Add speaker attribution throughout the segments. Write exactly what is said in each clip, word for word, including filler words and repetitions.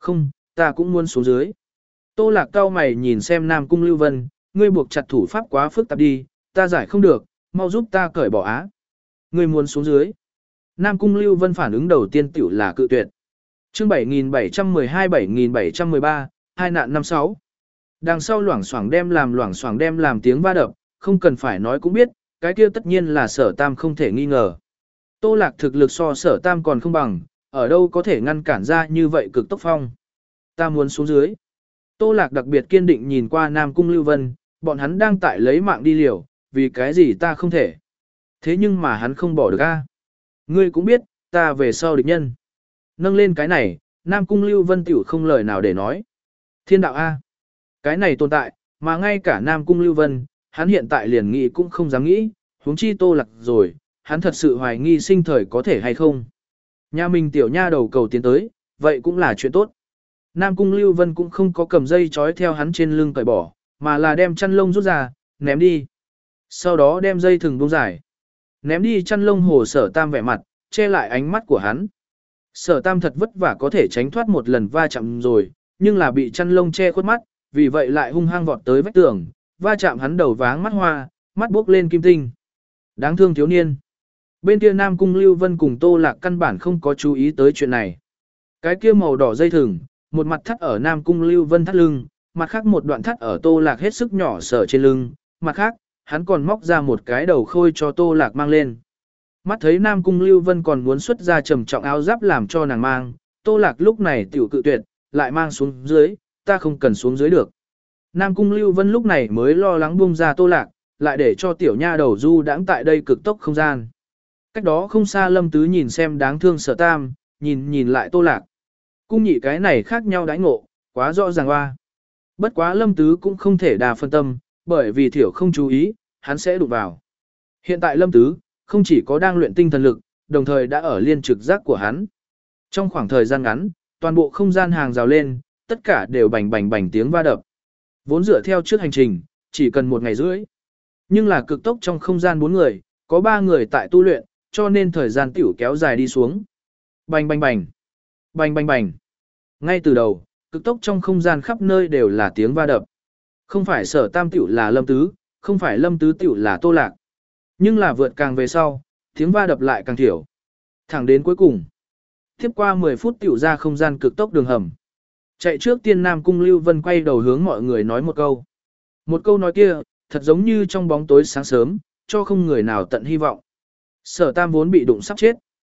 Speaker 1: Không, ta cũng muốn xuống dưới. Tô Lạc cao mày nhìn xem Nam Cung Lưu Vân, ngươi buộc chặt thủ pháp quá phức tạp đi, ta giải không được, mau giúp ta cởi bỏ á. Ngươi muốn xuống dưới. Nam Cung Lưu Vân phản ứng đầu tiên tiểu là cự tuyệt. Chương bảy nghìn bảy trăm mười hai bảy nghìn bảy trăm mười ba, hai nạn năm sáu. Đằng sau loảng xoảng đem làm loảng xoảng đem làm tiếng va đập, không cần phải nói cũng biết, cái kia tất nhiên là Sở Tam không thể nghi ngờ. Tô Lạc thực lực so Sở Tam còn không bằng, ở đâu có thể ngăn cản ra như vậy cực tốc phong. Ta muốn xuống dưới. Tô Lạc đặc biệt kiên định nhìn qua Nam Cung Lưu Vân, bọn hắn đang tại lấy mạng đi liều, vì cái gì ta không thể. Thế nhưng mà hắn không bỏ được a. Ngươi cũng biết, ta về sau địch nhân. Nâng lên cái này, Nam Cung Lưu Vân tiểu không lời nào để nói. Thiên đạo a. Cái này tồn tại, mà ngay cả Nam Cung Lưu Vân, hắn hiện tại liền nghĩ cũng không dám nghĩ, huống chi Tô Lạc rồi, hắn thật sự hoài nghi sinh thời có thể hay không. Nhà mình tiểu nha đầu cầu tiến tới, vậy cũng là chuyện tốt. Nam Cung Lưu Vân cũng không có cầm dây trói theo hắn trên lưng cởi bỏ, mà là đem chăn lông rút ra, ném đi. Sau đó đem dây thừng buông dài. Ném đi chăn lông hồ Sở Tam vẻ mặt, che lại ánh mắt của hắn. Sở Tam thật vất vả có thể tránh thoát một lần va chạm rồi, nhưng là bị chăn lông che khuất mắt, vì vậy lại hung hăng vọt tới vách tường, va chạm hắn đầu váng mắt hoa, mắt buốc lên kim tinh. Đáng thương thiếu niên. Bên kia Nam Cung Lưu Vân cùng Tô Lạc căn bản không có chú ý tới chuyện này. Cái kia màu đỏ dây thừng, một mặt thắt ở Nam Cung Lưu Vân thắt lưng, mặt khác một đoạn thắt ở Tô Lạc hết sức nhỏ sở trên lưng, mặt khác, hắn còn móc ra một cái đầu khôi cho Tô Lạc mang lên. Mắt thấy Nam Cung Lưu Vân còn muốn xuất ra trầm trọng áo giáp làm cho nàng mang, Tô Lạc lúc này tiểu cự tuyệt, lại mang xuống dưới, ta không cần xuống dưới được. Nam Cung Lưu Vân lúc này mới lo lắng buông ra Tô Lạc, lại để cho tiểu nha đầu du đãng tại đây cực tốc không gian. Cách đó không xa Lâm Tứ nhìn xem đáng thương Sở Tam, nhìn nhìn lại Tô Lạc. Cung nhị cái này khác nhau đãi ngộ, quá rõ ràng hoa. Bất quá Lâm Tứ cũng không thể đà phân tâm, bởi vì thiểu không chú ý, hắn sẽ đụng vào. Hiện tại Lâm Tứ, không chỉ có đang luyện tinh thần lực, đồng thời đã ở liên trực giác của hắn. Trong khoảng thời gian ngắn, toàn bộ không gian hàng rào lên, tất cả đều bành bành bành tiếng va đập. Vốn dựa theo trước hành trình, chỉ cần một ngày rưỡi. Nhưng là cực tốc trong không gian bốn người, có ba người tại tu luyện, cho nên thời gian tiểu kéo dài đi xuống. Bành bành bành, bành bành bành. Ngay từ đầu, cực tốc trong không gian khắp nơi đều là tiếng va đập. Không phải Sở Tam tiểu là Lâm Tứ, không phải Lâm Tứ tiểu là Tô Lạc. Nhưng là vượt càng về sau, tiếng va đập lại càng thiểu. Thẳng đến cuối cùng. Tiếp qua mười phút tiểu ra không gian cực tốc đường hầm. Chạy trước tiên Nam Cung Lưu Vân quay đầu hướng mọi người nói một câu. Một câu nói kia, thật giống như trong bóng tối sáng sớm, cho không người nào tận hy vọng. Sở Tam vốn bị đụng sắp chết.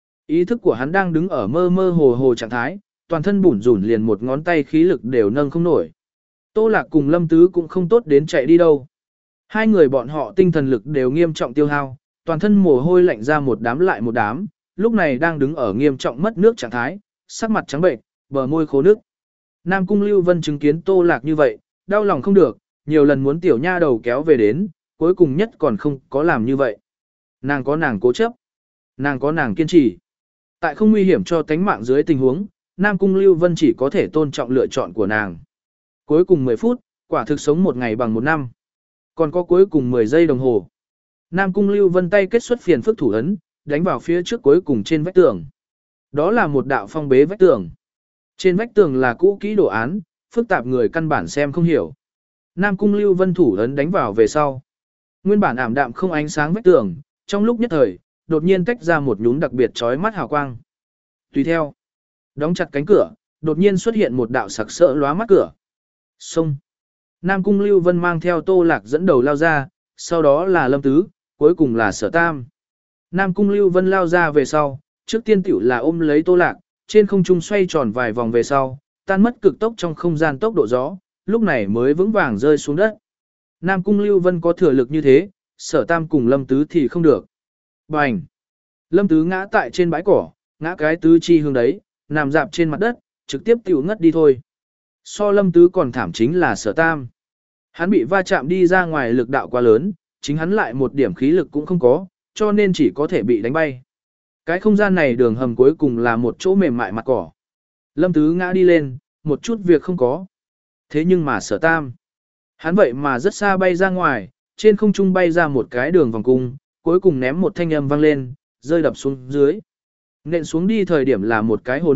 Speaker 1: Ý thức của hắn đang đứng ở mơ mơ hồ hồ trạng thái, toàn thân bủn rủn liền một ngón tay khí lực đều nâng không nổi. Tô Lạc cùng Lâm Tứ cũng không tốt đến chạy đi đâu. Hai người bọn họ tinh thần lực đều nghiêm trọng tiêu hao, toàn thân mồ hôi lạnh ra một đám lại một đám, lúc này đang đứng ở nghiêm trọng mất nước trạng thái, sắc mặt trắng bệnh, bờ môi khô nước. Nam Cung Lưu Vân chứng kiến Tô Lạc như vậy, đau lòng không được, nhiều lần muốn tiểu nha đầu kéo về đến, cuối cùng nhất còn không có làm như vậy. Nàng có nàng cố chấp, nàng có nàng kiên trì. Tại không nguy hiểm cho tánh mạng dưới tình huống, Nam Cung Lưu Vân chỉ có thể tôn trọng lựa chọn của nàng. Cuối cùng mười phút, quả thực sống một ngày bằng một năm. Còn có cuối cùng mười giây đồng hồ. Nam Cung Lưu Vân tay kết xuất phiền phức thủ ấn, đánh vào phía trước cuối cùng trên vách tường. Đó là một đạo phong bế vách tường. Trên vách tường là cũ kỹ đồ án, phức tạp người căn bản xem không hiểu. Nam Cung Lưu Vân thủ ấn đánh vào về sau. Nguyên bản ảm đạm không ánh sáng vách tường, trong lúc nhất thời, đột nhiên tách ra một nhúm đặc biệt chói mắt hào quang. Tùy theo, đóng chặt cánh cửa, đột nhiên xuất hiện một đạo sặc sỡ lóa mắt cửa. Xông. Nam Cung Lưu Vân mang theo Tô Lạc dẫn đầu lao ra, sau đó là Lâm Tứ, cuối cùng là Sở Tam. Nam Cung Lưu Vân lao ra về sau, trước tiên tiểu là ôm lấy Tô Lạc, trên không trung xoay tròn vài vòng về sau, tan mất cực tốc trong không gian tốc độ gió, lúc này mới vững vàng rơi xuống đất. Nam Cung Lưu Vân có thừa lực như thế, Sở Tam cùng Lâm Tứ thì không được. Bành! Lâm Tứ ngã tại trên bãi cỏ, ngã cái tứ chi hướng đấy, nằm dạp trên mặt đất, trực tiếp tiểu ngất đi thôi. So Lâm Tứ còn thảm chính là Sở Tam. Hắn bị va chạm đi ra ngoài lực đạo quá lớn, chính hắn lại một điểm khí lực cũng không có, cho nên chỉ có thể bị đánh bay. Cái không gian này đường hầm cuối cùng là một chỗ mềm mại mặt cỏ. Lâm Tứ ngã đi lên, một chút việc không có. Thế nhưng mà Sở Tam, hắn vậy mà rất xa bay ra ngoài, trên không trung bay ra một cái đường vòng cung, cuối cùng ném một thanh âm vang lên, rơi đập xuống dưới. Nện xuống đi thời điểm là một cái hồ nước,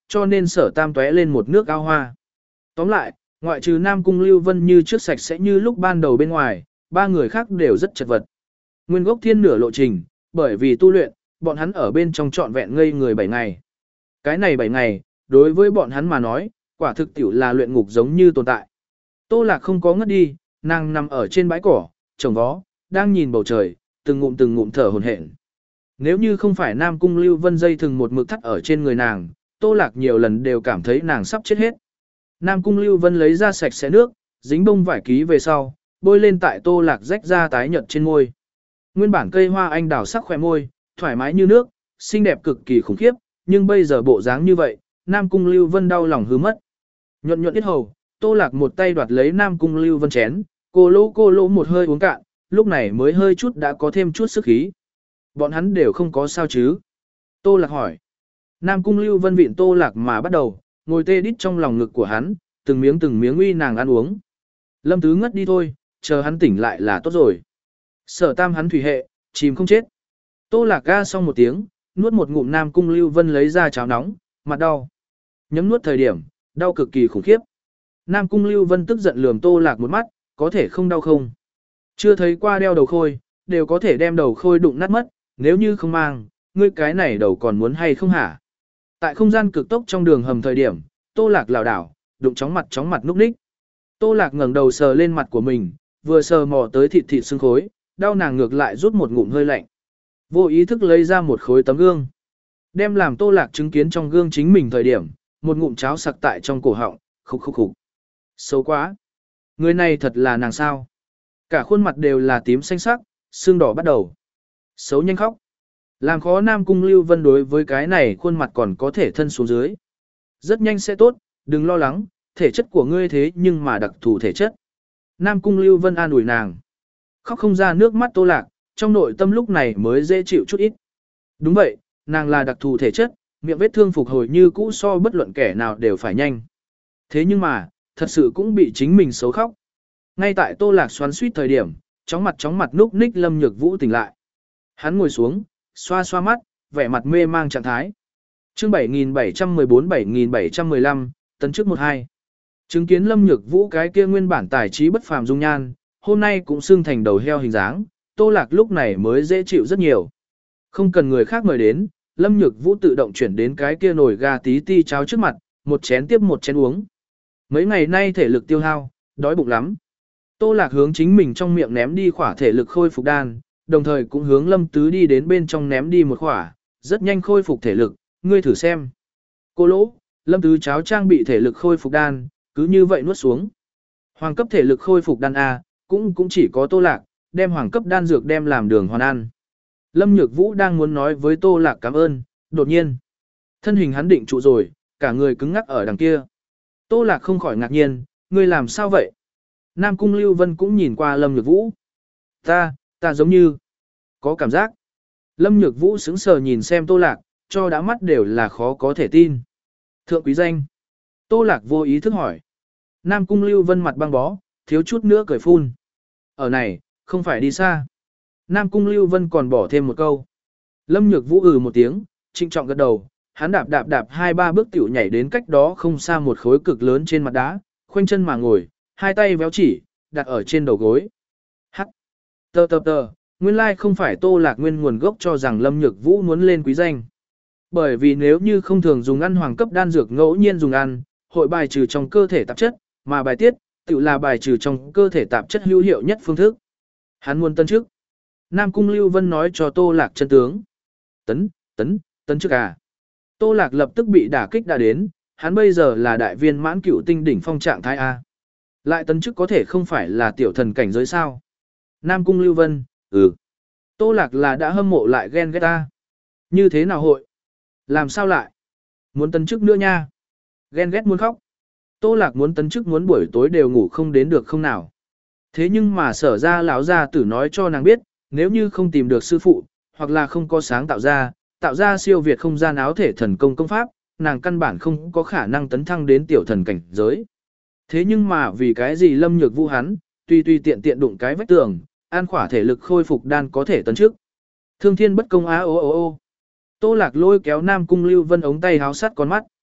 Speaker 1: cho nên sở tam tóe lên một nước ao hoa. Tóm lại, ngoại trừ Nam Cung Lưu Vân như trước sạch sẽ như lúc ban đầu bên ngoài, ba người khác đều rất chật vật. Nguyên gốc thiên nửa lộ trình, bởi vì tu luyện, bọn hắn ở bên trong trọn vẹn ngây người bảy ngày. Cái này bảy ngày, đối với bọn hắn mà nói, quả thực tiểu là luyện ngục giống như tồn tại. Tô Lạc không có ngất đi, nàng nằm ở trên bãi cỏ, trồng vó, đang nhìn bầu trời, từng ngụm từng ngụm thở hổn hển. Nếu như không phải Nam Cung Lưu Vân dây thừng một mực thắt ở trên người nàng, Tô Lạc nhiều lần đều cảm thấy nàng sắp chết hết. Nam Cung Lưu Vân lấy ra sạch sẽ nước, dính bông vải ký về sau, bôi lên tại Tô Lạc rách ra tái nhợt trên môi. Nguyên bản cây hoa anh đào sắc khỏe môi, thoải mái như nước, xinh đẹp cực kỳ khủng khiếp, nhưng bây giờ bộ dáng như vậy, Nam Cung Lưu Vân đau lòng hứ mất. Nhuận nhuận ít hầu, Tô Lạc một tay đoạt lấy Nam Cung Lưu Vân chén, cô lỗ cô lỗ một hơi uống cạn, lúc này mới hơi chút đã có thêm chút sức khí. Bọn hắn đều không có sao chứ? Tô Lạc hỏi. Nam Cung Lưu Vân vịn Tô Lạc mà bắt đầu, ngồi tê đít trong lòng ngực của hắn, từng miếng từng miếng uy nàng ăn uống. Lâm Tứ ngất đi thôi, chờ hắn tỉnh lại là tốt rồi. Sở Tam hắn thủy hệ, chìm không chết. Tô Lạc ga xong một tiếng, nuốt một ngụm Nam Cung Lưu Vân lấy ra cháo nóng, mặt đau. Nhấm nuốt thời điểm, đau cực kỳ khủng khiếp. Nam Cung Lưu Vân tức giận lườm Tô Lạc một mắt, có thể không đau không? Chưa thấy qua đeo đầu khôi, đều có thể đem đầu khôi đụng nát mất, nếu như không mang, ngươi cái này đầu còn muốn hay không hả? Tại không gian cực tốc trong đường hầm thời điểm, Tô Lạc lảo đảo, đụng chóng mặt chóng mặt núp ních. Tô Lạc ngẩng đầu sờ lên mặt của mình, vừa sờ mò tới thịt thịt xương khối, đau nàng ngược lại rút một ngụm hơi lạnh. Vô ý thức lấy ra một khối tấm gương. Đem làm Tô Lạc chứng kiến trong gương chính mình thời điểm, một ngụm cháo sặc tại trong cổ họng, khục khục khục. Xấu quá. Người này thật là nàng sao. Cả khuôn mặt đều là tím xanh sắc, xương đỏ bắt đầu. Xấu nhanh khóc. Làm khó Nam Cung Lưu Vân đối với cái này khuôn mặt còn có thể thân xuống dưới. Rất nhanh sẽ tốt, đừng lo lắng, thể chất của ngươi thế nhưng mà đặc thù thể chất. Nam Cung Lưu Vân an ủi nàng. Khóc không ra nước mắt Tô Lạc, trong nội tâm lúc này mới dễ chịu chút ít. Đúng vậy, nàng là đặc thù thể chất, miệng vết thương phục hồi như cũ so bất luận kẻ nào đều phải nhanh. Thế nhưng mà, thật sự cũng bị chính mình xấu khóc. Ngay tại Tô Lạc xoắn suýt thời điểm, chóng mặt chóng mặt núp ních Lâm Nhược Vũ tỉnh lại. Hắn ngồi xuống, xoa xoa mắt, vẻ mặt mê mang trạng thái. Chương bảy nghìn bảy trăm mười bốn bảy nghìn bảy trăm mười lăm, tấn chức một hai. Chứng kiến Lâm Nhược Vũ cái kia nguyên bản tài trí bất phàm dung nhan, hôm nay cũng xưng thành đầu heo hình dáng, Tô Lạc lúc này mới dễ chịu rất nhiều. Không cần người khác mời đến, Lâm Nhược Vũ tự động chuyển đến cái kia nồi gà tí ti cháo trước mặt, một chén tiếp một chén uống. Mấy ngày nay thể lực tiêu hao, đói bụng lắm. Tô Lạc hướng chính mình trong miệng ném đi khỏa thể lực khôi phục đan, đồng thời cũng hướng Lâm Tứ đi đến bên trong ném đi một khỏa, rất nhanh khôi phục thể lực, ngươi thử xem. Cô lỗ, Lâm Tứ cháo trang bị thể lực khôi phục đan, cứ như vậy nuốt xuống. Hoàng cấp thể lực khôi phục đan A, cũng cũng chỉ có Tô Lạc, đem hoàng cấp đan dược đem làm đường hoàn ăn. Lâm Nhược Vũ đang muốn nói với Tô Lạc cảm ơn, đột nhiên. Thân hình hắn định trụ rồi, cả người cứng ngắc ở đằng kia. Tô Lạc không khỏi ngạc nhiên, ngươi làm sao vậy? Nam Cung Lưu Vân cũng nhìn qua Lâm Nhược Vũ. Ta, ta giống như, có cảm giác. Lâm Nhược Vũ sững sờ nhìn xem Tô Lạc, cho đã mắt đều là khó có thể tin. Thượng quý danh. Tô Lạc vô ý thức hỏi. Nam Cung Lưu Vân mặt băng bó, thiếu chút nữa cười phun. Ở này, không phải đi xa. Nam Cung Lưu Vân còn bỏ thêm một câu. Lâm Nhược Vũ ừ một tiếng, trịnh trọng gật đầu, hắn đạp đạp đạp hai ba bước tiểu nhảy đến cách đó không xa một khối cực lớn trên mặt đá, khoanh chân mà ngồi, hai tay véo chỉ, đặt ở trên đầu gối. Hắc. Tờ tờ tờ, nguyên lai không phải Tô Lạc nguyên nguồn gốc cho rằng Lâm Nhược Vũ muốn lên quý danh. Bởi vì nếu như không thường dùng ăn hoàng cấp đan dược ngẫu nhiên dùng ăn, hội bài trừ trong cơ thể tạp chất, mà bài tiết, tự là bài trừ trong cơ thể tạp chất hữu hiệu nhất phương thức. Hắn muốn tân chức. Nam Cung Lưu Vân nói cho Tô Lạc chân tướng. Tấn, tấn, tấn chức à. Tô Lạc lập tức bị đả kích đã đến, hắn bây giờ là đại viên mãn cựu tinh đỉnh phong trạng thái A. Lại tấn chức có thể không phải là tiểu thần cảnh giới sao. Nam Cung Lưu Vân, ừ. Tô Lạc là đã hâm mộ lại ghen ghét ta. Như thế nào hội? Làm sao lại? Muốn tấn chức nữa nha. Ghen ghét muốn khóc. Tô Lạc muốn tấn chức muốn buổi tối đều ngủ không đến được không nào. Thế nhưng mà sở ra lão gia tử nói cho nàng biết, nếu như không tìm được sư phụ, hoặc là không có sáng tạo ra, tạo ra siêu việt không gian áo thể thần công công pháp, nàng căn bản không có khả năng tấn thăng đến tiểu thần cảnh giới. Thế nhưng mà vì cái gì Lâm Nhược Vũ hắn, tuy tuy tiện tiện đụng cái vách tường, an khỏa thể lực khôi phục đan có thể tấn trước. Thương thiên bất công á ô ô ô. Tô Lạc lôi kéo Nam Cung Lưu Vân ống tay háo sắt con mắt.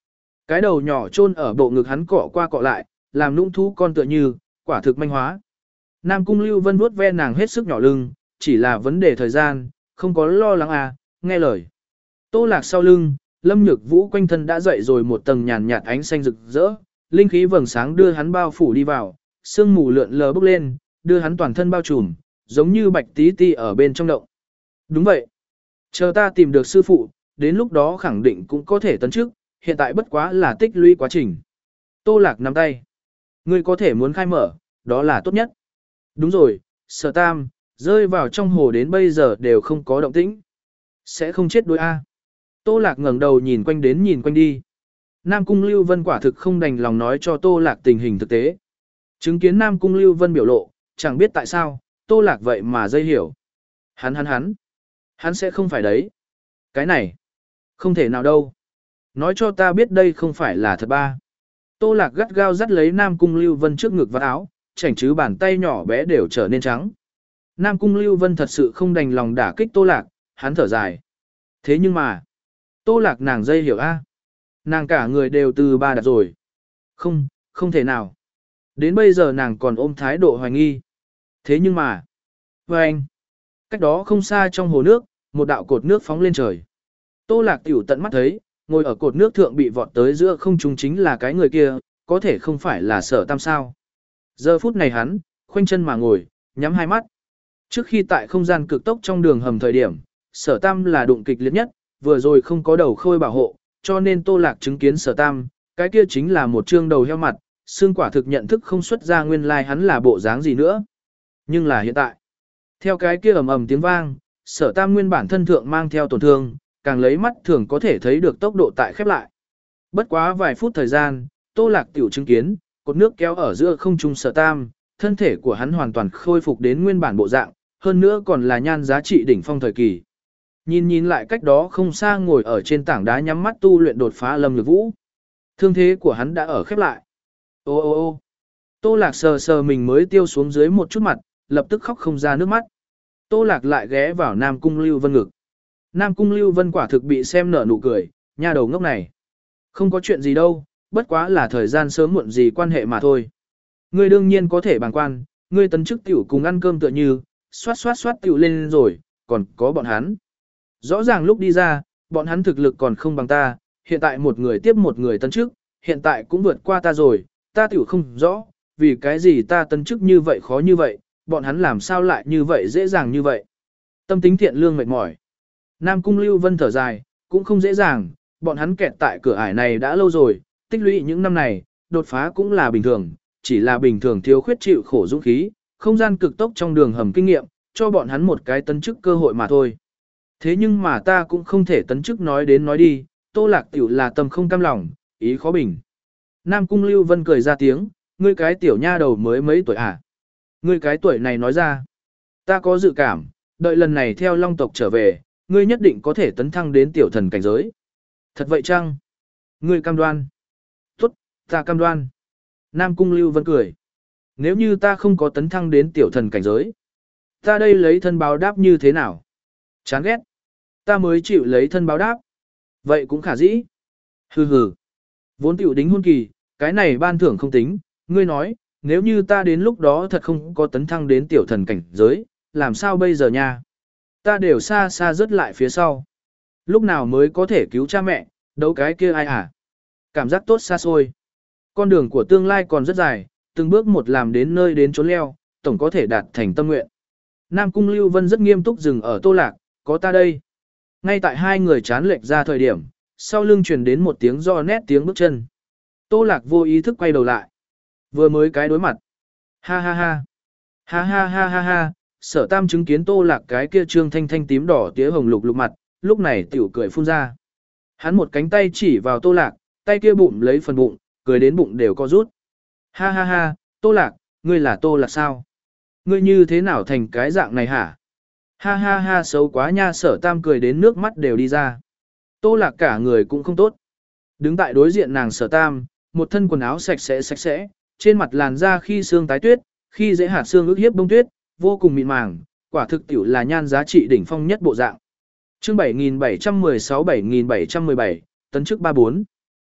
Speaker 1: Cái đầu nhỏ chôn ở bộ ngực hắn cọ qua cọ lại, làm nũng thú con tựa như, quả thực manh hóa. Nam Cung Lưu Vân vuốt ve nàng hết sức nhỏ lưng, chỉ là vấn đề thời gian, không có lo lắng à, nghe lời. Tô Lạc sau lưng, Lâm Nhược Vũ quanh thân đã dậy rồi một tầng nhàn nhạt ánh xanh rực rỡ, linh khí vầng sáng đưa hắn bao phủ đi vào, sương mù lượn lờ bốc lên, đưa hắn toàn thân bao trùm, giống như bạch tí ti ở bên trong động. Đúng vậy. Chờ ta tìm được sư phụ, đến lúc đó khẳng định cũng có thể tấn chức, hiện tại bất quá là tích lũy quá trình. Tô Lạc nắm tay. Ngươi có thể muốn khai mở, đó là tốt nhất. Đúng rồi, Sở Tam, rơi vào trong hồ đến bây giờ đều không có động tĩnh. Sẽ không chết đôi A. Tô Lạc ngẩng đầu nhìn quanh đến nhìn quanh đi. Nam Cung Lưu Vân quả thực không đành lòng nói cho Tô Lạc tình hình thực tế. Chứng kiến Nam Cung Lưu Vân biểu lộ, chẳng biết tại sao, Tô Lạc vậy mà dây hiểu. Hắn hắn hắn. Hắn sẽ không phải đấy. Cái này. Không thể nào đâu. Nói cho ta biết đây không phải là thật ba. Tô Lạc gắt gao dắt lấy Nam Cung Lưu Vân trước ngực và áo, chảnh chứ bàn tay nhỏ bé đều trở nên trắng. Nam Cung Lưu Vân thật sự không đành lòng đả kích Tô Lạc, hắn thở dài. Thế nhưng mà, Tô Lạc nàng dây hiểu a, nàng cả người đều từ ba đặt rồi. Không, không thể nào. Đến bây giờ nàng còn ôm thái độ hoài nghi. Thế nhưng mà, với anh, cách đó không xa trong hồ nước, một đạo cột nước phóng lên trời. Tô Lạc tiểu tận mắt thấy, ngồi ở cột nước thượng bị vọt tới giữa không trung chính là cái người kia, có thể không phải là Sở Tam sao. Giờ phút này hắn, khoanh chân mà ngồi, nhắm hai mắt. Trước khi tại không gian cực tốc trong đường hầm thời điểm, Sở Tam là đụng kịch liệt nhất, vừa rồi không có đầu khôi bảo hộ, cho nên Tô Lạc chứng kiến Sở Tam, cái kia chính là một trương đầu heo mặt, xương quả thực nhận thức không xuất ra nguyên lai like hắn là bộ dáng gì nữa. Nhưng là hiện tại, theo cái kia ầm ầm tiếng vang, Sở Tam nguyên bản thân thượng mang theo tổn thương, càng lấy mắt thường có thể thấy được tốc độ tại khép lại. Bất quá vài phút thời gian, Tô Lạc tiểu chứng kiến, cột nước kéo ở giữa không trung Sở Tam, thân thể của hắn hoàn toàn khôi phục đến nguyên bản bộ dạng, hơn nữa còn là nhan giá trị đỉnh phong thời kỳ. Nhìn nhìn lại cách đó không xa ngồi ở trên tảng đá nhắm mắt tu luyện đột phá Lâm Nhược Vũ. Thương thế của hắn đã ở khép lại. Ô ô ô Tô Lạc sờ sờ mình mới tiêu xuống dưới một chút mặt, lập tức khóc không ra nước mắt. Tô Lạc lại ghé vào Nam Cung Lưu Vân ngực. Nam Cung Lưu Vân quả thực bị xem nở nụ cười, nha đầu ngốc này. Không có chuyện gì đâu, bất quá là thời gian sớm muộn gì quan hệ mà thôi. Ngươi đương nhiên có thể bàng quan, ngươi tấn chức tiểu cùng ăn cơm tựa như, xoát xoát xoát tiểu lên rồi, còn có bọn hắn. Rõ ràng lúc đi ra, bọn hắn thực lực còn không bằng ta, hiện tại một người tiếp một người tấn chức, hiện tại cũng vượt qua ta rồi, ta tiểu không rõ, vì cái gì ta tấn chức như vậy khó như vậy, bọn hắn làm sao lại như vậy dễ dàng như vậy. Tâm tính thiện lương mệt mỏi. Nam Cung Lưu Vân thở dài, cũng không dễ dàng, bọn hắn kẹt tại cửa ải này đã lâu rồi, tích lũy những năm này, đột phá cũng là bình thường, chỉ là bình thường thiếu khuyết chịu khổ dũng khí, không gian cực tốc trong đường hầm kinh nghiệm, cho bọn hắn một cái tấn chức cơ hội mà thôi. Thế nhưng mà ta cũng không thể tấn chức nói đến nói đi, Tô Lạc tiểu là tâm không cam lòng, ý khó bình. Nam Cung Lưu Vân cười ra tiếng, ngươi cái tiểu nha đầu mới mấy tuổi à? Ngươi cái tuổi này nói ra. Ta có dự cảm, đợi lần này theo Long tộc trở về, ngươi nhất định có thể tấn thăng đến tiểu thần cảnh giới. Thật vậy chăng? Ngươi cam đoan. Tốt, ta cam đoan. Nam Cung Lưu Vân cười. Nếu như ta không có tấn thăng đến tiểu thần cảnh giới, ta đây lấy thân báo đáp như thế nào? Chán ghét. Ta mới chịu lấy thân báo đáp. Vậy cũng khả dĩ. Hừ hừ. Vốn tiểu đính hôn kỳ, cái này ban thưởng không tính, ngươi nói, nếu như ta đến lúc đó thật không có tấn thăng đến tiểu thần cảnh giới, làm sao bây giờ nha? Ta đều xa xa rớt lại phía sau. Lúc nào mới có thể cứu cha mẹ, đấu cái kia ai hả? Cảm giác tốt xa xôi. Con đường của tương lai còn rất dài, từng bước một làm đến nơi đến chốn leo, tổng có thể đạt thành tâm nguyện. Nam Cung Lưu Vân rất nghiêm túc dừng ở Tô Lạc, có ta đây. Ngay tại hai người chán lệch ra thời điểm, sau lưng truyền đến một tiếng do nét tiếng bước chân. Tô Lạc vô ý thức quay đầu lại. Vừa mới cái đối mặt. Ha ha ha. Ha ha ha ha ha. Sở Tam chứng kiến Tô Lạc cái kia trương thanh thanh tím đỏ tía hồng lục lục mặt, lúc này tiểu cười phun ra. Hắn một cánh tay chỉ vào Tô Lạc, tay kia bụng lấy phần bụng, cười đến bụng đều co rút. Ha ha ha, Tô Lạc, ngươi là Tô Lạc sao? Ngươi như thế nào thành cái dạng này hả? Ha ha ha, xấu quá nha. Sở Tam cười đến nước mắt đều đi ra. Tô Lạc cả người cũng không tốt. Đứng tại đối diện nàng Sở Tam, một thân quần áo sạch sẽ sạch sẽ, trên mặt làn da khi xương tái tuyết, khi dễ hạt xương ức hiếp bông tuyết, vô cùng mịn màng, quả thực tiểu là nhan giá trị đỉnh phong nhất bộ dạng. Chương bảy nghìn bảy trăm mười sáu bảy nghìn bảy trăm mười bảy, tấn chức ba bốn.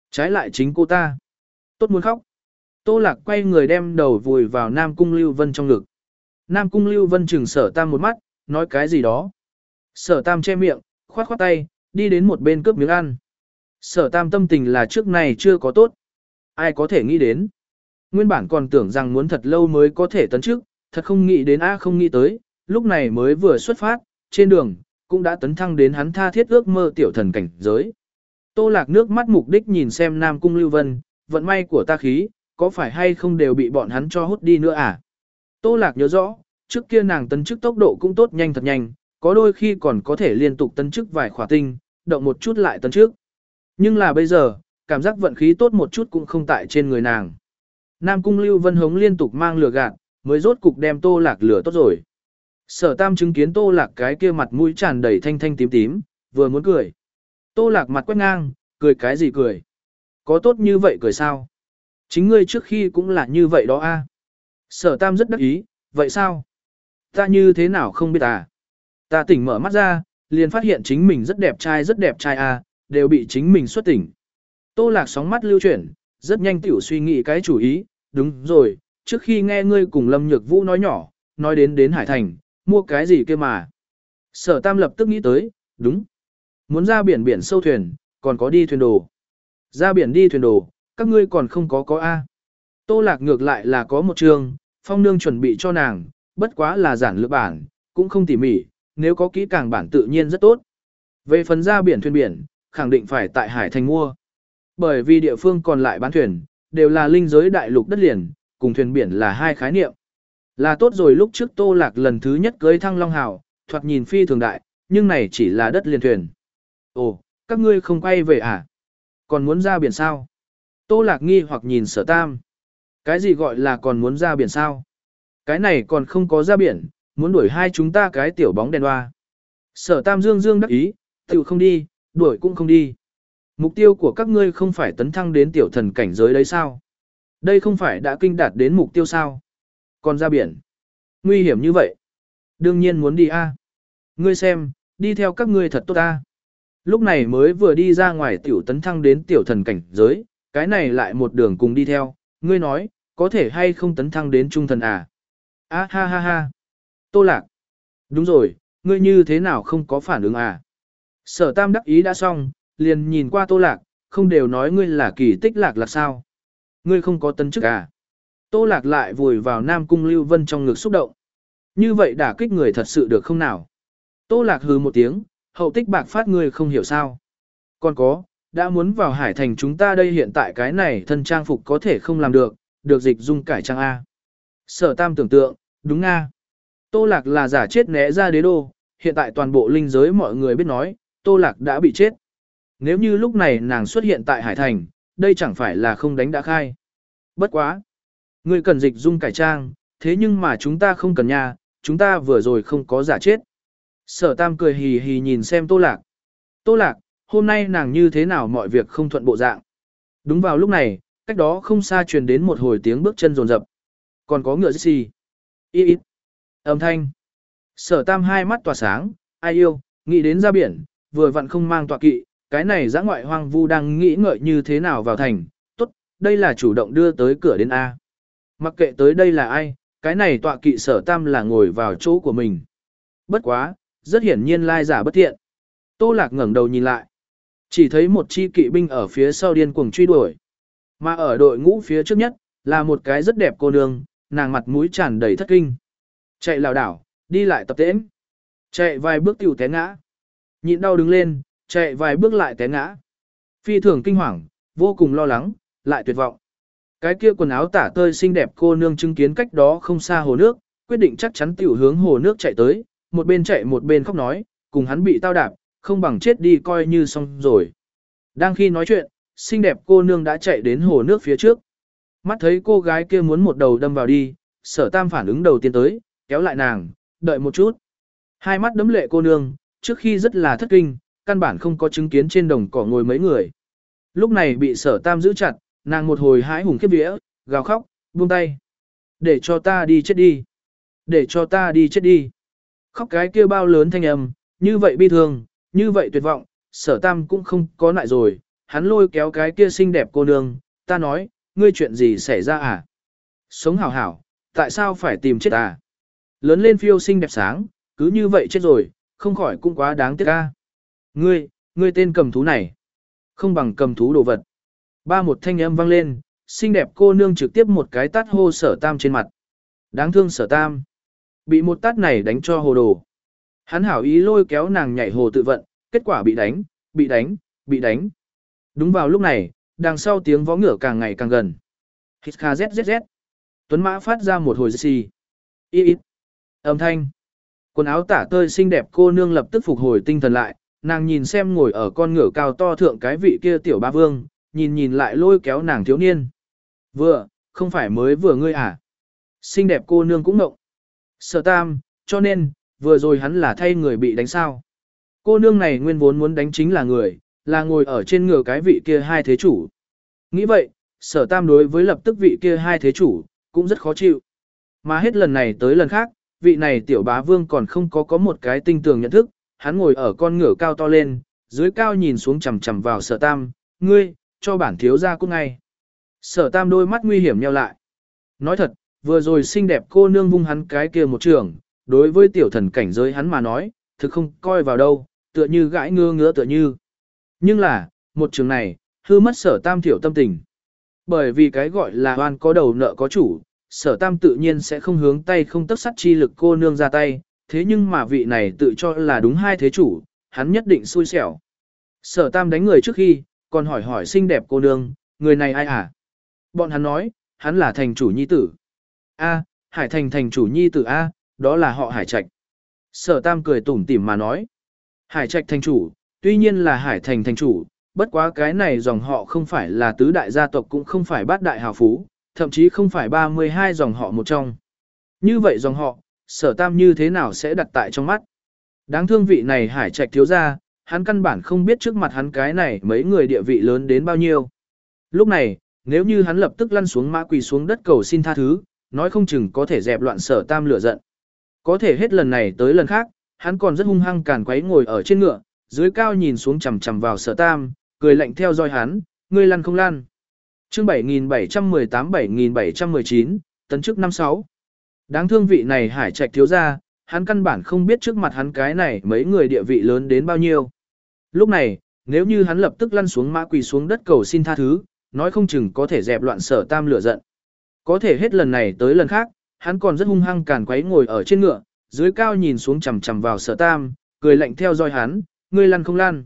Speaker 1: Trái lại chính cô ta. Tốt muốn khóc. Tô Lạc quay người đem đầu vùi vào Nam Cung Lưu Vân trong ngực. Nam Cung Lưu Vân chừng Sở Tam một mắt, nói cái gì đó. Sở Tam che miệng, khoát khoát tay, đi đến một bên cướp miếng ăn. Sở Tam tâm tình là trước này chưa có tốt. Ai có thể nghĩ đến. Nguyên bản còn tưởng rằng muốn thật lâu mới có thể tấn chức, thật không nghĩ đến a không nghĩ tới, lúc này mới vừa xuất phát, trên đường, cũng đã tấn thăng đến hắn tha thiết ước mơ tiểu thần cảnh giới. Tô Lạc nước mắt mục đích nhìn xem Nam Cung Lưu Vân, vận may của ta khí, có phải hay không đều bị bọn hắn cho hút đi nữa à? Tô Lạc nhớ rõ, trước kia nàng tấn chức tốc độ cũng tốt nhanh thật nhanh, có đôi khi còn có thể liên tục tấn chức vài khỏa tinh, động một chút lại tấn chức. Nhưng là bây giờ, cảm giác vận khí tốt một chút cũng không tại trên người nàng. Nam Cung Lưu Vân hống liên tục mang lửa gạt, mới rốt cục đem Tô Lạc lửa tốt rồi. Sở Tam chứng kiến Tô Lạc cái kia mặt mũi tràn đầy thanh thanh tím tím, vừa muốn cười. Tô Lạc mặt quét ngang, cười cái gì cười? Có tốt như vậy cười sao? Chính ngươi trước khi cũng là như vậy đó a. Sở Tam rất đắc ý, vậy sao? Ta như thế nào không biết à? Ta tỉnh mở mắt ra, liền phát hiện chính mình rất đẹp trai rất đẹp trai a, đều bị chính mình xuất tỉnh. Tô Lạc sóng mắt lưu chuyển, rất nhanh tiểu suy nghĩ cái chủ ý, đúng rồi, trước khi nghe ngươi cùng Lâm Nhược Vũ nói nhỏ, nói đến đến Hải Thành, mua cái gì kia mà. Sở Tam lập tức nghĩ tới, đúng. Muốn ra biển biển sâu thuyền, còn có đi thuyền đồ. Ra biển đi thuyền đồ, các ngươi còn không có có A. Tô Lạc ngược lại là có một trường, Phong Nương chuẩn bị cho nàng, bất quá là giản lược bản, cũng không tỉ mỉ, nếu có kỹ càng bản tự nhiên rất tốt. Về phần ra biển thuyền biển, khẳng định phải tại Hải Thành mua. Bởi vì địa phương còn lại bán thuyền, đều là linh giới đại lục đất liền, cùng thuyền biển là hai khái niệm. Là tốt rồi lúc trước Tô Lạc lần thứ nhất cưới Thăng Long Hào, thoạt nhìn phi thường đại, nhưng này chỉ là đất liền thuyền. Ồ, các ngươi không quay về à? Còn muốn ra biển sao? Tô Lạc nghi hoặc nhìn Sở Tam. Cái gì gọi là còn muốn ra biển sao? Cái này còn không có ra biển, muốn đuổi hai chúng ta cái tiểu bóng đèn hoa. Sở Tam dương dương đắc ý, tiểu không đi, đuổi cũng không đi. Mục tiêu của các ngươi không phải tấn thăng đến tiểu thần cảnh giới đấy sao? Đây không phải đã kinh đạt đến mục tiêu sao? Còn ra biển. Nguy hiểm như vậy. Đương nhiên muốn đi a. Ngươi xem, đi theo các ngươi thật tốt a. Lúc này mới vừa đi ra ngoài tiểu tấn thăng đến tiểu thần cảnh giới, cái này lại một đường cùng đi theo, ngươi nói, có thể hay không tấn thăng đến trung thần à? A ha ha ha. Tô Lạc. Đúng rồi, ngươi như thế nào không có phản ứng à? Sở Tam đắc ý đã xong, liền nhìn qua Tô Lạc, không đều nói ngươi là kỳ tích lạc lạc sao? Ngươi không có tấn chức à? Tô Lạc lại vùi vào Nam Cung Lưu Vân trong ngực xúc động. Như vậy đả kích người thật sự được không nào? Tô Lạc hừ một tiếng, hậu tích bạc phát ngươi không hiểu sao. Còn có, đã muốn vào Hải Thành chúng ta đây hiện tại cái này thân trang phục có thể không làm được, được dịch dung cải trang A. Sở Tam tưởng tượng, đúng A. Tô Lạc là giả chết né ra đế đô, hiện tại toàn bộ linh giới mọi người biết nói, Tô Lạc đã bị chết. Nếu như lúc này nàng xuất hiện tại Hải Thành, đây chẳng phải là không đánh đã khai. Bất quá. Ngươi cần dịch dung cải trang, thế nhưng mà chúng ta không cần nha, chúng ta vừa rồi không có giả chết. Sở Tam cười hì hì nhìn xem Tô Lạc. Tô Lạc, hôm nay nàng như thế nào mọi việc không thuận bộ dạng. Đúng vào lúc này, cách đó không xa truyền đến một hồi tiếng bước chân rồn rập. Còn có ngựa gì? Ít ít. Âm thanh. Sở Tam hai mắt tỏa sáng, ai yêu, nghĩ đến ra biển, vừa vặn không mang tọa kỵ, cái này dã ngoại hoang vu đang nghĩ ngợi như thế nào vào thành. Tốt, đây là chủ động đưa tới cửa đến A. Mặc kệ tới đây là ai, cái này tọa kỵ Sở Tam là ngồi vào chỗ của mình. Bất quá, rất hiển nhiên lai giả bất thiện. Tô Lạc ngẩng đầu nhìn lại. Chỉ thấy một chi kỵ binh ở phía sau điên cuồng truy đuổi. Mà ở đội ngũ phía trước nhất, là một cái rất đẹp cô nương, nàng mặt mũi tràn đầy thất kinh. Chạy lảo đảo, đi lại tập tễnh. Chạy vài bước tiểu té ngã. Nhịn đau đứng lên, chạy vài bước lại té ngã. Phi thường kinh hoàng, vô cùng lo lắng, lại tuyệt vọng. Cái kia quần áo tả tơi xinh đẹp cô nương chứng kiến cách đó không xa hồ nước, quyết định chắc chắn tiểu hướng hồ nước chạy tới, một bên chạy một bên khóc nói, cùng hắn bị tao đạp, không bằng chết đi coi như xong rồi. Đang khi nói chuyện, xinh đẹp cô nương đã chạy đến hồ nước phía trước. Mắt thấy cô gái kia muốn một đầu đâm vào đi, Sở Tam phản ứng đầu tiên tới, kéo lại nàng, đợi một chút. Hai mắt đấm lệ cô nương, trước khi rất là thất kinh, căn bản không có chứng kiến trên đồng cỏ ngồi mấy người. Lúc này bị Sở Tam giữ chặt, nàng một hồi hãi hùng khiếp vía, gào khóc, buông tay. Để cho ta đi chết đi. Để cho ta đi chết đi. Khóc cái kia bao lớn thanh âm, như vậy bi thương, như vậy tuyệt vọng, Sở Tam cũng không có lại rồi, hắn lôi kéo cái kia xinh đẹp cô nương, ta nói, ngươi chuyện gì xảy ra à? Sống hảo hảo, tại sao phải tìm chết à? Lớn lên phiêu xinh đẹp sáng, cứ như vậy chết rồi, không khỏi cũng quá đáng tiếc a. Ngươi, ngươi tên cầm thú này, không bằng cầm thú đồ vật. Ba một thanh âm vang lên, xinh đẹp cô nương trực tiếp một cái tát hô Sở Tam trên mặt. Đáng thương Sở Tam, bị một tát này đánh cho hồ đồ. Hắn hảo ý lôi kéo nàng nhảy hồ tự vận, kết quả bị đánh, bị đánh, bị đánh. Đúng vào lúc này, đằng sau tiếng vó ngựa càng ngày càng gần. Hít kha zzz. Tuấn mã phát ra một hồi xì. Y ít. Âm thanh. Quần áo tả tơi xinh đẹp cô nương lập tức phục hồi tinh thần lại, nàng nhìn xem ngồi ở con ngựa cao to thượng cái vị kia tiểu ba vương, nhìn nhìn lại lôi kéo nàng thiếu niên. Vừa, không phải mới vừa ngươi à? Xinh đẹp cô nương cũng ngộng. Sở Tam, cho nên, vừa rồi hắn là thay người bị đánh sao. Cô nương này nguyên vốn muốn đánh chính là người, là ngồi ở trên ngựa cái vị kia hai thế chủ. Nghĩ vậy, Sở Tam đối với lập tức vị kia hai thế chủ, cũng rất khó chịu. Mà hết lần này tới lần khác, vị này tiểu bá vương còn không có có một cái tinh tường nhận thức, hắn ngồi ở con ngựa cao to lên, dưới cao nhìn xuống chằm chằm vào Sở Tam, ngươi, cho bản thiếu ra cút ngay. Sở Tam đôi mắt nguy hiểm nheo lại. Nói thật, vừa rồi xinh đẹp cô nương vung hắn cái kia một trường, đối với tiểu thần cảnh giới hắn mà nói, thực không coi vào đâu, tựa như gãi ngơ ngứa tựa như. Nhưng là, một trường này, hư mất Sở Tam thiểu tâm tình. Bởi vì cái gọi là oan có đầu nợ có chủ, Sở Tam tự nhiên sẽ không hướng tay không tấc sắt chi lực cô nương ra tay, thế nhưng mà vị này tự cho là đúng hai thế chủ, hắn nhất định xui xẻo. Sở Tam đánh người trước khi, còn hỏi hỏi xinh đẹp cô nương, người này ai à? Bọn hắn nói, hắn là thành chủ nhi tử. A, Hải Thành thành chủ nhi tử A, đó là họ Hải Trạch. Sở Tam cười tủm tỉm mà nói. Hải Trạch thành chủ, tuy nhiên là Hải Thành thành chủ, bất quá cái này dòng họ không phải là tứ đại gia tộc cũng không phải bát đại hào phú, thậm chí không phải ba mươi hai dòng họ một trong. Như vậy dòng họ, Sở Tam như thế nào sẽ đặt tại trong mắt? Đáng thương vị này Hải Trạch thiếu gia, hắn căn bản không biết trước mặt hắn cái này mấy người địa vị lớn đến bao nhiêu. Lúc này, nếu như hắn lập tức lăn xuống mã quỳ xuống đất cầu xin tha thứ, nói không chừng có thể dẹp loạn Sở Tam lửa giận. Có thể hết lần này tới lần khác, hắn còn rất hung hăng càn quấy ngồi ở trên ngựa, dưới cao nhìn xuống chằm chằm vào Sở Tam, cười lạnh theo dõi hắn, ngươi lăn không lăn. Chương bảy nghìn bảy trăm mười tám bảy nghìn bảy trăm mười chín, tấn chức năm sáu. Đáng thương vị này Hải Trạch thiếu gia, hắn căn bản không biết trước mặt hắn cái này mấy người địa vị lớn đến bao nhiêu. Lúc này, nếu như hắn lập tức lăn xuống mã quỳ xuống đất cầu xin tha thứ, nói không chừng có thể dẹp loạn Sở Tam lửa giận. Có thể hết lần này tới lần khác, hắn còn rất hung hăng càn quấy ngồi ở trên ngựa, dưới cao nhìn xuống chằm chằm vào Sở Tam, cười lạnh theo dõi hắn, ngươi lăn không lăn.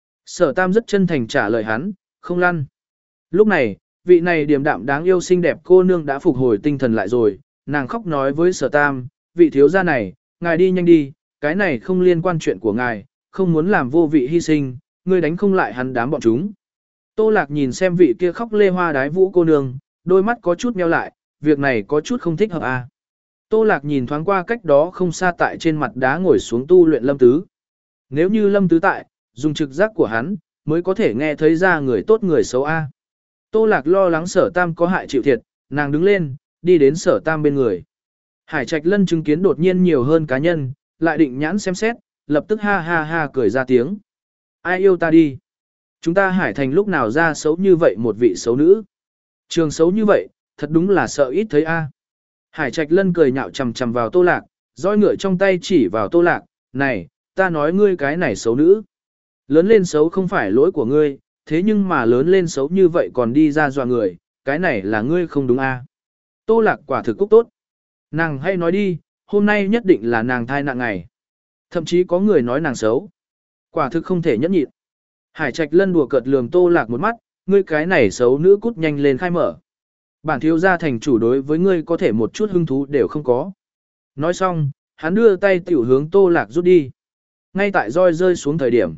Speaker 1: Sở Tam rất chân thành trả lời hắn, không lăn. Lúc này, vị này điềm đạm đáng yêu xinh đẹp cô nương đã phục hồi tinh thần lại rồi, nàng khóc nói với Sở Tam, vị thiếu gia này, ngài đi nhanh đi, cái này không liên quan chuyện của ngài, không muốn làm vô vị hy sinh, ngươi đánh không lại hắn đám bọn chúng. Tô Lạc nhìn xem vị kia khóc lê hoa đái vũ cô nương, đôi mắt có chút nheo lại, việc này có chút không thích hợp à. Tô Lạc nhìn thoáng qua cách đó không xa tại trên mặt đá ngồi xuống tu luyện Lâm Tứ. Nếu như Lâm Tứ tại, dùng trực giác của hắn, mới có thể nghe thấy ra người tốt người xấu a. Tô Lạc lo lắng Sở Tam có hại chịu thiệt, nàng đứng lên, đi đến Sở Tam bên người. Hải Trạch Lân chứng kiến đột nhiên nhiều hơn cá nhân, lại định nhãn xem xét, lập tức ha ha ha cười ra tiếng. Ai yêu ta đi? Chúng ta Hải Thành lúc nào ra xấu như vậy một vị xấu nữ? Trường xấu như vậy, thật đúng là sợ ít thấy a. Hải Trạch Lân cười nhạo chằm chằm vào Tô Lạc, roi ngựa trong tay chỉ vào Tô Lạc, này, ta nói ngươi cái này xấu nữ. Lớn lên xấu không phải lỗi của ngươi, thế nhưng mà lớn lên xấu như vậy còn đi ra dọa người, cái này là ngươi không đúng a. Tô Lạc quả thực cúc tốt. Nàng hay nói đi, hôm nay nhất định là nàng thai nạn ngày. Thậm chí có người nói nàng xấu. Quả thực không thể nhẫn nhịn. Hải Trạch Lân đùa cợt lườm Tô Lạc một mắt, ngươi cái này xấu nữ cút nhanh lên khai mở. Bản thiếu gia thành chủ đối với ngươi có thể một chút hứng thú đều không có. Nói xong, hắn đưa tay tiểu hướng Tô Lạc rút đi. Ngay tại roi rơi xuống thời điểm.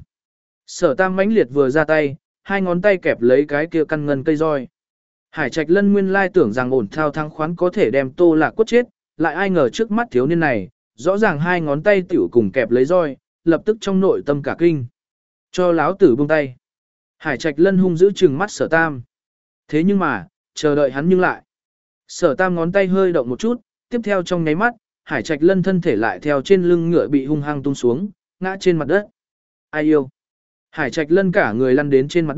Speaker 1: Sở Tam mãnh liệt vừa ra tay, hai ngón tay kẹp lấy cái kia căn ngân cây roi. Hải Trạch Lân nguyên lai tưởng rằng ổn thao thăng khoán có thể đem Tô Lạc quất chết, lại ai ngờ trước mắt thiếu niên này, rõ ràng hai ngón tay tiểu cùng kẹp lấy roi, lập tức trong nội tâm cả kinh. Cho láo tử buông tay. Hải Trạch Lân hung giữ trừng mắt Sở Tam. Thế nhưng mà, chờ đợi hắn nhưng lại. Sở Tam ngón tay hơi động một chút, tiếp theo trong nháy mắt, Hải Trạch Lân thân thể lại theo trên lưng ngựa bị hung hăng tung xuống, ngã trên mặt đất. Ai yêu? Hải Trạch Lân cả người lăn đến trên mặt đất,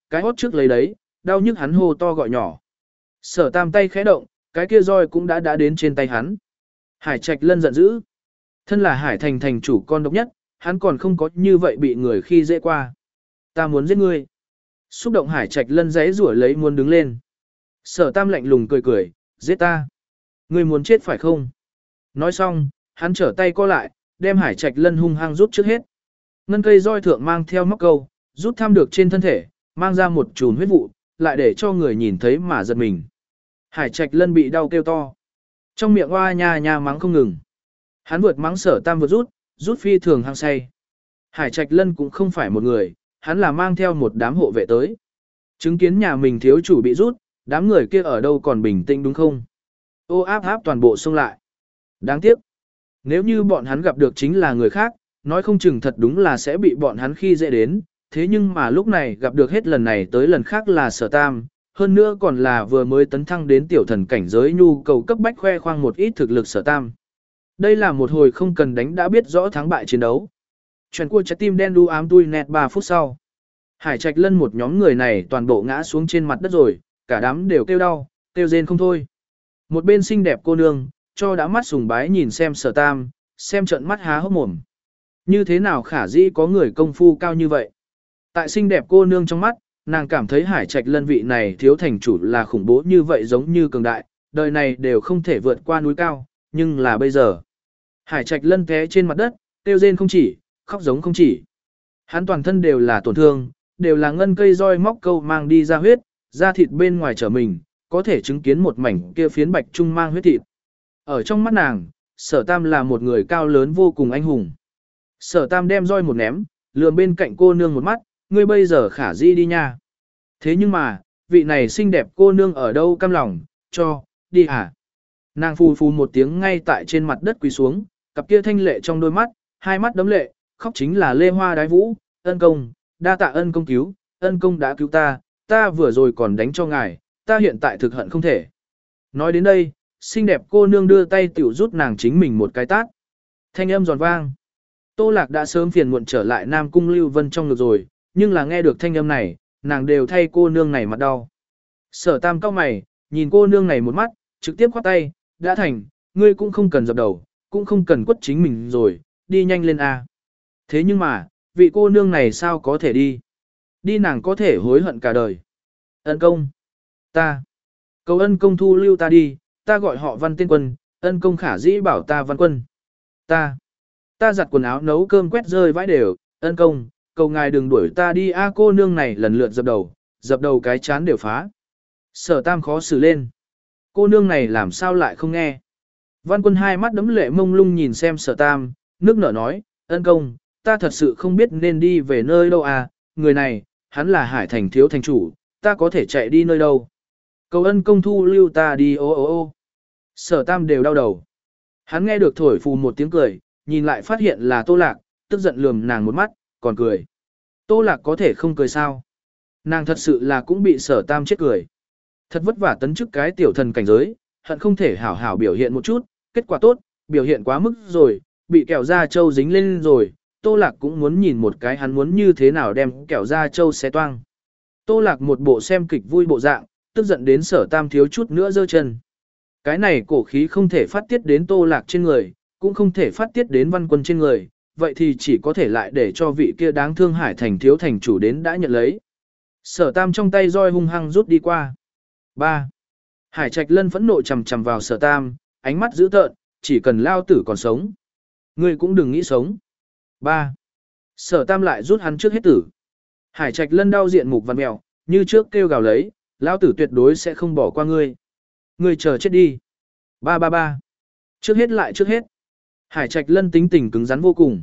Speaker 1: cái hót trước lấy đấy, đau nhức hắn hô to gọi nhỏ. Sở Tam tay khẽ động, cái kia roi cũng đã đã đến trên tay hắn. Hải Trạch Lân giận dữ. Thân là Hải Thành thành chủ con độc nhất, hắn còn không có như vậy bị người khi dễ qua. Ta muốn giết ngươi. Xúc động Hải Trạch Lân giấy rủa lấy muốn đứng lên. Sở Tam lạnh lùng cười cười, giết ta. Ngươi muốn chết phải không? Nói xong, hắn trở tay co lại, đem Hải Trạch Lân hung hăng rút trước hết. Ngân cây roi thượng mang theo móc câu, rút thăm được trên thân thể, mang ra một chùm huyết vụ, lại để cho người nhìn thấy mà giật mình. Hải Trạch Lân bị đau kêu to. Trong miệng oa nha nha mắng không ngừng. Hắn vượt mắng Sở Tam vượt rút, rút phi thường hăng say. Hải Trạch Lân cũng không phải một người, hắn là mang theo một đám hộ vệ tới. Chứng kiến nhà mình thiếu chủ bị rút, đám người kia ở đâu còn bình tĩnh đúng không? Ô áp áp toàn bộ xông lại. Đáng tiếc. Nếu như bọn hắn gặp được chính là người khác, nói không chừng thật đúng là sẽ bị bọn hắn khi dễ đến. Thế nhưng mà lúc này gặp được hết lần này tới lần khác là Sở Tam, hơn nữa còn là vừa mới tấn thăng đến tiểu thần cảnh giới nhu cầu cấp bách khoe khoang một ít thực lực Sở Tam. Đây là một hồi không cần đánh đã biết rõ thắng bại chiến đấu. Chuyện của trái tim đen đu ám tui nẹt ba phút sau. Hải Trạch Lân một nhóm người này toàn bộ ngã xuống trên mặt đất rồi, cả đám đều kêu đau, kêu rên không thôi. Một bên xinh đẹp cô nương, cho đã mắt sùng bái nhìn xem Sở Tam, xem trận mắt há hốc mồm. Như thế nào khả dĩ có người công phu cao như vậy? Tại xinh đẹp cô nương trong mắt, nàng cảm thấy Hải Trạch Lân vị này thiếu thành chủ là khủng bố như vậy giống như cường đại, đời này đều không thể vượt qua núi cao, nhưng là bây giờ. Hải Trạch Lân té trên mặt đất, kêu rên không chỉ, khóc giống không chỉ. Hắn toàn thân đều là tổn thương, đều là ngân cây roi móc câu mang đi ra huyết, da thịt bên ngoài trở mình, có thể chứng kiến một mảnh kia phiến bạch trung mang huyết thịt. Ở trong mắt nàng, Sở Tam là một người cao lớn vô cùng anh hùng. Sở Tam đem roi một ném, lườm bên cạnh cô nương một mắt, ngươi bây giờ khả di đi nha. Thế nhưng mà, vị này xinh đẹp cô nương ở đâu cam lòng, cho, đi hả? Nàng phù phù một tiếng ngay tại trên mặt đất quỳ xuống, cặp kia thanh lệ trong đôi mắt, hai mắt đấm lệ, khóc chính là lê hoa đái vũ, ân công, đa tạ ân công cứu, ân công đã cứu ta, ta vừa rồi còn đánh cho ngài, ta hiện tại thực hận không thể. Nói đến đây, xinh đẹp cô nương đưa tay tiểu rút nàng chính mình một cái tát. Thanh âm giòn vang. Tô Lạc đã sớm phiền muộn trở lại Nam Cung Lưu Vân trong ngực rồi, nhưng là nghe được thanh âm này, nàng đều thay cô nương này mặt đau. Sở Tam cao mày, nhìn cô nương này một mắt, trực tiếp khoát tay, đã thành, ngươi cũng không cần dập đầu, cũng không cần quất chính mình rồi, đi nhanh lên A. Thế nhưng mà, vị cô nương này sao có thể đi? Đi nàng có thể hối hận cả đời. Ân công. Ta. Cầu ân công thu lưu ta đi, ta gọi họ Văn tên quân, ân công khả dĩ bảo ta Văn quân. Ta. Ta giặt quần áo nấu cơm quét rơi vãi đều, ân công, cầu ngài đừng đuổi ta đi a. Cô nương này lần lượt dập đầu, dập đầu cái chán đều phá. Sở Tam khó xử lên. Cô nương này làm sao lại không nghe? Văn quân hai mắt đấm lệ mông lung nhìn xem Sở Tam, nước nở nói, ân công, ta thật sự không biết nên đi về nơi đâu à, người này, hắn là Hải Thành thiếu thành chủ, ta có thể chạy đi nơi đâu. Cầu ân công thu lưu ta đi ô ô ô. Sở Tam đều đau đầu. Hắn nghe được thổi phù một tiếng cười, nhìn lại phát hiện là Tô Lạc, tức giận lườm nàng một mắt, còn cười. Tô Lạc có thể không cười sao? Nàng thật sự là cũng bị Sở Tam chết cười. Thật vất vả tấn chức cái tiểu thần cảnh giới, hận không thể hảo hảo biểu hiện một chút, kết quả tốt, biểu hiện quá mức rồi, bị kẹo da trâu dính lên rồi, Tô Lạc cũng muốn nhìn một cái hắn muốn như thế nào đem kẹo da trâu xé toang. Tô Lạc một bộ xem kịch vui bộ dạng, tức giận đến Sở Tam thiếu chút nữa giơ chân. Cái này cổ khí không thể phát tiết đến Tô Lạc trên người, cũng không thể phát tiết đến Văn Quân trên người, vậy thì chỉ có thể lại để cho vị kia đáng thương Hải Thành thiếu thành chủ đến đã nhận lấy. Sở Tam trong tay roi hung hăng rút đi qua. ba. Hải Trạch Lân phẫn nộ chầm chầm vào Sở Tam, ánh mắt dữ tợn, chỉ cần lao tử còn sống. Ngươi cũng đừng nghĩ sống. ba. Sở Tam lại rút hắn trước hết tử. Hải Trạch Lân đau diện mục văn mèo, như trước kêu gào lấy, lao tử tuyệt đối sẽ không bỏ qua ngươi. Ngươi chờ chết đi. ba ba ba. Trước hết lại trước hết. Hải Trạch Lân tính tình cứng rắn vô cùng.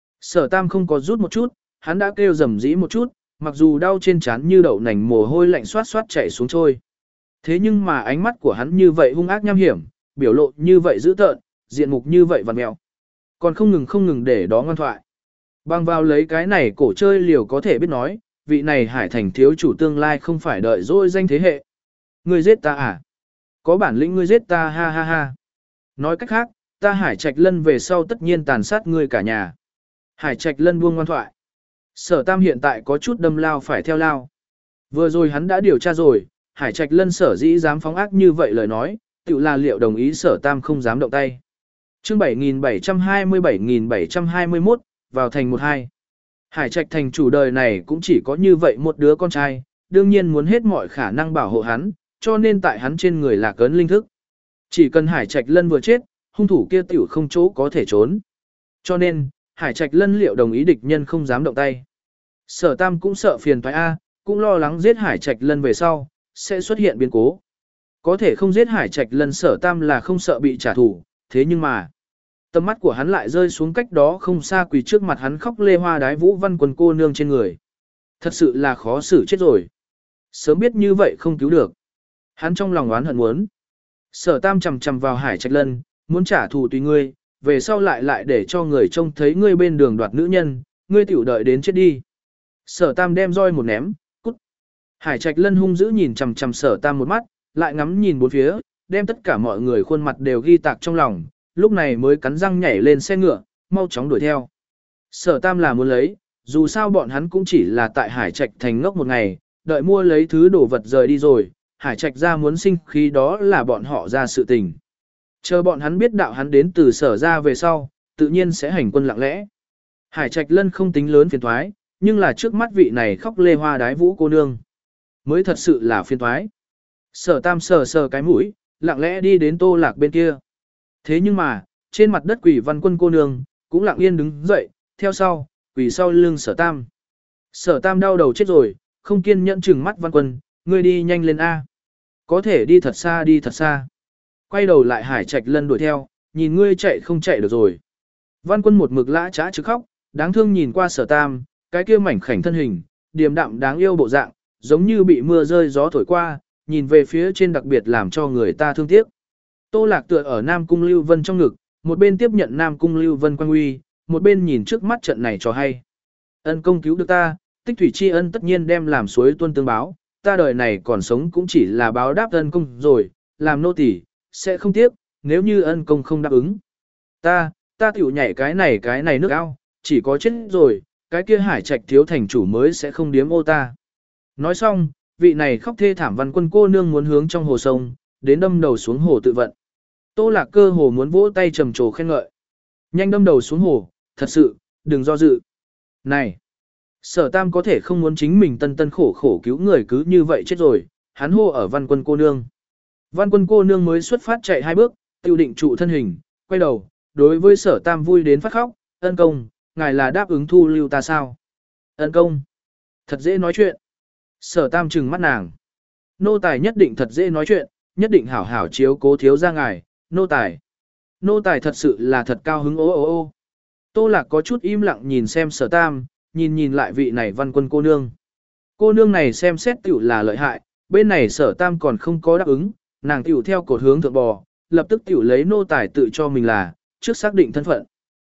Speaker 1: Sở Tam không có rút một chút, hắn đã kêu rầm rĩ một chút, mặc dù đau trên trán như đậu nành mồ hôi lạnh xoát xoát chảy xuống trôi. Thế nhưng mà ánh mắt của hắn như vậy hung ác nham hiểm, biểu lộ như vậy dữ tợn, diện mục như vậy vằn mèo. Còn không ngừng không ngừng để đó ngoan thoại. Bằng vào lấy cái này cổ chơi liều có thể biết nói, vị này Hải Thành thiếu chủ tương lai không phải đợi dỗi danh thế hệ. Ngươi giết ta à? Có bản lĩnh ngươi giết ta ha ha ha. Nói cách khác, ta Hải Trạch Lân về sau tất nhiên tàn sát ngươi cả nhà. Hải Trạch Lân buông ngoan thoại. Sở Tam hiện tại có chút đâm lao phải theo lao. Vừa rồi hắn đã điều tra rồi, Hải Trạch Lân sở dĩ dám phóng ác như vậy lời nói, tự là liệu đồng ý Sở Tam không dám động tay. Chương bảy nghìn bảy trăm hai mươi bảy nghìn bảy trăm hai mươi mốt, vào thành một hai. Hải Trạch thành chủ đời này cũng chỉ có như vậy một đứa con trai, đương nhiên muốn hết mọi khả năng bảo hộ hắn, cho nên tại hắn trên người là cấn linh thức. Chỉ cần Hải Trạch Lân vừa chết, hung thủ kia tiểu không chỗ có thể trốn. Cho nên, Hải Trạch Lân liệu đồng ý địch nhân không dám động tay. Sở Tam cũng sợ phiền toái A, cũng lo lắng giết Hải Trạch Lân về sau, sẽ xuất hiện biến cố. Có thể không giết Hải Trạch Lân, Sở Tam là không sợ bị trả thù, thế nhưng mà, tầm mắt của hắn lại rơi xuống cách đó không xa quỳ trước mặt hắn khóc lê hoa đái Vũ Văn Quân cô nương trên người. Thật sự là khó xử chết rồi. Sớm biết như vậy không cứu được. Hắn trong lòng oán hận muốn. Sở Tam chầm chầm vào Hải Trạch Lân, muốn trả thù tùy ngươi, về sau lại lại để cho người trông thấy ngươi bên đường đoạt nữ nhân, ngươi tiểu đợi đến chết đi. Sở Tam đem roi một ném, cút. Hải Trạch Lân hung dữ nhìn chằm chằm Sở Tam một mắt, lại ngắm nhìn bốn phía, đem tất cả mọi người khuôn mặt đều ghi tạc trong lòng, lúc này mới cắn răng nhảy lên xe ngựa, mau chóng đuổi theo. Sở Tam là muốn lấy, dù sao bọn hắn cũng chỉ là tại Hải Trạch thành ngốc một ngày, đợi mua lấy thứ đồ vật rời đi rồi, Hải Trạch ra muốn sinh khí đó là bọn họ ra sự tình. Chờ bọn hắn biết đạo hắn đến từ Sở ra về sau, tự nhiên sẽ hành quân lặng lẽ. Hải Trạch Lân không tính lớn phiền toái, nhưng là trước mắt vị này khóc lê hoa đái Vũ cô nương, mới thật sự là phiền toái. Sở Tam sờ sờ cái mũi, lặng lẽ đi đến Tô Lạc bên kia. Thế nhưng mà, trên mặt đất quỷ Văn Quân cô nương, cũng lặng yên đứng dậy, theo sau, quỷ sau lưng Sở Tam. Sở Tam đau đầu chết rồi, không kiên nhẫn chừng mắt Văn Quân, ngươi đi nhanh lên A. Có thể đi thật xa đi thật xa. Quay đầu lại Hải Trạch Lân đuổi theo, nhìn ngươi chạy không chạy được rồi. Văn Quân một mực lã trá chứ khóc, đáng thương nhìn qua Sở Tam, cái kia mảnh khảnh thân hình, điềm đạm đáng yêu bộ dạng, giống như bị mưa rơi gió thổi qua, nhìn về phía trên đặc biệt làm cho người ta thương tiếc. Tô Lạc tựa ở Nam Cung Lưu Vân trong ngực, một bên tiếp nhận Nam Cung Lưu Vân quan uy, một bên nhìn trước mắt trận này cho hay. Ân công cứu được ta, tích thủy tri ân tất nhiên đem làm suối tuân tương báo, ta đời này còn sống cũng chỉ là báo đáp ân công rồi, làm nô tỳ sẽ không tiếc, nếu như ân công không đáp ứng. Ta, ta tiểu nhảy cái này cái này nước ao, chỉ có chết rồi, cái kia Hải Trạch thiếu thành chủ mới sẽ không điếm ô ta. Nói xong, vị này khóc thê thảm Văn Quân cô nương muốn hướng trong hồ sông, đến đâm đầu xuống hồ tự vận. Tô Lạc cơ hồ muốn vỗ tay trầm trồ khen ngợi. Nhanh đâm đầu xuống hồ, thật sự, đừng do dự. Này, Sở Tam có thể không muốn chính mình tân tân khổ khổ cứu người cứ như vậy chết rồi, hắn hô ở Văn Quân cô nương. Văn Quân cô nương mới xuất phát chạy hai bước, tiêu định trụ thân hình, quay đầu, đối với Sở Tam vui đến phát khóc, ân công, ngài là đáp ứng thu lưu ta sao? Ân công, thật dễ nói chuyện. Sở Tam trừng mắt nàng. Nô tài nhất định thật dễ nói chuyện, nhất định hảo hảo chiếu cố thiếu gia ngài, nô tài. Nô tài thật sự là thật cao hứng ô ô ô. Tô Lạc có chút im lặng nhìn xem Sở Tam, nhìn nhìn lại vị này Văn Quân cô nương. Cô nương này xem xét tiểu là lợi hại, bên này Sở Tam còn không có đáp ứng, nàng tiểu theo cột hướng thượng bò, lập tức tiểu lấy nô tài tự cho mình là, trước xác định thân phận.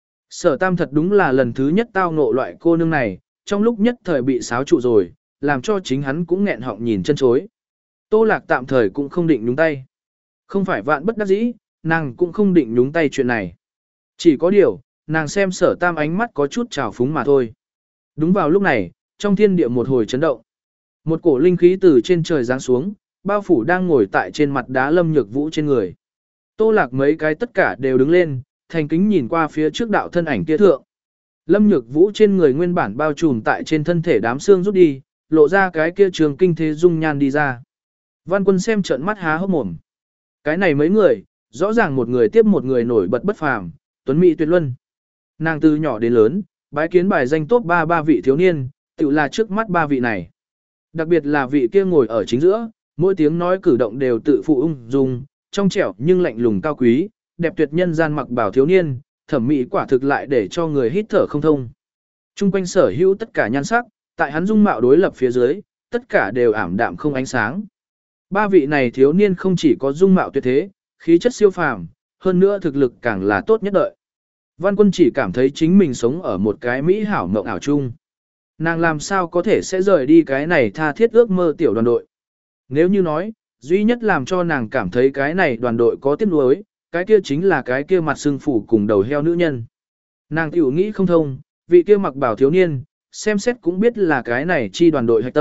Speaker 1: Sở Tam thật đúng là lần thứ nhất tao ngộ loại cô nương này, trong lúc nhất thời bị xáo trụ rồi, làm cho chính hắn cũng nghẹn họng nhìn chân chối. Tô Lạc tạm thời cũng không định nhúng tay. Không phải vạn bất đắc dĩ, nàng cũng không định nhúng tay chuyện này. Chỉ có điều, nàng xem Sở Tam ánh mắt có chút trào phúng mà thôi. Đúng vào lúc này, trong thiên địa một hồi chấn động. Một cổ linh khí từ trên trời giáng xuống, bao phủ đang ngồi tại trên mặt đá Lâm Nhược Vũ trên người. Tô Lạc mấy cái tất cả đều đứng lên, thành kính nhìn qua phía trước đạo thân ảnh kia thượng. Lâm Nhược Vũ trên người nguyên bản bao trùm tại trên thân thể đám xương rút đi, lộ ra cái kia trường kinh thế dung nhan đi ra. Văn Quân xem trợn mắt há hốc mồm. Cái này mấy người, rõ ràng một người tiếp một người nổi bật bất phàm, tuấn mỹ tuyệt luân. Nàng từ nhỏ đến lớn, bái kiến bài danh top ba ba vị thiếu niên, tự là trước mắt ba vị này. Đặc biệt là vị kia ngồi ở chính giữa, mỗi tiếng nói cử động đều tự phụ ung dung, trong trẻo nhưng lạnh lùng cao quý, đẹp tuyệt nhân gian mặc bảo thiếu niên, thẩm mỹ quả thực lại để cho người hít thở không thông. Trung quanh sở hữu tất cả nhan sắc, tại hắn dung mạo đối lập phía dưới, tất cả đều ảm đạm không ánh sáng. Ba vị này thiếu niên không chỉ có dung mạo tuyệt thế, khí chất siêu phàm, hơn nữa thực lực càng là tốt nhất đợi. Văn Quân chỉ cảm thấy chính mình sống ở một cái mỹ hảo mộng ảo chung. Nàng làm sao có thể sẽ rời đi cái này tha thiết ước mơ tiểu đoàn đội. Nếu như nói, duy nhất làm cho nàng cảm thấy cái này đoàn đội có tiếc nuối, cái kia chính là cái kia mặt sưng phủ cùng đầu heo nữ nhân. Nàng tiểu nghĩ không thông, vị kia mặc bảo thiếu niên, xem xét cũng biết là cái này chi đoàn đội hạch tâm,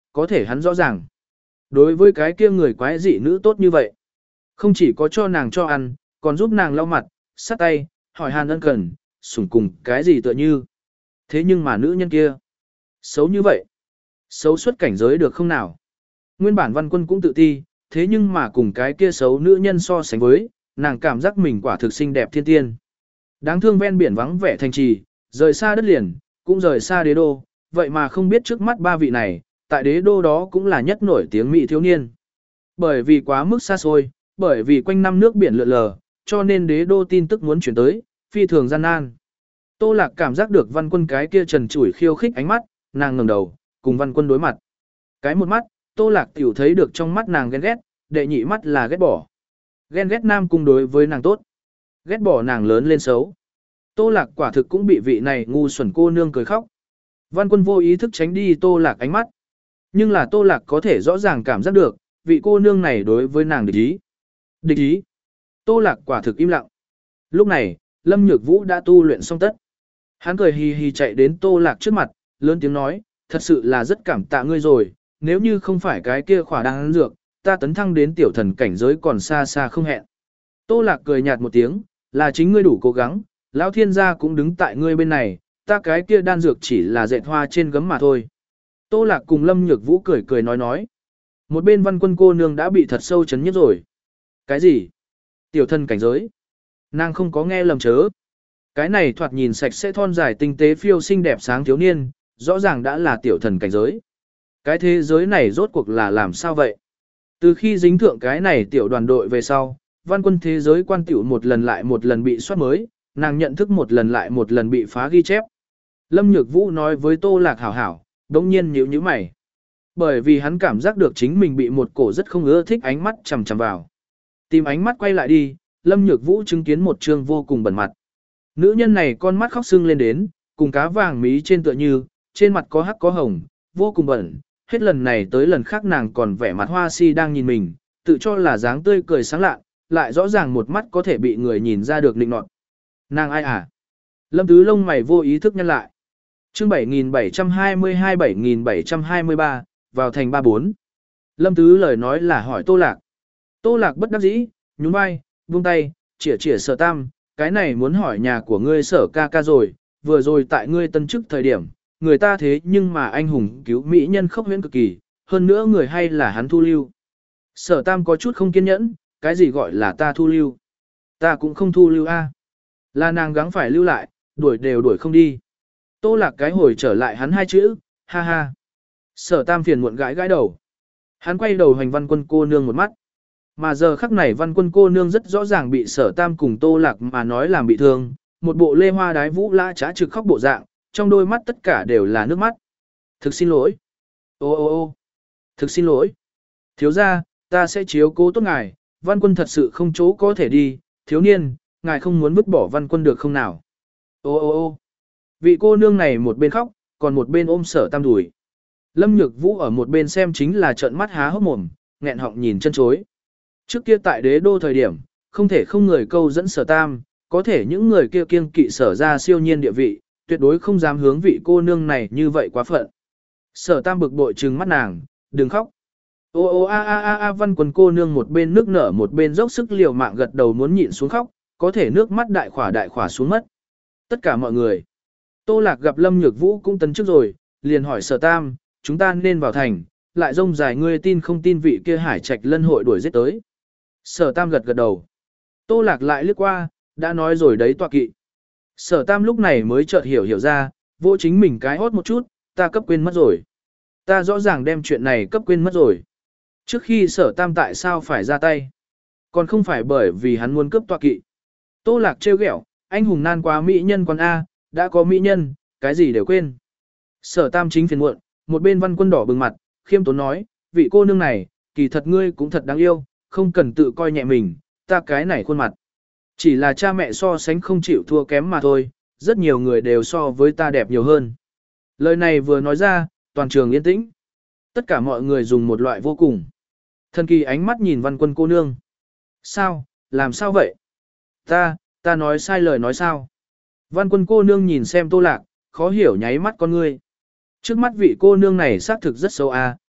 Speaker 1: có thể hắn rõ ràng. Đối với cái kia người quái dị nữ tốt như vậy, không chỉ có cho nàng cho ăn, còn giúp nàng lau mặt, sát tay, hỏi han ân cần, sủng cùng cái gì tựa như. Thế nhưng mà nữ nhân kia, xấu như vậy, xấu xuất cảnh giới được không nào? Nguyên bản Văn Quân cũng tự ti, thế nhưng mà cùng cái kia xấu nữ nhân so sánh với, nàng cảm giác mình quả thực xinh đẹp thiên tiên. Đáng thương ven biển vắng vẻ thành trì, rời xa đất liền, cũng rời xa đế đô, vậy mà không biết trước mắt ba vị này, tại đế đô đó cũng là nhất nổi tiếng mỹ thiếu niên. Bởi vì quá mức xa xôi, bởi vì quanh năm nước biển lượn lờ, cho nên đế đô tin tức muốn chuyển tới, phi thường gian nan. Tô Lạc cảm giác được Văn Quân cái kia trần trụi khiêu khích ánh mắt, nàng ngẩng đầu, cùng Văn Quân đối mặt. Cái một mắt, Tô Lạc tiểu thấy được trong mắt nàng ghen ghét, đệ nhị mắt là ghét bỏ. Ghen ghét Nam Cung đối với nàng tốt, ghét bỏ nàng lớn lên xấu. Tô Lạc quả thực cũng bị vị này ngu xuẩn cô nương cười khóc. Văn Quân vô ý thức tránh đi Tô Lạc ánh mắt. Nhưng là Tô Lạc có thể rõ ràng cảm giác được, vị cô nương này đối với nàng địch ý. Địch ý. Tô Lạc quả thực im lặng. Lúc này, Lâm Nhược Vũ đã tu luyện xong tất. Hắn cười hì hì chạy đến Tô Lạc trước mặt, lớn tiếng nói, thật sự là rất cảm tạ ngươi rồi, nếu như không phải cái kia khỏa đang dược, ta tấn thăng đến tiểu thần cảnh giới còn xa xa không hẹn. Tô Lạc cười nhạt một tiếng, là chính ngươi đủ cố gắng, lão thiên gia cũng đứng tại ngươi bên này, ta cái kia đan dược chỉ là dệt hoa trên gấm mà thôi. Tô Lạc cùng Lâm Nhược Vũ cười cười nói nói. Một bên Văn Quân cô nương đã bị thật sâu chấn nhất rồi. Cái gì? Tiểu thần cảnh giới? Nàng không có nghe lầm chớ. Cái này thoạt nhìn sạch sẽ thon dài tinh tế phiêu xinh đẹp sáng thiếu niên, rõ ràng đã là tiểu thần cảnh giới. Cái thế giới này rốt cuộc là làm sao vậy? Từ khi dính thượng cái này tiểu đoàn đội về sau, Văn Quân thế giới quan tiểu một lần lại một lần bị soát mới, nàng nhận thức một lần lại một lần bị phá ghi chép. Lâm Nhược Vũ nói với Tô Lạc hảo hảo, đống nhiên nhíu nhíu mày. Bởi vì hắn cảm giác được chính mình bị một cổ rất không ưa thích ánh mắt chằm chằm vào. Tìm ánh mắt quay lại đi, Lâm Nhược Vũ chứng kiến một trương vô cùng bẩn mặt. Nữ nhân này con mắt khóc sưng lên đến, cùng cá vàng mí trên tựa như, trên mặt có hắc có hồng, vô cùng bẩn. Hết lần này tới lần khác nàng còn vẻ mặt hoa si đang nhìn mình, tự cho là dáng tươi cười sáng lạ, lại rõ ràng một mắt có thể bị người nhìn ra được nịnh nọt. Nàng ai à? Lâm Tứ lông mày vô ý thức nhăn lại. Chương bảy nghìn bảy trăm hai mươi hai bảy nghìn bảy trăm hai mươi ba, vào thành ba bốn. Lâm Tứ lời nói là hỏi Tô Lạc. Tô Lạc bất đắc dĩ, nhún vai, buông tay, chỉa chỉa Sở Tam, cái này muốn hỏi nhà của ngươi Sở ca ca rồi, vừa rồi tại ngươi tân chức thời điểm, người ta thế nhưng mà anh hùng cứu mỹ nhân khốc huyễn cực kỳ, hơn nữa người hay là hắn thu lưu. Sở Tam có chút không kiên nhẫn, cái gì gọi là ta thu lưu? Ta cũng không thu lưu a. Là nàng gắng phải lưu lại, đuổi đều đuổi không đi. Tô Lạc cái hồi trở lại hắn hai chữ, ha ha. Sở Tam phiền muộn gãi gãi đầu. Hắn quay đầu hành Văn Quân cô nương một mắt. Mà giờ khắc này Văn Quân cô nương rất rõ ràng bị Sở Tam cùng Tô Lạc mà nói làm bị thương, một bộ lê hoa đái vũ lã trá trực khóc bộ dạng, trong đôi mắt tất cả đều là nước mắt. Thực xin lỗi. Ô ô ô thực xin lỗi. Thiếu gia, ta sẽ chiếu cố tốt ngài, Văn Quân thật sự không chỗ có thể đi, thiếu niên, ngài không muốn vứt bỏ Văn Quân được không nào? Ô ô ô vị cô nương này một bên khóc, còn một bên ôm Sở Tam đùi. Lâm Nhược Vũ ở một bên xem chính là trợn mắt há hốc mồm, nghẹn họng nhìn chân chối. Trước kia tại đế đô thời điểm, không thể không người câu dẫn Sở Tam, có thể những người kia kiêng kỵ Sở ra siêu nhiên địa vị, tuyệt đối không dám hướng vị cô nương này như vậy quá phận. Sở Tam bực bội trừng mắt nàng, đừng khóc. Ô ô a a a a Văn Quân cô nương một bên nước nở một bên dốc sức liều mạng gật đầu muốn nhịn xuống khóc, có thể nước mắt đại khỏa đại khỏa xuống mất. Tất cả mọi người. Tô Lạc gặp Lâm Nhược Vũ cũng tấn chức rồi, liền hỏi Sở Tam, chúng ta nên vào thành, lại rông dài ngươi tin không tin vị kia Hải Trạch Lân hội đuổi giết tới. Sở Tam gật gật đầu. Tô Lạc lại liếc qua, đã nói rồi đấy tọa kỵ. Sở Tam lúc này mới chợt hiểu hiểu ra, vô chính mình cái hót một chút, ta cấp quên mất rồi. Ta rõ ràng đem chuyện này cấp quên mất rồi. Trước khi Sở Tam tại sao phải ra tay? Còn không phải bởi vì hắn muốn cướp tọa kỵ. Tô Lạc trêu ghẹo, anh hùng nan quá mỹ nhân con A, đã có mỹ nhân, cái gì đều quên. Sở Tam chính phiền muộn, một bên Văn Quân đỏ bừng mặt, khiêm tốn nói, vị cô nương này, kỳ thật ngươi cũng thật đáng yêu, không cần tự coi nhẹ mình, ta cái này khuôn mặt. Chỉ là cha mẹ so sánh không chịu thua kém mà thôi, rất nhiều người đều so với ta đẹp nhiều hơn. Lời này vừa nói ra, toàn trường yên tĩnh. Tất cả mọi người dùng một loại vô cùng thần kỳ ánh mắt nhìn Văn Quân cô nương. Sao, làm sao vậy? Ta, ta nói sai lời nói sao? Văn Quân cô nương nhìn xem Tô Lạc, khó hiểu nháy mắt con ngươi. Trước mắt vị cô nương này xác thực rất xấu a,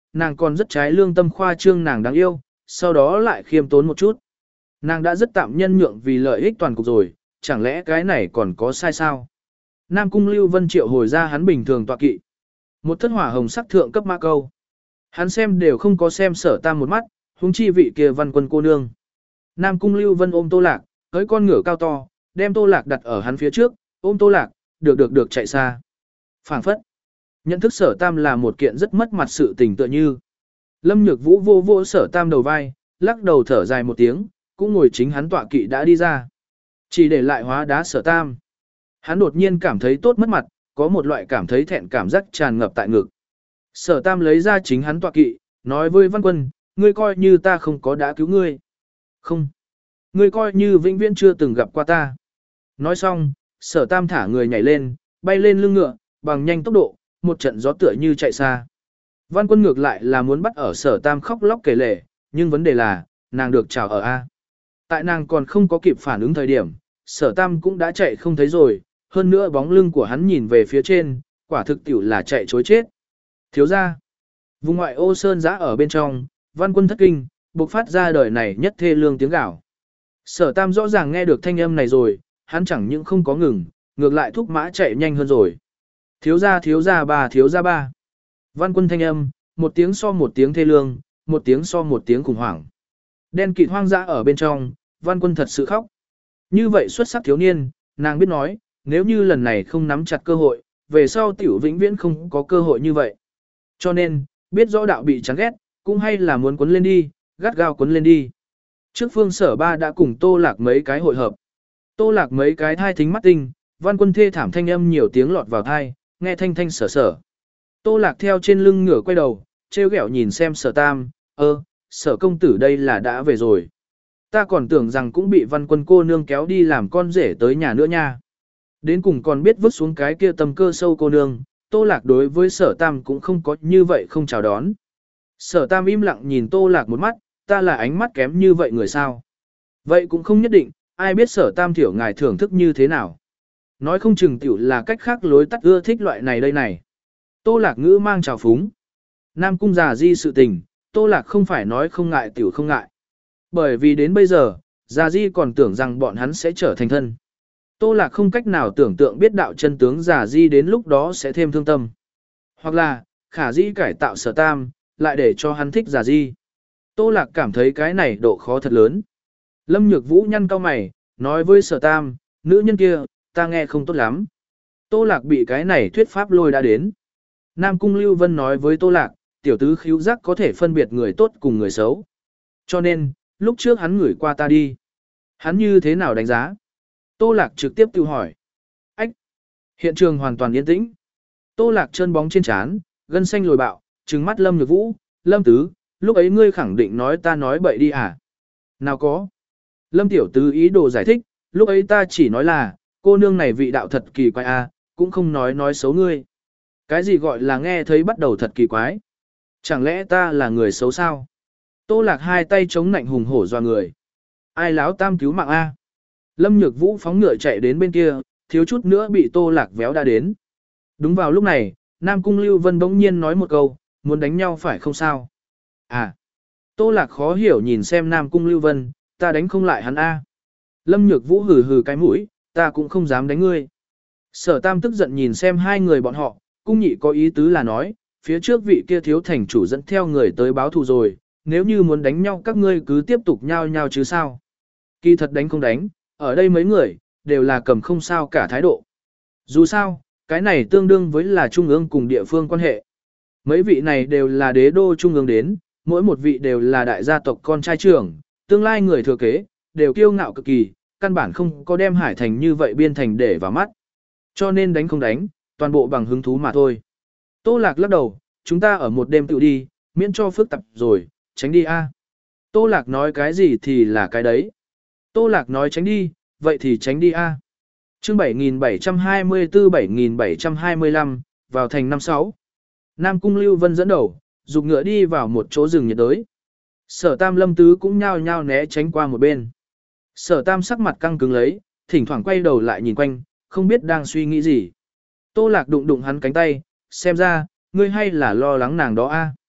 Speaker 1: nàng còn rất trái lương tâm khoa trương nàng đáng yêu, sau đó lại khiêm tốn một chút. Nàng đã rất tạm nhân nhượng vì lợi ích toàn cục rồi, chẳng lẽ cái này còn có sai sao? Nam Cung Lưu Vân triệu hồi ra hắn bình thường tọa kỵ. Một thất hỏa hồng sắc thượng cấp mã câu. Hắn xem đều không có xem Sở Tam một mắt, huống chi vị kia văn quân cô nương. Nam Cung Lưu Vân ôm Tô Lạc, cưỡi con ngựa cao to, đem Tô Lạc đặt ở hắn phía trước, ôm Tô Lạc, được được được chạy xa. Phảng phất. Nhận thức Sở Tam là một kiện rất mất mặt sự tình tựa như. Lâm Nhược Vũ vô vô Sở Tam đầu vai, lắc đầu thở dài một tiếng, cũng ngồi chính hắn tọa kỵ đã đi ra. Chỉ để lại hóa đá Sở Tam. Hắn đột nhiên cảm thấy tốt mất mặt, có một loại cảm thấy thẹn cảm giác tràn ngập tại ngực. Sở Tam lấy ra chính hắn tọa kỵ, nói với Văn Quân, ngươi coi như ta không có đã cứu ngươi. Không. Ngươi coi như vĩnh viễn chưa từng gặp qua ta. Nói xong, Sở Tam thả người nhảy lên, bay lên lưng ngựa, bằng nhanh tốc độ, một trận gió tựa như chạy xa. Văn Quân ngược lại là muốn bắt ở Sở Tam khóc lóc kể lể, nhưng vấn đề là, nàng được chào ở A. Tại nàng còn không có kịp phản ứng thời điểm, Sở Tam cũng đã chạy không thấy rồi, hơn nữa bóng lưng của hắn nhìn về phía trên, quả thực tiểu là chạy chối chết. Thiếu ra, vùng ngoại ô sơn giã ở bên trong, Văn Quân thất kinh, bộc phát ra đời này nhất thê lương tiếng gào. Sở Tam rõ ràng nghe được thanh âm này rồi, hắn chẳng những không có ngừng, ngược lại thúc mã chạy nhanh hơn rồi. Thiếu ra thiếu ra ba thiếu ra ba. Văn Quân thanh âm, một tiếng so một tiếng thê lương, một tiếng so một tiếng khủng hoảng. Đen kịt hoang dã ở bên trong, Văn Quân thật sự khóc. Như vậy xuất sắc thiếu niên, nàng biết nói, nếu như lần này không nắm chặt cơ hội, về sau tiểu vĩnh viễn không có cơ hội như vậy. Cho nên, biết rõ đạo bị chán ghét, cũng hay là muốn cuốn lên đi, gắt gao cuốn lên đi. Trước phương Sở Ba đã cùng Tô Lạc mấy cái hội hợp. Tô Lạc mấy cái thai thính mắt tinh, Văn Quân thê thảm thanh âm nhiều tiếng lọt vào thai, nghe thanh thanh sở sở. Tô Lạc theo trên lưng ngửa quay đầu, trêu ghẹo nhìn xem Sở Tam, ơ, Sở công tử đây là đã về rồi. Ta còn tưởng rằng cũng bị Văn Quân cô nương kéo đi làm con rể tới nhà nữa nha. Đến cùng còn biết vứt xuống cái kia tầm cơ sâu cô nương, Tô Lạc đối với Sở Tam cũng không có như vậy không chào đón. Sở Tam im lặng nhìn Tô Lạc một mắt, ta là ánh mắt kém như vậy người sao? Vậy cũng không nhất định, ai biết Sở Tam tiểu ngài thưởng thức như thế nào? Nói không chừng tiểu là cách khác lối tắt ưa thích loại này đây này. Tô Lạc ngữ mang trào phúng. Nam cung già di sự tình, Tô Lạc không phải nói không ngại tiểu không ngại. Bởi vì đến bây giờ, già di còn tưởng rằng bọn hắn sẽ trở thành thân. Tô Lạc không cách nào tưởng tượng biết đạo chân tướng già di đến lúc đó sẽ thêm thương tâm. Hoặc là, khả di cải tạo Sở Tam, lại để cho hắn thích già di. Tô Lạc cảm thấy cái này độ khó thật lớn. Lâm Nhược Vũ nhăn cau mày, nói với Sở Tam, nữ nhân kia, ta nghe không tốt lắm. Tô Lạc bị cái này thuyết pháp lôi đã đến. Nam Cung Lưu Vân nói với Tô Lạc, tiểu tứ khíu giác có thể phân biệt người tốt cùng người xấu. Cho nên, lúc trước hắn gửi qua ta đi. Hắn như thế nào đánh giá? Tô Lạc trực tiếp tự hỏi. Ách! Hiện trường hoàn toàn yên tĩnh. Tô Lạc trơn bóng trên trán, gân xanh lồi bạo, trừng mắt Lâm Nhược Vũ, Lâm Tứ, lúc ấy ngươi khẳng định nói ta nói bậy đi à? Nào có. Lâm Tiểu Tứ ý đồ giải thích, lúc ấy ta chỉ nói là, cô nương này vị đạo thật kỳ quái à, cũng không nói nói xấu ngươi. Cái gì gọi là nghe thấy bắt đầu thật kỳ quái? Chẳng lẽ ta là người xấu sao? Tô Lạc hai tay chống nạnh hùng hổ doa người. Ai láo tam cứu mạng a? Lâm Nhược Vũ phóng ngựa chạy đến bên kia, thiếu chút nữa bị Tô Lạc véo đã đến. Đúng vào lúc này, Nam Cung Lưu Vân bỗng nhiên nói một câu, muốn đánh nhau phải không sao? À! Tô Lạc khó hiểu nhìn xem Nam Cung Lưu Vân, ta đánh không lại hắn a. Lâm Nhược Vũ hừ hừ cái mũi, ta cũng không dám đánh ngươi. Sở Tam tức giận nhìn xem hai người bọn họ, cung nhị có ý tứ là nói, phía trước vị kia thiếu thành chủ dẫn theo người tới báo thù rồi, nếu như muốn đánh nhau các ngươi cứ tiếp tục nhau nhau chứ sao. Kỳ thật đánh không đánh, ở đây mấy người, đều là cầm không sao cả thái độ. Dù sao, cái này tương đương với là trung ương cùng địa phương quan hệ. Mấy vị này đều là đế đô trung ương đến, mỗi một vị đều là đại gia tộc con trai trưởng, tương lai người thừa kế, đều kiêu ngạo cực kỳ, căn bản không có đem Hải Thành như vậy biên thành để vào mắt. Cho nên đánh không đánh, toàn bộ bằng hứng thú mà thôi. Tô Lạc lắc đầu, chúng ta ở một đêm tự đi, miễn cho phức tạp rồi, tránh đi a. Tô Lạc nói cái gì thì là cái đấy. Tô Lạc nói tránh đi, vậy thì tránh đi a. Chương bảy nghìn bảy trăm hai mươi tư bảy nghìn bảy trăm hai mươi lăm, vào thành năm sáu. Nam Cung Lưu Vân dẫn đầu, dục ngựa đi vào một chỗ rừng nhiệt đới. Sở Tam Lâm Tứ cũng nhao nhao né tránh qua một bên. Sở Tam sắc mặt căng cứng lấy, thỉnh thoảng quay đầu lại nhìn quanh, không biết đang suy nghĩ gì. Tô Lạc đụng đụng hắn cánh tay, xem ra, ngươi hay là lo lắng nàng đó a.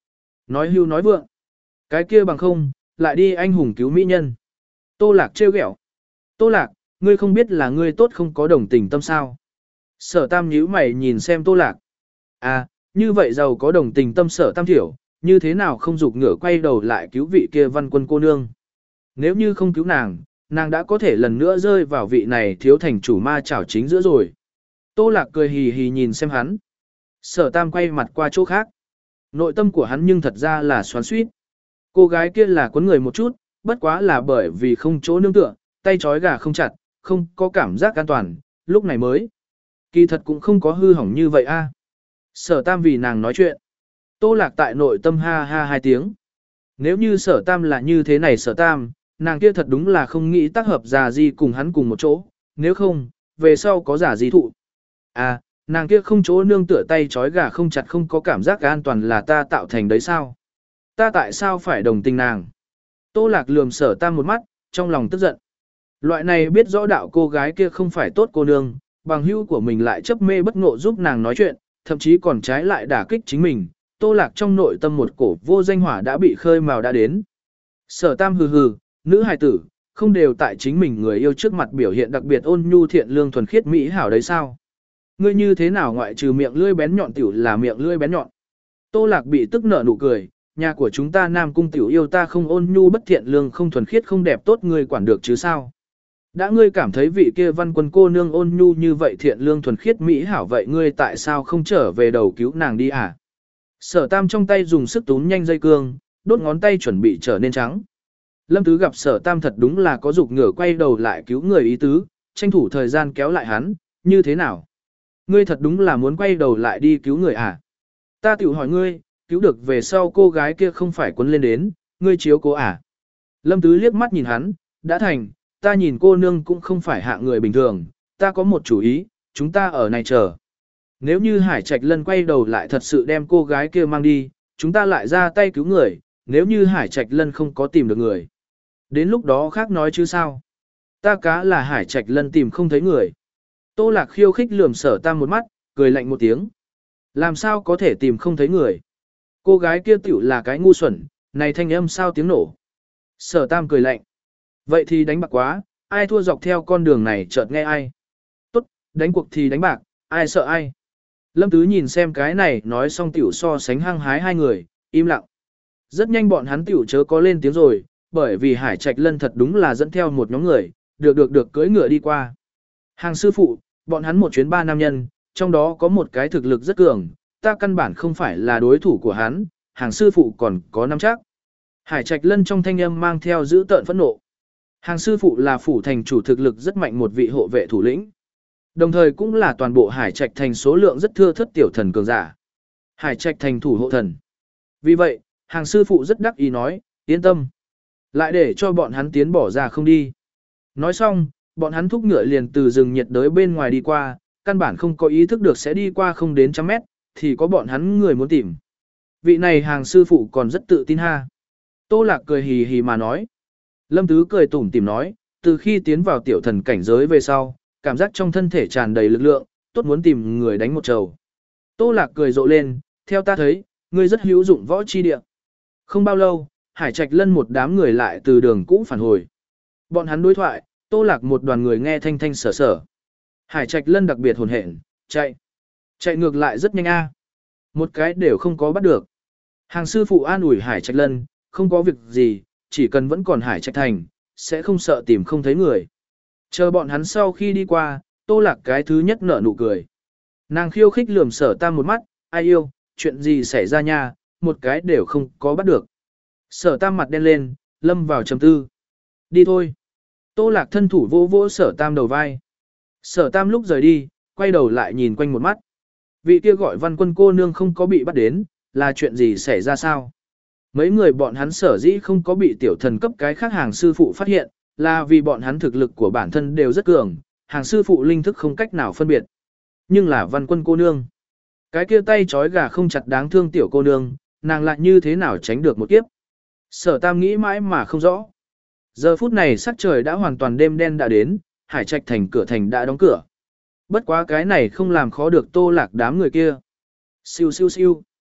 Speaker 1: Nói hưu nói vượng. Cái kia bằng không, lại đi anh hùng cứu mỹ nhân. Tô Lạc trêu ghẹo. Tô Lạc, ngươi không biết là ngươi tốt không có đồng tình tâm sao. Sở Tam nhíu mày nhìn xem Tô Lạc. À, như vậy giàu có đồng tình tâm Sở Tam thiểu, như thế nào không dục ngửa quay đầu lại cứu vị kia văn quân cô nương. Nếu như không cứu nàng, nàng đã có thể lần nữa rơi vào vị này thiếu thành chủ ma chảo chính giữa rồi. Tô Lạc cười hì hì nhìn xem hắn. Sở Tam quay mặt qua chỗ khác. Nội tâm của hắn nhưng thật ra là xoắn xuýt. Cô gái kia là quấn người một chút, bất quá là bởi vì không chỗ nương tựa, tay trói gà không chặt, không có cảm giác an toàn, lúc này mới. Kỳ thật cũng không có hư hỏng như vậy a. Sở Tam vì nàng nói chuyện. Tô Lạc tại nội tâm ha ha hai tiếng. Nếu như Sở Tam là như thế này Sở Tam, nàng kia thật đúng là không nghĩ tác hợp già gì cùng hắn cùng một chỗ, nếu không, về sau có giả gì thụ. À, nàng kia không chỗ nương tựa tay trói gà không chặt không có cảm giác an toàn là ta tạo thành đấy sao? Ta tại sao phải đồng tình nàng? Tô Lạc lườm Sở Tam một mắt, trong lòng tức giận. Loại này biết rõ đạo cô gái kia không phải tốt cô nương, bằng hữu của mình lại chấp mê bất ngộ giúp nàng nói chuyện, thậm chí còn trái lại đả kích chính mình. Tô Lạc trong nội tâm một cổ vô danh hỏa đã bị khơi mào đã đến. Sở Tam hừ hừ, nữ hài tử, không đều tại chính mình người yêu trước mặt biểu hiện đặc biệt ôn nhu thiện lương thuần khiết mỹ hảo đấy sao? Ngươi như thế nào ngoại trừ miệng lưỡi bén nhọn tiểu là miệng lưỡi bén nhọn? Tô Lạc bị tức nở nụ cười, nhà của chúng ta Nam Cung tiểu yêu ta không ôn nhu bất thiện lương không thuần khiết không đẹp tốt ngươi quản được chứ sao? Đã ngươi cảm thấy vị kia văn quân cô nương ôn nhu như vậy thiện lương thuần khiết mỹ hảo vậy ngươi tại sao không trở về đầu cứu nàng đi à? Sở Tam trong tay dùng sức túm nhanh dây cương, đốt ngón tay chuẩn bị trở nên trắng. Lâm Tứ gặp Sở Tam thật đúng là có dục ngửa quay đầu lại cứu người ý tứ, tranh thủ thời gian kéo lại hắn, như thế nào? Ngươi thật đúng là muốn quay đầu lại đi cứu người à? Ta tiểu hỏi ngươi, cứu được về sau cô gái kia không phải quấn lên đến, ngươi chiếu cố à? Lâm Tứ liếc mắt nhìn hắn, đã thành, ta nhìn cô nương cũng không phải hạ người bình thường, ta có một chủ ý, chúng ta ở này chờ. Nếu như Hải Trạch Lân quay đầu lại thật sự đem cô gái kia mang đi, chúng ta lại ra tay cứu người, nếu như Hải Trạch Lân không có tìm được người. Đến lúc đó khác nói chứ sao. Ta cá là Hải Trạch Lân tìm không thấy người. Tô Lạc khiêu khích lườm Sở Tam một mắt, cười lạnh một tiếng. Làm sao có thể tìm không thấy người. Cô gái kia tiểu là cái ngu xuẩn, này thanh âm sao tiếng nổ. Sở Tam cười lạnh. Vậy thì đánh bạc quá, ai thua dọc theo con đường này chợt nghe ai. Tốt, đánh cuộc thì đánh bạc, ai sợ ai. Lâm Tứ nhìn xem cái này nói xong tiểu so sánh hăng hái hai người, im lặng. Rất nhanh bọn hắn tiểu chớ có lên tiếng rồi, bởi vì Hải Trạch Lân thật đúng là dẫn theo một nhóm người, được được được cưỡi ngựa đi qua. Hàng sư phụ, bọn hắn một chuyến ba nam nhân, trong đó có một cái thực lực rất cường, ta căn bản không phải là đối thủ của hắn, hàng sư phụ còn có nắm chắc. Hải Trạch Lân trong thanh âm mang theo dữ tợn phẫn nộ. Hàng sư phụ là phủ thành chủ thực lực rất mạnh một vị hộ vệ thủ lĩnh. Đồng thời cũng là toàn bộ Hải Trạch thành số lượng rất thưa thớt tiểu thần cường giả. Hải Trạch thành thủ hộ thần. Vì vậy, hàng sư phụ rất đắc ý nói, yên tâm. Lại để cho bọn hắn tiến bỏ ra không đi. Nói xong, bọn hắn thúc ngựa liền từ rừng nhiệt đới bên ngoài đi qua, căn bản không có ý thức được sẽ đi qua không đến trăm mét, thì có bọn hắn người muốn tìm. Vị này hàng sư phụ còn rất tự tin ha. Tô Lạc cười hì hì mà nói. Lâm Tứ cười tủm tỉm nói, từ khi tiến vào tiểu thần cảnh giới về sau, cảm giác trong thân thể tràn đầy lực lượng, tốt muốn tìm người đánh một trầu. Tô Lạc cười rộ lên, theo ta thấy, ngươi rất hữu dụng võ chi địa. Không bao lâu, Hải Trạch Lân một đám người lại từ đường cũ phản hồi. Bọn hắn đối thoại, Tô Lạc một đoàn người nghe thanh thanh sở sở. Hải Trạch Lân đặc biệt hồn hển, chạy. Chạy ngược lại rất nhanh a. Một cái đều không có bắt được. Hàng sư phụ an ủi Hải Trạch Lân, không có việc gì, chỉ cần vẫn còn Hải Trạch thành, sẽ không sợ tìm không thấy người. Chờ bọn hắn sau khi đi qua, Tô Lạc cái thứ nhất nở nụ cười. Nàng khiêu khích lườm Sở Tam một mắt, ai yêu, chuyện gì xảy ra nha, một cái đều không có bắt được. Sở Tam mặt đen lên, lâm vào trầm tư. Đi thôi. Tô Lạc thân thủ vỗ vỗ Sở Tam đầu vai. Sở Tam lúc rời đi, quay đầu lại nhìn quanh một mắt. Vị kia gọi văn quân cô nương không có bị bắt đến, là chuyện gì xảy ra sao? Mấy người bọn hắn sở dĩ không có bị tiểu thần cấp cái khác hàng sư phụ phát hiện, là vì bọn hắn thực lực của bản thân đều rất cường, hàng sư phụ linh thức không cách nào phân biệt. Nhưng là văn quân cô nương. Cái kia tay trói gà không chặt đáng thương tiểu cô nương, nàng lại như thế nào tránh được một kiếp. Sở Tam nghĩ mãi mà không rõ. Giờ phút này sắc trời đã hoàn toàn đêm đen đã đến, Hải Trạch thành cửa thành đã đóng cửa. Bất quá cái này không làm khó được Tô Lạc đám người kia. Siêu siêu siêu.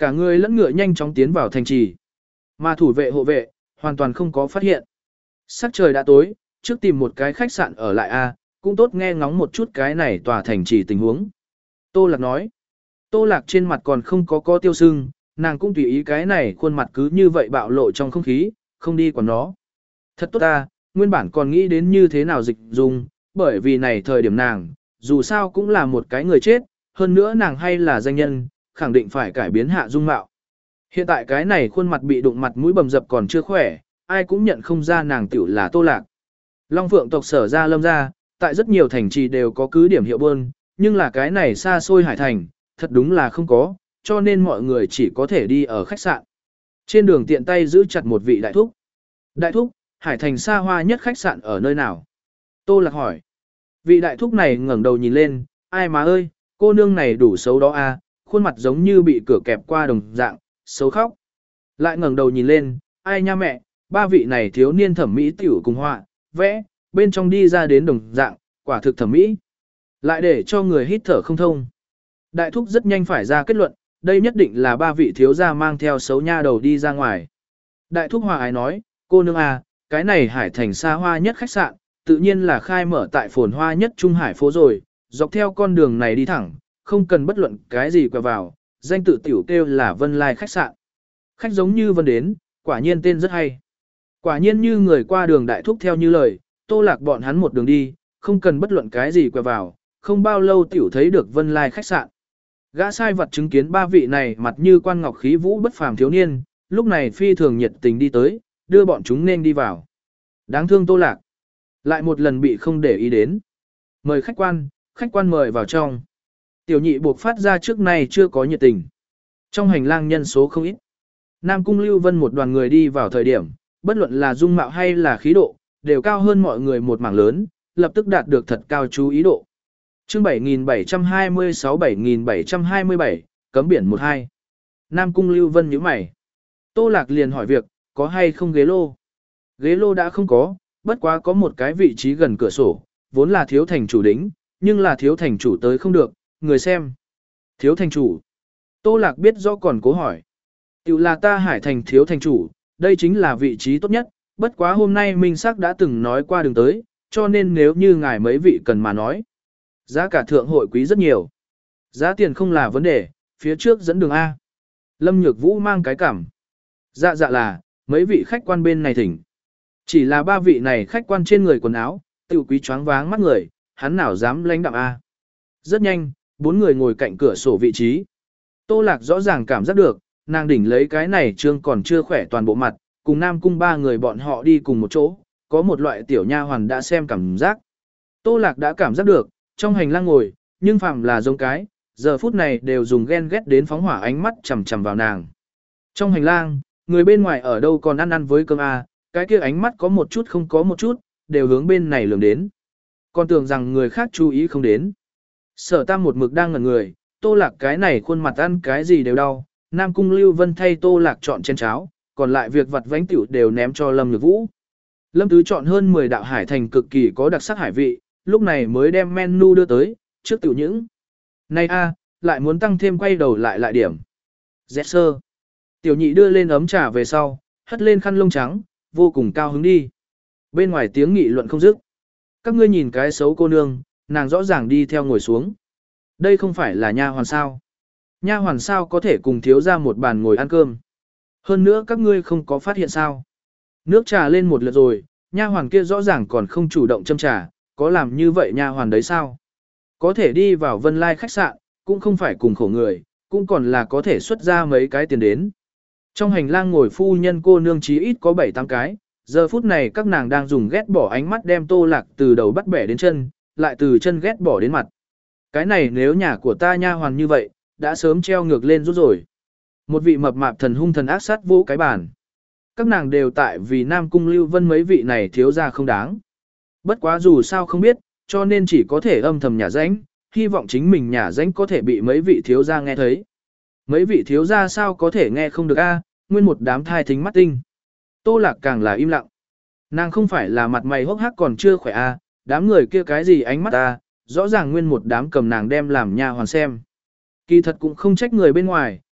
Speaker 1: Cả người lẫn ngựa nhanh chóng tiến vào thành trì. Mà thủ vệ hộ vệ, hoàn toàn không có phát hiện. Sắc trời đã tối, trước tìm một cái khách sạn ở lại A, cũng tốt nghe ngóng một chút cái này tòa thành trì tình huống. Tô Lạc nói. Tô Lạc trên mặt còn không có có tiêu sưng, nàng cũng tùy ý cái này khuôn mặt cứ như vậy bạo lộ trong không khí, không đi quản nó. Thật tốt ta, nguyên bản còn nghĩ đến như thế nào dịch dùng, bởi vì này thời điểm nàng, dù sao cũng là một cái người chết, hơn nữa nàng hay là danh nhân, khẳng định phải cải biến hạ dung mạo. Hiện tại cái này khuôn mặt bị đụng mặt mũi bầm dập còn chưa khỏe, ai cũng nhận không ra nàng tiểu là Tô Lạc. Long Phượng tộc Sở Gia Lâm gia, tại rất nhiều thành trì đều có cứ điểm hiệu buôn, nhưng là cái này xa xôi hải thành, thật đúng là không có, cho nên mọi người chỉ có thể đi ở khách sạn. Trên đường tiện tay giữ chặt một vị đại thúc. Đại thúc, hải thành xa hoa nhất khách sạn ở nơi nào? Tô Lạc hỏi. Vị đại thúc này ngẩng đầu nhìn lên, ai má ơi, cô nương này đủ xấu đó à, khuôn mặt giống như bị cửa kẹp qua đồng dạng, xấu khóc. Lại ngẩng đầu nhìn lên, ai nha mẹ, ba vị này thiếu niên thẩm mỹ tiểu cùng họa, vẽ, bên trong đi ra đến đồng dạng, quả thực thẩm mỹ. Lại để cho người hít thở không thông. Đại thúc rất nhanh phải ra kết luận, đây nhất định là ba vị thiếu gia mang theo xấu nha đầu đi ra ngoài. Đại thúc hòa ái nói, cô nương à, cái này hải thành xa hoa nhất khách sạn, tự nhiên là khai mở tại phồn hoa nhất Trung Hải phố rồi, dọc theo con đường này đi thẳng, không cần bất luận cái gì quẹo vào, danh tự tiểu kêu là Vân Lai khách sạn. Khách giống như Vân đến, quả nhiên tên rất hay. Quả nhiên như người qua đường đại thúc theo như lời, Tô Lạc bọn hắn một đường đi, không cần bất luận cái gì quẹo vào, không bao lâu tiểu thấy được Vân Lai khách sạn. Gã sai vật chứng kiến ba vị này mặt như quan ngọc khí vũ bất phàm thiếu niên, lúc này phi thường nhiệt tình đi tới, đưa bọn chúng nên đi vào. Đáng thương Tô Lạc, lại một lần bị không để ý đến. Mời khách quan, khách quan mời vào trong. Tiểu nhị buộc phát ra trước nay chưa có nhiệt tình. Trong hành lang nhân số không ít. Nam Cung Lưu Vân một đoàn người đi vào thời điểm, bất luận là dung mạo hay là khí độ, đều cao hơn mọi người một mảng lớn, lập tức đạt được thật cao chú ý độ. Chương bảy nghìn bảy trăm hai mươi sáu bảy nghìn bảy trăm hai mươi bảy, cấm biển một hai. Nam Cung Lưu Vân nhíu mày. Tô Lạc liền hỏi việc, có hay không ghế lô? Ghế lô đã không có, bất quá có một cái vị trí gần cửa sổ, vốn là thiếu thành chủ đính, nhưng là thiếu thành chủ tới không được, người xem. Thiếu thành chủ. Tô Lạc biết rõ còn cố hỏi. Tiểu là ta hải thành thiếu thành chủ, đây chính là vị trí tốt nhất, bất quá hôm nay Minh Sắc đã từng nói qua đường tới, cho nên nếu như ngài mấy vị cần mà nói. Giá cả thượng hội quý rất nhiều. Giá tiền không là vấn đề, phía trước dẫn đường A. Lâm Nhược Vũ mang cái cảm. Dạ dạ là, mấy vị khách quan bên này thỉnh. Chỉ là ba vị này khách quan trên người quần áo, tiểu quý choáng váng mắt người, hắn nào dám lãnh đạm A. Rất nhanh, bốn người ngồi cạnh cửa sổ vị trí. Tô Lạc rõ ràng cảm giác được, nàng đỉnh lấy cái này trương còn chưa khỏe toàn bộ mặt, cùng Nam Cung ba người bọn họ đi cùng một chỗ, có một loại tiểu nha hoàn đã xem cảm giác. Tô Lạc đã cảm giác được, trong hành lang ngồi, nhưng phàm là giống cái, giờ phút này đều dùng ghen ghét đến phóng hỏa ánh mắt chằm chằm vào nàng. Trong hành lang, người bên ngoài ở đâu còn ăn ăn với cơm A, cái kia ánh mắt có một chút không có một chút, đều hướng bên này lường đến. Còn tưởng rằng người khác chú ý không đến. Sở Tam một mực đang ngẩn người, Tô Lạc cái này khuôn mặt ăn cái gì đều đau, Nam Cung Lưu Vân thay Tô Lạc chọn chén cháo, còn lại việc vặt vánh tiểu đều ném cho Lâm Nhược Vũ. Lâm Tứ chọn hơn mười đạo hải thành cực kỳ có đặc sắc hải vị, lúc này mới đem menu đưa tới, trước tiểu những. Này a, lại muốn tăng thêm quay đầu lại lại điểm. Dẹt sơ. Tiểu nhị đưa lên ấm trà về sau, hất lên khăn lông trắng, vô cùng cao hứng đi. Bên ngoài tiếng nghị luận không dứt. Các ngươi nhìn cái xấu cô nương, nàng rõ ràng đi theo ngồi xuống. Đây không phải là nha hoàn sao. Nha hoàn sao có thể cùng thiếu ra một bàn ngồi ăn cơm. Hơn nữa các ngươi không có phát hiện sao. Nước trà lên một lượt rồi, nha hoàn kia rõ ràng còn không chủ động châm trà, có làm như vậy nha hoàn đấy sao? Có thể đi vào Vân Lai khách sạn, cũng không phải cùng khổ người, cũng còn là có thể xuất ra mấy cái tiền đến. Trong hành lang ngồi phu nhân cô nương chí ít có bảy tám cái, giờ phút này các nàng đang dùng ghét bỏ ánh mắt đem Tô Lạc từ đầu bắt bẻ đến chân, lại từ chân ghét bỏ đến mặt. Cái này nếu nhà của ta nha hoàn như vậy, đã sớm treo ngược lên rút rồi. Một vị mập mạp thần hung thần ác sát vô cái bàn. Các nàng đều tại vì Nam Cung Lưu Vân mấy vị này thiếu ra không đáng. Bất quá dù sao không biết, cho nên chỉ có thể âm thầm nhả rãnh, hy vọng chính mình nhả rãnh có thể bị mấy vị thiếu gia nghe thấy. Mấy vị thiếu gia sao có thể nghe không được a? Nguyên một đám thai thính mắt tinh. Tô Lạc càng là im lặng. Nàng không phải là mặt mày hốc hác còn chưa khỏe a, đám người kia cái gì ánh mắt a, rõ ràng nguyên một đám cầm nàng đem làm nha hoàn xem. Kỳ thật cũng không trách người bên ngoài,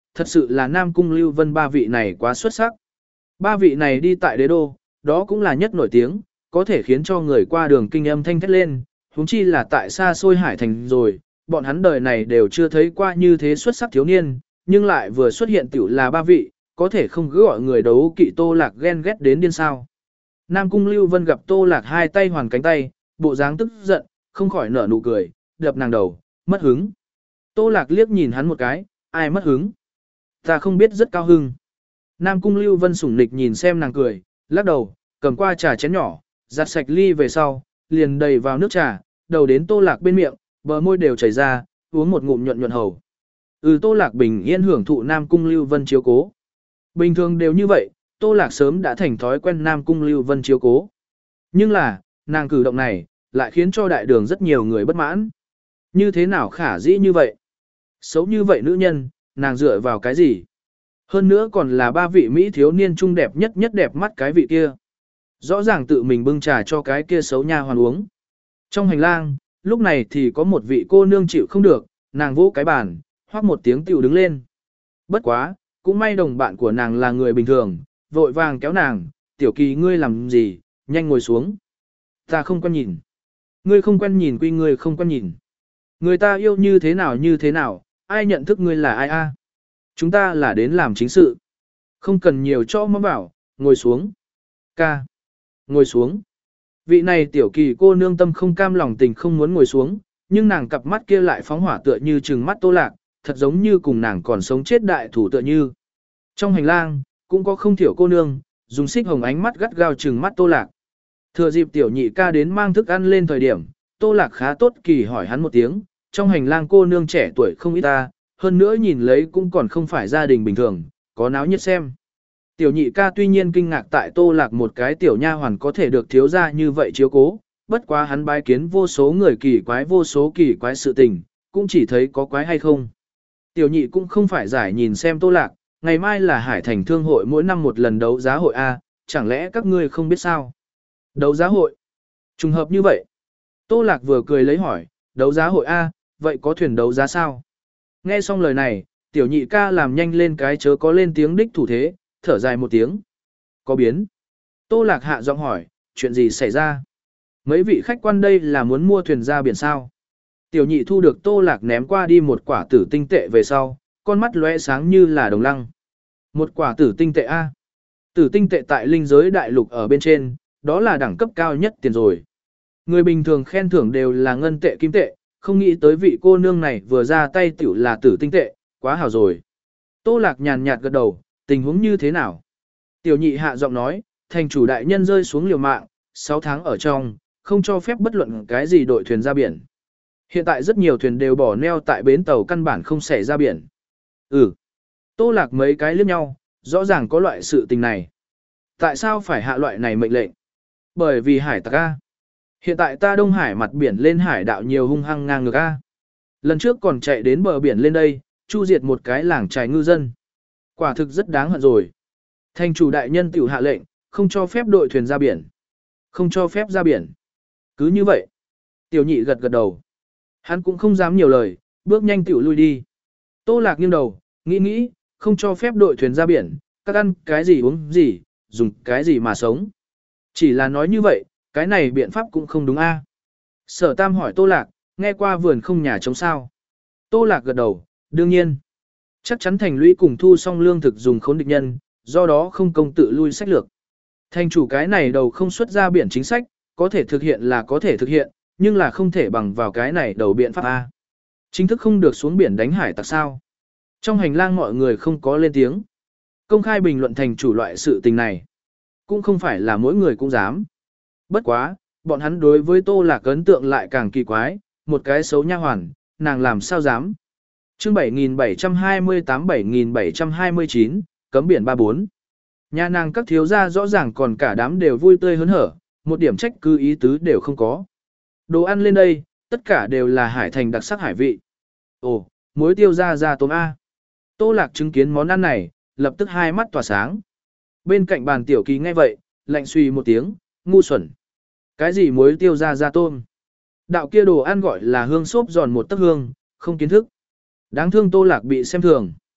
Speaker 1: thật sự là Nam Cung Lưu Vân ba vị này quá xuất sắc. Ba vị này đi tại đế đô, đó cũng là nhất nổi tiếng, có thể khiến cho người qua đường kinh âm thanh thét lên, huống chi là tại xa xôi hải thành rồi, bọn hắn đời này đều chưa thấy qua như thế xuất sắc thiếu niên, nhưng lại vừa xuất hiện tiểu là ba vị, có thể không cứ gọi người đấu kỵ Tô Lạc ghen ghét đến điên sao. Nam Cung Lưu Vân gặp Tô Lạc hai tay hoàn cánh tay, bộ dáng tức giận, không khỏi nở nụ cười, đập nàng đầu, mất hứng. Tô Lạc liếc nhìn hắn một cái, ai mất hứng? Ta không biết rất cao hưng. Nam Cung Lưu Vân sủng nịch nhìn xem nàng cười, lắc đầu, cầm qua trà chén nhỏ, giặt sạch ly về sau, liền đầy vào nước trà, đầu đến Tô Lạc bên miệng, bờ môi đều chảy ra, uống một ngụm nhuận nhuận hầu. Ừ, Tô Lạc bình yên hưởng thụ Nam Cung Lưu Vân chiếu cố. Bình thường đều như vậy, Tô Lạc sớm đã thành thói quen Nam Cung Lưu Vân chiếu cố. Nhưng là, nàng cử động này, lại khiến cho đại đường rất nhiều người bất mãn. Như thế nào khả dĩ như vậy? Xấu như vậy nữ nhân, nàng dựa vào cái gì? Hơn nữa còn là ba vị Mỹ thiếu niên trung đẹp nhất nhất đẹp mắt cái vị kia. Rõ ràng tự mình bưng trà cho cái kia xấu nha hoàn uống. Trong hành lang, lúc này thì có một vị cô nương chịu không được, nàng vỗ cái bàn, hoác một tiếng tiểu đứng lên. Bất quá, cũng may đồng bạn của nàng là người bình thường, vội vàng kéo nàng, tiểu kỳ ngươi làm gì, nhanh ngồi xuống. Ta không quen nhìn. Ngươi không quen nhìn quy ngươi không quen nhìn. Người ta yêu như thế nào như thế nào, ai nhận thức ngươi là ai a? Chúng ta là đến làm chính sự. Không cần nhiều cho mắm bảo, ngồi xuống. Ca. Ngồi xuống. Vị này tiểu kỳ cô nương tâm không cam lòng tình không muốn ngồi xuống, nhưng nàng cặp mắt kia lại phóng hỏa tựa như trừng mắt Tô Lạc, thật giống như cùng nàng còn sống chết đại thủ tựa như. Trong hành lang, cũng có không thiểu cô nương, dùng xích hồng ánh mắt gắt gao trừng mắt Tô Lạc. Thừa dịp tiểu nhị ca đến mang thức ăn lên thời điểm, Tô Lạc khá tốt kỳ hỏi hắn một tiếng, trong hành lang cô nương trẻ tuổi không ít ta, hơn nữa nhìn lấy cũng còn không phải gia đình bình thường, có náo nhiệt xem. Tiểu nhị ca tuy nhiên kinh ngạc tại Tô Lạc một cái tiểu nha hoàn có thể được thiếu gia như vậy chiếu cố, bất quá hắn bái kiến vô số người kỳ quái vô số kỳ quái sự tình, cũng chỉ thấy có quái hay không. Tiểu nhị cũng không phải giải nhìn xem Tô Lạc, ngày mai là Hải Thành Thương hội mỗi năm một lần đấu giá hội A, chẳng lẽ các ngươi không biết sao? Đấu giá hội? Trùng hợp như vậy. Tô Lạc vừa cười lấy hỏi, đấu giá hội A, vậy có thuyền đấu giá sao? Nghe xong lời này, tiểu nhị ca làm nhanh lên cái chớ có lên tiếng đích thủ thế, thở dài một tiếng. Có biến. Tô Lạc hạ giọng hỏi, chuyện gì xảy ra? Mấy vị khách quan đây là muốn mua thuyền ra biển sao? Tiểu nhị thu được Tô Lạc ném qua đi một quả tử tinh tệ về sau, con mắt lóe sáng như là đồng lăng. Một quả tử tinh tệ A. Tử tinh tệ tại linh giới đại lục ở bên trên, đó là đẳng cấp cao nhất tiền rồi. Người bình thường khen thưởng đều là ngân tệ kim tệ, không nghĩ tới vị cô nương này vừa ra tay tiểu là tử tinh tệ, quá hảo rồi. Tô Lạc nhàn nhạt gật đầu, tình huống như thế nào? Tiểu nhị hạ giọng nói, thành chủ đại nhân rơi xuống liều mạng, sáu tháng ở trong, không cho phép bất luận cái gì đội thuyền ra biển. Hiện tại rất nhiều thuyền đều bỏ neo tại bến tàu căn bản không xảy ra biển. Ừ. Tô Lạc mấy cái liếc nhau, rõ ràng có loại sự tình này. Tại sao phải hạ loại này mệnh lệnh? Bởi vì hải tặc A. Hiện tại ta Đông Hải mặt biển lên hải đạo nhiều hung hăng ngang ngược A. Lần trước còn chạy đến bờ biển lên đây, chu diệt một cái làng trài ngư dân. Quả thực rất đáng hận rồi. Thành chủ đại nhân tiểu hạ lệnh, không cho phép đội thuyền ra biển. Không cho phép ra biển. Cứ như vậy. Tiểu nhị gật gật đầu. Hắn cũng không dám nhiều lời, bước nhanh tiểu lui đi. Tô Lạc nghiêng đầu, nghĩ nghĩ, không cho phép đội thuyền ra biển, các ăn cái gì uống gì, dùng cái gì mà sống. Chỉ là nói như vậy, cái này biện pháp cũng không đúng a. Sở Tam hỏi Tô Lạc, nghe qua vườn không nhà trống sao. Tô Lạc gật đầu, đương nhiên. Chắc chắn thành lũy cùng thu xong lương thực dùng khốn địch nhân, do đó không công tự lui sách lược. Thành chủ cái này đầu không xuất ra biển chính sách, có thể thực hiện là có thể thực hiện, nhưng là không thể bằng vào cái này đầu biện pháp A. Chính thức không được xuống biển đánh hải tặc sao. Trong hành lang mọi người không có lên tiếng. Công khai bình luận thành chủ loại sự tình này. Cũng không phải là mỗi người cũng dám. Bất quá, bọn hắn đối với Tô Lạc ấn tượng lại càng kỳ quái, một cái xấu nha hoàn, nàng làm sao dám. Chương bảy nghìn bảy trăm hai mươi tám bảy nghìn bảy trăm hai mươi chín, cấm biển ba bốn. Nhà nàng các thiếu gia rõ ràng còn cả đám đều vui tươi hớn hở, một điểm trách cứ ý tứ đều không có. Đồ ăn lên đây, tất cả đều là hải thành đặc sắc hải vị. Ồ, muối tiêu ra ra tôm A. Tô Lạc chứng kiến món ăn này, lập tức hai mắt tỏa sáng. Bên cạnh bàn tiểu kỳ nghe vậy, lạnh suy một tiếng, ngu xuẩn. Cái gì muối tiêu ra ra tôm? Đạo kia đồ ăn gọi là hương xốp giòn một tấc hương, không kiến thức. Đáng thương Tô Lạc bị xem thường.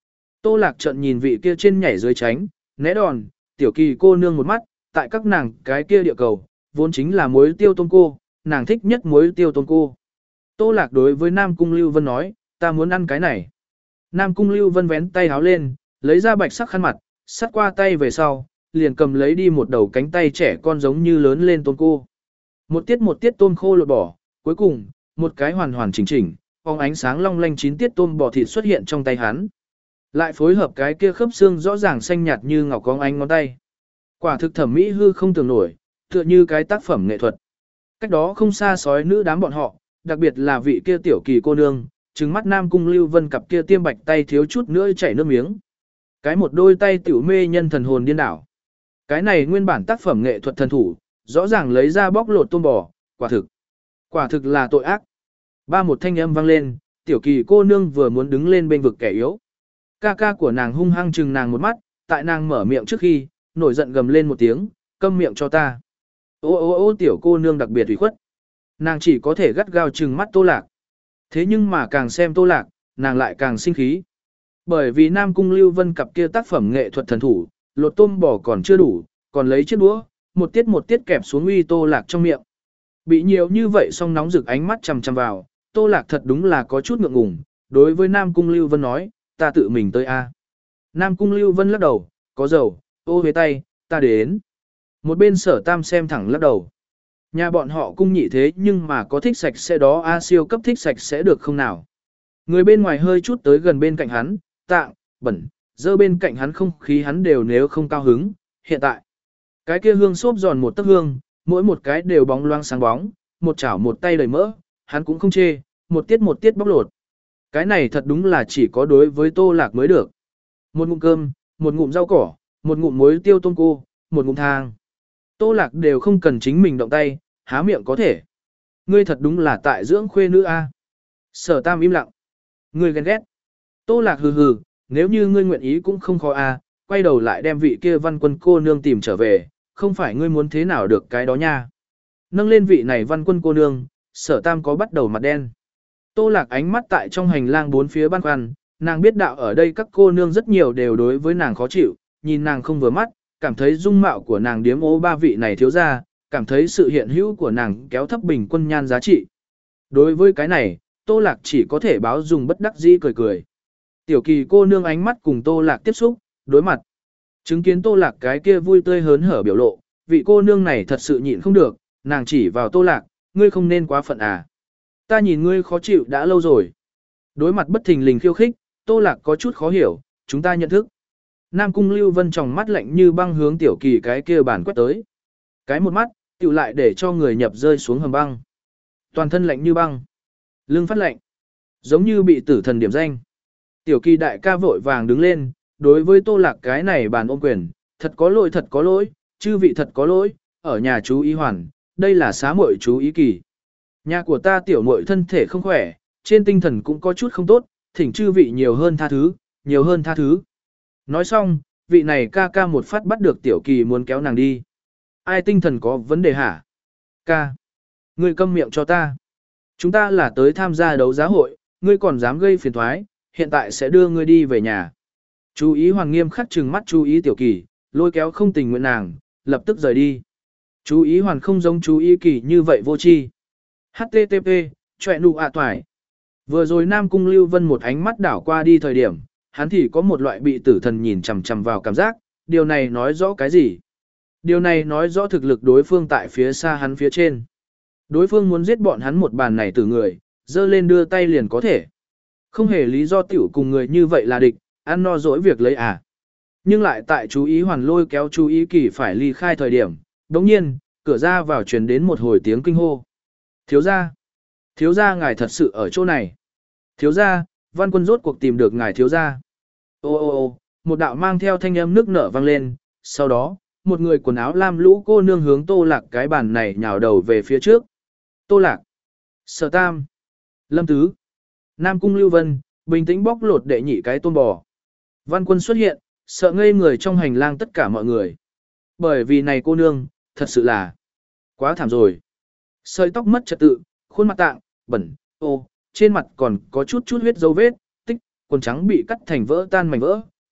Speaker 1: Tô Lạc trợn nhìn vị kia trên nhảy dưới tránh, né đòn, tiểu kỳ cô nương một mắt, tại các nàng cái kia địa cầu, vốn chính là muối tiêu tôm cô, nàng thích nhất muối tiêu tôm cô. Tô Lạc đối với Nam Cung Lưu Vân nói, ta muốn ăn cái này. Nam Cung Lưu Vân vén tay háo lên, lấy ra bạch sắc khăn mặt, sắt qua tay về sau, liền cầm lấy đi một đầu cánh tay trẻ con giống như lớn lên tôm cô. Một tiết một tiết tôm khô lột bỏ, cuối cùng, một cái hoàn hoàn chỉnh chỉnh, phóng ánh sáng long lanh chín tiết tôm bò thịt xuất hiện trong tay hắn. Lại phối hợp cái kia khớp xương rõ ràng xanh nhạt như ngọc có ánh ngón tay. Quả thực thẩm mỹ hư không tưởng nổi, tựa như cái tác phẩm nghệ thuật. Cách đó không xa sói nữ đám bọn họ, đặc biệt là vị kia tiểu kỳ cô nương, trừng mắt Nam Cung Lưu Vân cặp kia tiêm bạch tay thiếu chút nữa chảy nước miếng. Cái một đôi tay tiểu mê nhân thần hồn điên đảo. Cái này nguyên bản tác phẩm nghệ thuật thần thủ, rõ ràng lấy ra bóc lột tôm bò, quả thực. Quả thực là tội ác. Ba một thanh âm vang lên, tiểu kỳ cô nương vừa muốn đứng lên bên vực kẻ yếu. Ca ca của nàng hung hăng chừng nàng một mắt, tại nàng mở miệng trước khi, nổi giận gầm lên một tiếng, câm miệng cho ta. Ô ô ô tiểu cô nương đặc biệt ủy khuất. Nàng chỉ có thể gắt gao chừng mắt Tô Lạc. Thế nhưng mà càng xem Tô Lạc, nàng lại càng sinh khí. Bởi vì Nam Cung Lưu Vân cặp kia tác phẩm nghệ thuật thần thủ, lột tôm bò còn chưa đủ, còn lấy chiếc đũa, một tiết một tiết kẹp xuống uy Tô Lạc trong miệng. Bị nhiều như vậy song nóng rực ánh mắt chằm chằm vào, Tô Lạc thật đúng là có chút ngượng ngùng, đối với Nam Cung Lưu Vân nói, ta tự mình tới a. Nam Cung Lưu Vân lắc đầu, có dầu, ô về tay, ta đến. Một bên Sở Tam xem thẳng lắc đầu. Nhà bọn họ cung nhị thế nhưng mà có thích sạch sẽ đó a siêu cấp thích sạch sẽ được không nào. Người bên ngoài hơi chút tới gần bên cạnh hắn, tạng, bẩn, dơ bên cạnh hắn không khí hắn đều nếu không cao hứng, hiện tại. Cái kia hương xốp giòn một tấc hương, mỗi một cái đều bóng loang sáng bóng, một chảo một tay đầy mỡ, hắn cũng không chê, một tiết một tiết bóc lột. Cái này thật đúng là chỉ có đối với Tô Lạc mới được. Một ngụm cơm, một ngụm rau cỏ, một ngụm muối tiêu tôm cô, một ngụm thang. Tô Lạc đều không cần chính mình động tay, há miệng có thể. Ngươi thật đúng là tại dưỡng khuê nữ a. Sở Tam im lặng. Ngươi ghen ghét. Tô Lạc hừ hừ, nếu như ngươi nguyện ý cũng không khó a, quay đầu lại đem vị kia Văn Quân cô nương tìm trở về, không phải ngươi muốn thế nào được cái đó nha. Nâng lên vị này Văn Quân cô nương, Sở Tam có bắt đầu mặt đen. Tô Lạc ánh mắt tại trong hành lang bốn phía băn khoăn, nàng biết đạo ở đây các cô nương rất nhiều đều đối với nàng khó chịu, nhìn nàng không vừa mắt, cảm thấy dung mạo của nàng điếm ố ba vị này thiếu ra, cảm thấy sự hiện hữu của nàng kéo thấp bình quân nhan giá trị. Đối với cái này, Tô Lạc chỉ có thể báo dùng bất đắc dĩ cười cười. Tiểu kỳ cô nương ánh mắt cùng Tô Lạc tiếp xúc, đối mặt. Chứng kiến Tô Lạc cái kia vui tươi hớn hở biểu lộ, vị cô nương này thật sự nhịn không được, nàng chỉ vào Tô Lạc, ngươi không nên quá phận à. Ta nhìn ngươi khó chịu đã lâu rồi. Đối mặt bất thình lình khiêu khích, Tô Lạc có chút khó hiểu, chúng ta nhận thức. Nam Cung Lưu Vân tròng mắt lạnh như băng hướng tiểu kỳ cái kia bản quét tới. Cái một mắt, tiểu lại để cho người nhập rơi xuống hầm băng. Toàn thân lạnh như băng. Lưng phát lạnh. Giống như bị tử thần điểm danh. Tiểu kỳ đại ca vội vàng đứng lên, đối với Tô Lạc cái này bàn ôm quyền, thật có lỗi thật có lỗi, chư vị thật có lỗi, ở nhà chú ý hoàn, đây là xá muội chú ý kỳ. Nhà của ta tiểu muội thân thể không khỏe, trên tinh thần cũng có chút không tốt, thỉnh chư vị nhiều hơn tha thứ, nhiều hơn tha thứ. Nói xong, vị này ca ca một phát bắt được tiểu kỳ muốn kéo nàng đi. Ai tinh thần có vấn đề hả? Ca. Ngươi câm miệng cho ta. Chúng ta là tới tham gia đấu giá hội, ngươi còn dám gây phiền thoái, hiện tại sẽ đưa ngươi đi về nhà. Chú ý Hoàng nghiêm khắc trừng mắt chú ý tiểu kỳ, lôi kéo không tình nguyện nàng, lập tức rời đi. Chú ý Hoàn không giống chú ý kỳ như vậy vô tri. hát tê tê pê, chọe nụ ạ toài. Vừa rồi Nam Cung Lưu Vân một ánh mắt đảo qua đi thời điểm, hắn thì có một loại bị tử thần nhìn chằm chằm vào cảm giác, điều này nói rõ cái gì? Điều này nói rõ thực lực đối phương tại phía xa hắn phía trên. Đối phương muốn giết bọn hắn một bàn này từ người, dơ lên đưa tay liền có thể. Không hề lý do tiểu cùng người như vậy là địch, ăn no dỗi việc lấy à. Nhưng lại tại chú ý Hoàn lôi kéo chú ý kỳ phải ly khai thời điểm, đồng nhiên, cửa ra vào truyền đến một hồi tiếng kinh hô. Thiếu gia, thiếu gia ngài thật sự ở chỗ này. Thiếu gia, Văn Quân rốt cuộc tìm được ngài thiếu gia. Ô ô ô, một đạo mang theo thanh âm nước nở vang lên, sau đó, một người quần áo lam lũ cô nương hướng Tô Lạc cái bàn này nhào đầu về phía trước. Tô Lạc, Sở Tam, Lâm Tứ, Nam Cung Lưu Vân, bình tĩnh bóc lột đệ nhị cái tôm bò. Văn Quân xuất hiện, sợ ngây người trong hành lang tất cả mọi người. Bởi vì này cô nương, thật sự là quá thảm rồi. Sợi tóc mất trật tự, khuôn mặt tạng, bẩn, ô, trên mặt còn có chút chút huyết dấu vết, tích, quần trắng bị cắt thành vỡ tan mảnh vỡ,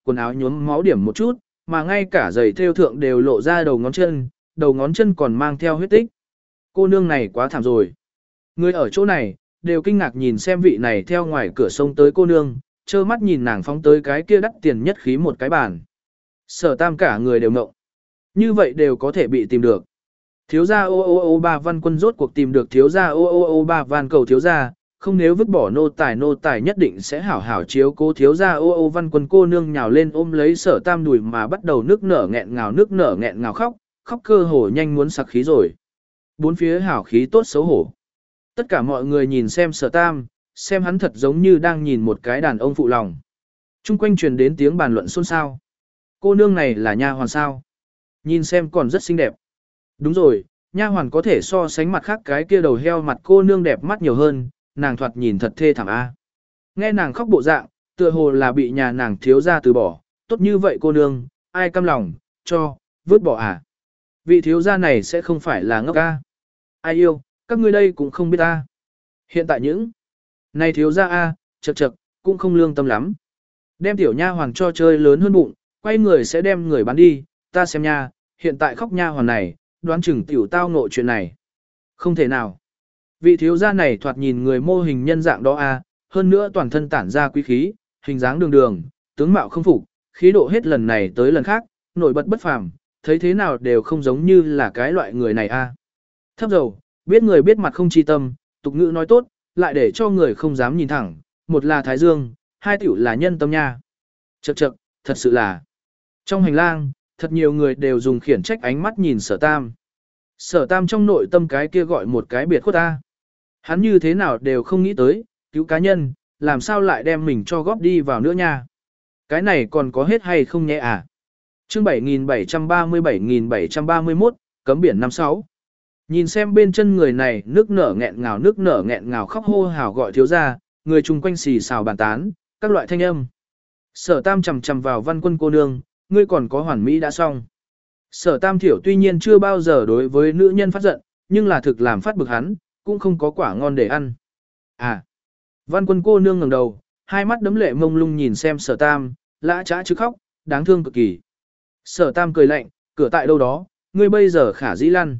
Speaker 1: quần áo nhuốm máu điểm một chút, mà ngay cả giày thêu thượng đều lộ ra đầu ngón chân, đầu ngón chân còn mang theo huyết tích. Cô nương này quá thảm rồi. Người ở chỗ này, đều kinh ngạc nhìn xem vị này theo ngoài cửa sông tới cô nương, trơ mắt nhìn nàng phóng tới cái kia đắt tiền nhất khí một cái bàn. Sở Tam cả người đều ngộng. Như vậy đều có thể bị tìm được. Thiếu gia ô ô ô ba Văn Quân rốt cuộc tìm được thiếu gia ô ô ô ba van cầu thiếu gia, không nếu vứt bỏ nô tài nô tài nhất định sẽ hảo hảo chiếu cố thiếu gia ô ô Văn Quân cô nương nhào lên ôm lấy Sở Tam đùi mà bắt đầu nước nở nghẹn ngào nước nở nghẹn ngào khóc, khóc cơ hồ nhanh muốn sặc khí rồi. Bốn phía hảo khí tốt xấu hổ. Tất cả mọi người nhìn xem Sở Tam, xem hắn thật giống như đang nhìn một cái đàn ông phụ lòng. Trung quanh truyền đến tiếng bàn luận xôn xao. Cô nương này là nha hoàn sao? Nhìn xem còn rất xinh đẹp. Đúng rồi, nha hoàn có thể so sánh mặt khác cái kia đầu heo mặt cô nương đẹp mắt nhiều hơn, nàng thoạt nhìn thật thê thảm a. Nghe nàng khóc bộ dạng, tựa hồ là bị nhà nàng thiếu gia từ bỏ, tốt như vậy cô nương, ai cam lòng, cho, vứt bỏ à. Vị thiếu gia này sẽ không phải là ngốc a. Ai yêu, các ngươi đây cũng không biết a. Hiện tại những này thiếu gia a, chậc chậc, cũng không lương tâm lắm. Đem tiểu nha hoàn cho chơi lớn hơn bụng, quay người sẽ đem người bán đi, ta xem nha, hiện tại khóc nha hoàn này, đoán chừng tiểu tao ngộ chuyện này. Không thể nào. Vị thiếu gia này thoạt nhìn người mô hình nhân dạng đó a, hơn nữa toàn thân tản ra quý khí, hình dáng đường đường, tướng mạo không phục, khí độ hết lần này tới lần khác, nổi bật bất phàm, thấy thế nào đều không giống như là cái loại người này a. Thấp dầu, biết người biết mặt không chi tâm, tục ngữ nói tốt, lại để cho người không dám nhìn thẳng, một là thái dương, hai tiểu là nhân tâm nha. Chậc chậc, thật sự là. Trong hành lang, thật nhiều người đều dùng khiển trách ánh mắt nhìn Sở Tam. Sở Tam trong nội tâm cái kia gọi một cái biệt khuất ta. Hắn như thế nào đều không nghĩ tới, cứu cá nhân, làm sao lại đem mình cho góp đi vào nữa nha. Cái này còn có hết hay không nhé à? Chương bảy nghìn bảy trăm ba mươi bảy nghìn bảy trăm ba mươi mốt, cấm biển năm sáu. Nhìn xem bên chân người này nước nở nghẹn ngào nước nở nghẹn ngào khóc hô hào gọi thiếu ra, người chung quanh xì xào bàn tán, các loại thanh âm. Sở Tam chầm chầm vào Văn Quân cô nương, ngươi còn có hoàn mỹ đã xong. Sở Tam thiểu tuy nhiên chưa bao giờ đối với nữ nhân phát giận, nhưng là thực làm phát bực hắn, cũng không có quả ngon để ăn. À, Văn Quân cô nương ngẩng đầu, hai mắt đấm lệ mông lung nhìn xem Sở Tam, lã trá chứ khóc, đáng thương cực kỳ. Sở Tam cười lạnh, cửa tại đâu đó, ngươi bây giờ khả dĩ lăn.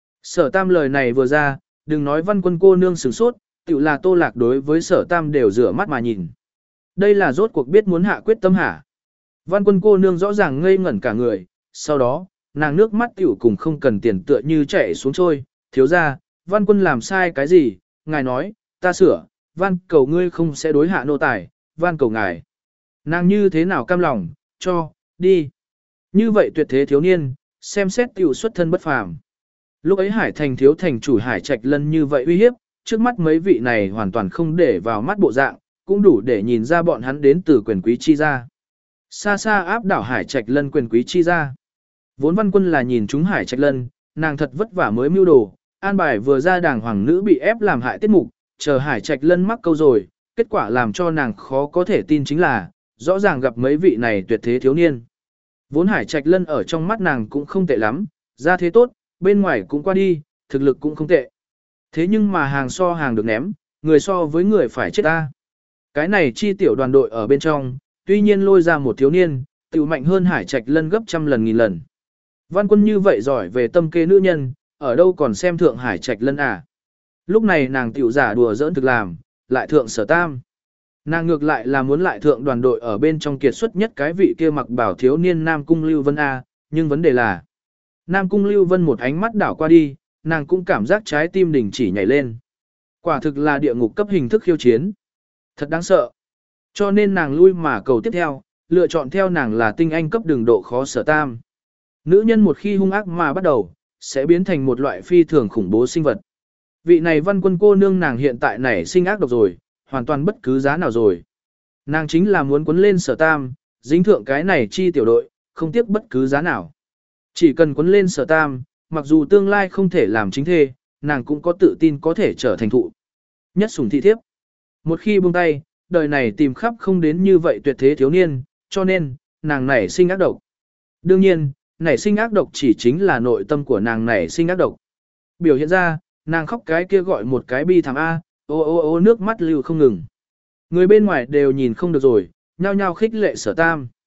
Speaker 1: Sở Tam lời này vừa ra, đừng nói Văn Quân cô nương sửng sốt, tự là Tô Lạc đối với Sở Tam đều rửa mắt mà nhìn. Đây là rốt cuộc biết muốn hạ quyết tâm hả. Văn Quân cô nương rõ ràng ngây ngẩn cả người, sau đó, nàng nước mắt tiểu cùng không cần tiền tựa như chảy xuống trôi, thiếu ra, Văn Quân làm sai cái gì, ngài nói, ta sửa, Văn cầu ngươi không sẽ đối hạ nô tài, Văn cầu ngài. Nàng như thế nào cam lòng, cho, đi. Như vậy tuyệt thế thiếu niên, xem xét tiểu xuất thân bất phàm. Lúc ấy Hải Thành thiếu thành chủ Hải Trạch Lân như vậy uy hiếp, trước mắt mấy vị này hoàn toàn không để vào mắt bộ dạng, cũng đủ để nhìn ra bọn hắn đến từ quyền quý chi gia. Xa xa áp đảo Hải Trạch Lân quyền quý chi gia. Vốn Văn Quân là nhìn chúng Hải Trạch Lân, nàng thật vất vả mới mưu đồ, an bài vừa ra đảng hoàng nữ bị ép làm hại tiết mục, chờ Hải Trạch Lân mắc câu rồi, kết quả làm cho nàng khó có thể tin chính là, rõ ràng gặp mấy vị này tuyệt thế thiếu niên. Vốn Hải Trạch Lân ở trong mắt nàng cũng không tệ lắm, ra thế tốt, bên ngoài cũng qua đi, thực lực cũng không tệ. Thế nhưng mà hàng so hàng được ném, người so với người phải chết ta. Cái này chi tiểu đoàn đội ở bên trong, tuy nhiên lôi ra một thiếu niên, tiểu mạnh hơn Hải Trạch Lân gấp trăm lần nghìn lần. Văn Quân như vậy giỏi về tâm kế nữ nhân, ở đâu còn xem thượng Hải Trạch Lân à. Lúc này nàng tiểu giả đùa giỡn thực làm, lại thượng Sở Tam. Nàng ngược lại là muốn lại thượng đoàn đội ở bên trong kiệt xuất nhất cái vị kia mặc bảo thiếu niên Nam Cung Lưu Vân A, nhưng vấn đề là Nam Cung Lưu Vân một ánh mắt đảo qua đi, nàng cũng cảm giác trái tim đình chỉ nhảy lên. Quả thực là địa ngục cấp hình thức khiêu chiến. Thật đáng sợ. Cho nên nàng lui mà cầu tiếp theo, lựa chọn theo nàng là tinh anh cấp đường độ khó Sở Tam. Nữ nhân một khi hung ác mà bắt đầu, sẽ biến thành một loại phi thường khủng bố sinh vật. Vị này Văn Quân cô nương nàng hiện tại nảy sinh ác độc rồi, hoàn toàn bất cứ giá nào rồi. Nàng chính là muốn quấn lên Sở Tam, dính thượng cái này chi tiểu đội, không tiếc bất cứ giá nào. Chỉ cần quấn lên Sở Tam, mặc dù tương lai không thể làm chính thê, nàng cũng có tự tin có thể trở thành thụ. Nhất sủng thị thiếp. Một khi buông tay, đời này tìm khắp không đến như vậy tuyệt thế thiếu niên, cho nên, nàng nảy sinh ác độc. Đương nhiên, nảy sinh ác độc chỉ chính là nội tâm của nàng nảy sinh ác độc. Biểu hiện ra, nàng khóc cái kia gọi một cái bi thảm A, ô ô ô nước mắt lưu không ngừng. Người bên ngoài đều nhìn không được rồi, nhao nhao khích lệ Sở Tam.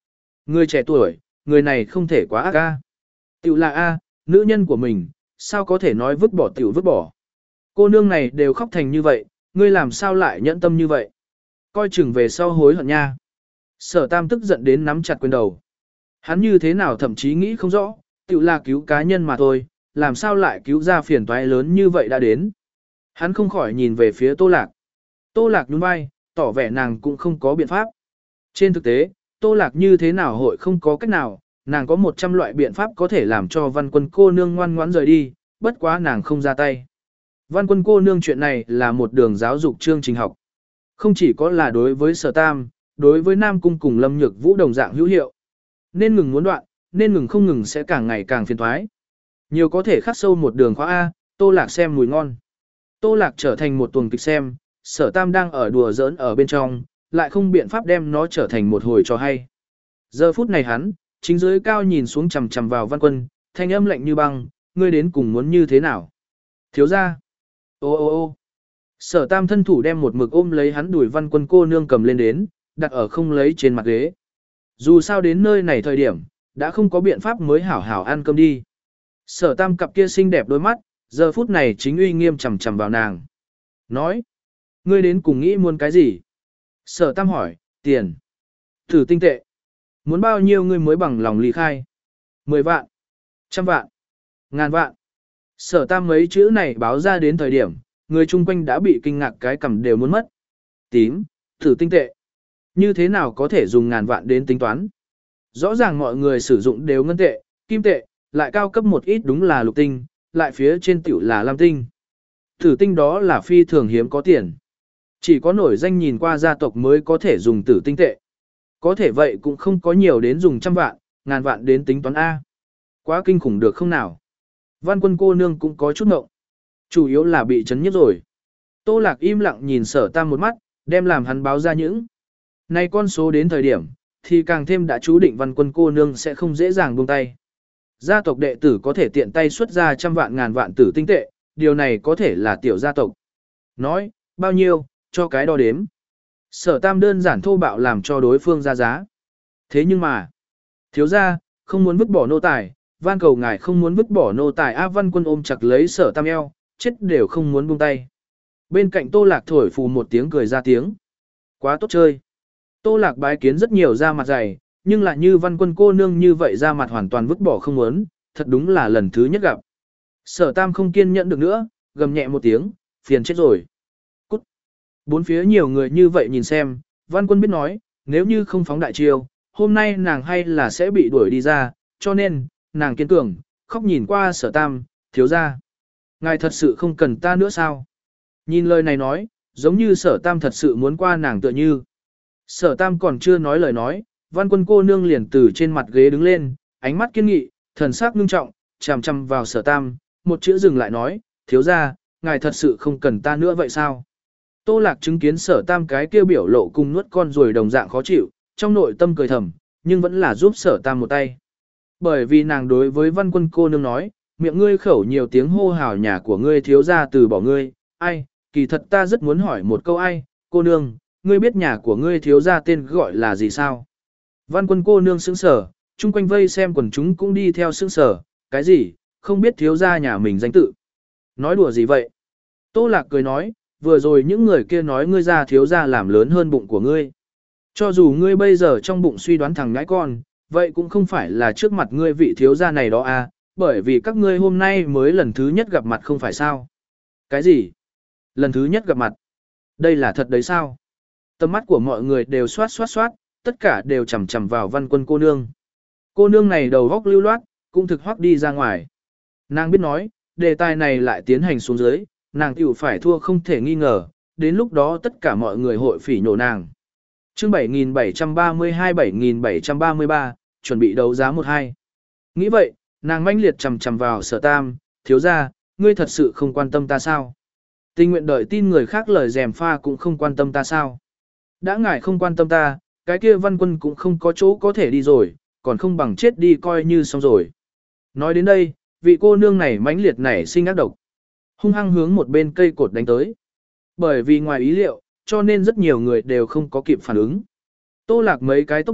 Speaker 1: Người trẻ tuổi, người này không thể quá ác a. Tiểu là a, nữ nhân của mình, sao có thể nói vứt bỏ tiểu vứt bỏ. Cô nương này đều khóc thành như vậy, ngươi làm sao lại nhẫn tâm như vậy. Coi chừng về sau hối hận nha. Sở Tam tức giận đến nắm chặt quyền đầu. Hắn như thế nào thậm chí nghĩ không rõ, tiểu là cứu cá nhân mà thôi, làm sao lại cứu ra phiền toái lớn như vậy đã đến. Hắn không khỏi nhìn về phía Tô Lạc. Tô Lạc nhún vai, tỏ vẻ nàng cũng không có biện pháp. Trên thực tế, Tô Lạc như thế nào hội không có cách nào, nàng có một trăm loại biện pháp có thể làm cho văn quân cô nương ngoan ngoãn rời đi, bất quá nàng không ra tay. Văn quân cô nương chuyện này là một đường giáo dục chương trình học. Không chỉ có là đối với Sở Tam, đối với Nam Cung cùng Lâm Nhược Vũ đồng dạng hữu hiệu. Nên ngừng muốn đoạn, nên ngừng không ngừng sẽ càng ngày càng phiền toái. Nhiều có thể khắc sâu một đường khóa A, Tô Lạc xem mùi ngon. Tô Lạc trở thành một tuần kịch xem, Sở Tam đang ở đùa giỡn ở bên trong, lại không biện pháp đem nó trở thành một hồi trò hay. Giờ phút này hắn, chính dưới cao nhìn xuống chằm chằm vào Văn Quân, thanh âm lạnh như băng, ngươi đến cùng muốn như thế nào? Thiếu gia. Ô ô ô. Sở Tam thân thủ đem một mực ôm lấy hắn đuổi Văn Quân cô nương cầm lên đến, đặt ở không lấy trên mặt ghế. Dù sao đến nơi này thời điểm, đã không có biện pháp mới hảo hảo ăn cơm đi. Sở Tam cặp kia xinh đẹp đôi mắt, giờ phút này chính uy nghiêm chằm chằm vào nàng. Nói, ngươi đến cùng nghĩ muốn cái gì? Sở Tam hỏi, tiền. Thử tinh tệ. Muốn bao nhiêu ngươi mới bằng lòng ly khai? Mười vạn. Trăm vạn. Ngàn vạn. Sở Tam mấy chữ này báo ra đến thời điểm, người chung quanh đã bị kinh ngạc cái cầm đều muốn mất. Tím, thử tinh tệ. Như thế nào có thể dùng ngàn vạn đến tính toán? Rõ ràng mọi người sử dụng đều ngân tệ, kim tệ, lại cao cấp một ít đúng là lục tinh, lại phía trên tiểu là lam tinh. Tử tinh đó là phi thường hiếm có tiền. Chỉ có nổi danh nhìn qua gia tộc mới có thể dùng tử tinh tệ. Có thể vậy cũng không có nhiều đến dùng trăm vạn, ngàn vạn đến tính toán A. Quá kinh khủng được không nào? Văn Quân cô nương cũng có chút ngộng. Chủ yếu là bị chấn nhiếp rồi. Tô Lạc im lặng nhìn Sở Tam một mắt, đem làm hắn báo ra những. Nay con số đến thời điểm, thì càng thêm đã chú định Văn Quân cô nương sẽ không dễ dàng buông tay. Gia tộc đệ tử có thể tiện tay xuất ra trăm vạn ngàn vạn tử tinh tệ, điều này có thể là tiểu gia tộc. Nói, bao nhiêu, cho cái đo đếm. Sở Tam đơn giản thô bạo làm cho đối phương ra giá. Thế nhưng mà, thiếu gia, không muốn vứt bỏ nô tài, van cầu ngài không muốn vứt bỏ nô tài. A Văn Quân ôm chặt lấy Sở Tam eo, chết đều không muốn buông tay. Bên cạnh Tô Lạc thổi phù một tiếng cười ra tiếng. Quá tốt chơi. Tô Lạc bái kiến rất nhiều da mặt dày, nhưng lại như Văn Quân cô nương như vậy da mặt hoàn toàn vứt bỏ không muốn, thật đúng là lần thứ nhất gặp. Sở Tam không kiên nhẫn được nữa, gầm nhẹ một tiếng, phiền chết rồi. Cút. Bốn phía nhiều người như vậy nhìn xem, Văn Quân biết nói, nếu như không phóng đại chiêu, hôm nay nàng hay là sẽ bị đuổi đi ra, cho nên, nàng kiên cường, khóc nhìn qua Sở Tam, thiếu ra. Ngài thật sự không cần ta nữa sao? Nhìn lời này nói, giống như Sở Tam thật sự muốn qua nàng tựa như. Sở Tam còn chưa nói lời nói, Văn Quân cô nương liền từ trên mặt ghế đứng lên, ánh mắt kiên nghị, thần sắc ngưng trọng, chằm chằm vào Sở Tam, một chữ dừng lại nói, thiếu ra, ngài thật sự không cần ta nữa vậy sao? Tô Lạc chứng kiến Sở Tam cái kia biểu lộ cùng nuốt con rồi đồng dạng khó chịu, trong nội tâm cười thầm, nhưng vẫn là giúp Sở Tam một tay. Bởi vì nàng đối với Văn Quân cô nương nói, miệng ngươi khẩu nhiều tiếng hô hào nhà của ngươi thiếu ra từ bỏ ngươi, ai, kỳ thật ta rất muốn hỏi một câu ai, cô nương, ngươi biết nhà của ngươi thiếu ra tên gọi là gì sao? Văn Quân cô nương sững sở, chung quanh vây xem quần chúng cũng đi theo sững sở, cái gì, không biết thiếu ra nhà mình danh tự. Nói đùa gì vậy? Tô Lạc cười nói, vừa rồi những người kia nói ngươi ra thiếu ra làm lớn hơn bụng của ngươi. Cho dù ngươi bây giờ trong bụng suy đoán thằng ngãi con, vậy cũng không phải là trước mặt ngươi vị thiếu gia này đó à, bởi vì các ngươi hôm nay mới lần thứ nhất gặp mặt không phải sao? Cái gì? Lần thứ nhất gặp mặt? Đây là thật đấy sao? Tầm mắt của mọi người đều xoát xoát xoát, tất cả đều chằm chằm vào Văn Quân cô nương. Cô nương này đầu góc lưu loát, cũng thực hoắc đi ra ngoài. Nàng biết nói, đề tài này lại tiến hành xuống dưới, nàng tiểu phải thua không thể nghi ngờ, đến lúc đó tất cả mọi người hội phỉ nhổ nàng. Chương bảy nghìn bảy trăm ba mươi hai bảy nghìn bảy trăm ba mươi ba, chuẩn bị đấu giá một hai. Nghĩ vậy, nàng manh liệt chằm chằm vào Sở Tam, thiếu gia, ngươi thật sự không quan tâm ta sao? Tình nguyện đợi tin người khác lời dèm pha cũng không quan tâm ta sao? Đã ngài không quan tâm ta, cái kia Văn Quân cũng không có chỗ có thể đi rồi, còn không bằng chết đi coi như xong rồi. Nói đến đây, vị cô nương này mãnh liệt nảy sinh ác độc, hung hăng hướng một bên cây cột đánh tới. Bởi vì ngoài ý liệu, cho nên rất nhiều người đều không có kịp phản ứng. Tô Lạc mấy cái tốc độ,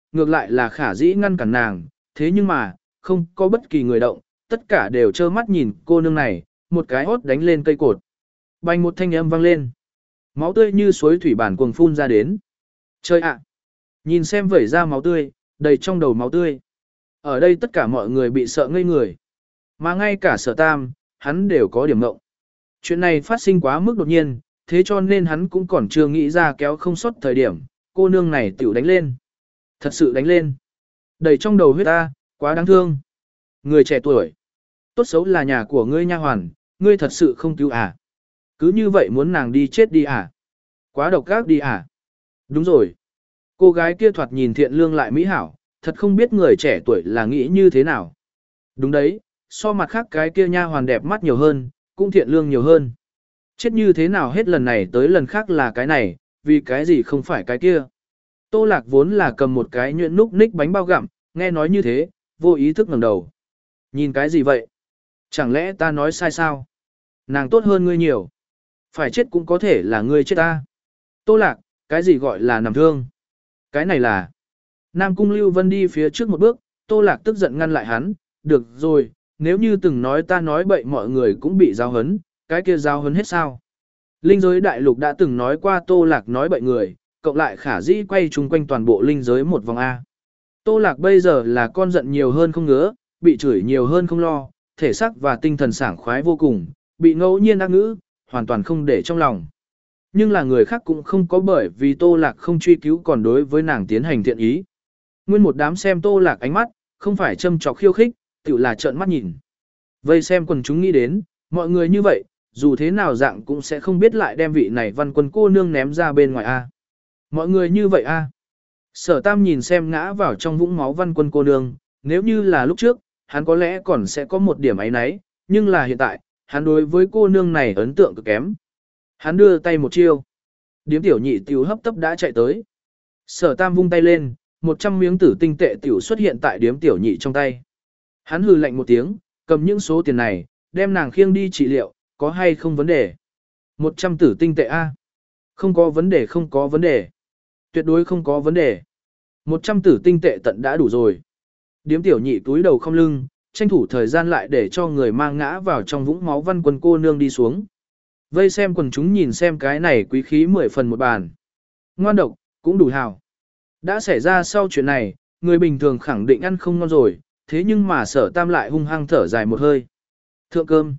Speaker 1: ngược lại là khả dĩ ngăn cản nàng, thế nhưng mà, không có bất kỳ người động, tất cả đều trơ mắt nhìn cô nương này, một cái hốt đánh lên cây cột. Bành một thanh âm vang lên. Máu tươi như suối thủy bản cuồng phun ra đến. Chơi ạ! Nhìn xem vẩy ra máu tươi, đầy trong đầu máu tươi. Ở đây tất cả mọi người bị sợ ngây người. Mà ngay cả Sở Tam, hắn đều có điểm ngộng. Chuyện này phát sinh quá mức đột nhiên, thế cho nên hắn cũng còn chưa nghĩ ra kéo không sót thời điểm, cô nương này tiểu đánh lên. Thật sự đánh lên. Đầy trong đầu huyết ta, quá đáng thương. Người trẻ tuổi. Tốt xấu là nhà của ngươi nha hoàn, ngươi thật sự không cứu à. Cứ như vậy muốn nàng đi chết đi à. Quá độc ác đi à. Đúng rồi. Cô gái kia thoạt nhìn thiện lương lại mỹ hảo, thật không biết người trẻ tuổi là nghĩ như thế nào. Đúng đấy, so mặt khác cái kia nha hoàn đẹp mắt nhiều hơn, cũng thiện lương nhiều hơn. Chết như thế nào hết lần này tới lần khác là cái này, vì cái gì không phải cái kia. Tô Lạc vốn là cầm một cái nhuyễn núc ních bánh bao gặm, nghe nói như thế, vô ý thức ngẩng đầu. Nhìn cái gì vậy? Chẳng lẽ ta nói sai sao? Nàng tốt hơn ngươi nhiều. Phải chết cũng có thể là ngươi chết ta. Tô Lạc, cái gì gọi là nằm thương? Cái này là... Nam Cung Lưu Vân đi phía trước một bước, Tô Lạc tức giận ngăn lại hắn. Được rồi, nếu như từng nói ta nói bậy mọi người cũng bị giao hấn, cái kia giao hấn hết sao? Linh giới đại lục đã từng nói qua Tô Lạc nói bậy người, cộng lại khả dĩ quay chung quanh toàn bộ linh giới một vòng A. Tô Lạc bây giờ là con giận nhiều hơn không ngứa, bị chửi nhiều hơn không lo, thể xác và tinh thần sảng khoái vô cùng, bị ngẫu nhiên ác ngữ, hoàn toàn không để trong lòng. Nhưng là người khác cũng không có bởi vì Tô Lạc không truy cứu còn đối với nàng tiến hành thiện ý. Nguyên một đám xem Tô Lạc ánh mắt, không phải châm trọc khiêu khích, tự là trợn mắt nhìn. Vây xem quần chúng nghĩ đến, mọi người như vậy, dù thế nào dạng cũng sẽ không biết lại đem vị này văn quân cô nương ném ra bên ngoài A. Mọi người như vậy A. Sở Tam nhìn xem ngã vào trong vũng máu văn quân cô nương, nếu như là lúc trước, hắn có lẽ còn sẽ có một điểm ấy nấy, nhưng là hiện tại, hắn đối với cô nương này ấn tượng cực kém. Hắn đưa tay một chiêu. Điếm tiểu nhị tiểu hấp tấp đã chạy tới. Sở Tam vung tay lên, một trăm miếng tử tinh tệ tiểu xuất hiện tại điếm tiểu nhị trong tay. Hắn hừ lạnh một tiếng, cầm những số tiền này, đem nàng khiêng đi trị liệu, có hay không vấn đề? một trăm tử tinh tệ A. Không có vấn đề không có vấn đề. Tuyệt đối không có vấn đề. một trăm tử tinh tệ tận đã đủ rồi. Điếm tiểu nhị túi đầu không lưng, tranh thủ thời gian lại để cho người mang ngã vào trong vũng máu văn quân cô nương đi xuống. Vây xem quần chúng nhìn xem cái này quý khí mười phần một bàn. Ngoan độc, cũng đủ hào. Đã xảy ra sau chuyện này, người bình thường khẳng định ăn không ngon rồi, thế nhưng mà Sở Tam lại hung hăng thở dài một hơi. Thượng cơm.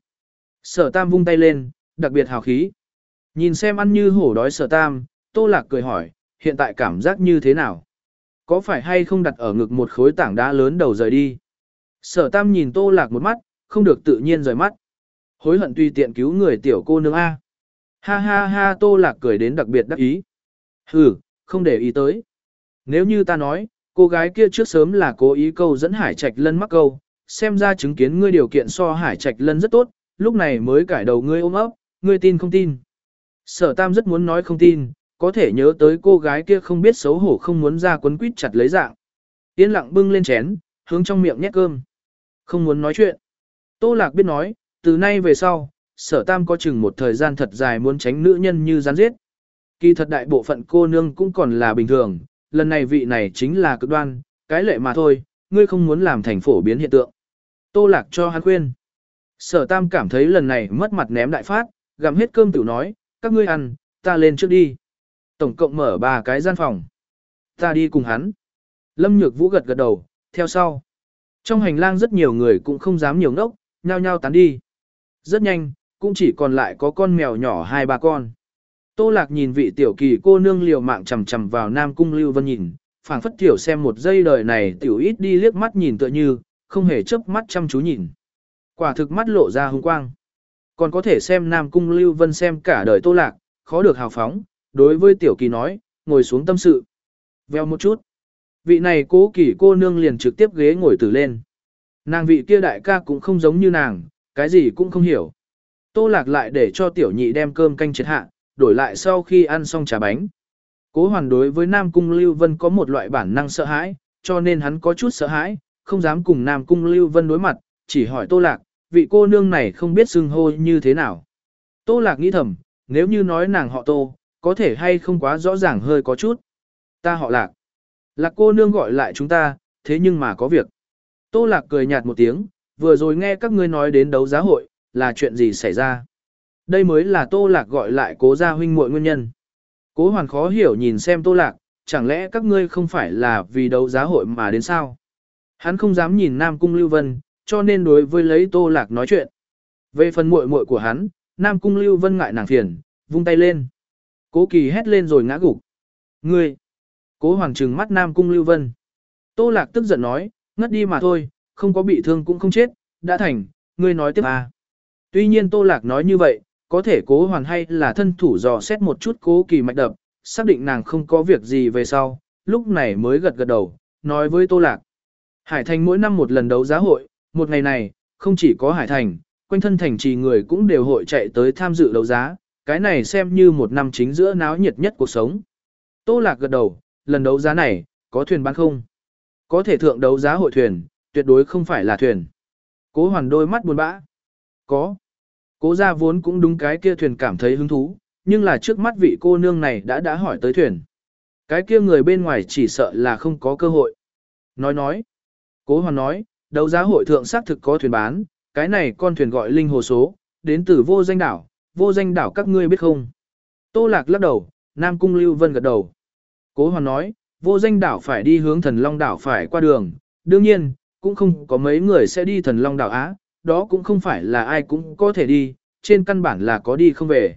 Speaker 1: Sở Tam vung tay lên, đặc biệt hào khí. Nhìn xem ăn như hổ đói Sở Tam, Tô Lạc cười hỏi, hiện tại cảm giác như thế nào? Có phải hay không đặt ở ngực một khối tảng đá lớn đầu rời đi? Sở Tam nhìn Tô Lạc một mắt, không được tự nhiên rời mắt. Hối hận tùy tiện cứu người tiểu cô nương A. Ha ha ha Tô Lạc cười đến đặc biệt đắc ý. Hừ, không để ý tới. Nếu như ta nói, cô gái kia trước sớm là cố ý câu dẫn Hải Trạch Lân mắc câu, xem ra chứng kiến ngươi điều kiện so Hải Trạch Lân rất tốt, lúc này mới cải đầu ngươi ôm ấp, ngươi tin không tin. Sở Tam rất muốn nói không tin, có thể nhớ tới cô gái kia không biết xấu hổ không muốn ra quấn quýt chặt lấy dạng. Yên lặng bưng lên chén, hướng trong miệng nhét cơm. Không muốn nói chuyện. Tô Lạc biết nói, từ nay về sau, Sở Tam có chừng một thời gian thật dài muốn tránh nữ nhân như rắn giết. Kỳ thật đại bộ phận cô nương cũng còn là bình thường, lần này vị này chính là cực đoan, cái lệ mà thôi, ngươi không muốn làm thành phổ biến hiện tượng. Tô Lạc cho hắn khuyên. Sở Tam cảm thấy lần này mất mặt ném đại phát, gặm hết cơm tiểu nói, các ngươi ăn, ta lên trước đi. Tổng cộng mở ba cái gian phòng. Ta đi cùng hắn. Lâm Nhược Vũ gật gật đầu, theo sau. Trong hành lang rất nhiều người cũng không dám nhiều ngốc, nhao nhao tán đi. Rất nhanh, cũng chỉ còn lại có con mèo nhỏ hai ba con. Tô Lạc nhìn vị tiểu kỳ cô nương liều mạng chầm chầm vào Nam Cung Lưu Vân nhìn, phảng phất tiểu xem một giây đời này tiểu ít đi liếc mắt nhìn tựa như, không hề chớp mắt chăm chú nhìn. Quả thực mắt lộ ra hung quang. Còn có thể xem Nam Cung Lưu Vân xem cả đời Tô Lạc, khó được hào phóng, đối với tiểu kỳ nói, ngồi xuống tâm sự. Veo một chút. Vị này cố kỳ cô nương liền trực tiếp ghế ngồi từ lên. Nàng vị kia đại ca cũng không giống như nàng, cái gì cũng không hiểu. Tô Lạc lại để cho tiểu nhị đem cơm canh triệt hạ, đổi lại sau khi ăn xong trà bánh. Cố Hoàn đối với Nam Cung Lưu Vân có một loại bản năng sợ hãi, cho nên hắn có chút sợ hãi, không dám cùng Nam Cung Lưu Vân đối mặt, chỉ hỏi Tô Lạc, vị cô nương này không biết xưng hô như thế nào. Tô Lạc nghĩ thầm, nếu như nói nàng họ Tô, có thể hay không quá rõ ràng hơi có chút. Ta họ Lạc. Lạc cô nương gọi lại chúng ta, thế nhưng mà có việc. Tô Lạc cười nhạt một tiếng, vừa rồi nghe các ngươi nói đến đấu giá hội, là chuyện gì xảy ra. Đây mới là Tô Lạc gọi lại Cố gia huynh muội nguyên nhân. Cố Hoàn khó hiểu nhìn xem Tô Lạc, chẳng lẽ các ngươi không phải là vì đấu giá hội mà đến sao? Hắn không dám nhìn Nam Cung Lưu Vân, cho nên đối với lấy Tô Lạc nói chuyện. Về phần muội muội của hắn, Nam Cung Lưu Vân ngại nàng phiền, vung tay lên. Cố Kỳ hét lên rồi ngã gục. Ngươi! Cố Hoàn trừng mắt Nam Cung Lưu Vân. Tô Lạc tức giận nói, ngất đi mà thôi, không có bị thương cũng không chết, đã thành, ngươi nói tiếp à. Tuy nhiên Tô Lạc nói như vậy, có thể Cố Hoàn hay là thân thủ dò xét một chút Cố Kỳ mạch đập, xác định nàng không có việc gì về sau, lúc này mới gật gật đầu, nói với Tô Lạc. Hải Thành mỗi năm một lần đấu giá hội, một ngày này, không chỉ có Hải Thành, quanh thân thành trì người cũng đều hội chạy tới tham dự đấu giá, cái này xem như một năm chính giữa náo nhiệt nhất cuộc sống. Tô Lạc gật đầu, lần đấu giá này, có thuyền bán không? Có thể thượng đấu giá hội thuyền, tuyệt đối không phải là thuyền. Cố Hoàn đôi mắt buồn bã. Có. Cố gia vốn cũng đúng cái kia thuyền cảm thấy hứng thú, nhưng là trước mắt vị cô nương này đã đã hỏi tới thuyền. Cái kia người bên ngoài chỉ sợ là không có cơ hội. Nói nói. Cố Hoàn nói, đấu giá hội thượng xác thực có thuyền bán, cái này con thuyền gọi linh hồ số, đến từ vô danh đảo, vô danh đảo các ngươi biết không? Tô Lạc lắc đầu, Nam Cung Lưu Vân gật đầu. Cố Hoàn nói, vô danh đảo phải đi hướng thần long đảo phải qua đường, đương nhiên, cũng không có mấy người sẽ đi thần long đảo Á, đó cũng không phải là ai cũng có thể đi, trên căn bản là có đi không về.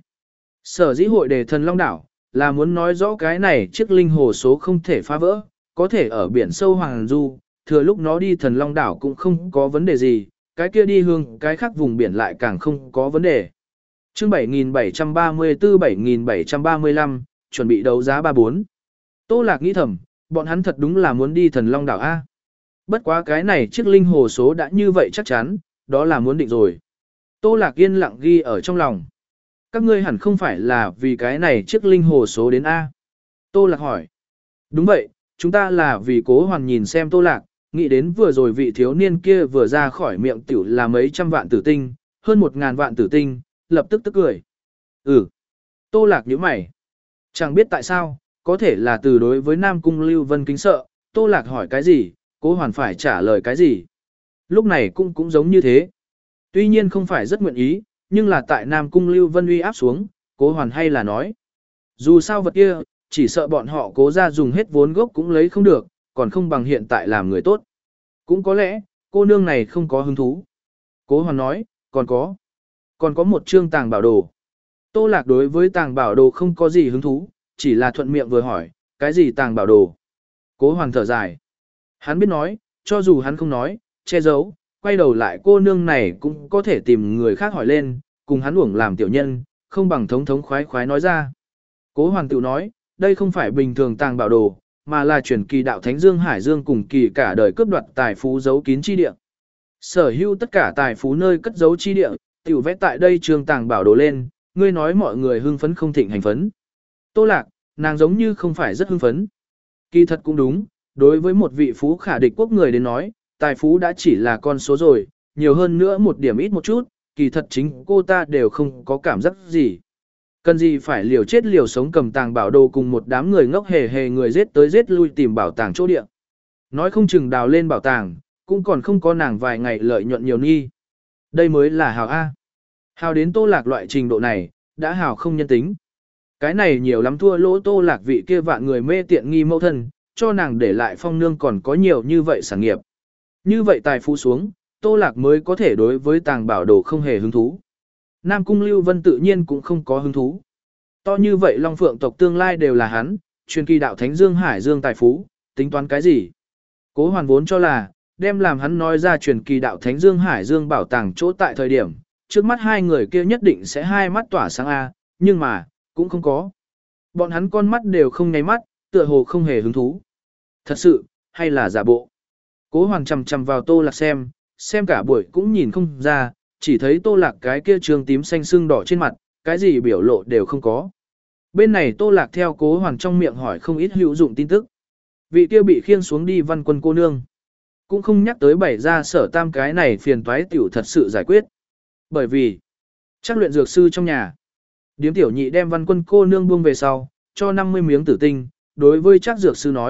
Speaker 1: Sở dĩ hội đề thần long đảo, là muốn nói rõ cái này chiếc linh hồ số không thể phá vỡ, có thể ở biển sâu Hoàng Du, thừa lúc nó đi thần long đảo cũng không có vấn đề gì, cái kia đi hướng cái khác vùng biển lại càng không có vấn đề. Chương bảy nghìn bảy trăm ba mươi tư bảy nghìn bảy trăm ba mươi lăm, chuẩn bị đấu giá ba bốn. Tô Lạc nghĩ thầm, bọn hắn thật đúng là muốn đi thần long đảo A. Bất quá cái này chiếc linh hồ số đã như vậy chắc chắn, đó là muốn định rồi. Tô Lạc yên lặng ghi ở trong lòng. Các ngươi hẳn không phải là vì cái này chiếc linh hồ số đến A. Tô Lạc hỏi. Đúng vậy, chúng ta là vì Cố Hoàn nhìn xem Tô Lạc, nghĩ đến vừa rồi vị thiếu niên kia vừa ra khỏi miệng tiểu là mấy trăm vạn tử tinh, hơn một ngàn vạn tử tinh, lập tức tức cười. Ừ. Tô Lạc nhíu mày. Chẳng biết tại sao, có thể là từ đối với Nam Cung Lưu Vân kính sợ, Tô Lạc hỏi cái gì, Cố Hoàn phải trả lời cái gì. Lúc này cũng cũng giống như thế. Tuy nhiên không phải rất nguyện ý, nhưng là tại Nam Cung Lưu Vân uy áp xuống, Cố Hoàn hay là nói. Dù sao vật kia, chỉ sợ bọn họ Cố ra dùng hết vốn gốc cũng lấy không được, còn không bằng hiện tại làm người tốt. Cũng có lẽ, cô nương này không có hứng thú. Cố Hoàn nói, còn có. Còn có một chương tàng bảo đồ. Tô Lạc đối với tàng bảo đồ không có gì hứng thú, chỉ là thuận miệng vừa hỏi, cái gì tàng bảo đồ. Cố Hoàn thở dài. Hắn biết nói, cho dù hắn không nói, che giấu, quay đầu lại cô nương này cũng có thể tìm người khác hỏi lên, cùng hắn uổng làm tiểu nhân, không bằng thống thống khoái khoái nói ra. Cố Hoàn tự nói, đây không phải bình thường tàng bảo đồ, mà là truyền kỳ đạo Thánh Dương Hải Dương cùng kỳ cả đời cướp đoạt tài phú giấu kín chi địa. Sở hữu tất cả tài phú nơi cất giấu chi địa, tiểu vẽ tại đây trường tàng bảo đồ lên, ngươi nói mọi người hưng phấn không thịnh hành phấn. Tô Lạc, nàng giống như không phải rất hưng phấn. Kỳ thật cũng đúng, đối với một vị phú khả địch quốc người đến nói, tài phú đã chỉ là con số rồi, nhiều hơn nữa một điểm ít một chút, kỳ thật chính cô ta đều không có cảm giác gì. Cần gì phải liều chết liều sống cầm tàng bảo đồ cùng một đám người ngốc hề hề người giết tới giết lui tìm bảo tàng chỗ địa. Nói không chừng đào lên bảo tàng, cũng còn không có nàng vài ngày lợi nhuận nhiều nghi. Đây mới là hào A. Hào đến Tô Lạc loại trình độ này, đã hào không nhân tính. Cái này nhiều lắm thua lỗ Tô Lạc vị kia vạn người mê tiện nghi mẫu thân, cho nàng để lại phong nương còn có nhiều như vậy sản nghiệp. Như vậy tài phú xuống, Tô Lạc mới có thể đối với tàng bảo đồ không hề hứng thú. Nam Cung Lưu Vân tự nhiên cũng không có hứng thú. To như vậy Long Phượng tộc tương lai đều là hắn, truyền kỳ đạo Thánh Dương Hải Dương tài phú, tính toán cái gì? Cố Hoàn vốn cho là, đem làm hắn nói ra truyền kỳ đạo Thánh Dương Hải Dương bảo tàng chỗ tại thời điểm, trước mắt hai người kia nhất định sẽ hai mắt tỏa sáng A, nhưng mà, cũng không có. Bọn hắn con mắt đều không nháy mắt, tựa hồ không hề hứng thú. Thật sự, hay là giả bộ? Cố Hoàn chằm chằm vào Tô Lạc xem, xem cả buổi cũng nhìn không ra, chỉ thấy Tô Lạc cái kia trường tím xanh sưng đỏ trên mặt, cái gì biểu lộ đều không có. Bên này Tô Lạc theo Cố Hoàn trong miệng hỏi không ít hữu dụng tin tức. Vị kia bị khiêng xuống đi Văn Quân cô nương. Cũng không nhắc tới bảy ra Sở Tam cái này phiền toái tiểu thật sự giải quyết. Bởi vì, chắc luyện dược sư trong nhà. Điếm tiểu nhị đem Văn Quân cô nương buông về sau, cho năm mươi miếng tử tinh, đối với chắc dược sư nói,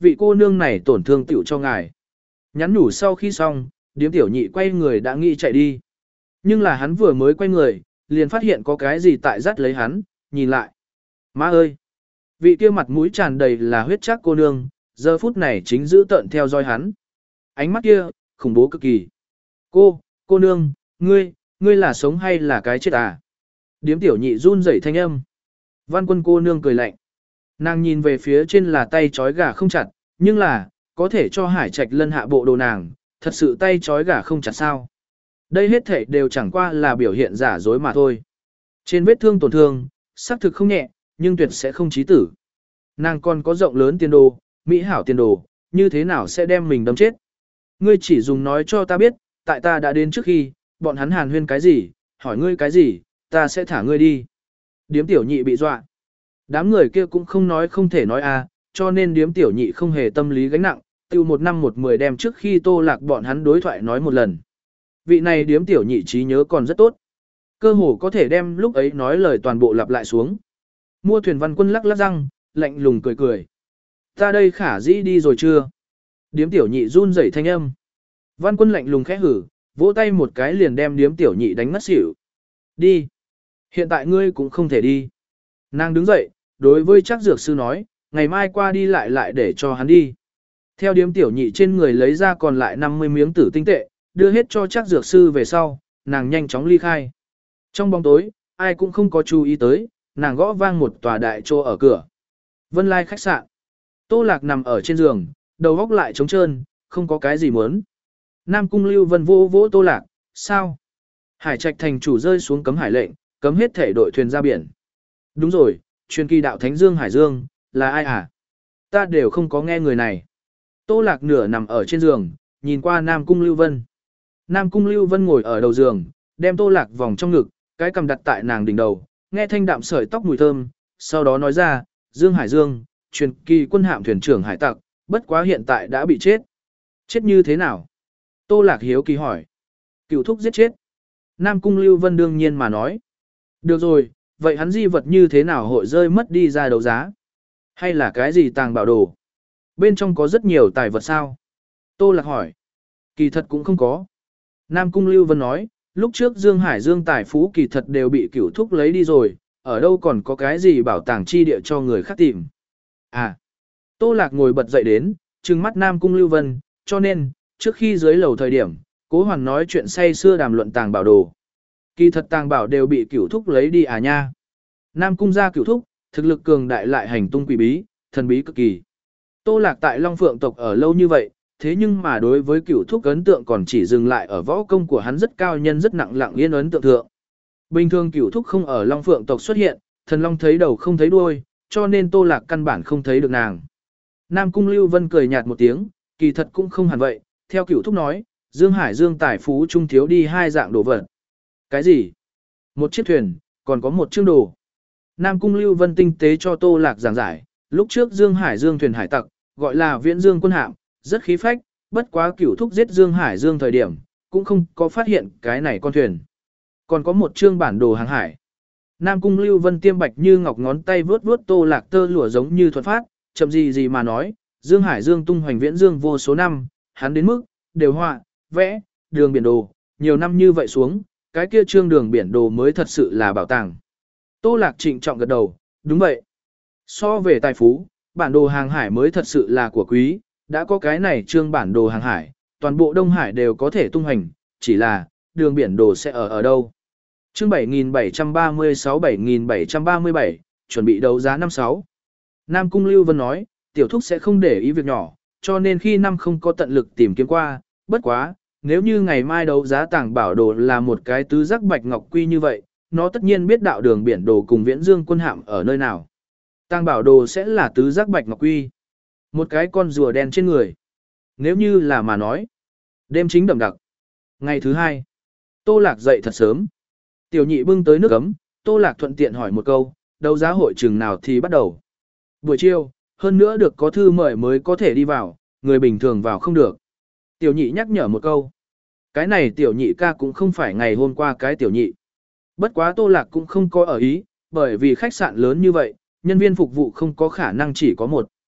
Speaker 1: vị cô nương này tổn thương tiểu cho ngài. Nhắn nhủ sau khi xong, điếm tiểu nhị quay người đã nghĩ chạy đi. Nhưng là hắn vừa mới quay người, liền phát hiện có cái gì tại dắt lấy hắn, nhìn lại. Má ơi! Vị kia mặt mũi tràn đầy là huyết chắc cô nương, giờ phút này chính giữ tợn theo dõi hắn. Ánh mắt kia, khủng bố cực kỳ. Cô, cô nương, ngươi, ngươi là sống hay là cái chết à? Điếm tiểu nhị run rẩy thanh âm. Văn Quân cô nương cười lạnh. Nàng nhìn về phía trên là tay trói gà không chặt, nhưng là, có thể cho Hải Trạch Lân hạ bộ đồ nàng, thật sự tay trói gà không chặt sao? Đây hết thảy đều chẳng qua là biểu hiện giả dối mà thôi. Trên vết thương tổn thương, xác thực không nhẹ, nhưng tuyệt sẽ không chí tử. Nàng còn có rộng lớn tiền đồ, mỹ hảo tiền đồ, như thế nào sẽ đem mình đâm chết? Ngươi chỉ dùng nói cho ta biết, tại ta đã đến trước khi, bọn hắn hàn huyên cái gì, hỏi ngươi cái gì, ta sẽ thả ngươi đi. Điếm tiểu nhị bị dọa. Đám người kia cũng không nói không thể nói à, cho nên điếm tiểu nhị không hề tâm lý gánh nặng, tiêu một năm một mười đem trước khi Tô Lạc bọn hắn đối thoại nói một lần. Vị này điếm tiểu nhị trí nhớ còn rất tốt. Cơ hồ có thể đem lúc ấy nói lời toàn bộ lặp lại xuống. Mua thuyền Văn Quân lắc lắc răng, lạnh lùng cười cười. Ta đây khả dĩ đi rồi chưa? Điếm tiểu nhị run rẩy thanh âm. Văn Quân lạnh lùng khẽ hử, vỗ tay một cái liền đem điếm tiểu nhị đánh ngất xỉu. Đi. Hiện tại ngươi cũng không thể đi. Nàng đứng dậy, đối với chắc dược sư nói, ngày mai qua đi lại lại để cho hắn đi. Theo điếm tiểu nhị trên người lấy ra còn lại năm mươi miếng tử tinh tệ, đưa hết cho chắc dược sư về sau, nàng nhanh chóng ly khai. Trong bóng tối, ai cũng không có chú ý tới, nàng gõ vang một tòa đại trô ở cửa. Vân Lai khách sạn. Tô Lạc nằm ở trên giường, đầu góc lại trống trơn, không có cái gì muốn. Nam Cung Lưu Vân vô vỗ Tô Lạc, sao? Hải Trạch thành chủ rơi xuống cấm hải lệnh, cấm hết thể đội thuyền ra biển. Đúng rồi, truyền kỳ đạo Thánh Dương Hải Dương, là ai à? Ta đều không có nghe người này. Tô Lạc nửa nằm ở trên giường, nhìn qua Nam Cung Lưu Vân. Nam Cung Lưu Vân ngồi ở đầu giường, đem Tô Lạc vòng trong ngực, cái cầm đặt tại nàng đỉnh đầu, nghe thanh đạm sợi tóc mùi thơm, sau đó nói ra, Dương Hải Dương, truyền kỳ quân hạm thuyền trưởng hải tặc, bất quá hiện tại đã bị chết. Chết như thế nào? Tô Lạc hiếu kỳ hỏi. Cựu thúc giết chết. Nam Cung Lưu Vân đương nhiên mà nói. Được rồi, vậy hắn di vật như thế nào hội rơi mất đi ra đấu giá? Hay là cái gì tàng bảo đồ? Bên trong có rất nhiều tài vật sao? Tô Lạc hỏi. Kỳ thật cũng không có. Nam Cung Lưu Vân nói, lúc trước Dương Hải Dương tài phú kỳ thật đều bị cửu thúc lấy đi rồi, ở đâu còn có cái gì bảo tàng chi địa cho người khác tìm. À, Tô Lạc ngồi bật dậy đến, trừng mắt Nam Cung Lưu Vân, cho nên, trước khi dưới lầu thời điểm, Cố Hoàn nói chuyện say xưa đàm luận tàng bảo đồ. Kỳ thật tàng bảo đều bị cửu thúc lấy đi à nha. Nam Cung gia cửu thúc, thực lực cường đại lại hành tung quỷ bí, thần bí cực kỳ. Tô Lạc tại Long Phượng tộc ở lâu như vậy, thế nhưng mà đối với cửu thúc ấn tượng còn chỉ dừng lại ở võ công của hắn rất cao nhân rất nặng lặng yên ấn tượng thượng. Bình thường cửu thúc không ở Long Phượng tộc xuất hiện, thần long thấy đầu không thấy đuôi, cho nên Tô Lạc căn bản không thấy được nàng. Nam Cung Lưu Vân cười nhạt một tiếng, kỳ thật cũng không hẳn vậy, theo cửu thúc nói, Dương Hải Dương tài phú trung thiếu đi hai dạng đồ vật. Cái gì? Một chiếc thuyền, còn có một chương đồ. Nam Cung Lưu Vân tinh tế cho Tô Lạc giảng giải, lúc trước Dương Hải Dương thuyền hải tặc, gọi là Viễn Dương quân hạm, rất khí phách, bất quá cửu thúc giết Dương Hải Dương thời điểm, cũng không có phát hiện cái này con thuyền. Còn có một chương bản đồ hàng hải. Nam Cung Lưu Vân tiêm bạch như ngọc ngón tay vướt vướt Tô Lạc tơ lụa giống như thuần phát, chậm gì gì mà nói, Dương Hải Dương tung hoành Viễn Dương vô số năm, hắn đến mức, đều họa, vẽ, đường biển đồ, nhiều năm như vậy xuống, cái kia chương đường biển đồ mới thật sự là bảo tàng. Tô Lạc trịnh trọng gật đầu, đúng vậy. So về tài phú, bản đồ hàng hải mới thật sự là của quý, đã có cái này chương bản đồ hàng hải, toàn bộ Đông Hải đều có thể tung hành, chỉ là, đường biển đồ sẽ ở ở đâu. Chương bảy nghìn bảy trăm ba mươi sáu bảy nghìn bảy trăm ba mươi bảy, chuẩn bị đấu giá năm sáu. Nam Cung Lưu Vân nói, tiểu thúc sẽ không để ý việc nhỏ, cho nên khi năm không có tận lực tìm kiếm qua, bất quá, nếu như ngày mai đấu giá tàng bảo đồ là một cái tứ giác bạch ngọc quy như vậy, nó tất nhiên biết đạo đường biển đồ cùng Viễn Dương quân hạm ở nơi nào. Tàng bảo đồ sẽ là tứ giác bạch ngọc quy. Một cái con rùa đen trên người. Nếu như là mà nói. Đêm chính đậm đặc. Ngày thứ hai. Tô Lạc dậy thật sớm. Tiểu nhị bưng tới nước ấm. Tô Lạc thuận tiện hỏi một câu. Đấu giá hội chừng nào thì bắt đầu. Buổi chiều. Hơn nữa được có thư mời mới có thể đi vào. Người bình thường vào không được. Tiểu nhị nhắc nhở một câu. Cái này tiểu nhị ca cũng không phải ngày hôm qua cái tiểu nhị. Bất quá Tô Lạc cũng không có ở ý. Bởi vì khách sạn lớn như vậy. Nhân viên phục vụ không có khả năng chỉ có một.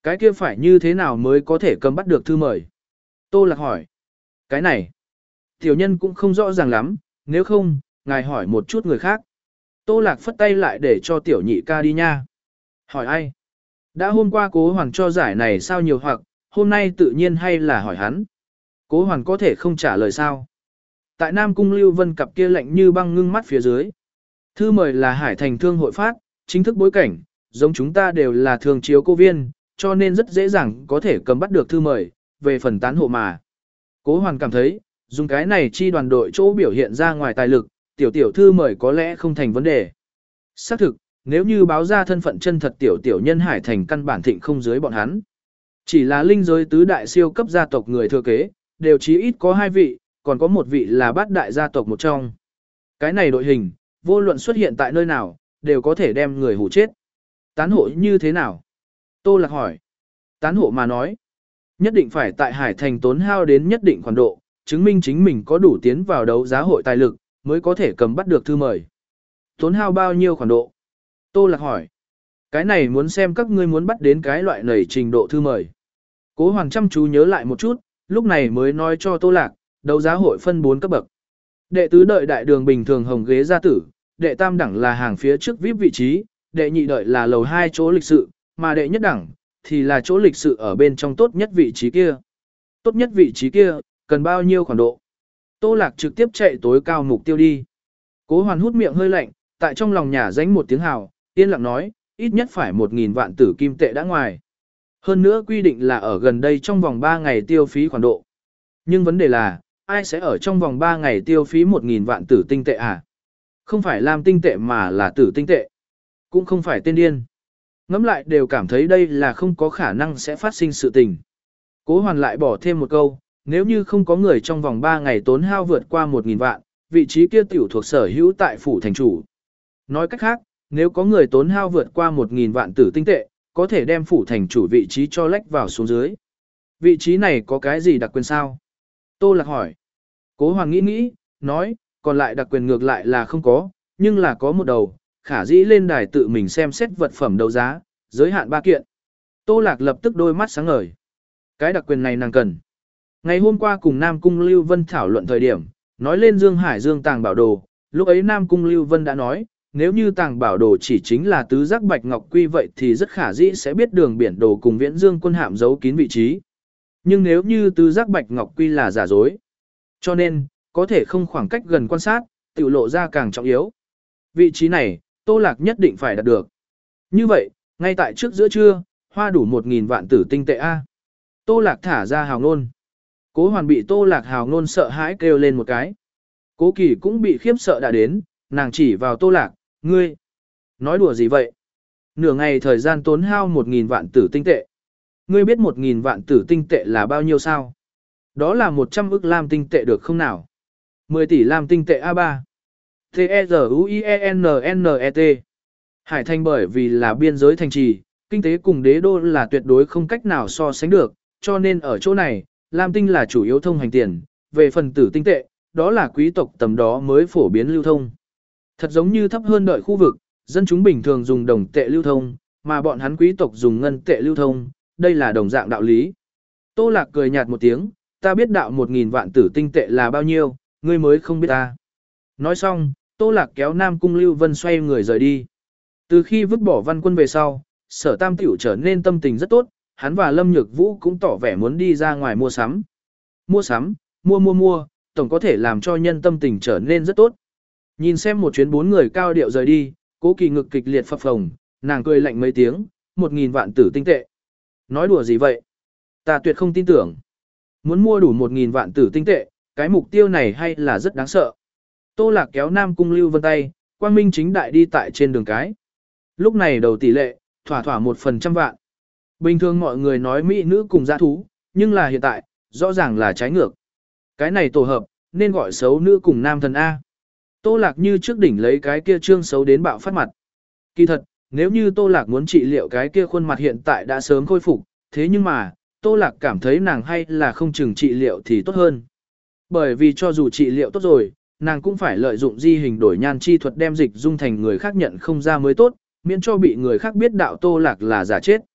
Speaker 1: Cái kia phải như thế nào mới có thể cầm bắt được thư mời? Tô Lạc hỏi. Cái này, tiểu nhân cũng không rõ ràng lắm, nếu không, ngài hỏi một chút người khác. Tô Lạc phất tay lại để cho tiểu nhị ca đi nha. Hỏi ai? Đã hôm qua cố hoàn cho giải này sao nhiều hoặc, hôm nay tự nhiên hay là hỏi hắn. Cố hoàn có thể không trả lời sao? Tại Nam Cung Lưu Vân cặp kia lạnh như băng ngưng mắt phía dưới. Thư mời là Hải Thành Thương hội phát, chính thức bối cảnh, giống chúng ta đều là thường chiếu cô viên, cho nên rất dễ dàng có thể cầm bắt được thư mời, về phần tán hộ mà. Cố Hoàn cảm thấy, dùng cái này chi đoàn đội chỗ biểu hiện ra ngoài tài lực, tiểu tiểu thư mời có lẽ không thành vấn đề. Xác thực, nếu như báo ra thân phận chân thật tiểu tiểu nhân Hải Thành căn bản thịnh không dưới bọn hắn. Chỉ là linh giới tứ đại siêu cấp gia tộc người thừa kế, đều chí ít có hai vị, còn có một vị là bát đại gia tộc một trong. Cái này đội hình, vô luận xuất hiện tại nơi nào, đều có thể đem người hủ chết. Tán hộ như thế nào? Tô Lạc hỏi. Tán hộ mà nói, nhất định phải tại Hải Thành tốn hao đến nhất định khoản độ, chứng minh chính mình có đủ tiến vào đấu giá hội tài lực, mới có thể cầm bắt được thư mời. Tốn hao bao nhiêu khoản độ? Tô Lạc hỏi. Cái này muốn xem các ngươi muốn bắt đến cái loại nảy trình độ thư mời. Cố Hoàng chăm chú nhớ lại một chút, lúc này mới nói cho Tô Lạc, đấu giá hội phân bốn cấp bậc. Đệ tứ đợi đại đường bình thường hồng ghế gia tử, đệ tam đẳng là hàng phía trước vê i pê vị trí, đệ nhị đợi là lầu hai chỗ lịch sự, mà đệ nhất đẳng thì là chỗ lịch sự ở bên trong tốt nhất vị trí kia. Tốt nhất vị trí kia, cần bao nhiêu khoản độ? Tô Lạc trực tiếp chạy tối cao mục tiêu đi. Cố Hoàn hút miệng hơi lạnh, tại trong lòng nhà dánh một tiếng hào, yên lặng nói, ít nhất phải một nghìn vạn tử kim tệ đã ngoài. Hơn nữa quy định là ở gần đây trong vòng ba ngày tiêu phí khoản độ. Nhưng vấn đề là, ai sẽ ở trong vòng ba ngày tiêu phí một nghìn vạn tử tinh tệ à? Không phải làm tinh tệ mà là tử tinh tệ. Cũng không phải tên điên. Ngẫm lại đều cảm thấy đây là không có khả năng sẽ phát sinh sự tình. Cố Hoàn lại bỏ thêm một câu, nếu như không có người trong vòng ba ngày tốn hao vượt qua một nghìn vạn, vị trí kia tiểu thuộc sở hữu tại phủ thành chủ. Nói cách khác, nếu có người tốn hao vượt qua một nghìn vạn tử tinh tệ, có thể đem phủ thành chủ vị trí cho lách vào xuống dưới. Vị trí này có cái gì đặc quyền sao? Tô Lạc hỏi. Cố Hoàng nghĩ nghĩ, nói, còn lại đặc quyền ngược lại là không có, nhưng là có một đầu, khả dĩ lên đài tự mình xem xét vật phẩm đấu giá, giới hạn ba kiện. Tô Lạc lập tức đôi mắt sáng ngời. Cái đặc quyền này nàng cần. Ngày hôm qua cùng Nam Cung Lưu Vân thảo luận thời điểm, nói lên Dương Hải Dương tàng bảo đồ, lúc ấy Nam Cung Lưu Vân đã nói, nếu như tàng bảo đồ chỉ chính là tứ giác bạch ngọc quy vậy thì rất khả dĩ sẽ biết đường biển đồ cùng Viễn Dương quân hạm giấu kín vị trí. Nhưng nếu như tứ giác bạch ngọc quy là giả dối, cho nên, có thể không khoảng cách gần quan sát, tự lộ ra càng trọng yếu. Vị trí này, Tô Lạc nhất định phải đạt được. Như vậy, ngay tại trước giữa trưa, hoa đủ một nghìn vạn tử tinh tệ A. Tô Lạc thả ra hào ngôn. Cố Hoàn bị Tô Lạc hào ngôn sợ hãi kêu lên một cái. Cố Kỳ cũng bị khiếp sợ đã đến, nàng chỉ vào Tô Lạc, ngươi. Nói đùa gì vậy? Nửa ngày thời gian tốn hao một nghìn vạn tử tinh tệ. Ngươi biết một nghìn vạn tử tinh tệ là bao nhiêu sao? Đó là một trăm ức lam tinh tệ được không nào? mười tỷ lam tinh tệ a ba. T-E-Z-U-I-E-N-N-E-T. Hải Thành bởi vì là biên giới thành trì, kinh tế cùng đế đô là tuyệt đối không cách nào so sánh được, cho nên ở chỗ này, lam tinh là chủ yếu thông hành tiền, về phần tử tinh tệ, đó là quý tộc tầm đó mới phổ biến lưu thông. Thật giống như thấp hơn đợi khu vực, dân chúng bình thường dùng đồng tệ lưu thông, mà bọn hắn quý tộc dùng ngân tệ lưu thông, đây là đồng dạng đạo lý. Tô Lạc cười nhạt một tiếng, ta biết đạo một nghìn vạn tử tinh tệ là bao nhiêu, ngươi mới không biết ta. Nói xong, Tô Lạc kéo Nam Cung Lưu Vân xoay người rời đi. Từ khi vứt bỏ Văn Quân về sau, Sở Tam tiểu trở nên tâm tình rất tốt, hắn và Lâm Nhược Vũ cũng tỏ vẻ muốn đi ra ngoài mua sắm. Mua sắm, mua mua mua, tổng có thể làm cho nhân tâm tình trở nên rất tốt. Nhìn xem một chuyến bốn người cao điệu rời đi, Cố Kỳ ngực kịch liệt phập phồng, nàng cười lạnh mấy tiếng, một nghìn vạn tử tinh tệ. Nói đùa gì vậy? Ta tuyệt không tin tưởng. Muốn mua đủ một nghìn vạn tử tinh tệ, cái mục tiêu này hay là rất đáng sợ. Tô Lạc kéo Nam Cung Lưu Vân tay, quang minh chính đại đi tại trên đường cái. Lúc này đầu tỷ lệ, thỏa thỏa một phần trăm vạn. Bình thường mọi người nói mỹ nữ cùng dã thú, nhưng là hiện tại, rõ ràng là trái ngược. Cái này tổ hợp, nên gọi xấu nữ cùng nam thần A. Tô Lạc như trước đỉnh lấy cái kia trương xấu đến bạo phát mặt. Kỳ thật, nếu như Tô Lạc muốn trị liệu cái kia khuôn mặt hiện tại đã sớm khôi phục, thế nhưng mà, Tô Lạc cảm thấy nàng hay là không chừng trị liệu thì tốt hơn. Bởi vì cho dù trị liệu tốt rồi, nàng cũng phải lợi dụng di hình đổi nhan chi thuật đem dịch dung thành người khác nhận không ra mới tốt, miễn cho bị người khác biết đạo Tô Lạc là giả chết.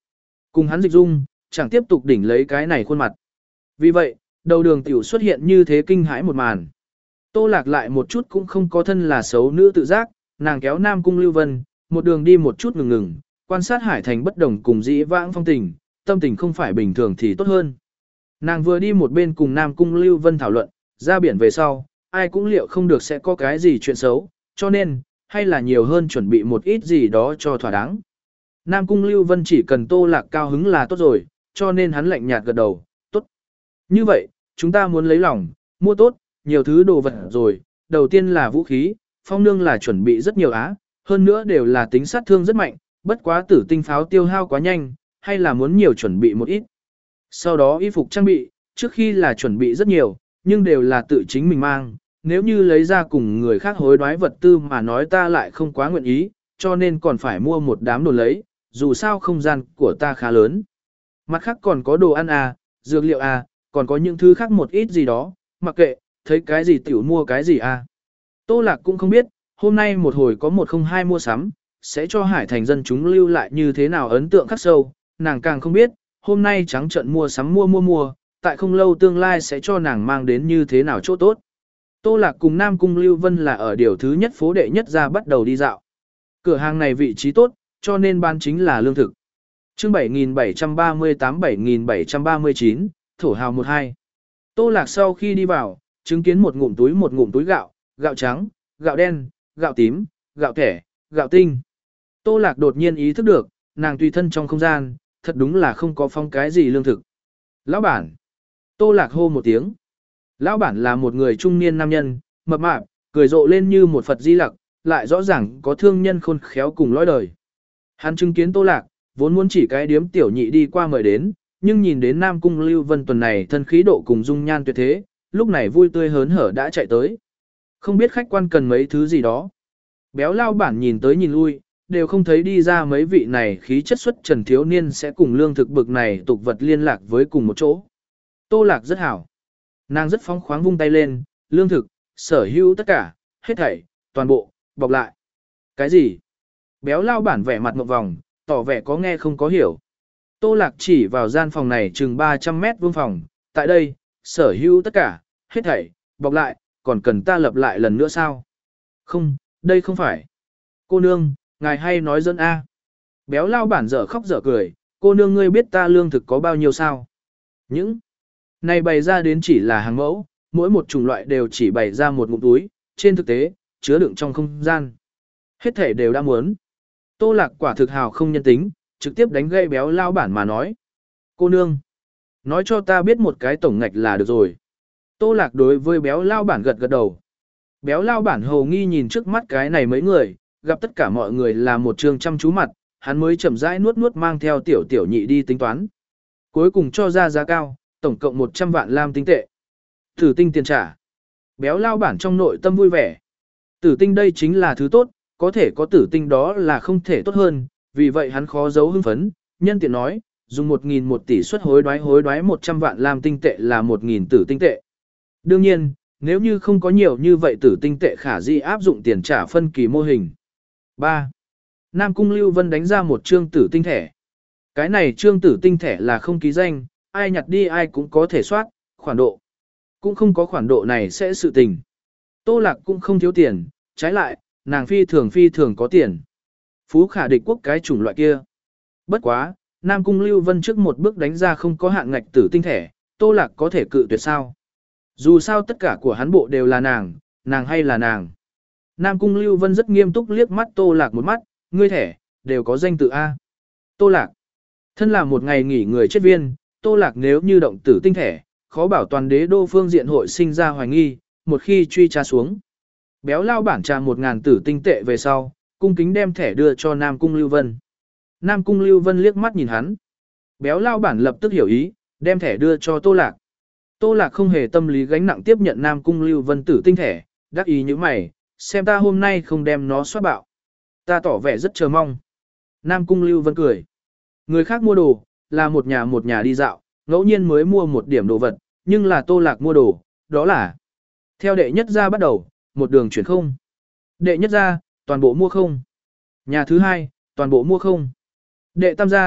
Speaker 1: Cùng hắn dịch dung, chẳng tiếp tục đỉnh lấy cái này khuôn mặt. Vì vậy, đầu đường tiểu xuất hiện như thế kinh hãi một màn. Tô Lạc lại một chút cũng không có thân là xấu nữ tự giác, nàng kéo Nam Cung Lưu Vân, một đường đi một chút ngừng ngừng, quan sát Hải Thành bất đồng cùng dĩ vãng phong tình, tâm tình không phải bình thường thì tốt hơn. Nàng vừa đi một bên cùng Nam Cung Lưu Vân thảo luận, ra biển về sau, ai cũng liệu không được sẽ có cái gì chuyện xấu, cho nên, hay là nhiều hơn chuẩn bị một ít gì đó cho thỏa đáng. Nam Cung Lưu Vân chỉ cần Tô Lạc cao hứng là tốt rồi, cho nên hắn lạnh nhạt gật đầu, tốt. Như vậy, chúng ta muốn lấy lòng, mua tốt, nhiều thứ đồ vật rồi, đầu tiên là vũ khí, Phong Nương là chuẩn bị rất nhiều á, hơn nữa đều là tính sát thương rất mạnh, bất quá tử tinh pháo tiêu hao quá nhanh, hay là muốn nhiều chuẩn bị một ít. Sau đó y phục trang bị, trước khi là chuẩn bị rất nhiều, nhưng đều là tự chính mình mang, nếu như lấy ra cùng người khác hối đoái vật tư mà nói ta lại không quá nguyện ý, cho nên còn phải mua một đám đồ lấy, dù sao không gian của ta khá lớn. Mặt khác còn có đồ ăn à, dược liệu à, còn có những thứ khác một ít gì đó, mặc kệ, thấy cái gì tiểu mua cái gì à. Tô Lạc cũng không biết, hôm nay một hồi có một không hai mua sắm, sẽ cho Hải Thành dân chúng lưu lại như thế nào ấn tượng khắc sâu, nàng càng không biết, hôm nay trắng trận mua sắm mua mua mua, tại không lâu tương lai sẽ cho nàng mang đến như thế nào chỗ tốt. Tô Lạc cùng Nam Cung Lưu Vân là ở điều thứ nhất phố đệ nhất ra bắt đầu đi dạo. Cửa hàng này vị trí tốt, cho nên bán chính là lương thực. Chương bảy nghìn bảy trăm ba mươi tám bảy nghìn bảy trăm ba mươi chín, thổ hào một hai. Tô Lạc sau khi đi vào, chứng kiến một ngụm túi một ngụm túi gạo, gạo trắng, gạo đen, gạo tím, gạo kẻ, gạo tinh. Tô Lạc đột nhiên ý thức được, nàng tùy thân trong không gian, thật đúng là không có phong cái gì lương thực. Lão bản. Tô Lạc hô một tiếng. Lão bản là một người trung niên nam nhân, mập mạp, cười rộ lên như một Phật Di Lặc, lại rõ ràng có thương nhân khôn khéo cùng lõi đời. Hắn chứng kiến Tô Lạc, vốn muốn chỉ cái điếm tiểu nhị đi qua mời đến, nhưng nhìn đến Nam Cung Lưu Vân tuần này thân khí độ cùng dung nhan tuyệt thế, lúc này vui tươi hớn hở đã chạy tới. Không biết khách quan cần mấy thứ gì đó. Béo lao bản nhìn tới nhìn lui, đều không thấy đi ra mấy vị này khí chất xuất trần thiếu niên sẽ cùng lương thực bực này tục vật liên lạc với cùng một chỗ. Tô Lạc rất hảo. Nàng rất phóng khoáng vung tay lên, lương thực, sở hữu tất cả, hết thảy, toàn bộ, bọc lại. Cái gì? Béo lao bản vẻ mặt ngộp vòng, tỏ vẻ có nghe không có hiểu. Tô Lạc chỉ vào gian phòng này chừng ba trăm mét vuông phòng, tại đây, sở hữu tất cả, hết thảy, bọc lại, còn cần ta lập lại lần nữa sao? Không, đây không phải. Cô nương, ngài hay nói dân A. Béo lao bản dở khóc dở cười, cô nương ngươi biết ta lương thực có bao nhiêu sao? Những này bày ra đến chỉ là hàng mẫu, mỗi một chủng loại đều chỉ bày ra một ngụm túi, trên thực tế, chứa đựng trong không gian. Hết thể đều đã muốn. Tô Lạc quả thực hào không nhân tính, trực tiếp đánh gây béo lao bản mà nói. Cô nương, nói cho ta biết một cái tổng ngạch là được rồi. Tô Lạc đối với béo lao bản gật gật đầu. Béo lao bản hầu nghi nhìn trước mắt cái này mấy người, gặp tất cả mọi người là một trường chăm chú mặt, hắn mới chậm rãi nuốt nuốt mang theo tiểu tiểu nhị đi tính toán. Cuối cùng cho ra giá cao, tổng cộng một trăm vạn lam tinh tệ. Tử tinh tiền trả. Béo lao bản trong nội tâm vui vẻ. Tử tinh đây chính là thứ tốt, có thể có tử tinh đó là không thể tốt hơn, vì vậy hắn khó giấu hưng phấn, nhân tiện nói, dùng một nghìn một tỷ suất hối đoái hối đoái một trăm vạn lam tinh tệ là một nghìn tử tinh tệ. Đương nhiên, nếu như không có nhiều như vậy tử tinh tệ khả dĩ áp dụng tiền trả phân kỳ mô hình. ba. Nam Cung Lưu Vân đánh ra một trương tử tinh thẻ. Cái này trương tử tinh thẻ là không ký danh, ai nhặt đi ai cũng có thể soát, khoản độ. Cũng không có khoản độ này sẽ sự tình. Tô Lạc cũng không thiếu tiền, trái lại, nàng phi thường phi thường có tiền. Phú khả địch quốc cái chủng loại kia. Bất quá, Nam Cung Lưu Vân trước một bước đánh ra không có hạn ngạch tử tinh thẻ, Tô Lạc có thể cự tuyệt sao. Dù sao tất cả của hắn bộ đều là nàng, nàng hay là nàng. Nam Cung Lưu Vân rất nghiêm túc liếc mắt Tô Lạc một mắt, ngươi thẻ, đều có danh tự A. Tô Lạc. Thân là một ngày nghỉ người chết viên, Tô Lạc nếu như động tử tinh thẻ, khó bảo toàn đế đô phương diện hội sinh ra hoài nghi, một khi truy tra xuống. Béo lao bản trà một ngàn tử tinh tệ về sau, cung kính đem thẻ đưa cho Nam Cung Lưu Vân. Nam Cung Lưu Vân liếc mắt nhìn hắn. Béo lao bản lập tức hiểu ý, đem thẻ đưa cho Tô Lạc. Tô Lạc không hề tâm lý gánh nặng tiếp nhận Nam Cung Lưu Vân tử tinh thẻ, đắc ý như mày, xem ta hôm nay không đem nó soát bạo. Ta tỏ vẻ rất chờ mong. Nam Cung Lưu Vân cười. Người khác mua đồ, là một nhà một nhà đi dạo, ngẫu nhiên mới mua một điểm đồ vật, nhưng là Tô Lạc mua đồ, đó là theo đệ nhất gia bắt đầu, một đường chuyển không. Đệ nhất gia, toàn bộ mua không. Nhà thứ hai, toàn bộ mua không. Đệ tam gia,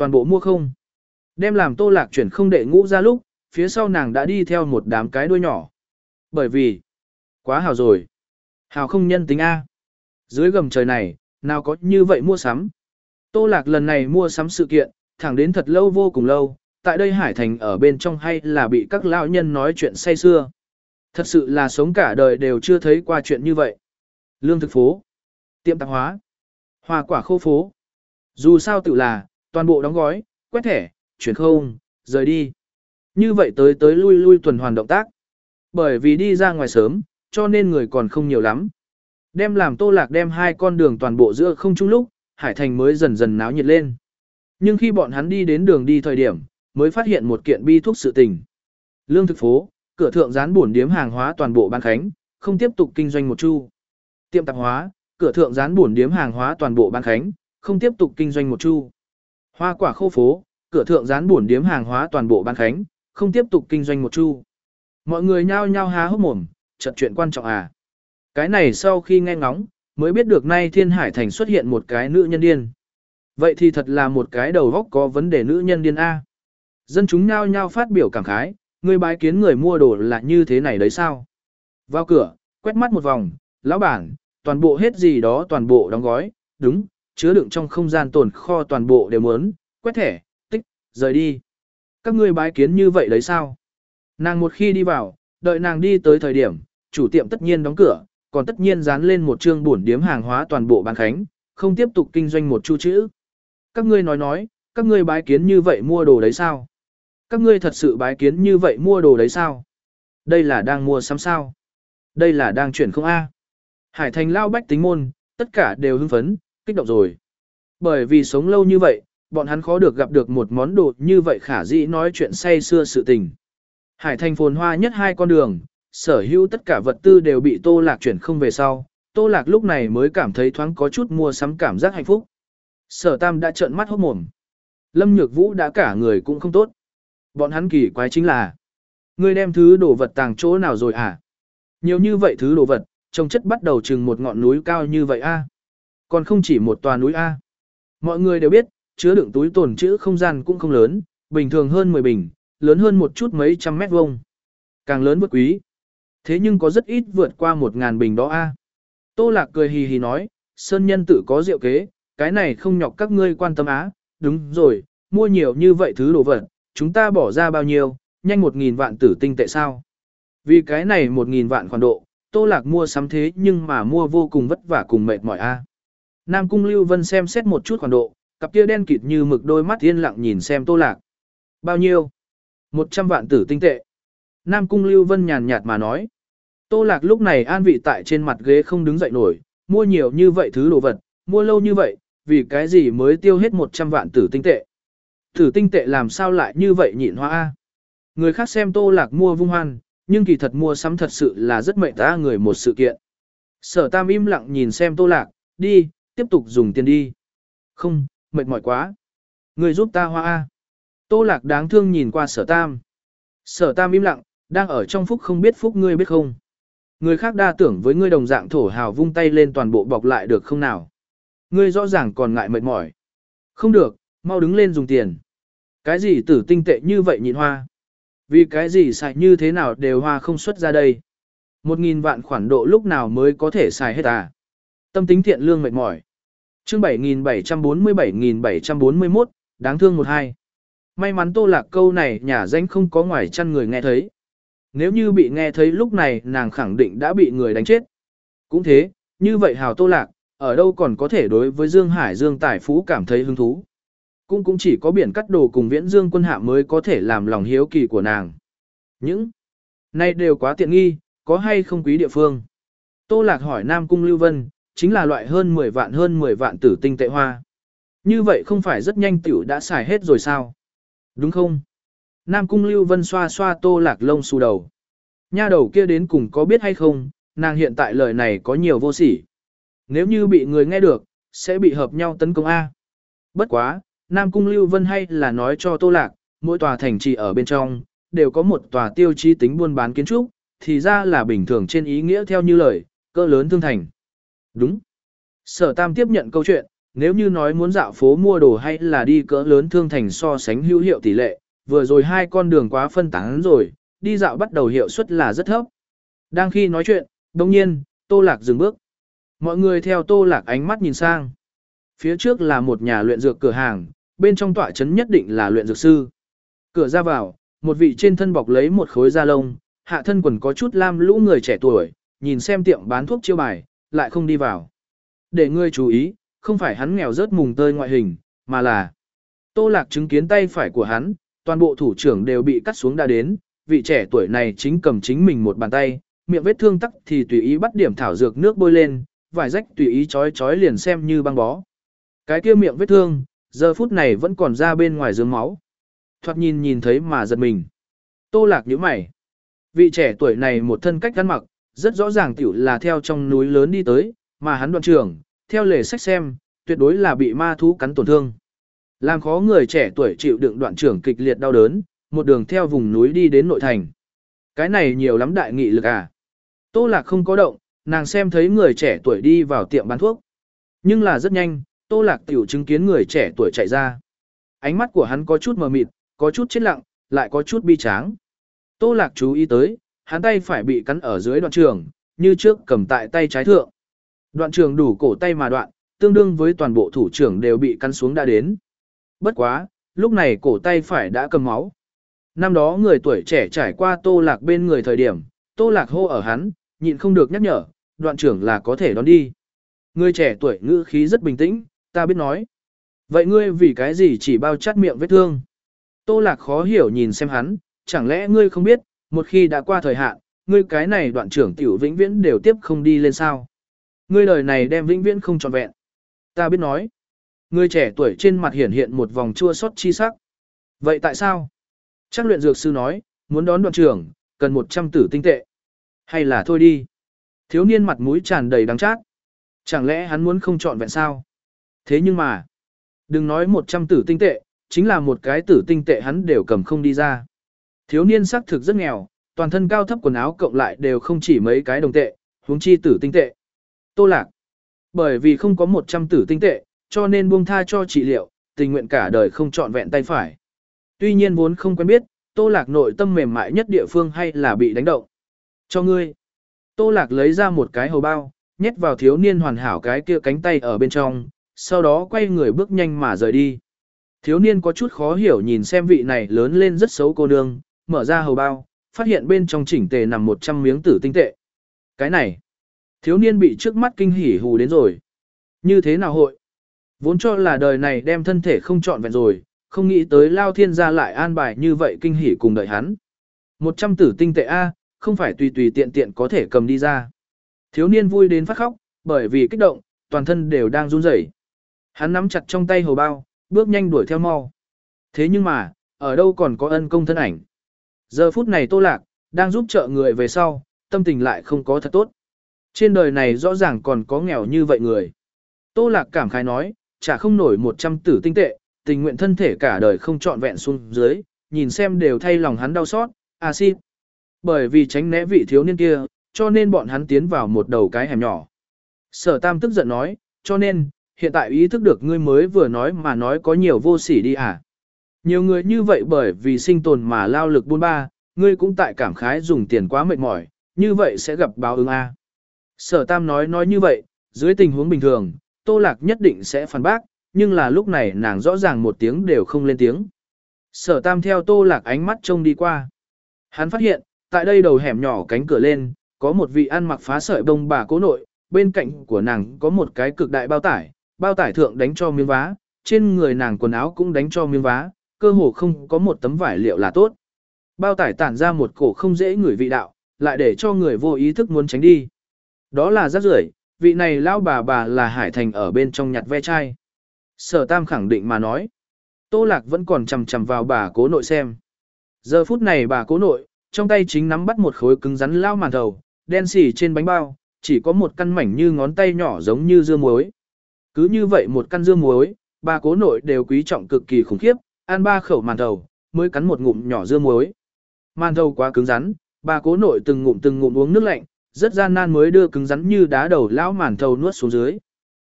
Speaker 1: toàn bộ mua không. Đem làm Tô Lạc chuyển không đệ ngũ ra lúc, phía sau nàng đã đi theo một đám cái đuôi nhỏ. Bởi vì, quá hào rồi. Hào không nhân tính A. Dưới gầm trời này, nào có như vậy mua sắm. Tô Lạc lần này mua sắm sự kiện, thẳng đến thật lâu vô cùng lâu, tại đây Hải Thành ở bên trong hay là bị các lão nhân nói chuyện say xưa. Thật sự là sống cả đời đều chưa thấy qua chuyện như vậy. Lương thực phố, tiệm tạp hóa, hoa quả khô phố. Dù sao tự là, toàn bộ đóng gói, quét thẻ, chuyển không, rời đi. Như vậy tới tới lui lui tuần hoàn động tác. Bởi vì đi ra ngoài sớm, cho nên người còn không nhiều lắm. Đem làm Tô Lạc đem hai con đường toàn bộ giữa không chung lúc, Hải Thành mới dần dần náo nhiệt lên. Nhưng khi bọn hắn đi đến đường đi thời điểm, mới phát hiện một kiện bi thuốc sự tình. Lương thực phố, cửa thượng dán bổn điếm hàng hóa toàn bộ bán khánh, không tiếp tục kinh doanh một chu. Tiệm tạp hóa, cửa thượng dán bổn điếm hàng hóa toàn bộ bán khánh, không tiếp tục kinh doanh một chu. Hoa quả khô phố, cửa thượng dán bổn điếm hàng hóa toàn bộ bán khánh, không tiếp tục kinh doanh một chu. Mọi người nhao nhao há hốc mồm, chợt chuyện quan trọng à. Cái này sau khi nghe ngóng, mới biết được nay Thiên Hải Thành xuất hiện một cái nữ nhân điên. Vậy thì thật là một cái đầu góc có vấn đề nữ nhân điên A. Dân chúng nhao nhao phát biểu cảm khái, người bái kiến người mua đồ là như thế này đấy sao? Vào cửa, quét mắt một vòng, lão bản, toàn bộ hết gì đó toàn bộ đóng gói, đúng, chứa đựng trong không gian tồn kho toàn bộ đều muốn, quét thẻ, tích, rời đi. Các ngươi bái kiến như vậy đấy sao? Nàng một khi đi vào, đợi nàng đi tới thời điểm, chủ tiệm tất nhiên đóng cửa, còn tất nhiên dán lên một chương bổn điếm hàng hóa toàn bộ bán khánh, không tiếp tục kinh doanh một chu chữ. Các ngươi nói nói, các ngươi bái kiến như vậy mua đồ đấy sao? Các ngươi thật sự bái kiến như vậy mua đồ đấy sao? Đây là đang mua sắm sao? Đây là đang chuyển không A? Hải Thành lao bách tính môn, tất cả đều hưng phấn, kích động rồi. Bởi vì sống lâu như vậy, bọn hắn khó được gặp được một món đồ như vậy khả dĩ nói chuyện say xưa sự tình. Hải Thành phồn hoa nhất hai con đường, sở hữu tất cả vật tư đều bị Tô Lạc chuyển không về sau. Tô Lạc lúc này mới cảm thấy thoáng có chút mua sắm cảm giác hạnh phúc. Sở Tam đã trợn mắt hốt mồm. Lâm Nhược Vũ đã cả người cũng không tốt. Bọn hắn kỳ quái chính là, ngươi đem thứ đồ vật tàng chỗ nào rồi à? Nhiều như vậy thứ đồ vật, trông chất bắt đầu chừng một ngọn núi cao như vậy a. Còn không chỉ một tòa núi a. Mọi người đều biết, chứa đựng túi tồn trữ không gian cũng không lớn, bình thường hơn mười bình, lớn hơn một chút mấy trăm mét vuông. Càng lớn vượt quý. Thế nhưng có rất ít vượt qua một ngàn bình đó a. Tô Lạc cười hì hì nói, Sơn nhân tự có diệu kế, cái này không nhọc các ngươi quan tâm á. Đúng rồi, mua nhiều như vậy thứ đồ vật, chúng ta bỏ ra bao nhiêu, nhanh một nghìn vạn tử tinh tệ sao? Vì cái này một nghìn vạn khoản độ, Tô Lạc mua sắm thế nhưng mà mua vô cùng vất vả cùng mệt mỏi a. Nam Cung Lưu Vân xem xét một chút khoản độ, cặp kia đen kịt như mực đôi mắt yên lặng nhìn xem Tô Lạc. Bao nhiêu? một trăm vạn tử tinh tệ. Nam Cung Lưu Vân nhàn nhạt mà nói. Tô Lạc lúc này an vị tại trên mặt ghế không đứng dậy nổi, mua nhiều như vậy thứ đồ vật, mua lâu như vậy, vì cái gì mới tiêu hết một trăm vạn tử tinh tệ. Tử tinh tệ làm sao lại như vậy nhịn hoa a? Người khác xem Tô Lạc mua vung hoan, nhưng kỳ thật mua sắm thật sự là rất mệnh ta người một sự kiện. Sở Tam im lặng nhìn xem Tô Lạc, đi, tiếp tục dùng tiền đi. Không, mệt mỏi quá. Người giúp ta hoa a. Tô Lạc đáng thương nhìn qua Sở Tam. Sở Tam im lặng, đang ở trong phúc không biết phúc ngươi biết không. Người khác đa tưởng với ngươi đồng dạng thổ hào vung tay lên toàn bộ bọc lại được không nào. Ngươi rõ ràng còn ngại mệt mỏi. Không được, mau đứng lên dùng tiền. Cái gì tử tinh tệ như vậy nhịn hoa. Vì cái gì xài như thế nào đều hoa không xuất ra đây. Một nghìn vạn khoản độ lúc nào mới có thể xài hết à. Tâm tính thiện lương mệt mỏi. Chương bảy nghìn bảy trăm bốn mươi bảy nghìn bảy trăm bốn mươi mốt, đáng thương một hai. May mắn Tô Lạc câu này nhà danh không có ngoài chăn người nghe thấy. Nếu như bị nghe thấy lúc này nàng khẳng định đã bị người đánh chết. Cũng thế, như vậy hào Tô Lạc, ở đâu còn có thể đối với Dương Hải Dương Tài Phú cảm thấy hứng thú. Cũng cũng chỉ có biển cắt đồ cùng Viễn Dương Quân Hạ mới có thể làm lòng hiếu kỳ của nàng. Những này đều quá tiện nghi, có hay không quý địa phương. Tô Lạc hỏi Nam Cung Lưu Vân, chính là loại hơn mười vạn hơn mười vạn tử tinh tệ hoa. Như vậy không phải rất nhanh tiểu đã xài hết rồi sao? Đúng không? Nam Cung Lưu Vân xoa xoa Tô Lạc lông xù đầu. Nha đầu kia đến cùng có biết hay không, nàng hiện tại lời này có nhiều vô sỉ. Nếu như bị người nghe được, sẽ bị hợp nhau tấn công A. Bất quá, Nam Cung Lưu Vân hay là nói cho Tô Lạc, mỗi tòa thành trì ở bên trong, đều có một tòa tiêu chí tính buôn bán kiến trúc, thì ra là bình thường trên ý nghĩa theo như lời, cỡ lớn thương thành. Đúng. Sở Tam tiếp nhận câu chuyện, nếu như nói muốn dạo phố mua đồ hay là đi cỡ lớn thương thành so sánh hữu hiệu tỷ lệ, vừa rồi hai con đường quá phân tán rồi, đi dạo bắt đầu hiệu suất là rất thấp. Đang khi nói chuyện, đồng nhiên, Tô Lạc dừng bước. Mọi người theo Tô Lạc ánh mắt nhìn sang. Phía trước là một nhà luyện dược cửa hàng, bên trong tọa trấn nhất định là luyện dược sư. Cửa ra vào, một vị trên thân bọc lấy một khối da lông, hạ thân quần có chút lam lũ người trẻ tuổi, nhìn xem tiệm bán thuốc chiêu bài, lại không đi vào. Để ngươi chú ý, không phải hắn nghèo rớt mùng tơi ngoại hình, mà là Tô Lạc chứng kiến tay phải của hắn, toàn bộ thủ trưởng đều bị cắt xuống đã đến, vị trẻ tuổi này chính cầm chính mình một bàn tay, miệng vết thương tắc thì tùy ý bắt điểm thảo dược nước bôi lên, vải rách tùy ý chói chói liền xem như băng bó. Cái kia miệng vết thương, giờ phút này vẫn còn ra bên ngoài dướng máu. Thoạt nhìn nhìn thấy mà giật mình. Tô Lạc nhíu mày. Vị trẻ tuổi này một thân cách ăn mặc, rất rõ ràng tiểu là theo trong núi lớn đi tới, mà hắn Đoạn trưởng, theo lề sách xem, tuyệt đối là bị ma thú cắn tổn thương. Làm khó người trẻ tuổi chịu đựng Đoạn trưởng kịch liệt đau đớn, một đường theo vùng núi đi đến nội thành. Cái này nhiều lắm đại nghị lực à. Tô Lạc không có động, nàng xem thấy người trẻ tuổi đi vào tiệm bán thuốc. Nhưng là rất nhanh, Tô Lạc tiểu chứng kiến người trẻ tuổi chạy ra. Ánh mắt của hắn có chút mờ mịt, có chút chết lặng, lại có chút bi tráng. Tô Lạc chú ý tới, hắn tay phải bị cắn ở dưới Đoạn trường, như trước cầm tại tay trái thượng. Đoạn trường đủ cổ tay mà đoạn, tương đương với toàn bộ thủ trưởng đều bị cắn xuống đã đến. Bất quá, lúc này cổ tay phải đã cầm máu. Năm đó người tuổi trẻ trải qua Tô Lạc bên người thời điểm, Tô Lạc hô ở hắn, nhịn không được nhắc nhở, Đoạn trưởng là có thể đón đi. Người trẻ tuổi ngữ khí rất bình tĩnh, ta biết nói. Vậy ngươi vì cái gì chỉ bao chát miệng vết thương? Tô Lạc khó hiểu nhìn xem hắn, chẳng lẽ ngươi không biết, một khi đã qua thời hạn, ngươi cái này Đoạn trưởng tiểu vĩnh viễn đều tiếp không đi lên sao? Ngươi đời này đem vĩnh viễn không trọn vẹn. Ta biết nói. Người trẻ tuổi trên mặt hiển hiện một vòng chua xót chi sắc. Vậy tại sao? Chắc luyện dược sư nói, muốn đón Đoạn trưởng, cần một trăm tử tinh tệ. Hay là thôi đi. Thiếu niên mặt mũi tràn đầy đắng chát. Chẳng lẽ hắn muốn không trọn vẹn sao? Thế nhưng mà, đừng nói một trăm tử tinh tệ, chính là một cái tử tinh tệ hắn đều cầm không đi ra. Thiếu niên sắc thực rất nghèo, toàn thân cao thấp quần áo cộng lại đều không chỉ mấy cái đồng tệ, huống chi tử tinh tệ. Tô Lạc, bởi vì không có một trăm tử tinh tệ, cho nên buông tha cho trị liệu, tình nguyện cả đời không trọn vẹn tay phải. Tuy nhiên vốn không quen biết, Tô Lạc nội tâm mềm mại nhất địa phương hay là bị đánh động. Cho ngươi. Tô Lạc lấy ra một cái hầu bao, nhét vào thiếu niên hoàn hảo cái kia cánh tay ở bên trong, sau đó quay người bước nhanh mà rời đi. Thiếu niên có chút khó hiểu nhìn xem vị này lớn lên rất xấu cô nương, mở ra hầu bao, phát hiện bên trong chỉnh tề nằm một trăm miếng tử tinh tệ. Cái này, thiếu niên bị trước mắt kinh hỉ hù đến rồi. Như thế nào hội? Vốn cho là đời này đem thân thể không trọn vẹn rồi, không nghĩ tới Lao Thiên gia lại an bài như vậy kinh hỉ cùng đợi hắn. Một trăm tử tinh tệ A, không phải tùy tùy tiện tiện có thể cầm đi ra. Thiếu niên vui đến phát khóc, bởi vì kích động, toàn thân đều đang run rẩy. Hắn nắm chặt trong tay hầu bao, bước nhanh đuổi theo mau. Thế nhưng mà, ở đâu còn có ân công thân ảnh. Giờ phút này Tô Lạc, đang giúp trợ người về sau, tâm tình lại không có thật tốt. Trên đời này rõ ràng còn có nghèo như vậy người. Tô Lạc cảm khái nói, chả không nổi một trăm tử tinh tệ, tình nguyện thân thể cả đời không trọn vẹn xuống dưới, nhìn xem đều thay lòng hắn đau xót, à xin. Bởi vì tránh né vị thiếu niên kia, cho nên bọn hắn tiến vào một đầu cái hẻm nhỏ. Sở Tam tức giận nói, cho nên, hiện tại ý thức được ngươi mới vừa nói mà nói có nhiều vô sỉ đi à. Nhiều người như vậy bởi vì sinh tồn mà lao lực buôn ba, ngươi cũng tại cảm khái dùng tiền quá mệt mỏi, như vậy sẽ gặp báo ứng a. Sở Tam nói nói như vậy, dưới tình huống bình thường, Tô Lạc nhất định sẽ phản bác, nhưng là lúc này nàng rõ ràng một tiếng đều không lên tiếng. Sở Tam theo Tô Lạc ánh mắt trông đi qua. Hắn phát hiện, tại đây đầu hẻm nhỏ cánh cửa lên, có một vị ăn mặc phá sợi bông bà cố nội, bên cạnh của nàng có một cái cực đại bao tải, bao tải thượng đánh cho miếng vá, trên người nàng quần áo cũng đánh cho miếng vá, cơ hồ không có một tấm vải liệu là tốt. Bao tải tản ra một cổ không dễ ngửi vị đạo, lại để cho người vô ý thức muốn tránh đi. Đó là rác rưởi, vị này lão bà bà là Hải Thành ở bên trong nhặt ve chai. Sở Tam khẳng định mà nói. Tô Lạc vẫn còn chằm chằm vào bà cố nội xem. Giờ phút này bà cố nội, trong tay chính nắm bắt một khối cứng rắn lao màn thầu, đen xỉ trên bánh bao, chỉ có một căn mảnh như ngón tay nhỏ giống như dưa muối. Cứ như vậy một căn dưa muối, bà cố nội đều quý trọng cực kỳ khủng khiếp, ăn ba khẩu màn thầu, mới cắn một ngụm nhỏ dưa muối. Màn thầu quá cứng rắn, bà cố nội từng ngụm từng ngụm uống nước lạnh, rất gian nan mới đưa cứng rắn như đá đầu lão màn thầu nuốt xuống dưới.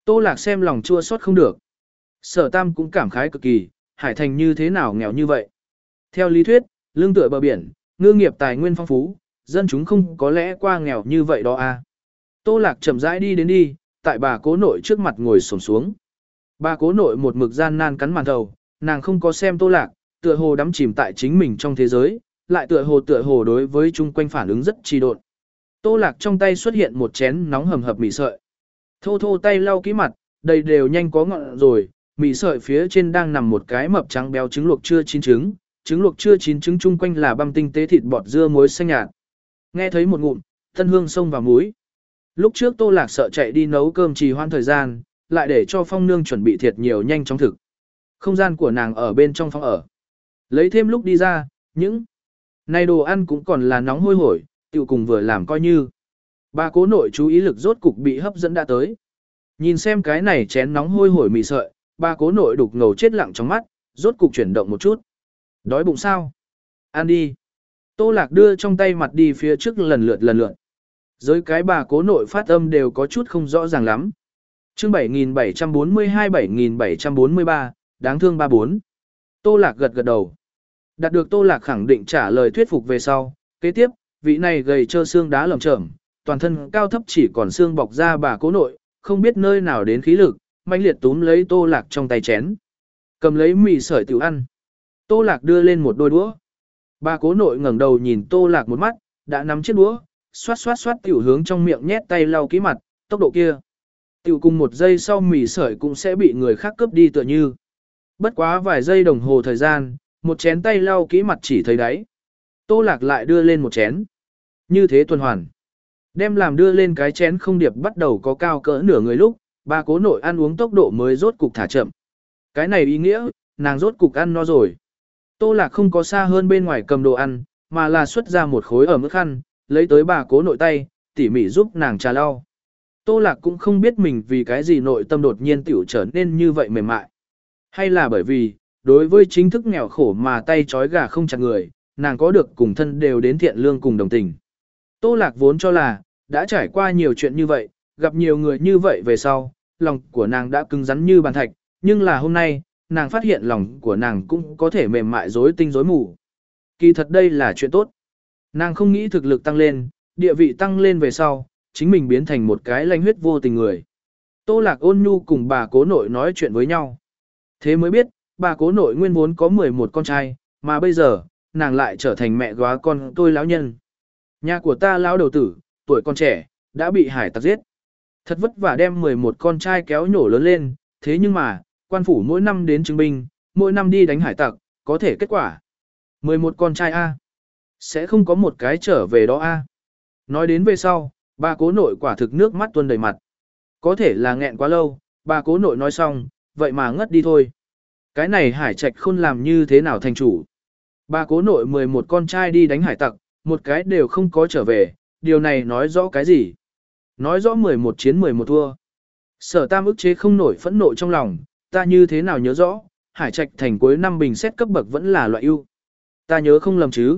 Speaker 1: Tô Lạc xem lòng chua xót không được. Sở Tam cũng cảm khái cực kỳ, Hải Thành như thế nào nghèo như vậy. Theo lý thuyết, lương tựa bờ biển, ngư nghiệp tài nguyên phong phú, dân chúng không có lẽ qua nghèo như vậy đó à. Tô Lạc chậm rãi đi đến đi, tại bà cố nội trước mặt ngồi xổm xuống. Bà cố nội một mực gian nan cắn màn thầu, nàng không có xem Tô Lạc, tựa hồ đắm chìm tại chính mình trong thế giới, lại tựa hồ tựa hồ đối với chung quanh phản ứng rất trì độn. Tô Lạc trong tay xuất hiện một chén nóng hầm hập mì sợi. Thô thô tay lau kỹ mặt, đầy đều nhanh có ngọn rồi, mì sợi phía trên đang nằm một cái mập trắng béo trứng luộc chưa chín trứng, trứng luộc chưa chín trứng chung quanh là băm tinh tế thịt bọt dưa muối xanh nhạt. Nghe thấy một ngụm, thân hương xông vào muối. Lúc trước Tô Lạc sợ chạy đi nấu cơm trì hoãn thời gian, lại để cho Phong Nương chuẩn bị thiệt nhiều nhanh chóng thực. Không gian của nàng ở bên trong phòng ở. Lấy thêm lúc đi ra, những này đồ ăn cũng còn là nóng hôi hổi, tiểu cùng vừa làm coi như. Bà cố nội chú ý lực rốt cục bị hấp dẫn đã tới. Nhìn xem cái này chén nóng hôi hổi mì sợi, bà cố nội đục ngầu chết lặng trong mắt, rốt cục chuyển động một chút. Đói bụng sao? Ăn đi. Tô Lạc đưa trong tay mặt đi phía trước lần lượt lần lượt. Giới cái bà cố nội phát âm đều có chút không rõ ràng lắm. Chương bảy nghìn bảy trăm bốn mươi hai bảy nghìn bảy trăm bốn mươi ba, đáng thương ba bốn. Tô Lạc gật gật đầu. Đạt được Tô Lạc khẳng định trả lời thuyết phục về sau, kế tiếp, vị này gầy trơ xương đá lởm chởm, toàn thân cao thấp chỉ còn xương bọc ra bà cố nội, không biết nơi nào đến khí lực, mãnh liệt túm lấy Tô Lạc trong tay chén. Cầm lấy mì sợi tiểu ăn. Tô Lạc đưa lên một đôi đũa. Bà cố nội ngẩng đầu nhìn Tô Lạc một mắt, đã nắm chiếc đũa, xoát xoát xoát tiểu hướng trong miệng nhét tay lau kỹ mặt, tốc độ kia. Tiểu cùng một giây sau mì sợi cũng sẽ bị người khác cướp đi tựa như. Bất quá vài giây đồng hồ thời gian, một chén tay lau kỹ mặt chỉ thấy đáy. Tô Lạc lại đưa lên một chén. Như thế tuần hoàn. Đem làm đưa lên cái chén không điệp bắt đầu có cao cỡ nửa người lúc, bà cố nội ăn uống tốc độ mới rốt cục thả chậm. Cái này ý nghĩa, nàng rốt cục ăn no rồi. Tô Lạc không có xa hơn bên ngoài cầm đồ ăn, mà là xuất ra một khối ở mức khăn, lấy tới bà cố nội tay, tỉ mỉ giúp nàng trà lau. Tô Lạc cũng không biết mình vì cái gì nội tâm đột nhiên tiểu trở nên như vậy mềm mại. Hay là bởi vì, đối với chính thức nghèo khổ mà tay trói gà không chặt người, nàng có được cùng thân đều đến thiện lương cùng đồng tình. Tô Lạc vốn cho là, đã trải qua nhiều chuyện như vậy, gặp nhiều người như vậy về sau, lòng của nàng đã cứng rắn như bàn thạch, nhưng là hôm nay, nàng phát hiện lòng của nàng cũng có thể mềm mại rối tinh rối mù. Kỳ thật đây là chuyện tốt. Nàng không nghĩ thực lực tăng lên, địa vị tăng lên về sau, chính mình biến thành một cái lanh huyết vô tình người. Tô Lạc ôn nhu cùng bà cố nội nói chuyện với nhau. Thế mới biết, bà cố nội nguyên vốn có mười một con trai, mà bây giờ, nàng lại trở thành mẹ góa con tôi lão nhân. Nhà của ta lão đầu tử, tuổi con trẻ, đã bị hải tặc giết. Thật vất vả đem mười một con trai kéo nhổ lớn lên, thế nhưng mà, quan phủ mỗi năm đến chứng binh, mỗi năm đi đánh hải tặc, có thể kết quả. mười một con trai A. Sẽ không có một cái trở về đó A. Nói đến về sau, bà cố nội quả thực nước mắt tuôn đầy mặt. Có thể là nghẹn quá lâu, bà cố nội nói xong, vậy mà ngất đi thôi. Cái này hải trạch khôn làm như thế nào thành chủ. Bà cố nội mười một con trai đi đánh hải tặc, một cái đều không có trở về, điều này nói rõ cái gì? Nói rõ mười một chiến mười một thua. Sở Tam ức chế không nổi phẫn nộ trong lòng, ta như thế nào nhớ rõ, hải trạch thành cuối năm bình xét cấp bậc vẫn là loại ưu. Ta nhớ không lầm chứ.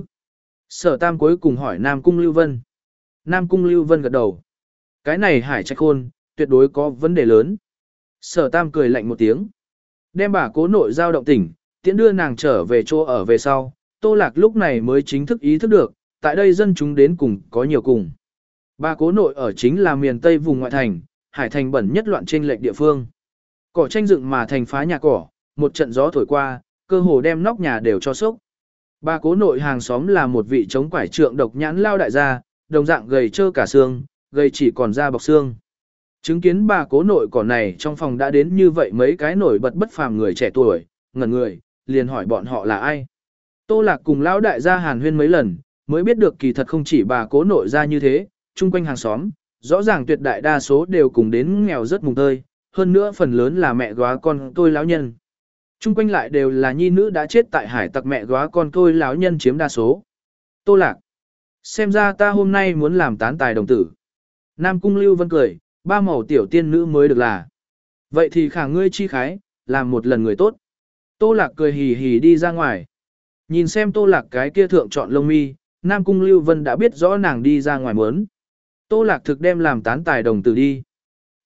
Speaker 1: Sở Tam cuối cùng hỏi Nam Cung Lưu Vân. Nam Cung Lưu Vân gật đầu. Cái này hải trạch khôn, tuyệt đối có vấn đề lớn. Sở Tam cười lạnh một tiếng. Đem bà cố nội giao động tỉnh, tiễn đưa nàng trở về chỗ ở về sau. Tô Lạc lúc này mới chính thức ý thức được, tại đây dân chúng đến cùng có nhiều cùng. Bà cố nội ở chính là miền Tây vùng ngoại thành, hải thành bẩn nhất loạn trên lệch địa phương. Cỏ tranh dựng mà thành phá nhà cỏ, một trận gió thổi qua, cơ hồ đem nóc nhà đều cho sốc. Bà cố nội hàng xóm là một vị chống quải trượng độc nhãn lao đại gia, đồng dạng gầy trơ cả xương, gầy chỉ còn da bọc xương. Chứng kiến bà cố nội cỏ này trong phòng đã đến như vậy mấy cái nổi bật bất phàm người trẻ tuổi, ngẩn người, liền hỏi bọn họ là ai. Tô Lạc cùng lão đại gia hàn huyên mấy lần, mới biết được kỳ thật không chỉ bà cố nội ra như thế, chung quanh hàng xóm, rõ ràng tuyệt đại đa số đều cùng đến nghèo rất mùng tơi, hơn nữa phần lớn là mẹ góa con tôi lão nhân. Chung quanh lại đều là nhi nữ đã chết tại hải tặc mẹ góa con tôi lão nhân chiếm đa số. Tô Lạc, xem ra ta hôm nay muốn làm tán tài đồng tử. Nam Cung Lưu Vân cười, ba màu tiểu tiên nữ mới được là. Vậy thì khả ngươi chi khái, làm một lần người tốt. Tô Lạc cười hì hì đi ra ngoài. Nhìn xem Tô Lạc cái kia thượng chọn lông mi, Nam Cung Lưu Vân đã biết rõ nàng đi ra ngoài muốn. Tô Lạc thực đem làm tán tài đồng tử đi.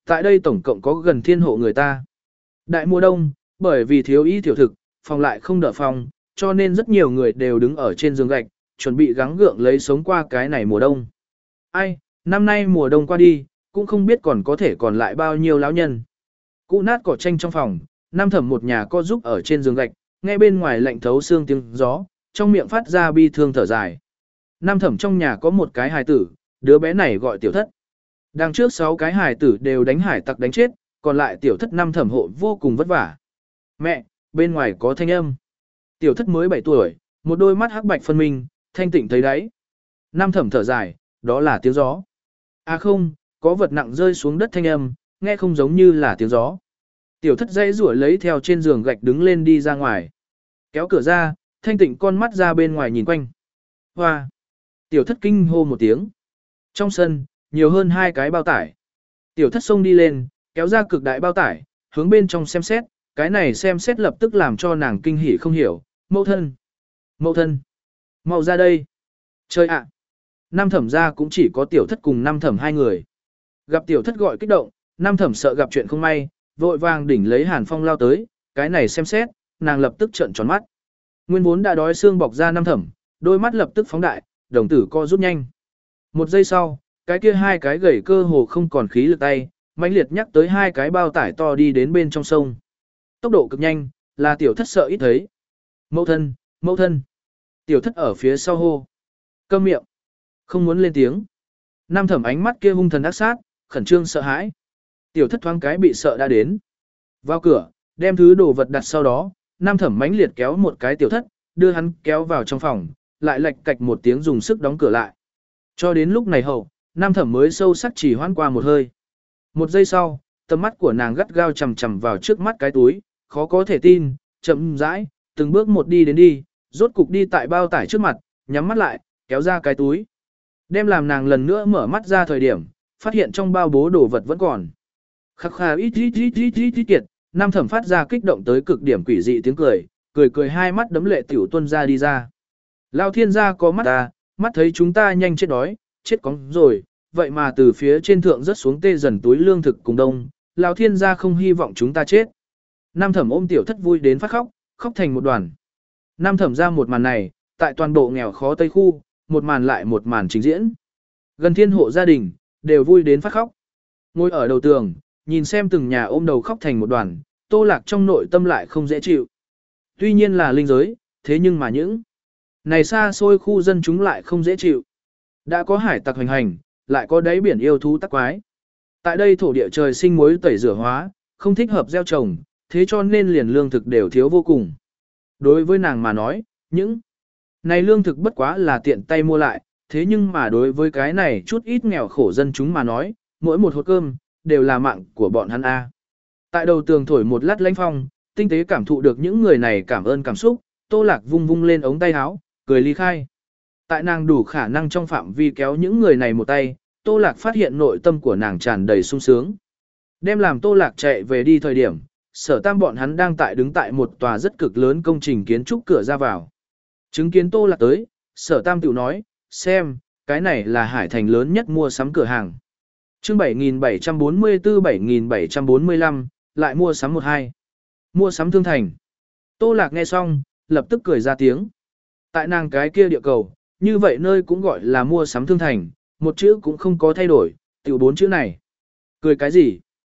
Speaker 1: Tại đây tổng cộng có gần thiên hộ người ta. Đại mùa đông, bởi vì thiếu y tiểu thực, phòng lại không đỡ phòng, cho nên rất nhiều người đều đứng ở trên giường gạch, chuẩn bị gắng gượng lấy sống qua cái này mùa đông. Ai, năm nay mùa đông qua đi, cũng không biết còn có thể còn lại bao nhiêu lão nhân. Cụ nát cỏ tranh trong phòng, Nam Thẩm một nhà co giúp ở trên giường gạch, nghe bên ngoài lạnh thấu xương tiếng gió, trong miệng phát ra bi thương thở dài. Nam Thẩm trong nhà có một cái hài tử, đứa bé này gọi Tiểu Thất. Đằng trước sáu cái hài tử đều đánh hải tặc đánh chết, còn lại Tiểu Thất Nam Thẩm hộ vô cùng vất vả. Mẹ, bên ngoài có thanh âm. Tiểu Thất mới bảy tuổi, một đôi mắt hắc bạch phân minh, thanh tịnh thấy đấy. Nam Thẩm thở dài, đó là tiếng gió. À không, có vật nặng rơi xuống đất thanh âm, nghe không giống như là tiếng gió. Tiểu Thất dãy rủa lấy theo trên giường gạch đứng lên đi ra ngoài. Kéo cửa ra, thanh tịnh con mắt ra bên ngoài nhìn quanh. Hoa! Tiểu Thất kinh hô một tiếng. Trong sân, nhiều hơn hai cái bao tải. Tiểu Thất xông đi lên, kéo ra cực đại bao tải, hướng bên trong xem xét, cái này xem xét lập tức làm cho nàng kinh hỉ không hiểu. Mẫu thân! Mẫu thân! Mau ra đây! Chơi ạ! Nam Thẩm ra cũng chỉ có Tiểu Thất cùng Nam Thẩm hai người. Gặp Tiểu Thất gọi kích động, Nam Thẩm sợ gặp chuyện không may, vội vàng đỉnh lấy Hàn Phong lao tới, cái này xem xét, nàng lập tức trợn tròn mắt. Nguyên vốn đã đói xương bọc ra Nam Thẩm, đôi mắt lập tức phóng đại, đồng tử co rút nhanh. Một giây sau, cái kia hai cái gầy cơ hồ không còn khí lực tay, mãnh liệt nhắc tới hai cái bao tải to đi đến bên trong sông. Tốc độ cực nhanh, là Tiểu Thất sợ ít thấy. Mẫu thân, mẫu thân. Tiểu Thất ở phía sau hô. Câm miệng. Không muốn lên tiếng. Nam Thẩm ánh mắt kia hung thần ác sát, khẩn trương sợ hãi. Tiểu Thất thoáng cái bị sợ đã đến. Vào cửa, đem thứ đồ vật đặt sau đó, Nam Thẩm mãnh liệt kéo một cái Tiểu Thất, đưa hắn kéo vào trong phòng, lại lạch cạch một tiếng dùng sức đóng cửa lại. Cho đến lúc này hậu, Nam Thẩm mới sâu sắc chỉ hoãn qua một hơi. Một giây sau, tầm mắt của nàng gắt gao chằm chằm vào trước mắt cái túi, khó có thể tin, chậm rãi, từng bước một đi đến đi, rốt cục đi tại bao tải trước mặt, nhắm mắt lại, kéo ra cái túi. Đem làm nàng lần nữa mở mắt ra thời điểm, phát hiện trong bao bố đồ vật vẫn còn. Khắc khà ít ít ít ít ít ít kiệt, Nam Thẩm phát ra kích động tới cực điểm quỷ dị tiếng cười, cười cười hai mắt đấm lệ tiểu tuân ra đi ra. Lao thiên gia có mắt ta, mắt thấy chúng ta nhanh chết đói, chết cóng rồi, vậy mà từ phía trên thượng rớt xuống tê dần túi lương thực cùng đông, Lao thiên gia không hy vọng chúng ta chết. Nam Thẩm ôm Tiểu Thất vui đến phát khóc, khóc thành một đoàn. Nam Thẩm ra một màn này, tại toàn bộ nghèo khó Tây khu, một màn lại một màn trình diễn. Gần thiên hộ gia đình, đều vui đến phát khóc. Ngồi ở đầu tường, nhìn xem từng nhà ôm đầu khóc thành một đoàn, Tô Lạc trong nội tâm lại không dễ chịu. Tuy nhiên là linh giới, thế nhưng mà những này xa xôi khu dân chúng lại không dễ chịu. Đã có hải tặc hành hành, lại có đáy biển yêu thú tắc quái. Tại đây thổ địa trời sinh muối tẩy rửa hóa, không thích hợp gieo trồng, thế cho nên liền lương thực đều thiếu vô cùng. Đối với nàng mà nói, những này lương thực bất quá là tiện tay mua lại, thế nhưng mà đối với cái này chút ít nghèo khổ dân chúng mà nói, mỗi một hộp cơm, đều là mạng của bọn hắn A. Tại đầu tường thổi một lát lãnh phong, tinh tế cảm thụ được những người này cảm ơn cảm xúc, Tô Lạc vung vung lên ống tay áo, cười ly khai. Tại nàng đủ khả năng trong phạm vi kéo những người này một tay, Tô Lạc phát hiện nội tâm của nàng tràn đầy sung sướng. Đem làm Tô Lạc chạy về đi thời điểm, Sở Tam bọn hắn đang tại đứng tại một tòa rất cực lớn công trình kiến trúc cửa ra vào. Chứng kiến Tô Lạc tới, Sở Tam tiểu nói, xem, cái này là hải thành lớn nhất mua sắm cửa hàng. Chương bảy nghìn bảy trăm bốn mươi tư bảy nghìn bảy trăm bốn mươi lăm, lại mua sắm một hai. Mua sắm thương thành. Tô Lạc nghe xong, lập tức cười ra tiếng. Tại nàng cái kia địa cầu, như vậy nơi cũng gọi là mua sắm thương thành, một chữ cũng không có thay đổi, tiểu bốn chữ này. Cười cái gì?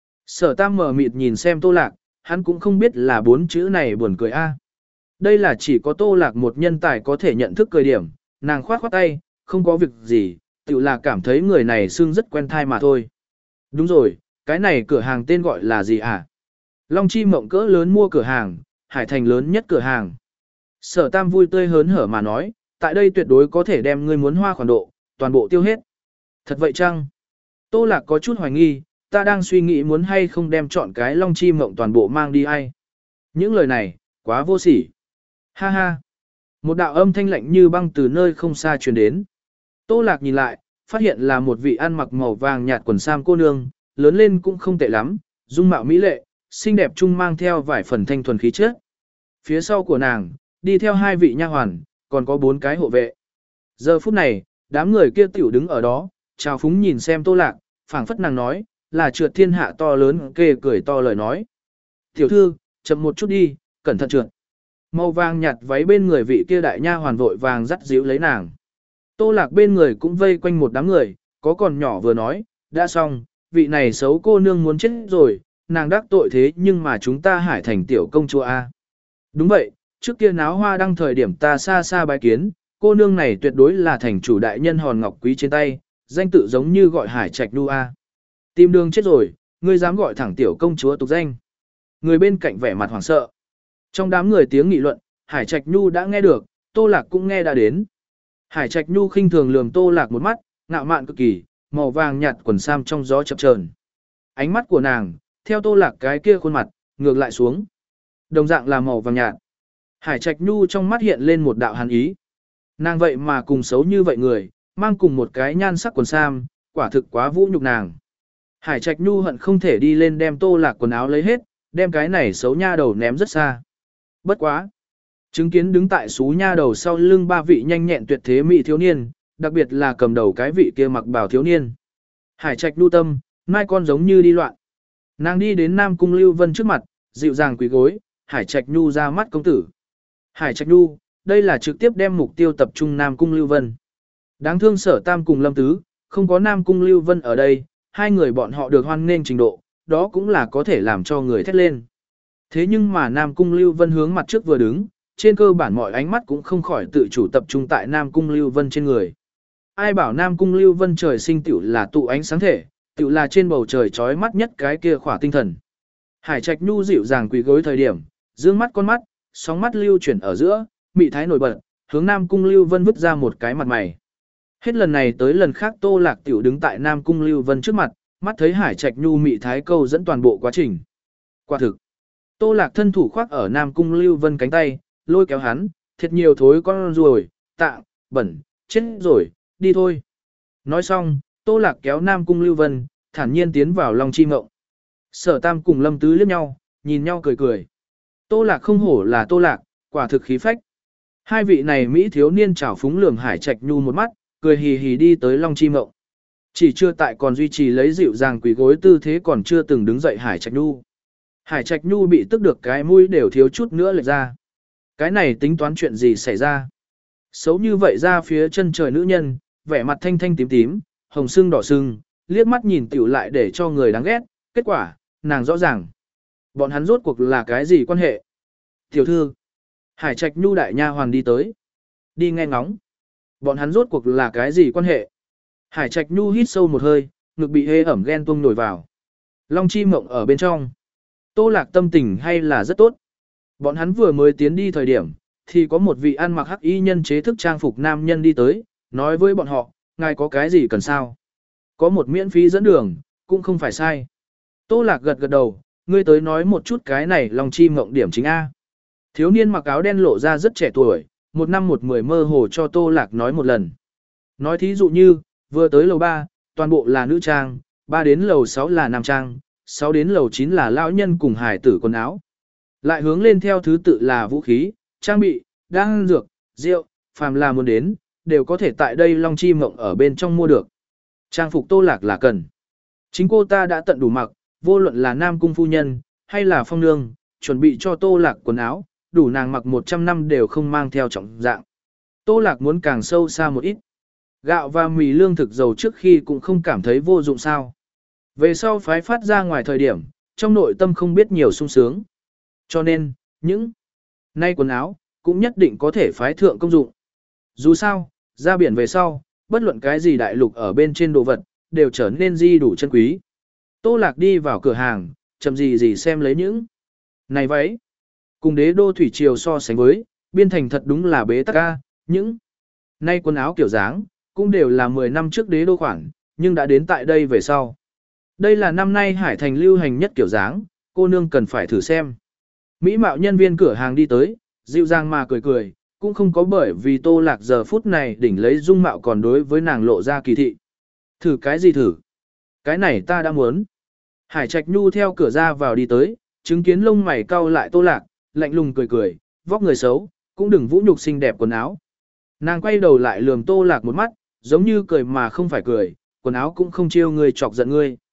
Speaker 1: Sở Tam mở mịt nhìn xem Tô Lạc, hắn cũng không biết là bốn chữ này buồn cười a. Đây là chỉ có Tô Lạc một nhân tài có thể nhận thức cười điểm, nàng khoát khoát tay, không có việc gì, tiểu là cảm thấy người này xưng rất quen thai mà thôi. Đúng rồi, cái này cửa hàng tên gọi là gì à? Long Chi Mộng cỡ lớn mua cửa hàng, Hải Thành lớn nhất cửa hàng. Sở Tam vui tươi hớn hở mà nói, tại đây tuyệt đối có thể đem ngươi muốn hoa khoản độ, toàn bộ tiêu hết. Thật vậy chăng? Tô Lạc có chút hoài nghi, ta đang suy nghĩ muốn hay không đem chọn cái Long Chi Mộng toàn bộ mang đi ai. Những lời này, quá vô sỉ. Ha ha. Một đạo âm thanh lạnh như băng từ nơi không xa truyền đến. Tô Lạc nhìn lại, phát hiện là một vị ăn mặc màu vàng nhạt quần sam cô nương, lớn lên cũng không tệ lắm, dung mạo mỹ lệ, xinh đẹp chung mang theo vài phần thanh thuần khí chất. Phía sau của nàng, đi theo hai vị nha hoàn, còn có bốn cái hộ vệ. Giờ phút này, đám người kia tiểu đứng ở đó, chào phúng nhìn xem Tô Lạc, phảng phất nàng nói, là trượt thiên hạ to lớn kê cười to lời nói. Tiểu thư, chậm một chút đi, cẩn thận trượt. Màu vàng nhạt váy bên người vị kia đại nha hoàn vội vàng dắt díu lấy nàng. Tô Lạc bên người cũng vây quanh một đám người, có còn nhỏ vừa nói, đã xong, vị này xấu cô nương muốn chết rồi, nàng đắc tội thế nhưng mà chúng ta Hải Thành tiểu công chúa A. Đúng vậy, trước kia náo hoa đăng thời điểm ta xa xa bái kiến, cô nương này tuyệt đối là thành chủ đại nhân hòn ngọc quý trên tay, danh tự giống như gọi Hải Trạch Nhu A. Tìm đường chết rồi, ngươi dám gọi thẳng tiểu công chúa tục danh. Người bên cạnh vẻ mặt hoảng sợ. Trong đám người tiếng nghị luận, Hải Trạch Nhu đã nghe được, Tô Lạc cũng nghe đã đến. Hải Trạch Nhu khinh thường lườm Tô Lạc một mắt, ngạo mạn cực kỳ, màu vàng nhạt quần sam trong gió chập chờn. Ánh mắt của nàng, theo Tô Lạc cái kia khuôn mặt, ngược lại xuống. Đồng dạng là màu vàng nhạt. Hải Trạch Nhu trong mắt hiện lên một đạo hàn ý. Nàng vậy mà cùng xấu như vậy người, mang cùng một cái nhan sắc quần sam, quả thực quá vũ nhục nàng. Hải Trạch Nhu hận không thể đi lên đem Tô Lạc quần áo lấy hết, đem cái này xấu nha đầu ném rất xa. Bất quá. Chứng kiến đứng tại xú nha đầu sau lưng ba vị nhanh nhẹn tuyệt thế mỹ thiếu niên, đặc biệt là cầm đầu cái vị kia mặc bào thiếu niên. Hải Trạch Nhu tâm, mai con giống như đi loạn. Nàng đi đến Nam Cung Lưu Vân trước mặt, dịu dàng quỳ gối, Hải Trạch Nhu ra mắt công tử. Hải Trạch Nhu, đây là trực tiếp đem mục tiêu tập trung Nam Cung Lưu Vân. Đáng thương Sở Tam cùng Lâm Tứ, không có Nam Cung Lưu Vân ở đây, hai người bọn họ được hoan nghênh trình độ, đó cũng là có thể làm cho người thét lên. Thế nhưng mà Nam Cung Lưu Vân hướng mặt trước vừa đứng, trên cơ bản mọi ánh mắt cũng không khỏi tự chủ tập trung tại Nam Cung Lưu Vân trên người. Ai bảo Nam Cung Lưu Vân trời sinh tiểu là tụ ánh sáng thể, tiểu là trên bầu trời chói mắt nhất cái kia khỏa tinh thần. Hải Trạch Nhu dịu dàng quỳ gối thời điểm, dương mắt con mắt, sóng mắt lưu chuyển ở giữa, mị thái nổi bật, hướng Nam Cung Lưu Vân vứt ra một cái mặt mày. Hết lần này tới lần khác Tô Lạc tiểu đứng tại Nam Cung Lưu Vân trước mặt, mắt thấy Hải Trạch Nhu mị thái câu dẫn toàn bộ quá trình. Quả thực, Tô Lạc thân thủ khoác ở Nam Cung Lưu Vân cánh tay, lôi kéo hắn, thiệt nhiều thối con ruồi, tạ, bẩn, chết rồi, đi thôi. Nói xong, Tô Lạc kéo Nam Cung Lưu Vân, thản nhiên tiến vào Long Chi Mộng. Sở Tam cùng Lâm Tứ liếc nhau, nhìn nhau cười cười. Tô Lạc không hổ là Tô Lạc, quả thực khí phách. Hai vị này Mỹ thiếu niên trào phúng lườm Hải Trạch Nhu một mắt, cười hì hì đi tới Long Chi Mộng. Chỉ chưa tại còn duy trì lấy dịu dàng quỳ gối tư thế còn chưa từng đứng dậy Hải Trạch Nhu. Hải Trạch Nhu bị tức được cái mũi đều thiếu chút nữa lệch ra. Cái này tính toán chuyện gì xảy ra? Xấu như vậy ra phía chân trời nữ nhân, vẻ mặt thanh thanh tím tím, hồng sưng đỏ sưng, liếc mắt nhìn tiểu lại để cho người đáng ghét, kết quả, nàng rõ ràng. Bọn hắn rốt cuộc là cái gì quan hệ? Tiểu thư, Hải Trạch Nhu đại nha hoàn đi tới. Đi nghe ngóng. Bọn hắn rốt cuộc là cái gì quan hệ? Hải Trạch Nhu hít sâu một hơi, ngực bị hê ẩm ghen tuông nổi vào. Long Chi Mộng ở bên trong. Tô Lạc tâm tình hay là rất tốt. Bọn hắn vừa mới tiến đi thời điểm, thì có một vị ăn mặc hắc y nhân chế thức trang phục nam nhân đi tới, nói với bọn họ, ngài có cái gì cần sao? Có một miễn phí dẫn đường, cũng không phải sai. Tô Lạc gật gật đầu, ngươi tới nói một chút cái này Long Chi Mộng điểm chính A. Thiếu niên mặc áo đen lộ ra rất trẻ tuổi, một năm một mười mơ hồ cho Tô Lạc nói một lần. Nói thí dụ như, vừa tới lầu ba, toàn bộ là nữ trang, ba đến lầu sáu là nam trang, sáu đến lầu chín là lão nhân cùng hải tử quần áo. Lại hướng lên theo thứ tự là vũ khí, trang bị, đan dược, rượu, phàm là muốn đến, đều có thể tại đây Long Chi Mộng ở bên trong mua được. Trang phục Tô Lạc là cần. Chính cô ta đã tận đủ mặc, vô luận là Nam Cung phu nhân, hay là phong nương, chuẩn bị cho Tô Lạc quần áo, đủ nàng mặc một trăm năm đều không mang theo trọng dạng. Tô Lạc muốn càng sâu xa một ít. Gạo và mì lương thực dầu trước khi cũng không cảm thấy vô dụng sao. Về sau phái phát ra ngoài thời điểm, trong nội tâm không biết nhiều sung sướng. Cho nên, những nay quần áo, cũng nhất định có thể phái thượng công dụng. Dù sao, ra biển về sau, bất luận cái gì đại lục ở bên trên đồ vật, đều trở nên di đủ chân quý. Tô Lạc đi vào cửa hàng, chậm gì gì xem lấy những này váy. Cùng đế đô thủy triều so sánh với, biên thành thật đúng là bế tắc ca, những nay quần áo kiểu dáng, cũng đều là mười năm trước đế đô khoản, nhưng đã đến tại đây về sau. Đây là năm nay Hải Thành lưu hành nhất kiểu dáng, cô nương cần phải thử xem. Mỹ mạo nhân viên cửa hàng đi tới, dịu dàng mà cười cười, cũng không có bởi vì Tô Lạc giờ phút này đỉnh lấy dung mạo còn đối với nàng lộ ra kỳ thị. Thử cái gì thử? Cái này ta đã muốn. Hải Trạch Nhu theo cửa ra vào đi tới, chứng kiến lông mày cau lại Tô Lạc, lạnh lùng cười cười, vóc người xấu, cũng đừng vũ nhục xinh đẹp quần áo. Nàng quay đầu lại lườm Tô Lạc một mắt, giống như cười mà không phải cười, quần áo cũng không chiêu người chọc giận ngươi.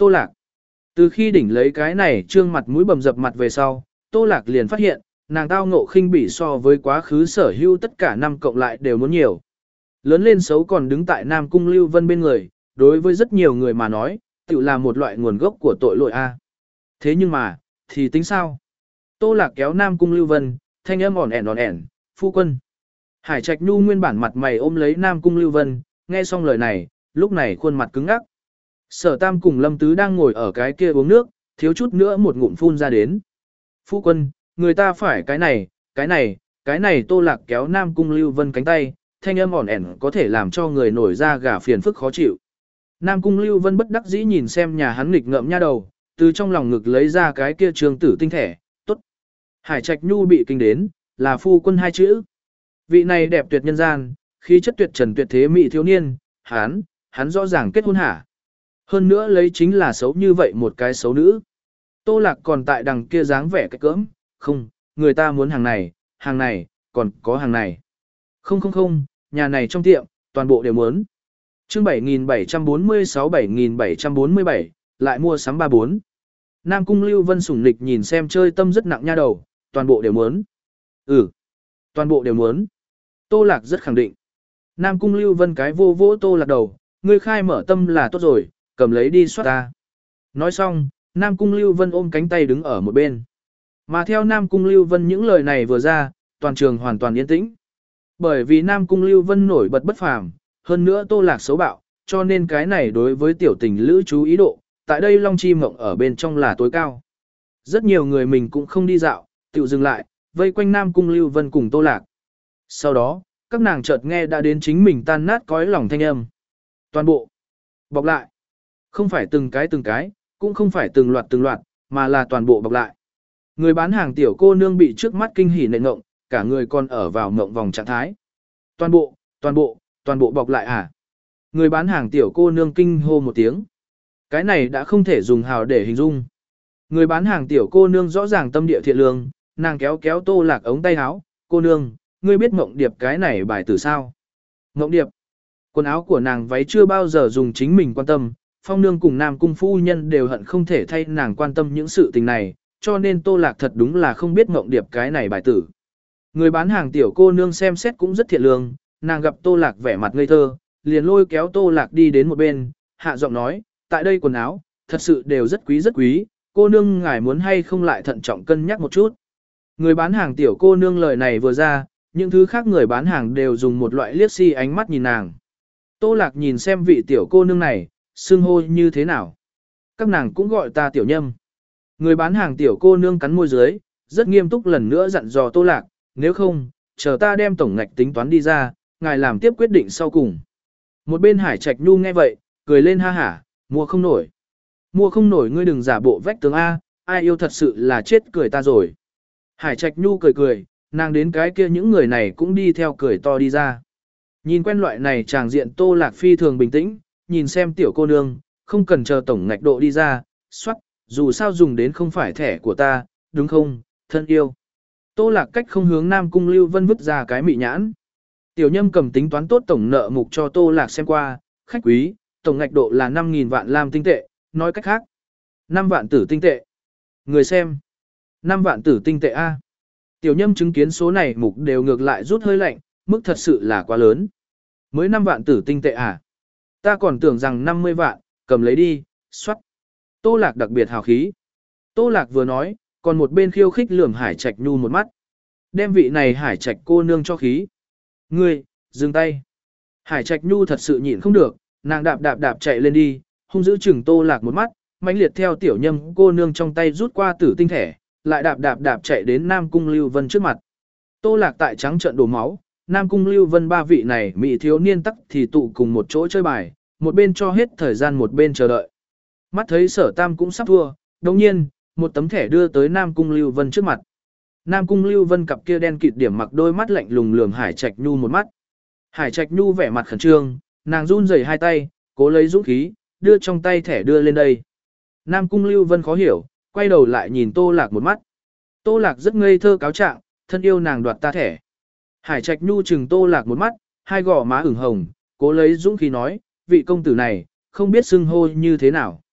Speaker 1: Tô Lạc. Từ khi đỉnh lấy cái này trương mặt mũi bầm dập mặt về sau, Tô Lạc liền phát hiện, nàng tao ngộ khinh bỉ so với quá khứ sở hữu tất cả năm cộng lại đều muốn nhiều. Lớn lên xấu còn đứng tại Nam Cung Lưu Vân bên người, đối với rất nhiều người mà nói, tự là một loại nguồn gốc của tội lỗi a. Thế nhưng mà, thì tính sao? Tô Lạc kéo Nam Cung Lưu Vân, thanh âm ỏn ẻn ỏn ẻn, phu quân. Hải Trạch Nhu nguyên bản mặt mày ôm lấy Nam Cung Lưu Vân, nghe xong lời này, lúc này khuôn mặt cứng ngắc. Sở Tam cùng Lâm Tứ đang ngồi ở cái kia uống nước, thiếu chút nữa một ngụm phun ra đến. Phu quân, người ta phải cái này, cái này, cái này. Tô Lạc kéo Nam Cung Lưu Vân cánh tay, thanh âm ỏn ẻn có thể làm cho người nổi da gà phiền phức khó chịu. Nam Cung Lưu Vân bất đắc dĩ nhìn xem nhà hắn nghịch ngợm nha đầu, từ trong lòng ngực lấy ra cái kia trường tử tinh thể, tốt. Hải Trạch Nhu bị kinh đến, là phu quân hai chữ. Vị này đẹp tuyệt nhân gian, khí chất tuyệt trần tuyệt thế mỹ thiếu niên, hắn, hắn rõ ràng kết hôn hả. Hơn nữa lấy chính là xấu như vậy một cái xấu nữ. Tô Lạc còn tại đằng kia dáng vẻ cái cỡm, không, người ta muốn hàng này, hàng này, còn có hàng này. Không không không, nhà này trong tiệm, toàn bộ đều muốn. Chương bảy nghìn bảy trăm bốn mươi sáu bảy nghìn bảy trăm bốn mươi bảy, lại mua sắm ba bốn. Nam Cung Lưu Vân sủng nịch nhìn xem chơi tâm rất nặng nha đầu, toàn bộ đều muốn. Ừ, toàn bộ đều muốn. Tô Lạc rất khẳng định. Nam Cung Lưu Vân cái vô vỗ Tô Lạc đầu, ngươi khai mở tâm là tốt rồi, cầm lấy đi soát ta. Nói xong, Nam Cung Lưu Vân ôm cánh tay đứng ở một bên. Mà theo Nam Cung Lưu Vân những lời này vừa ra, toàn trường hoàn toàn yên tĩnh. Bởi vì Nam Cung Lưu Vân nổi bật bất phàm, hơn nữa Tô Lạc xấu bạo, cho nên cái này đối với tiểu tình lữ chú ý độ, tại đây Long Chi Mộng ở bên trong là tối cao. Rất nhiều người mình cũng không đi dạo, tự dừng lại, vây quanh Nam Cung Lưu Vân cùng Tô Lạc. Sau đó, các nàng chợt nghe đã đến chính mình tan nát cõi lòng thanh âm. Toàn bộ, bọc lại. Không phải từng cái từng cái, cũng không phải từng loạt từng loạt, mà là toàn bộ bọc lại. Người bán hàng tiểu cô nương bị trước mắt kinh hỉ nện ngộng, cả người còn ở vào ngộng vòng trạng thái. Toàn bộ, toàn bộ, toàn bộ bọc lại à? Người bán hàng tiểu cô nương kinh hô một tiếng. Cái này đã không thể dùng hào để hình dung. Người bán hàng tiểu cô nương rõ ràng tâm địa thiện lương, nàng kéo kéo Tô Lạc ống tay áo, cô nương, ngươi biết Ngộng Điệp cái này bài từ sao? Ngộng Điệp, quần áo của nàng váy chưa bao giờ dùng chính mình quan tâm, Phong nương cùng Nam Cung phu nhân đều hận không thể thay nàng quan tâm những sự tình này, cho nên Tô Lạc thật đúng là không biết Ngộng Điệp cái này bài tử. Người bán hàng tiểu cô nương xem xét cũng rất thiện lương, nàng gặp Tô Lạc vẻ mặt ngây thơ, liền lôi kéo Tô Lạc đi đến một bên, hạ giọng nói, tại đây quần áo, thật sự đều rất quý rất quý, cô nương ngài muốn hay không lại thận trọng cân nhắc một chút. Người bán hàng tiểu cô nương lời này vừa ra, những thứ khác người bán hàng đều dùng một loại liếc si ánh mắt nhìn nàng. Tô Lạc nhìn xem vị tiểu cô nương này, xưng hô như thế nào. Các nàng cũng gọi ta tiểu nhâm. Người bán hàng tiểu cô nương cắn môi dưới, rất nghiêm túc lần nữa dặn dò Tô Lạc, nếu không, chờ ta đem tổng ngạch tính toán đi ra, ngài làm tiếp quyết định sau cùng. Một bên Hải Trạch Nhu nghe vậy, cười lên ha hả, mua không nổi. Mua không nổi ngươi đừng giả bộ vách tường A, ai yêu thật sự là chết cười ta rồi. Hải Trạch Nhu cười cười, nàng đến cái kia những người này cũng đi theo cười to đi ra. Nhìn quen loại này tràng diện Tô Lạc phi thường bình tĩnh, nhìn xem tiểu cô nương, không cần chờ tổng ngạch độ đi ra, xoát, dù sao dùng đến không phải thẻ của ta, đúng không, thân yêu. Tô Lạc cách không hướng Nam Cung Lưu Vân vứt ra cái mị nhãn. Tiểu nhâm cầm tính toán tốt tổng nợ mục cho Tô Lạc xem qua, khách quý, tổng ngạch độ là năm nghìn vạn lam tinh tệ, nói cách khác. năm vạn tử tinh tệ. Người xem. năm vạn tử tinh tệ A. Tiểu nhâm chứng kiến số này mục đều ngược lại rút hơi lạnh, mức thật sự là quá lớn. Mới năm vạn tử tinh tệ à? Ta còn tưởng rằng năm mươi vạn, cầm lấy đi, xoát. Tô Lạc đặc biệt hào khí. Tô Lạc vừa nói, còn một bên khiêu khích lườm Hải Trạch Nhu một mắt. Đem vị này Hải Trạch cô nương cho khí. Ngươi, dừng tay. Hải Trạch Nhu thật sự nhịn không được, nàng đạp đạp đạp chạy lên đi, hung dữ chừng Tô Lạc một mắt, mãnh liệt theo tiểu nhâm cô nương trong tay rút qua tử tinh thẻ, lại đạp đạp đạp chạy đến Nam Cung Lưu Vân trước mặt. Tô Lạc tại trắng trợn đổ máu, Nam Cung Lưu Vân ba vị này mỹ thiếu niên tắc thì tụ cùng một chỗ chơi bài, một bên cho hết thời gian một bên chờ đợi. Mắt thấy Sở Tam cũng sắp thua, đồng nhiên, một tấm thẻ đưa tới Nam Cung Lưu Vân trước mặt. Nam Cung Lưu Vân cặp kia đen kịt điểm mặc đôi mắt lạnh lùng lườm Hải Trạch Nhu một mắt. Hải Trạch Nhu vẻ mặt khẩn trương, nàng run rẩy hai tay, cố lấy dũng khí, đưa trong tay thẻ đưa lên đây. Nam Cung Lưu Vân khó hiểu, quay đầu lại nhìn Tô Lạc một mắt. Tô Lạc rất ngây thơ cáo trạng, thân yêu nàng đoạt ta thẻ. Hải Trạch Nhu chừng Tô Lạc một mắt, hai gò má ửng hồng, cố lấy dũng khí nói, vị công tử này, không biết xưng hô như thế nào.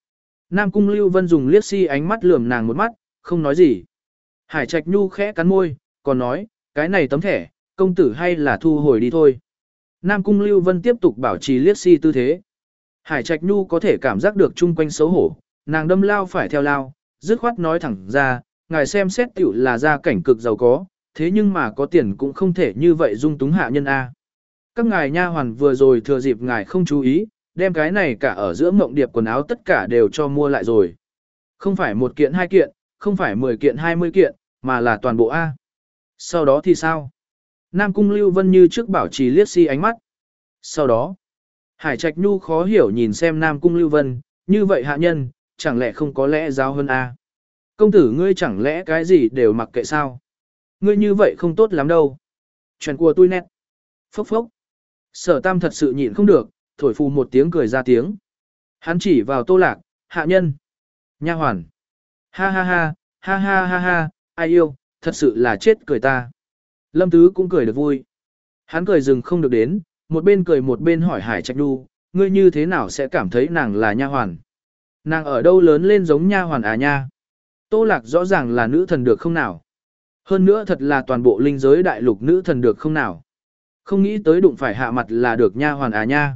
Speaker 1: Nam Cung Lưu Vân dùng liếc si ánh mắt lườm nàng một mắt, không nói gì. Hải Trạch Nhu khẽ cắn môi, còn nói, cái này tấm thẻ, công tử hay là thu hồi đi thôi. Nam Cung Lưu Vân tiếp tục bảo trì liếc si tư thế. Hải Trạch Nhu có thể cảm giác được chung quanh xấu hổ, nàng đâm lao phải theo lao, dứt khoát nói thẳng ra, ngài xem xét tiểu là gia cảnh cực giàu có, thế nhưng mà có tiền cũng không thể như vậy dung túng hạ nhân A. Các ngài nha hoàn vừa rồi thừa dịp ngài không chú ý, đem cái này cả ở giữa mộng điệp quần áo tất cả đều cho mua lại rồi. Không phải một kiện hai kiện, không phải mười kiện hai mươi kiện, mà là toàn bộ A. Sau đó thì sao? Nam Cung Lưu Vân như trước bảo trì liếc si ánh mắt. Sau đó, Hải Trạch Nhu khó hiểu nhìn xem Nam Cung Lưu Vân, như vậy hạ nhân, chẳng lẽ không có lẽ giáo hơn A. Công tử ngươi chẳng lẽ cái gì đều mặc kệ sao? Ngươi như vậy không tốt lắm đâu. Chuyện của tôi nét. Phốc phốc. Sở Tam thật sự nhịn không được, thổi phù một tiếng cười ra tiếng. Hắn chỉ vào Tô Lạc, hạ nhân, nha hoàn. Ha ha ha, ha ha ha ha, ai yêu, thật sự là chết cười ta. Lâm Tứ cũng cười được vui. Hắn cười dừng không được đến, một bên cười một bên hỏi Hải Trạch Nhu, ngươi như thế nào sẽ cảm thấy nàng là nha hoàn? Nàng ở đâu lớn lên giống nha hoàn à nha? Tô Lạc rõ ràng là nữ thần được không nào? Hơn nữa thật là toàn bộ linh giới đại lục nữ thần được không nào? Không nghĩ tới đụng phải hạ mặt là được nha hoàn à nha.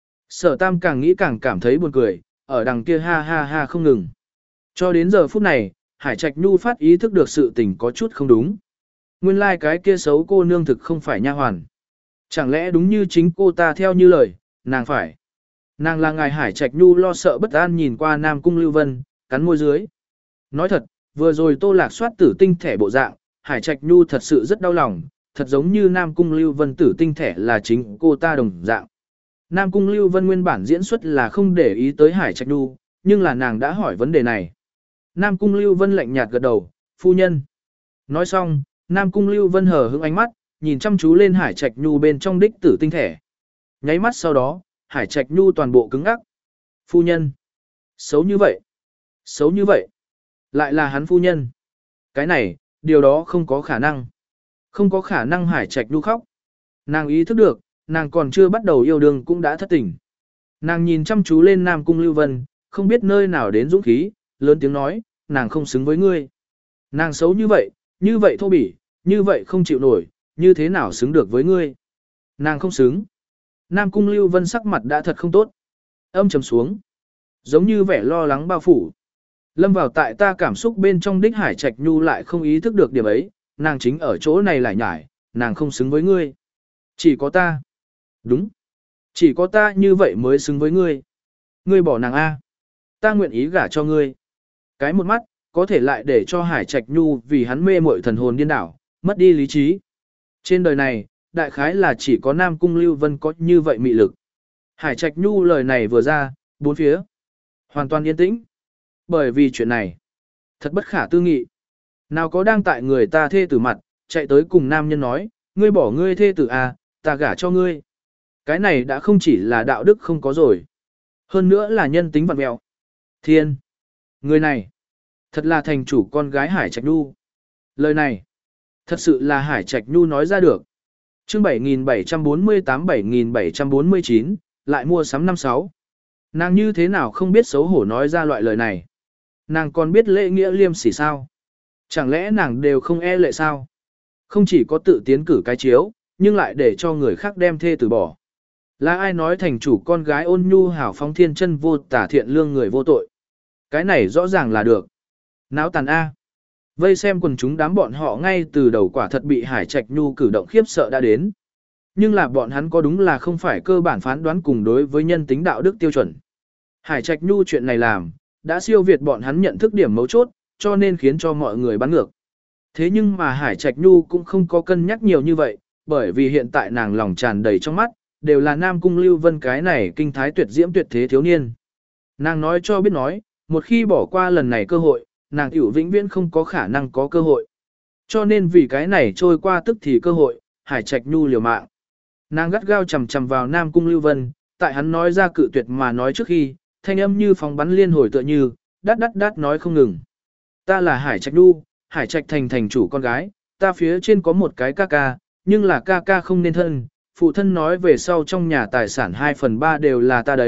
Speaker 1: Sở Tam càng nghĩ càng cảm thấy buồn cười, ở đằng kia ha ha ha không ngừng. Cho đến giờ phút này, Hải Trạch Nhu phát ý thức được sự tình có chút không đúng. Nguyên lai like cái kia xấu cô nương thực không phải nha hoàn. Chẳng lẽ đúng như chính cô ta theo như lời, nàng phải. Nàng là ngài Hải Trạch Nhu lo sợ bất an nhìn qua Nam Cung Lưu Vân, cắn môi dưới. Nói thật, vừa rồi Tô Lạc soát tử tinh thẻ bộ dạng, Hải Trạch Nhu thật sự rất đau lòng, thật giống như Nam Cung Lưu Vân tử tinh thẻ là chính cô ta đồng dạng. Nam Cung Lưu Vân nguyên bản diễn xuất là không để ý tới Hải Trạch Nhu, nhưng là nàng đã hỏi vấn đề này. Nam Cung Lưu Vân lạnh nhạt gật đầu, phu nhân. Nói xong, Nam Cung Lưu Vân hờ hững ánh mắt, nhìn chăm chú lên Hải Trạch Nhu bên trong đích tử tinh thẻ. Nháy mắt sau đó, Hải Trạch Nhu toàn bộ cứng ngắc. Phu nhân. Xấu như vậy. Xấu như vậy. Lại là hắn phu nhân. Cái này, điều đó không có khả năng. Không có khả năng Hải Trạch Nhu khóc. Nàng ý thức được, nàng còn chưa bắt đầu yêu đương cũng đã thất tình. Nàng nhìn chăm chú lên Nam Cung Lưu Vân, không biết nơi nào đến dũng khí, lớn tiếng nói, nàng không xứng với ngươi. Nàng xấu như vậy, như vậy thô bỉ, như vậy không chịu nổi, như thế nào xứng được với ngươi. Nàng không xứng. Nam Cung Lưu Vân sắc mặt đã thật không tốt. Âm trầm xuống. Giống như vẻ lo lắng bao phủ. Lâm vào tại ta cảm xúc bên trong đích Hải Trạch Nhu lại không ý thức được điểm ấy, nàng chính ở chỗ này lại nhải, nàng không xứng với ngươi. Chỉ có ta. Đúng. Chỉ có ta như vậy mới xứng với ngươi. Ngươi bỏ nàng A. Ta nguyện ý gả cho ngươi. Cái một mắt, có thể lại để cho Hải Trạch Nhu vì hắn mê muội thần hồn điên đảo, mất đi lý trí. Trên đời này, đại khái là chỉ có Nam Cung Lưu Vân có như vậy mị lực. Hải Trạch Nhu lời này vừa ra, bốn phía hoàn toàn yên tĩnh. Bởi vì chuyện này, thật bất khả tư nghị. Nào có đang tại người ta thê tử mặt, chạy tới cùng nam nhân nói, ngươi bỏ ngươi thê tử à, ta gả cho ngươi. Cái này đã không chỉ là đạo đức không có rồi. Hơn nữa là nhân tính vặn mẹo. Thiên. Người này. Thật là thành chủ con gái Hải Trạch Nhu. Lời này. Thật sự là Hải Trạch Nhu nói ra được. Chương bảy nghìn bảy trăm bốn mươi tám bảy nghìn bảy trăm bốn mươi chín, lại mua sắm năm sáu. Nàng như thế nào không biết xấu hổ nói ra loại lời này. Nàng còn biết lễ nghĩa liêm sỉ sao. Chẳng lẽ nàng đều không e lệ sao? Không chỉ có tự tiến cử cái chiếu, nhưng lại để cho người khác đem thê từ bỏ. Là ai nói thành chủ con gái ôn nhu hảo phóng thiên chân vô tả thiện lương người vô tội. Cái này rõ ràng là được. Náo tàn A. Vây xem quần chúng đám bọn họ ngay từ đầu quả thật bị Hải Trạch Nhu cử động khiếp sợ đã đến. Nhưng là bọn hắn có đúng là không phải cơ bản phán đoán cùng đối với nhân tính đạo đức tiêu chuẩn. Hải Trạch Nhu chuyện này làm, đã siêu việt bọn hắn nhận thức điểm mấu chốt, cho nên khiến cho mọi người bắn ngược. Thế nhưng mà Hải Trạch Nhu cũng không có cân nhắc nhiều như vậy, bởi vì hiện tại nàng lòng tràn đầy trong mắt, đều là Nam Cung Lưu Vân cái này kinh thái tuyệt diễm tuyệt thế thiếu niên. Nàng nói cho biết nói, một khi bỏ qua lần này cơ hội, nàng tiểu vĩnh viễn không có khả năng có cơ hội. Cho nên vì cái này trôi qua tức thì cơ hội, Hải Trạch Nhu liều mạng. Nàng gắt gao chầm chầm vào Nam Cung Lưu Vân, tại hắn nói ra cự tuyệt mà nói trước khi, thanh âm như phóng bắn liên hồi tựa như, đát đát đát nói không ngừng. Ta là Hải Trạch Nhu, Hải Trạch thành thành chủ con gái, ta phía trên có một cái ca ca, nhưng là ca ca không nên thân, phụ thân nói về sau trong nhà tài sản hai phần ba đều là ta đấy,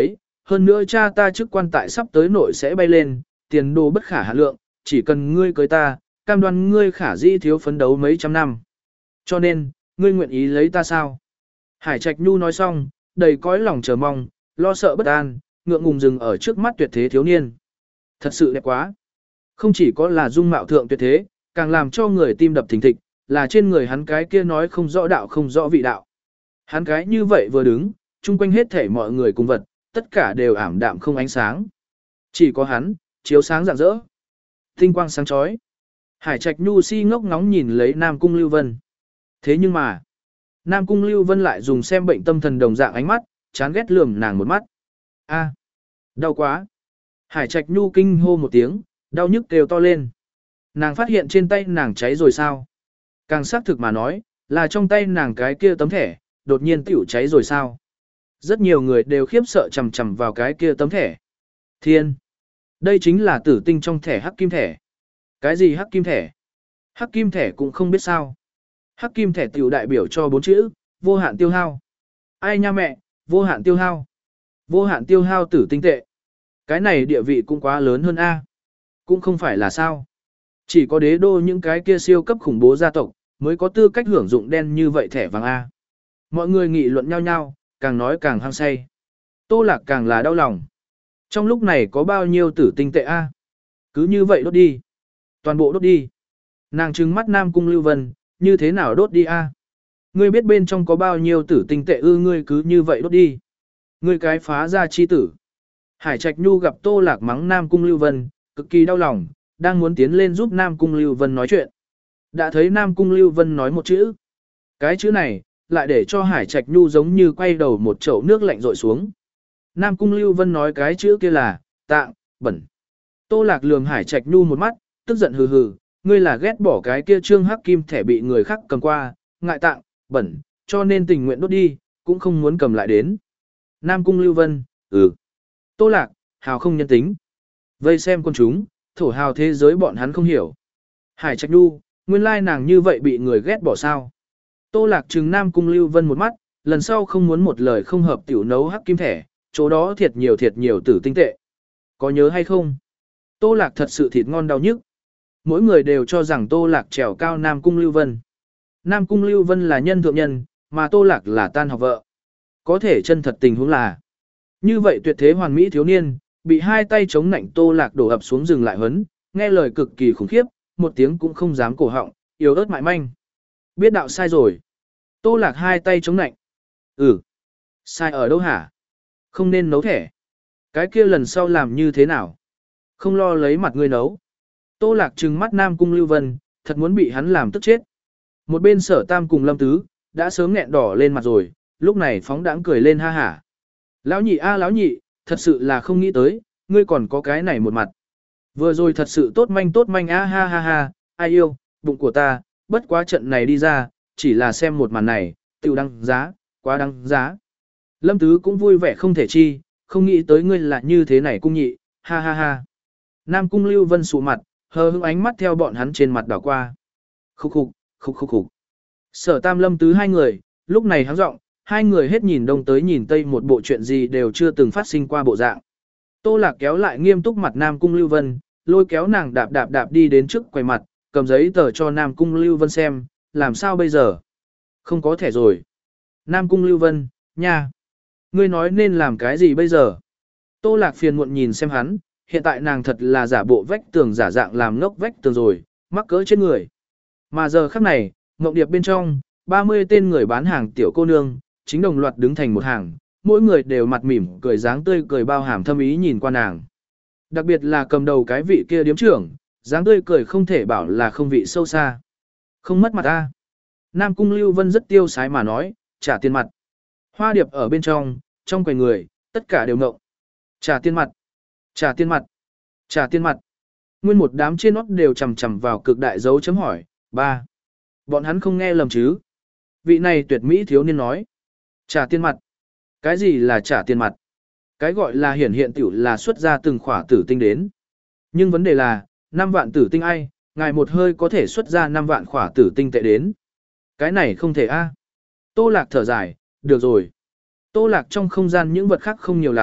Speaker 1: hơn nữa cha ta chức quan tại sắp tới nội sẽ bay lên, tiền đồ bất khả hạn lượng, chỉ cần ngươi cưới ta, cam đoan ngươi khả dĩ thiếu phấn đấu mấy trăm năm. Cho nên, ngươi nguyện ý lấy ta sao? Hải Trạch Nhu nói xong, đầy cõi lòng chờ mong, lo sợ bất an, ngượng ngùng dừng ở trước mắt tuyệt thế thiếu niên. Thật sự đẹp quá. Không chỉ có là dung mạo thượng tuyệt thế, càng làm cho người tim đập thình thịch, là trên người hắn cái kia nói không rõ đạo không rõ vị đạo. Hắn cái như vậy vừa đứng, chung quanh hết thể mọi người cùng vật, tất cả đều ảm đạm không ánh sáng. Chỉ có hắn, chiếu sáng rạng rỡ. Tinh quang sáng chói. Hải Trạch Nhu si ngốc ngóng nhìn lấy Nam Cung Lưu Vân. Thế nhưng mà, Nam Cung Lưu Vân lại dùng xem bệnh tâm thần đồng dạng ánh mắt, chán ghét lườm nàng một mắt. A, đau quá. Hải Trạch Nhu kinh hô một tiếng, đau nhức kêu to lên. Nàng phát hiện trên tay nàng cháy rồi sao? Càng xác thực mà nói, là trong tay nàng cái kia tấm thẻ, đột nhiên tiểu cháy rồi sao? Rất nhiều người đều khiếp sợ chầm chầm vào cái kia tấm thẻ. Thiên! Đây chính là tử tinh trong thẻ hắc kim thẻ. Cái gì hắc kim thẻ? Hắc kim thẻ cũng không biết sao. Hắc kim thẻ tiểu đại biểu cho bốn chữ, vô hạn tiêu hao. Ai nha mẹ, vô hạn tiêu hao. Vô hạn tiêu hao tử tinh tệ. Cái này địa vị cũng quá lớn hơn A. Cũng không phải là sao. Chỉ có đế đô những cái kia siêu cấp khủng bố gia tộc, mới có tư cách hưởng dụng đen như vậy thẻ vàng A. Mọi người nghị luận nhau nhau, càng nói càng hăng say. Tô Lạc càng là đau lòng. Trong lúc này có bao nhiêu tử tinh tệ A? Cứ như vậy đốt đi. Toàn bộ đốt đi. Nàng trừng mắt Nam Cung Lưu Vân, như thế nào đốt đi A? Ngươi biết bên trong có bao nhiêu tử tinh tệ ư, ngươi cứ như vậy đốt đi. Ngươi cái phá ra chi tử. Hải Trạch Nhu gặp Tô Lạc mắng Nam Cung Lưu Vân, cực kỳ đau lòng, đang muốn tiến lên giúp Nam Cung Lưu Vân nói chuyện. Đã thấy Nam Cung Lưu Vân nói một chữ. Cái chữ này, lại để cho Hải Trạch Nhu giống như quay đầu một chậu nước lạnh rội xuống. Nam Cung Lưu Vân nói cái chữ kia là, tạng, bẩn. Tô Lạc lườm Hải Trạch Nhu một mắt, tức giận hừ hừ, ngươi là ghét bỏ cái kia trương hắc kim thẻ bị người khác cầm qua, ngại tạng, bẩn, cho nên tình nguyện đốt đi, cũng không muốn cầm lại đến. Nam Cung Lưu Vân, ừ. Tô Lạc, hào không nhân tính. Vây xem con chúng, thổ hào thế giới bọn hắn không hiểu. Hải Trạch Nhu, nguyên lai nàng như vậy bị người ghét bỏ sao. Tô Lạc trừng Nam Cung Lưu Vân một mắt, lần sau không muốn một lời không hợp tiểu nấu hắc kim thẻ, chỗ đó thiệt nhiều thiệt nhiều tử tinh tệ. Có nhớ hay không? Tô Lạc thật sự thịt ngon đau nhức. Mỗi người đều cho rằng Tô Lạc trèo cao Nam Cung Lưu Vân. Nam Cung Lưu Vân là nhân thượng nhân, mà Tô Lạc là tan học vợ. Có thể chân thật tình huống là như vậy tuyệt thế hoàn mỹ thiếu niên, bị hai tay chống nạnh Tô Lạc đổ ập xuống rừng lại huấn, nghe lời cực kỳ khủng khiếp, một tiếng cũng không dám cổ họng, yếu ớt mại manh. Biết đạo sai rồi. Tô Lạc hai tay chống nạnh. Ừ. Sai ở đâu hả? Không nên nấu thẻ. Cái kia lần sau làm như thế nào? Không lo lấy mặt ngươi nấu. Tô Lạc trừng mắt Nam Cung Lưu Vân, thật muốn bị hắn làm tức chết. Một bên Sở Tam cùng Lâm Tứ, đã sớm nghẹn đỏ lên mặt rồi, lúc này phóng đãng cười lên ha hả. Lão nhị a lão nhị, thật sự là không nghĩ tới, ngươi còn có cái này một mặt. Vừa rồi thật sự tốt manh tốt manh a ha ha ha, ai yêu, bụng của ta, bất quá trận này đi ra, chỉ là xem một màn này, tiêu đăng giá, quá đăng giá. Lâm Tứ cũng vui vẻ không thể chi, không nghĩ tới ngươi là như thế này cung nhị, ha ha ha. Nam Cung Lưu Vân sụ mặt, hờ hững ánh mắt theo bọn hắn trên mặt đảo qua. Khúc khục, khúc khúc khục. Sở Tam Lâm Tứ hai người, lúc này háng rộng, hai người hết nhìn đông tới nhìn tây một bộ chuyện gì đều chưa từng phát sinh qua bộ dạng. Tô Lạc kéo lại nghiêm túc mặt Nam Cung Lưu Vân, lôi kéo nàng đạp đạp đạp đi đến trước quầy mặt, cầm giấy tờ cho Nam Cung Lưu Vân xem, làm sao bây giờ? Không có thẻ rồi. Nam Cung Lưu Vân, nha. Ngươi nói nên làm cái gì bây giờ? Tô Lạc phiền muộn nhìn xem hắn, hiện tại nàng thật là giả bộ vách tường giả dạng làm ngốc vách tường rồi, mắc cỡ trên người. Mà giờ khắc này, ngọc điệp bên trong, ba mươi tên người bán hàng tiểu cô nương, chính đồng loạt đứng thành một hàng, mỗi người đều mặt mỉm, cười dáng tươi cười bao hàm thâm ý nhìn qua nàng. Đặc biệt là cầm đầu cái vị kia điếm trưởng, dáng tươi cười không thể bảo là không vị sâu xa. Không mất mặt ta. Nam Cung Lưu Vân rất tiêu sái mà nói, trả tiền mặt. Hoa điệp ở bên trong, trong quầy người, tất cả đều ngộng. Trả tiền mặt. Trả tiền mặt. Trả tiền mặt. Nguyên một đám trên nót đều chầm chầm vào cực đại dấu chấm hỏi. Ba. Bọn hắn không nghe lầm chứ. Vị này tuyệt mỹ thiếu niên nói. Trả tiền mặt. Cái gì là trả tiền mặt? Cái gọi là hiển hiện tiểu là xuất ra từng khỏa tử tinh đến. Nhưng vấn đề là, năm vạn tử tinh ai, ngài một hơi có thể xuất ra năm vạn khỏa tử tinh tệ đến. Cái này không thể a. Tô Lạc thở dài, được rồi. Tô Lạc trong không gian những vật khác không nhiều lắm,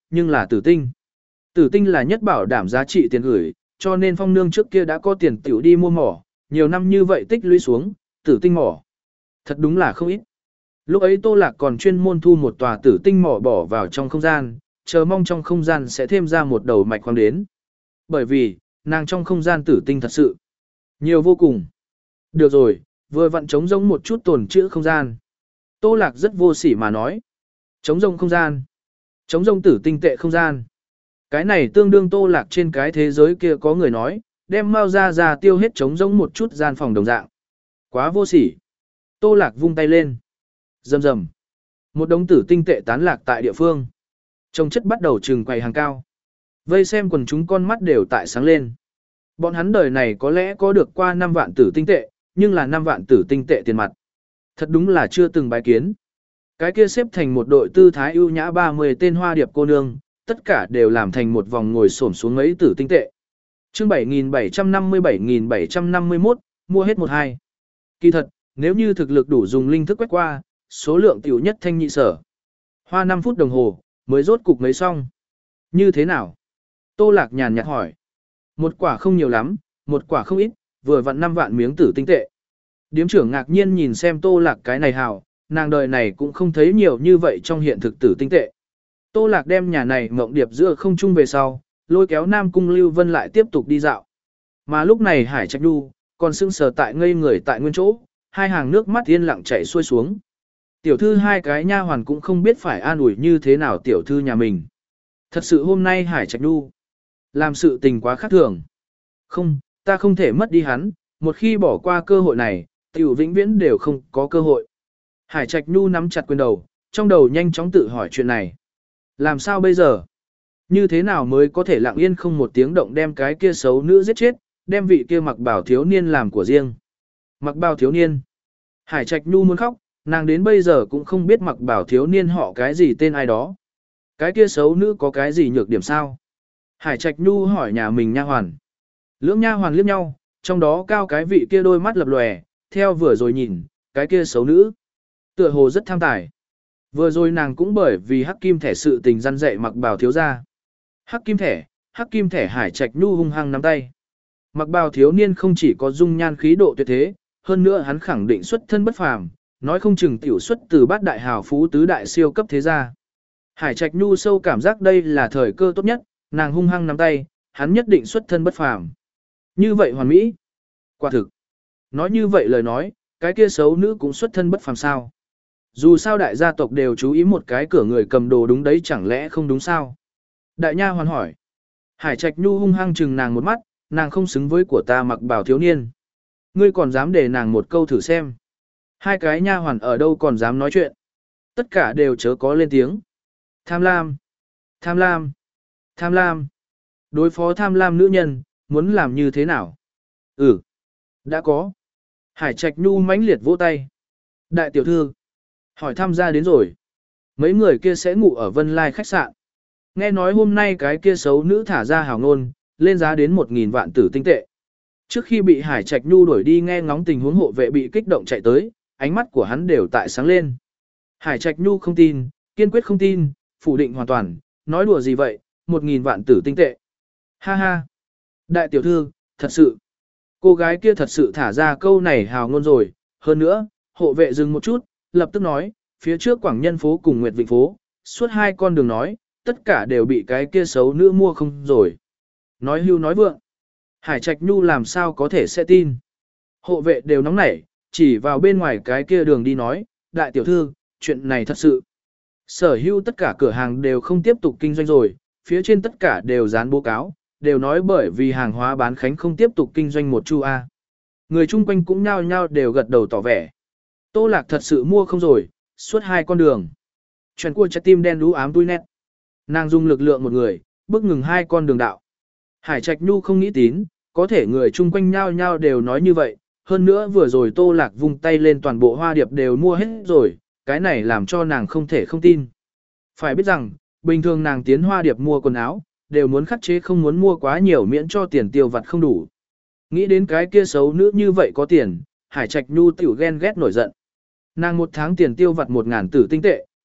Speaker 1: nhưng là tử tinh. Tử tinh là nhất bảo đảm giá trị tiền gửi, cho nên Phong nương trước kia đã có tiền tiểu đi mua mỏ, nhiều năm như vậy tích lũy xuống, tử tinh mỏ. Thật đúng là không ít. Lúc ấy Tô Lạc còn chuyên môn thu một tòa tử tinh mỏ bỏ vào trong không gian, chờ mong trong không gian sẽ thêm ra một đầu mạch khoáng đến. Bởi vì, nàng trong không gian tử tinh thật sự nhiều vô cùng. Được rồi, vừa vặn trống rỗng một chút tồn trữ không gian. Tô Lạc rất vô sỉ mà nói. Trống rỗng không gian. Trống rỗng tử tinh tệ không gian. Cái này tương đương Tô Lạc trên cái thế giới kia có người nói, đem mau ra ra tiêu hết trống rỗng một chút gian phòng đồng dạng. Quá vô sỉ. Tô Lạc vung tay lên. Rầm rầm. Một đống tử tinh tệ tán lạc tại địa phương. Trông chất bắt đầu trừng quầy hàng cao. Vây xem quần chúng con mắt đều tại sáng lên. Bọn hắn đời này có lẽ có được qua năm vạn tử tinh tệ, nhưng là năm vạn tử tinh tệ tiền mặt. Thật đúng là chưa từng bái kiến. Cái kia xếp thành một đội tư thái ưu nhã ba mươi tên hoa điệp cô nương, tất cả đều làm thành một vòng ngồi xổm xuống mấy tử tinh tệ. Chương bảy nghìn bảy trăm năm mươi bảy nghìn bảy trăm năm mươi mốt, mua hết một hai. Kỳ thật, nếu như thực lực đủ dùng linh thức quét qua, số lượng tiểu nhất thanh nhị sở. Hoa năm phút đồng hồ, mới rốt cục mấy xong. Như thế nào? Tô Lạc nhàn nhạt hỏi. Một quả không nhiều lắm, một quả không ít, vừa vặn năm vạn miếng tử tinh tệ. Điếm trưởng ngạc nhiên nhìn xem Tô Lạc cái này hào, nàng đời này cũng không thấy nhiều như vậy trong hiện thực tử tinh tệ. Tô Lạc đem nhà này mộng điệp giữa không trung về sau, lôi kéo Nam Cung Lưu Vân lại tiếp tục đi dạo. Mà lúc này Hải Trạch Nhu còn sững sờ tại ngây người tại nguyên chỗ, hai hàng nước mắt yên lặng chảy xuôi xuống. Tiểu thư hai cái nha hoàn cũng không biết phải an ủi như thế nào tiểu thư nhà mình. Thật sự hôm nay Hải Trạch Nhu làm sự tình quá khác thường. Không, ta không thể mất đi hắn, một khi bỏ qua cơ hội này, tiểu vĩnh viễn đều không có cơ hội. Hải Trạch Nhu nắm chặt quyền đầu, trong đầu nhanh chóng tự hỏi chuyện này. Làm sao bây giờ? Như thế nào mới có thể lặng yên không một tiếng động đem cái kia xấu nữ giết chết, đem vị kia mặc bào thiếu niên làm của riêng. Mặc bào thiếu niên. Hải Trạch Nhu muốn khóc, nàng đến bây giờ cũng không biết mặc bào thiếu niên họ cái gì tên ai đó. Cái kia xấu nữ có cái gì nhược điểm sao? Hải Trạch Nhu hỏi nhà mình nha hoàn. Lưỡng nha hoàn liếc nhau, trong đó cao cái vị kia đôi mắt lập lòe, theo vừa rồi nhìn, cái kia xấu nữ. Tựa hồ rất tham tài. Vừa rồi nàng cũng bởi vì hắc kim thẻ sự tình răn dạy mặc bào thiếu ra. Hắc kim thẻ, hắc kim thẻ Hải Trạch Nhu hung hăng nắm tay. Mặc bào thiếu niên không chỉ có dung nhan khí độ tuyệt thế, hơn nữa hắn khẳng định xuất thân bất phàm, nói không chừng tiểu xuất từ bát đại hào phú tứ đại siêu cấp thế gia. Hải Trạch Nhu sâu cảm giác đây là thời cơ tốt nhất, nàng hung hăng nắm tay, hắn nhất định xuất thân bất phàm. Như vậy hoàn mỹ. Quả thực. Nói như vậy lời nói, cái kia xấu nữ cũng xuất thân bất phàm sao. Dù sao đại gia tộc đều chú ý một cái cửa người cầm đồ đúng đấy chẳng lẽ không đúng sao. Đại nha hoàn hỏi. Hải Trạch Nhu hung hăng chừng nàng một mắt, nàng không xứng với của ta mặc bào thiếu niên. Ngươi còn dám để nàng một câu thử xem. Hai cái nha hoàn ở đâu còn dám nói chuyện. Tất cả đều chớ có lên tiếng. Tham lam. Tham lam. Tham lam. Đối phó tham lam nữ nhân, muốn làm như thế nào? Ừ. Đã có. Hải Trạch Nhu mãnh liệt vỗ tay. Đại tiểu thư. Hỏi tham gia đến rồi. Mấy người kia sẽ ngủ ở Vân Lai khách sạn. Nghe nói hôm nay cái kia xấu nữ thả ra hào ngôn, lên giá đến một nghìn vạn tử tinh tệ. Trước khi bị Hải Trạch Nhu đuổi đi nghe ngóng tình huống hộ vệ bị kích động chạy tới, ánh mắt của hắn đều tại sáng lên. Hải Trạch Nhu không tin, kiên quyết không tin, phủ định hoàn toàn, nói đùa gì vậy, một nghìn vạn tử tinh tệ. Ha ha. Đại tiểu thư, thật sự. Cô gái kia thật sự thả ra câu này hào ngôn rồi, hơn nữa, hộ vệ dừng một chút, lập tức nói, phía trước Quảng Nhân phố cùng Nguyệt Vịnh phố, suốt hai con đường nói, tất cả đều bị cái kia xấu nữ mua không rồi. Nói hưu nói vượng. Hải Trạch Nhu làm sao có thể sẽ tin. Hộ vệ đều nóng nảy, chỉ vào bên ngoài cái kia đường đi nói, đại tiểu thư, chuyện này thật sự. Sở hữu tất cả cửa hàng đều không tiếp tục kinh doanh rồi, phía trên tất cả đều dán báo cáo, đều nói bởi vì hàng hóa bán khánh không tiếp tục kinh doanh một chu A. Người chung quanh cũng nhao nhao đều gật đầu tỏ vẻ. Tô Lạc thật sự mua không rồi, suốt hai con đường. Chuyện của trái tim đen đú ám tui nét. Nàng dùng lực lượng một người, bước ngừng hai con đường đạo. Hải Trạch Nhu không nghĩ tín, có thể người chung quanh nhao nhao đều nói như vậy. Hơn nữa vừa rồi Tô Lạc vung tay lên toàn bộ hoa điệp đều mua hết rồi, cái này làm cho nàng không thể không tin. Phải biết rằng, bình thường nàng tiến hoa điệp mua quần áo, đều muốn khắc chế không muốn mua quá nhiều miễn cho tiền tiêu vặt không đủ. Nghĩ đến cái kia xấu nữ như vậy có tiền, Hải Trạch Nhu tiểu ghen ghét nổi giận. Nàng một tháng tiền tiêu vặt một ngàn tử tinh tệ,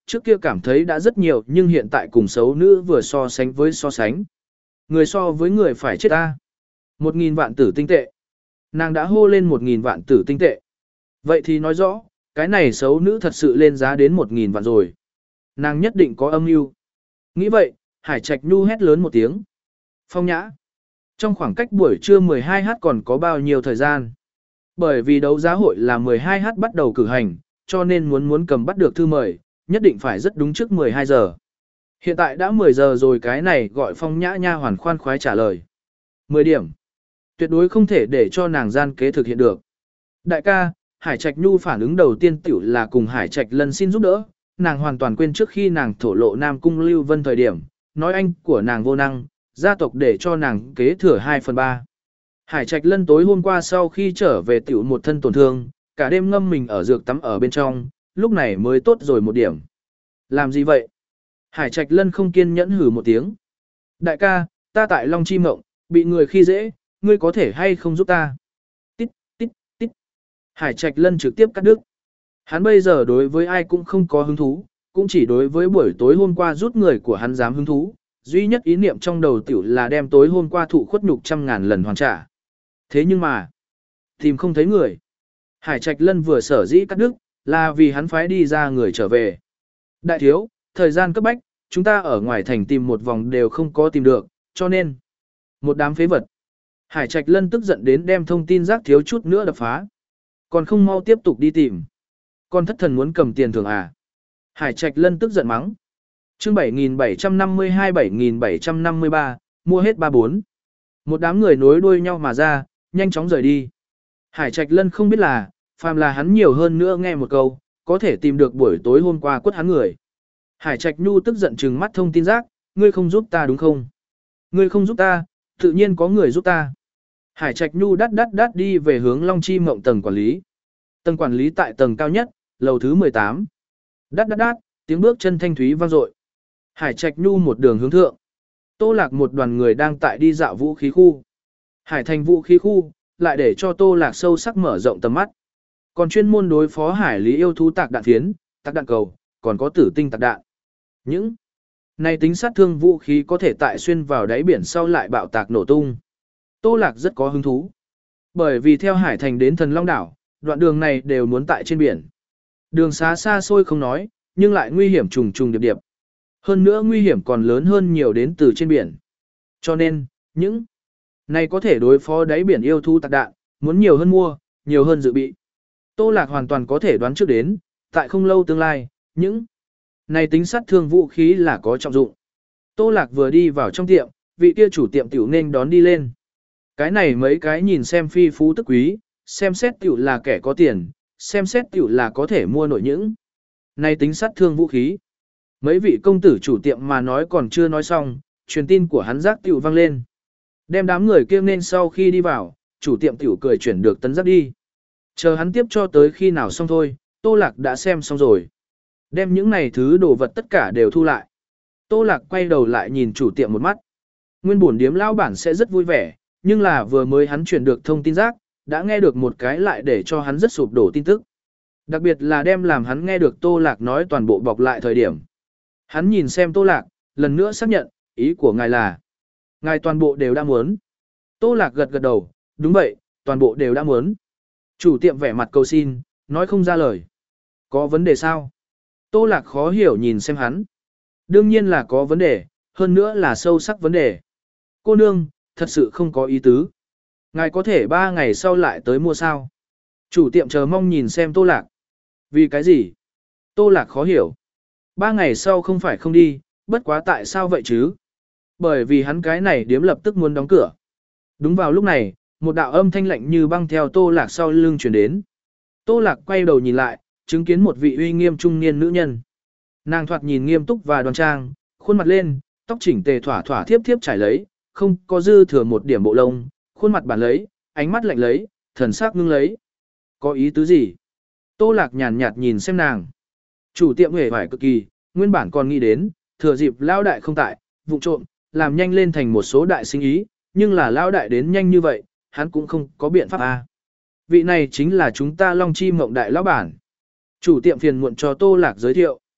Speaker 1: trước kia cảm thấy đã rất nhiều nhưng hiện tại cùng xấu nữ vừa so sánh với so sánh. Người so với người phải chết ta. Một nghìn vạn tử tinh tệ. Nàng đã hô lên một nghìn vạn tử tinh tệ. Vậy thì nói rõ, cái này xấu nữ thật sự lên giá đến một nghìn vạn rồi. Nàng nhất định có âm mưu. Nghĩ vậy, Hải Trạch Nhu hét lớn một tiếng. Phong Nhã. Trong khoảng cách buổi trưa mười hai h còn có bao nhiêu thời gian? Bởi vì đấu giá hội là mười hai h bắt đầu cử hành, cho nên muốn muốn cầm bắt được thư mời, nhất định phải rất đúng trước mười hai giờ. Hiện tại đã mười giờ rồi, cái này gọi Phong Nhã nha hoàn khoan khoái trả lời. mười điểm. Tuyệt đối không thể để cho nàng gian kế thực hiện được. Đại ca, Hải Trạch Nhu phản ứng đầu tiên tiểu là cùng Hải Trạch Lân xin giúp đỡ, nàng hoàn toàn quên trước khi nàng thổ lộ Nam Cung Lưu Vân thời điểm, nói anh của nàng vô năng, gia tộc để cho nàng kế thừa hai phần ba. Hải Trạch Lân tối hôm qua sau khi trở về tiểu một thân tổn thương, cả đêm ngâm mình ở dược tắm ở bên trong, lúc này mới tốt rồi một điểm. Làm gì vậy? Hải Trạch Lân không kiên nhẫn hử một tiếng. Đại ca, ta tại Long Chi Mộng, bị người khi dễ, ngươi có thể hay không giúp ta? Tít, tít, tít. Hải Trạch Lân trực tiếp cắt đứt. Hắn bây giờ đối với ai cũng không có hứng thú, cũng chỉ đối với buổi tối hôm qua rút người của hắn dám hứng thú. Duy nhất ý niệm trong đầu tiểu là đem tối hôm qua thụ khuất nhục trăm ngàn lần hoàn trả. Thế nhưng mà, tìm không thấy người. Hải Trạch Lân vừa sở dĩ cắt đứt, là vì hắn phái đi ra người trở về. Đại thiếu, thời gian cấp bách, chúng ta ở ngoài thành tìm một vòng đều không có tìm được, cho nên, một đám phế vật. Hải Trạch Lân tức giận đến đem thông tin rác thiếu chút nữa đập phá. Còn không mau tiếp tục đi tìm. Con thất thần muốn cầm tiền thưởng à? Hải Trạch Lân tức giận mắng. Chương bảy nghìn bảy trăm năm mươi hai bảy nghìn bảy trăm năm mươi ba, mua hết ba bốn. Một đám người nối đuôi nhau mà ra, nhanh chóng rời đi. Hải Trạch Lân không biết là, phàm là hắn nhiều hơn nữa nghe một câu, có thể tìm được buổi tối hôm qua quất hắn người. Hải Trạch Nhu tức giận trừng mắt thông tin rác, ngươi không giúp ta đúng không? Ngươi không giúp ta, tự nhiên có người giúp ta. Hải Trạch Nhu đắt đắt đắt đi về hướng Long Chi Mộng tầng quản lý. Tầng quản lý tại tầng cao nhất, lầu thứ mười tám. Đắt đắt đắt, tiếng bước chân thanh thúy vang dội. Hải Trạch Nhu một đường hướng thượng. Tô Lạc một đoàn người đang tại đi dạo vũ khí khu. Hải Thành vũ khí khu, lại để cho Tô Lạc sâu sắc mở rộng tầm mắt. Còn chuyên môn đối phó hải lý yêu thú tạc đạn phiến, tạc đạn cầu, còn có tử tinh tạc đạn. Những này tính sát thương vũ khí có thể tại xuyên vào đáy biển sau lại bạo tạc nổ tung. Tô Lạc rất có hứng thú. Bởi vì theo Hải Thành đến Thần Long đảo, đoạn đường này đều muốn tại trên biển. Đường xá xa xôi không nói, nhưng lại nguy hiểm trùng trùng điệp điệp. Hơn nữa nguy hiểm còn lớn hơn nhiều đến từ trên biển. Cho nên, những này có thể đối phó đáy biển yêu thú tạc đạn, muốn nhiều hơn mua, nhiều hơn dự bị. Tô Lạc hoàn toàn có thể đoán trước đến, tại không lâu tương lai, những này tính sát thương vũ khí là có trọng dụng. Tô Lạc vừa đi vào trong tiệm, vị kia chủ tiệm tiểu nên đón đi lên. Cái này mấy cái nhìn xem phi phú tức quý, xem xét tiểu là kẻ có tiền, xem xét tiểu là có thể mua nổi những này tính sát thương vũ khí. Mấy vị công tử chủ tiệm mà nói còn chưa nói xong, truyền tin của hắn giác tiểu vang lên. Đem đám người kia nên sau khi đi vào, chủ tiệm tiểu cười chuyển được tấn giác đi. Chờ hắn tiếp cho tới khi nào xong thôi, Tô Lạc đã xem xong rồi. Đem những này thứ đồ vật tất cả đều thu lại. Tô Lạc quay đầu lại nhìn chủ tiệm một mắt. Nguyên bổn điếm lão bản sẽ rất vui vẻ, nhưng là vừa mới hắn chuyển được thông tin rác, đã nghe được một cái lại để cho hắn rất sụp đổ tin tức. Đặc biệt là đem làm hắn nghe được Tô Lạc nói toàn bộ bọc lại thời điểm. Hắn nhìn xem Tô Lạc, lần nữa xác nhận, ý của ngài là ngài toàn bộ đều đã muốn. Tô Lạc gật gật đầu, đúng vậy, toàn bộ đều đã muốn. Chủ tiệm vẻ mặt cầu xin, nói không ra lời. Có vấn đề sao? Tô Lạc khó hiểu nhìn xem hắn. Đương nhiên là có vấn đề, hơn nữa là sâu sắc vấn đề. Cô nương, thật sự không có ý tứ. Ngài có thể ba ngày sau lại tới mua sao? Chủ tiệm chờ mong nhìn xem Tô Lạc. Vì cái gì? Tô Lạc khó hiểu. Ba ngày sau không phải không đi, bất quá tại sao vậy chứ? Bởi vì hắn cái này điếm lập tức muốn đóng cửa. Đúng vào lúc này, một đạo âm thanh lạnh như băng theo Tô Lạc sau lưng chuyển đến. Tô Lạc quay đầu nhìn lại, chứng kiến một vị uy nghiêm trung niên nữ nhân. Nàng thoạt nhìn nghiêm túc và đoan trang, khuôn mặt lên, tóc chỉnh tề thỏa thỏa thiếp thiếp trải lấy, không có dư thừa một điểm bộ lông, khuôn mặt bản lấy, ánh mắt lạnh lấy, thần sắc ngưng lấy. Có ý tứ gì? Tô Lạc nhàn nhạt nhìn xem nàng. Chủ tiệm hề vải cực kỳ, nguyên bản còn nghĩ đến, thừa dịp lão đại không tại, vụ trộm, làm nhanh lên thành một số đại sinh ý, nhưng là lão đại đến nhanh như vậy, hắn cũng không có biện pháp a. Vị này chính là chúng ta Long Chi Mộng đại lão bản. Chủ tiệm phiền muộn cho Tô Lạc giới thiệu.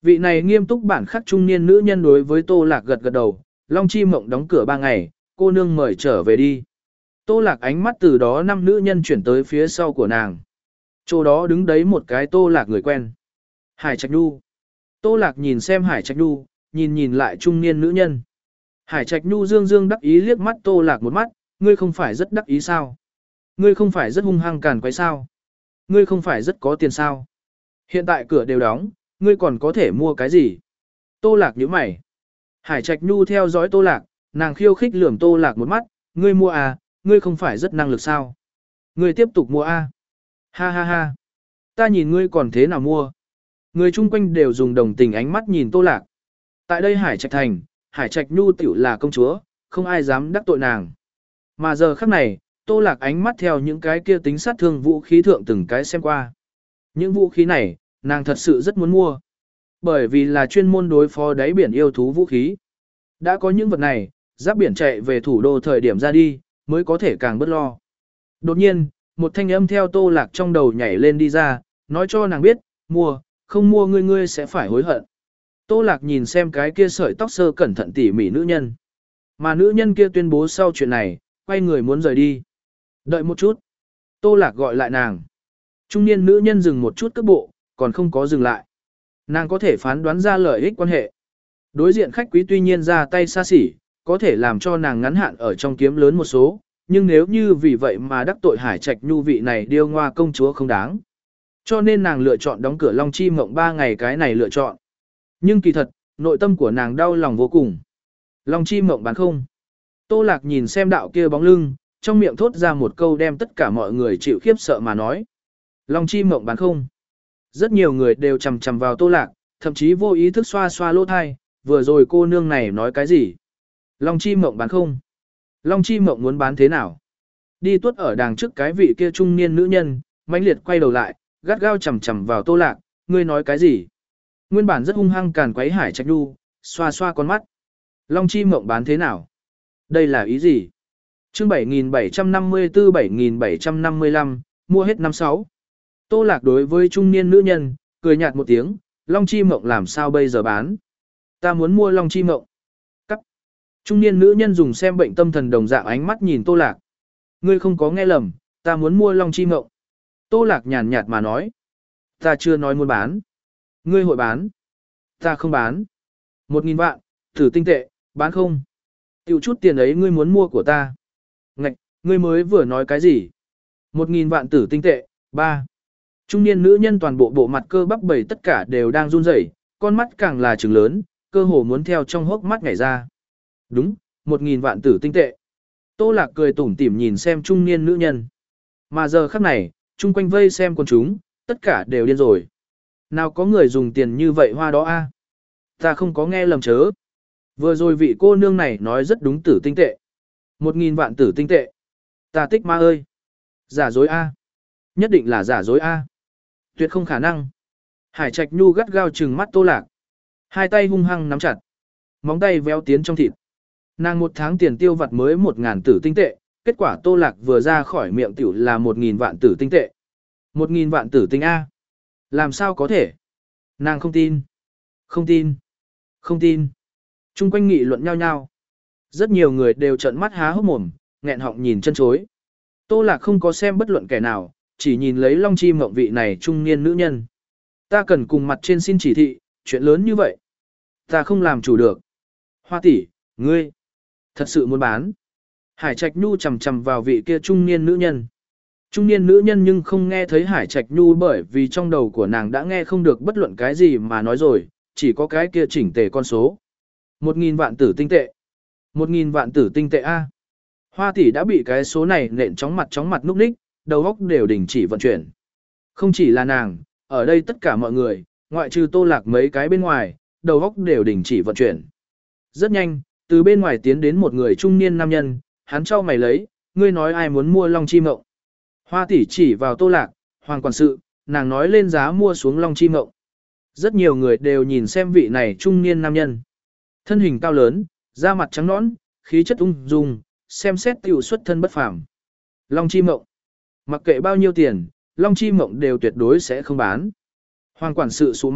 Speaker 1: Vị này nghiêm túc bản khắc trung niên nữ nhân đối với Tô Lạc gật gật đầu, Long Chi Mộng đóng cửa ba ngày, cô nương mời trở về đi. Tô Lạc ánh mắt từ đó năm nữ nhân chuyển tới phía sau của nàng. Chỗ đó đứng đấy một cái Tô Lạc người quen. Hải Trạch Nhu. Tô Lạc nhìn xem Hải Trạch Nhu, nhìn nhìn lại trung niên nữ nhân. Hải Trạch Nhu dương dương đắc ý liếc mắt Tô Lạc một mắt, ngươi không phải rất đắc ý sao? Ngươi không phải rất hung hăng càn quấy sao? Ngươi không phải rất có tiền sao? Hiện tại cửa đều đóng, ngươi còn có thể mua cái gì? Tô Lạc nhíu mày. Hải Trạch Nhu theo dõi Tô Lạc, nàng khiêu khích lườm Tô Lạc một mắt, ngươi mua à, ngươi không phải rất năng lực sao? Ngươi tiếp tục mua à? Ha ha ha. Ta nhìn ngươi còn thế nào mua? Người chung quanh đều dùng đồng tình ánh mắt nhìn Tô Lạc. Tại đây Hải Trạch Thành, Hải Trạch Nhu tiểu là công chúa, không ai dám đắc tội nàng. Mà giờ khắc này, Tô Lạc ánh mắt theo những cái kia tính sát thương vũ khí thượng từng cái xem qua. Những vũ khí này, nàng thật sự rất muốn mua. Bởi vì là chuyên môn đối phó đáy biển yêu thú vũ khí. Đã có những vật này, giáp biển chạy về thủ đô thời điểm ra đi, mới có thể càng bất lo. Đột nhiên, một thanh âm theo Tô Lạc trong đầu nhảy lên đi ra, nói cho nàng biết, mua, không mua ngươi ngươi sẽ phải hối hận. Tô Lạc nhìn xem cái kia sợi tóc sơ cẩn thận tỉ mỉ nữ nhân. Mà nữ nhân kia tuyên bố sau chuyện này, quay người muốn rời đi. Đợi một chút. Tô Lạc gọi lại nàng. Trung niên nữ nhân dừng một chút cước bộ, còn không có dừng lại. Nàng có thể phán đoán ra lợi ích quan hệ. Đối diện khách quý tuy nhiên ra tay xa xỉ, có thể làm cho nàng ngắn hạn ở trong kiếm lớn một số, nhưng nếu như vì vậy mà đắc tội Hải Trạch Nhu vị này điêu ngoa công chúa không đáng. Cho nên nàng lựa chọn đóng cửa Long Chi Mộng ba ngày cái này lựa chọn. Nhưng kỳ thật, nội tâm của nàng đau lòng vô cùng. Long Chi Mộng bán không. Tô Lạc nhìn xem đạo kia bóng lưng, trong miệng thốt ra một câu đem tất cả mọi người chịu khiếp sợ mà nói. Long Chi Mộng bán không. Rất nhiều người đều chằm chằm vào Tô Lạc, thậm chí vô ý thức xoa xoa lỗ thai, vừa rồi cô nương này nói cái gì? Long Chi Mộng bán không? Long Chi Mộng muốn bán thế nào? Đi tuốt ở đằng trước cái vị kia trung niên nữ nhân, mãnh liệt quay đầu lại, gắt gao chằm chằm vào Tô Lạc, ngươi nói cái gì? Nguyên bản rất hung hăng càn quấy Hải Trạch Nhu, xoa xoa con mắt. Long Chi Mộng bán thế nào? Đây là ý gì? Chương bảy nghìn bảy trăm năm mươi tư bảy nghìn bảy trăm năm mươi lăm, mua hết năm sáu. Tô Lạc đối với trung niên nữ nhân, cười nhạt một tiếng, Long Chi Mộng làm sao bây giờ bán? Ta muốn mua Long Chi Mộng. Cắt. Trung niên nữ nhân dùng xem bệnh tâm thần đồng dạng ánh mắt nhìn Tô Lạc. Ngươi không có nghe lầm, ta muốn mua Long Chi Mộng. Tô Lạc nhàn nhạt mà nói. Ta chưa nói muốn bán. Ngươi hội bán. Ta không bán. Một nghìn vạn, thử tinh tệ, bán không? Tiểu chút tiền ấy ngươi muốn mua của ta. Ngạch, ngươi mới vừa nói cái gì? Một nghìn vạn tử tinh tệ, ba. Trung niên nữ nhân toàn bộ bộ mặt cơ bắp bầy tất cả đều đang run rẩy, con mắt càng là trừng lớn, cơ hồ muốn theo trong hốc mắt nhảy ra. Đúng, một nghìn vạn tử tinh tệ. Tô Lạc cười tủm tỉm nhìn xem trung niên nữ nhân. Mà giờ khắc này, chung quanh vây xem con chúng, tất cả đều điên rồi. Nào có người dùng tiền như vậy hoa đó a? Ta không có nghe lầm chớ. Vừa rồi vị cô nương này nói rất đúng tử tinh tệ. Một nghìn vạn tử tinh tệ. Ta tích ma ơi. Giả dối a. Nhất định là giả dối a. Tuyệt không khả năng. Hải Trạch Nhu gắt gao trừng mắt Tô Lạc. Hai tay hung hăng nắm chặt. Móng tay véo tiến trong thịt. Nàng một tháng tiền tiêu vặt mới một ngàn tử tinh tệ. Kết quả Tô Lạc vừa ra khỏi miệng tiểu là một nghìn vạn tử tinh tệ. Một nghìn vạn tử tinh A. Làm sao có thể? Nàng không tin. Không tin. Không tin. Trung quanh nghị luận nhau nhau. Rất nhiều người đều trợn mắt há hốc mồm, nghẹn họng nhìn chân chối. Tô Lạc không có xem bất luận kẻ nào, chỉ nhìn lấy Long Chi Mộng vị này trung niên nữ nhân. Ta cần cùng mặt trên xin chỉ thị, chuyện lớn như vậy. Ta không làm chủ được. Hoa tỷ, ngươi, thật sự muốn bán. Hải Trạch Nhu chầm chầm vào vị kia trung niên nữ nhân. Trung niên nữ nhân nhưng không nghe thấy Hải Trạch Nhu bởi vì trong đầu của nàng đã nghe không được bất luận cái gì mà nói rồi, chỉ có cái kia chỉnh tề con số. Một nghìn vạn tử tinh tệ. Một nghìn vạn tử tinh tệ A. Hoa tỷ đã bị cái số này nện chóng mặt chóng mặt núp ních, đầu óc đều đình chỉ vận chuyển. Không chỉ là nàng, ở đây tất cả mọi người, ngoại trừ Tô Lạc mấy cái bên ngoài, đầu óc đều đình chỉ vận chuyển. Rất nhanh, từ bên ngoài tiến đến một người trung niên nam nhân, hắn cho mày lấy, ngươi nói ai muốn mua Long Chi Mộng. Hoa tỷ chỉ vào Tô Lạc, hoàng quản sự, nàng nói lên giá mua xuống Long Chi Mộng. Rất nhiều người đều nhìn xem vị này trung niên nam nhân. Thân hình cao lớn, da mặt trắng nõn, khí chất ung dung, xem xét tiểu xuất thân bất phàm. Long Chi Mộng. Mặc kệ bao nhiêu tiền, Long Chi Mộng đều tuyệt đối sẽ không bán. Hoàng quản sự sụ mặt,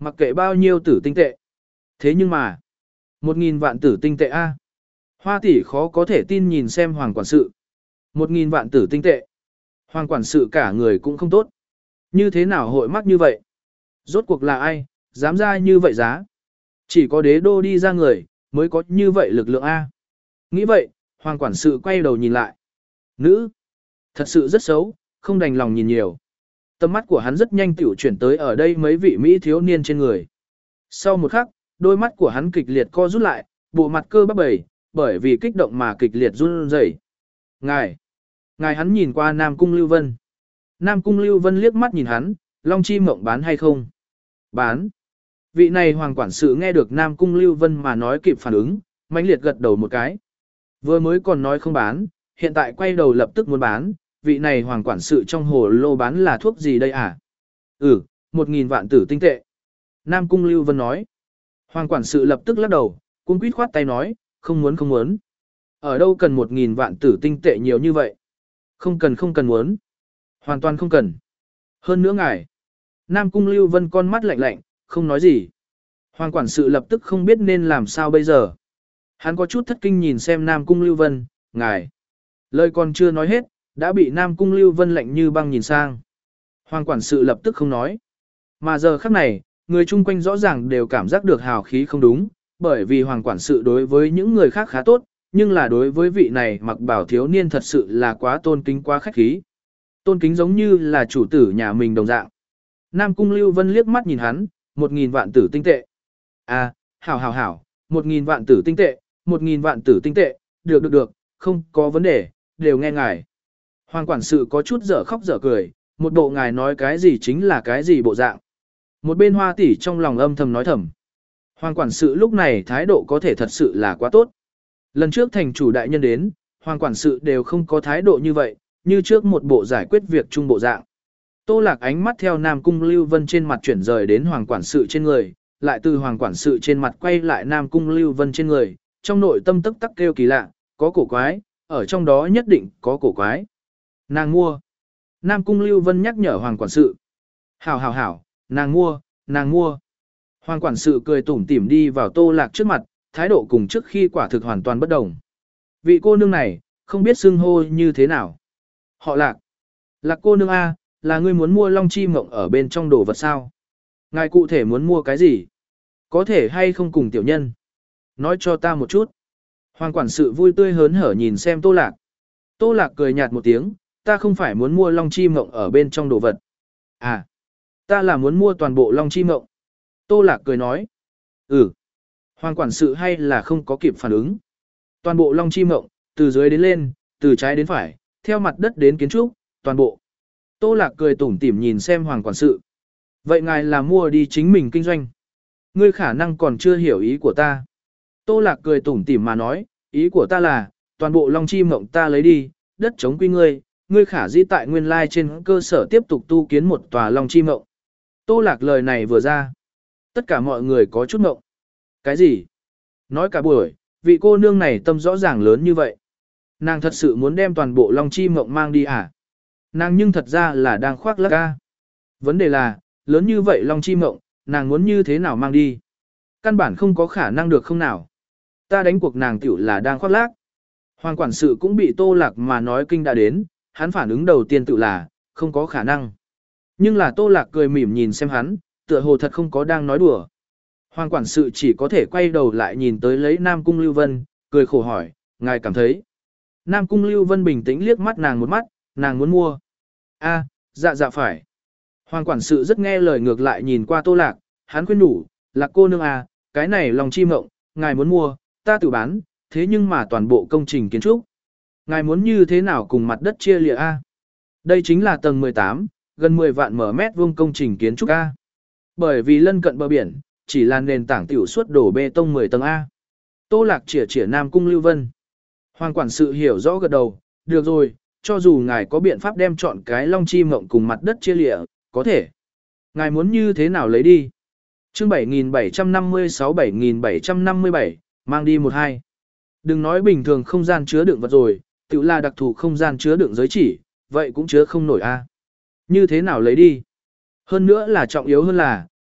Speaker 1: Mặc kệ bao nhiêu tử tinh tệ. Thế nhưng mà, một nghìn vạn tử tinh tệ a. Hoa tỷ khó có thể tin nhìn xem hoàng quản sự. Một nghìn vạn tử tinh tệ. Hoàng quản sự cả người cũng không tốt. Như thế nào hội mắc như vậy? Rốt cuộc là ai, dám ra như vậy giá? Chỉ có đế đô đi ra người, mới có như vậy lực lượng A. Nghĩ vậy, hoàng quản sự quay đầu nhìn lại. Nữ, thật sự rất xấu, không đành lòng nhìn nhiều. Tầm mắt của hắn rất nhanh tiểu chuyển tới ở đây mấy vị Mỹ thiếu niên trên người. Sau một khắc, đôi mắt của hắn kịch liệt co rút lại, bộ mặt cơ bắp bẩy, bởi vì kích động mà kịch liệt run rẩy. Ngài, ngài hắn nhìn qua Nam Cung Lưu Vân. Nam Cung Lưu Vân liếc mắt nhìn hắn, Long Chi Mộng bán hay không? Bán. Vị này hoàng quản sự nghe được Nam Cung Lưu Vân mà nói kịp phản ứng, mãnh liệt gật đầu một cái. Vừa mới còn nói không bán, hiện tại quay đầu lập tức muốn bán, vị này hoàng quản sự trong hồ lô bán là thuốc gì đây à? Ừ, một nghìn vạn tử tinh tệ. Nam Cung Lưu Vân nói. Hoàng quản sự lập tức lắc đầu, cung quýt khoát tay nói, không muốn không muốn. Ở đâu cần một nghìn vạn tử tinh tệ nhiều như vậy? Không cần không cần muốn. Hoàn toàn không cần. Hơn nữa ngài. Nam Cung Lưu Vân con mắt lạnh lạnh, không nói gì. Hoàng quản sự lập tức không biết nên làm sao bây giờ. Hắn có chút thất kinh nhìn xem Nam Cung Lưu Vân, ngài. Lời còn chưa nói hết, đã bị Nam Cung Lưu Vân lạnh như băng nhìn sang. Hoàng quản sự lập tức không nói. Mà giờ khắc này, người chung quanh rõ ràng đều cảm giác được hào khí không đúng, bởi vì hoàng quản sự đối với những người khác khá tốt, nhưng là đối với vị này mặc bảo thiếu niên thật sự là quá tôn kính quá khách khí. Tôn kính giống như là chủ tử nhà mình đồng dạng. Nam Cung Lưu Vân liếc mắt nhìn hắn, một nghìn vạn tử tinh tệ. À, hảo hảo hảo, một nghìn vạn tử tinh tệ, một nghìn vạn tử tinh tệ, được được được, không có vấn đề, đều nghe ngài. Hoàng quản sự có chút dở khóc dở cười, một bộ ngài nói cái gì chính là cái gì bộ dạng. Một bên hoa tỷ trong lòng âm thầm nói thầm. Hoàng quản sự lúc này thái độ có thể thật sự là quá tốt. Lần trước thành chủ đại nhân đến, hoàng quản sự đều không có thái độ như vậy, như trước một bộ giải quyết việc chung bộ dạng. Tô Lạc ánh mắt theo Nam Cung Lưu Vân trên mặt chuyển rời đến hoàng quản sự trên người, lại từ hoàng quản sự trên mặt quay lại Nam Cung Lưu Vân trên người, trong nội tâm tức tắc kêu kỳ lạ, có cổ quái, ở trong đó nhất định có cổ quái. Nàng mua. Nam Cung Lưu Vân nhắc nhở hoàng quản sự. Hảo hảo hảo, nàng mua, nàng mua. Hoàng quản sự cười tủm tỉm đi vào Tô Lạc trước mặt, thái độ cùng trước khi quả thực hoàn toàn bất đồng. Vị cô nương này, không biết xưng hô như thế nào. Họ Lạc. Lạc cô nương A, là ngươi muốn mua Long Chi Mộng ở bên trong đồ vật sao? Ngài cụ thể muốn mua cái gì? Có thể hay không cùng tiểu nhân? Nói cho ta một chút. Hoàng quản sự vui tươi hớn hở nhìn xem Tô Lạc. Tô Lạc cười nhạt một tiếng, ta không phải muốn mua Long Chi Mộng ở bên trong đồ vật. À, ta là muốn mua toàn bộ Long Chi Mộng. Tô Lạc cười nói. Ừ. Hoàng quản sự hay là không có kịp phản ứng. Toàn bộ Long Chi Mộng, từ dưới đến lên, từ trái đến phải, theo mặt đất đến kiến trúc, toàn bộ. Tô Lạc cười tủm tỉm nhìn xem hoàng quản sự. Vậy ngài là mua đi chính mình kinh doanh. Ngươi khả năng còn chưa hiểu ý của ta. Tô Lạc cười tủm tỉm mà nói, ý của ta là, toàn bộ Long Chi Mộng ta lấy đi, đất chống quy ngươi, ngươi khả di tại nguyên lai trên cơ sở tiếp tục tu kiến một tòa Long Chi Mộng. Tô Lạc lời này vừa ra. Tất cả mọi người có chút mộng. Cái gì? Nói cả buổi, vị cô nương này tâm rõ ràng lớn như vậy. Nàng thật sự muốn đem toàn bộ Long Chi Mộng mang đi à? Nàng nhưng thật ra là đang khoác lác ca. Vấn đề là, lớn như vậy Long Chi Mộng, nàng muốn như thế nào mang đi? Căn bản không có khả năng được không nào. Ta đánh cuộc nàng tiểu là đang khoác lác. Hoàng quản sự cũng bị Tô Lạc mà nói kinh đã đến, hắn phản ứng đầu tiên tự là, không có khả năng. Nhưng là Tô Lạc cười mỉm nhìn xem hắn, tựa hồ thật không có đang nói đùa. Hoàng quản sự chỉ có thể quay đầu lại nhìn tới lấy Nam Cung Lưu Vân, cười khổ hỏi, ngài cảm thấy. Nam Cung Lưu Vân bình tĩnh liếc mắt nàng một mắt, nàng muốn mua. A, dạ dạ phải. Hoàng quản sự rất nghe lời ngược lại nhìn qua Tô Lạc, hắn khuyên đủ, Lạc cô nương à, cái này Long Chi Mộng, ngài muốn mua, ta tự bán, thế nhưng mà toàn bộ công trình kiến trúc. Ngài muốn như thế nào cùng mặt đất chia lìa A? Đây chính là tầng mười tám, gần mười vạn mở mét vuông công trình kiến trúc A. Bởi vì lân cận bờ biển, chỉ là nền tảng tiểu suốt đổ bê tông mười tầng A. Tô Lạc chỉa chỉa Nam Cung Lưu Vân. Hoàng quản sự hiểu rõ gật đầu, được rồi, cho dù ngài có biện pháp đem chọn cái Long Chi Mộng cùng mặt đất chia lịa, có thể. Ngài muốn như thế nào lấy đi? Chương bảy nghìn bảy trăm năm mươi sáu bảy nghìn bảy trăm năm mươi bảy, mang đi một hai. Đừng nói bình thường không gian chứa đựng vật rồi, tự là đặc thù không gian chứa đựng giới chỉ, vậy cũng chứa không nổi A. Như thế nào lấy đi? Hơn nữa là trọng yếu hơn là,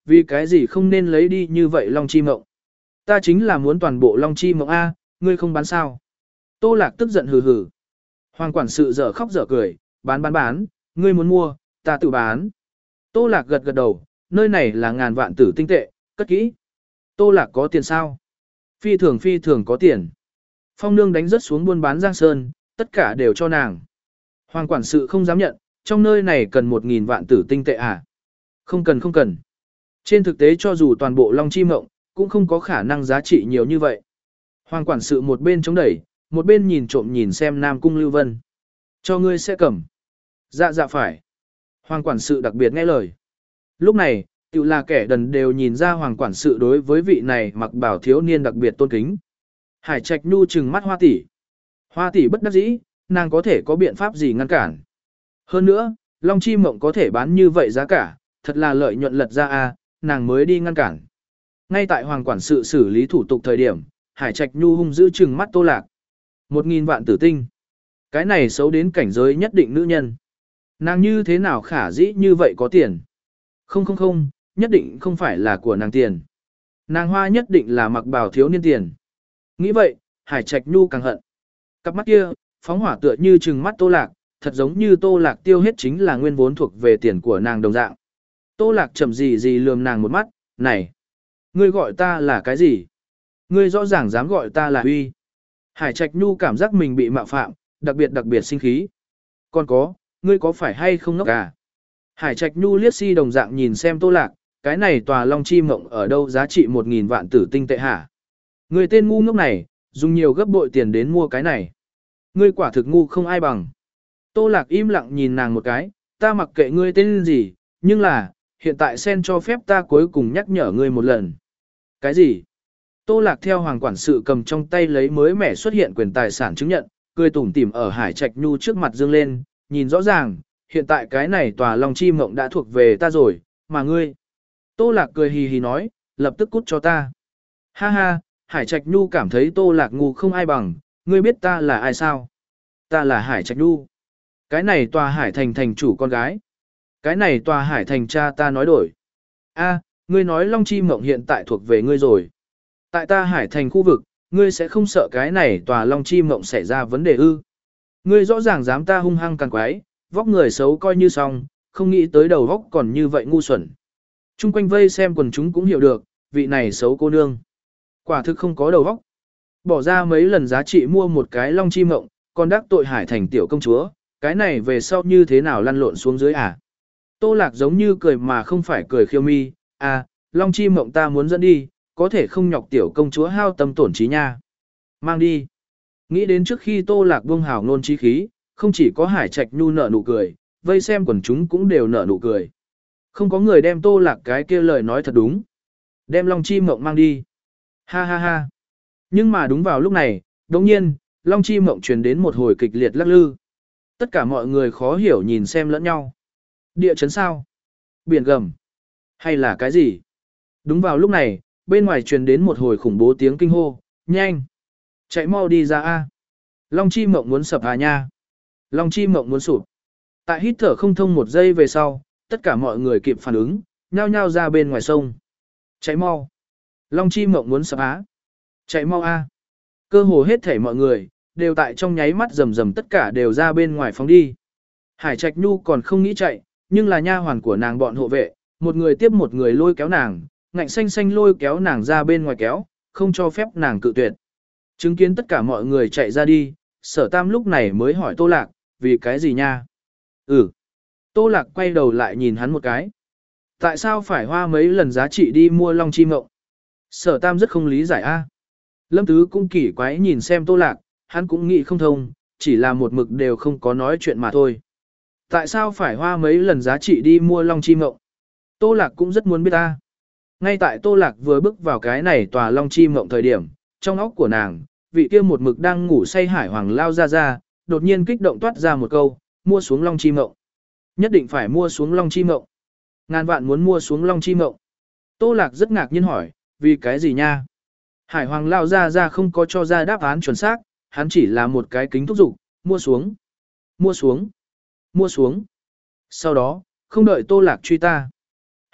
Speaker 1: vì cái gì không nên lấy đi như vậy Long Chi Mộng. Ta chính là muốn toàn bộ Long Chi Mộng A, ngươi không bán sao. Tô Lạc tức giận hừ hừ. Hoàng quản sự dở khóc dở cười, bán bán bán, ngươi muốn mua, ta tự bán. Tô Lạc gật gật đầu, nơi này là ngàn vạn tử tinh tệ, cất kỹ. Tô Lạc có tiền sao? Phi thường phi thường có tiền. Phong nương đánh rất xuống buôn bán Giang Sơn, tất cả đều cho nàng. Hoàng quản sự không dám nhận, trong nơi này cần một nghìn vạn tử tinh tệ à? Không cần không cần. Trên thực tế cho dù toàn bộ Long Chi Mộng, cũng không có khả năng giá trị nhiều như vậy. Hoàng quản sự một bên chống đẩy, một bên nhìn trộm nhìn xem Nam Cung Lưu Vân. Cho ngươi sẽ cầm. Dạ dạ phải. Hoàng quản sự đặc biệt nghe lời. Lúc này, tự là kẻ đần đều nhìn ra hoàng quản sự đối với vị này mặc bảo thiếu niên đặc biệt tôn kính. Hải Trạch Nhu trừng mắt Hoa tỷ. Hoa tỷ bất đắc dĩ, nàng có thể có biện pháp gì ngăn cản. Hơn nữa, Long Chi Mộng có thể bán như vậy giá cả, thật là lợi nhuận lật ra a, nàng mới đi ngăn cản. Ngay tại hoàng quản sự xử lý thủ tục thời điểm, Hải Trạch Nhu hung giữ trừng mắt Tô Lạc. Một nghìn vạn tử tinh. Cái này xấu đến cảnh giới nhất định nữ nhân. Nàng như thế nào khả dĩ như vậy có tiền? Không không không, nhất định không phải là của nàng tiền. Nàng hoa nhất định là mặc bào thiếu niên tiền. Nghĩ vậy, Hải Trạch Nhu càng hận. Cặp mắt kia, phóng hỏa tựa như trừng mắt Tô Lạc, thật giống như Tô Lạc tiêu hết chính là nguyên vốn thuộc về tiền của nàng đồng dạng. Tô Lạc chậm gì gì lườm nàng một mắt, này, ngươi gọi ta là cái gì? Ngươi rõ ràng dám gọi ta là Huy. Hải Trạch Nhu cảm giác mình bị mạo phạm, đặc biệt đặc biệt sinh khí. Còn có, ngươi có phải hay không ngốc à? Hải Trạch Nhu liếc si đồng dạng nhìn xem Tô Lạc, cái này tòa Long Chi Mộng ở đâu giá trị một nghìn vạn tử tinh tệ hả? Ngươi tên ngu ngốc này, dùng nhiều gấp bội tiền đến mua cái này. Ngươi quả thực ngu không ai bằng. Tô Lạc im lặng nhìn nàng một cái, ta mặc kệ ngươi tên gì, nhưng là, hiện tại sen cho phép ta cuối cùng nhắc nhở ngươi một lần. Cái gì? Tô Lạc theo hoàng quản sự cầm trong tay lấy mới mẻ xuất hiện quyền tài sản chứng nhận, cười tủm tỉm ở Hải Trạch Nhu trước mặt dương lên, nhìn rõ ràng, hiện tại cái này tòa Long Chi Mộng đã thuộc về ta rồi, mà ngươi. Tô Lạc cười hì hì nói, lập tức cút cho ta. Ha ha, Hải Trạch Nhu cảm thấy Tô Lạc ngu không ai bằng, ngươi biết ta là ai sao? Ta là Hải Trạch Nhu. Cái này tòa Hải Thành thành chủ con gái. Cái này tòa Hải Thành cha ta nói đổi. A, ngươi nói Long Chi Mộng hiện tại thuộc về ngươi rồi. Tại ta Hải Thành khu vực, ngươi sẽ không sợ cái này tòa Long Chi Mộng xảy ra vấn đề ư? Ngươi rõ ràng dám ta hung hăng càng quái, vóc người xấu coi như xong, không nghĩ tới đầu vóc còn như vậy ngu xuẩn. Trung quanh vây xem quần chúng cũng hiểu được, vị này xấu cô nương. Quả thực không có đầu vóc. Bỏ ra mấy lần giá trị mua một cái Long Chi Mộng, còn đắc tội Hải Thành tiểu công chúa, cái này về sau như thế nào lăn lộn xuống dưới à? Tô Lạc giống như cười mà không phải cười khiêu mi, à, Long Chi Mộng ta muốn dẫn đi, có thể không nhọc tiểu công chúa hao tâm tổn trí nha. Mang đi. Nghĩ đến trước khi Tô Lạc buông hào ngôn chí khí, không chỉ có Hải Trạch Nhu nở nụ cười, vây xem quần chúng cũng đều nở nụ cười. Không có người đem Tô Lạc cái kia lời nói thật đúng. Đem Long Chi Mộng mang đi. Ha ha ha. Nhưng mà đúng vào lúc này, đồng nhiên, Long Chi Mộng truyền đến một hồi kịch liệt lắc lư. Tất cả mọi người khó hiểu nhìn xem lẫn nhau. Địa chấn sao? Biển gầm? Hay là cái gì? Đúng vào lúc này, bên ngoài truyền đến một hồi khủng bố tiếng kinh hô. Nhanh! Chạy mau đi ra a! Long Chi Mộng muốn sập à nha! Long Chi Mộng muốn sụp. Tại hít thở không thông một giây về sau, tất cả mọi người kịp phản ứng, nhao nhao ra bên ngoài sông. Chạy mau! Long Chi Mộng muốn sập á! Chạy mau a! Cơ hồ hết thảy mọi người, đều tại trong nháy mắt rầm rầm tất cả đều ra bên ngoài phóng đi. Hải Trạch Nhu còn không nghĩ chạy, nhưng là nha hoàn của nàng bọn hộ vệ, một người tiếp một người lôi kéo nàng, ngạnh xanh xanh lôi kéo nàng ra bên ngoài kéo, không cho phép nàng cự tuyệt. Chứng kiến tất cả mọi người chạy ra đi, Sở Tam lúc này mới hỏi Tô Lạc, vì cái gì nha? Ừ. Tô Lạc quay đầu lại nhìn hắn một cái. Tại sao phải hoa mấy lần giá trị đi mua Long Chi Mộng? Sở Tam rất không lý giải a. Lâm Tứ cũng kỳ quái nhìn xem Tô Lạc, hắn cũng nghĩ không thông, chỉ là một mực đều không có nói chuyện mà thôi. Tại sao phải hoa mấy lần giá trị đi mua Long Chi Mộng? Tô Lạc cũng rất muốn biết ta. Ngay tại Tô Lạc vừa bước vào cái này tòa Long Chi Mộng thời điểm, trong óc của nàng, vị kia một mực đang ngủ say Hải Hoàng lao ra ra, đột nhiên kích động toát ra một câu, mua xuống Long Chi Mộng. Nhất định phải mua xuống Long Chi Mộng. Ngàn vạn muốn mua xuống Long Chi Mộng. Tô Lạc rất ngạc nhiên hỏi, vì cái gì nha? Hải Hoàng lao ra ra không có cho ra đáp án chuẩn xác, hắn chỉ là một cái kính thúc giục, mua xuống, mua xuống, mua xuống. Sau đó, không đợi Tô Lạc truy ta.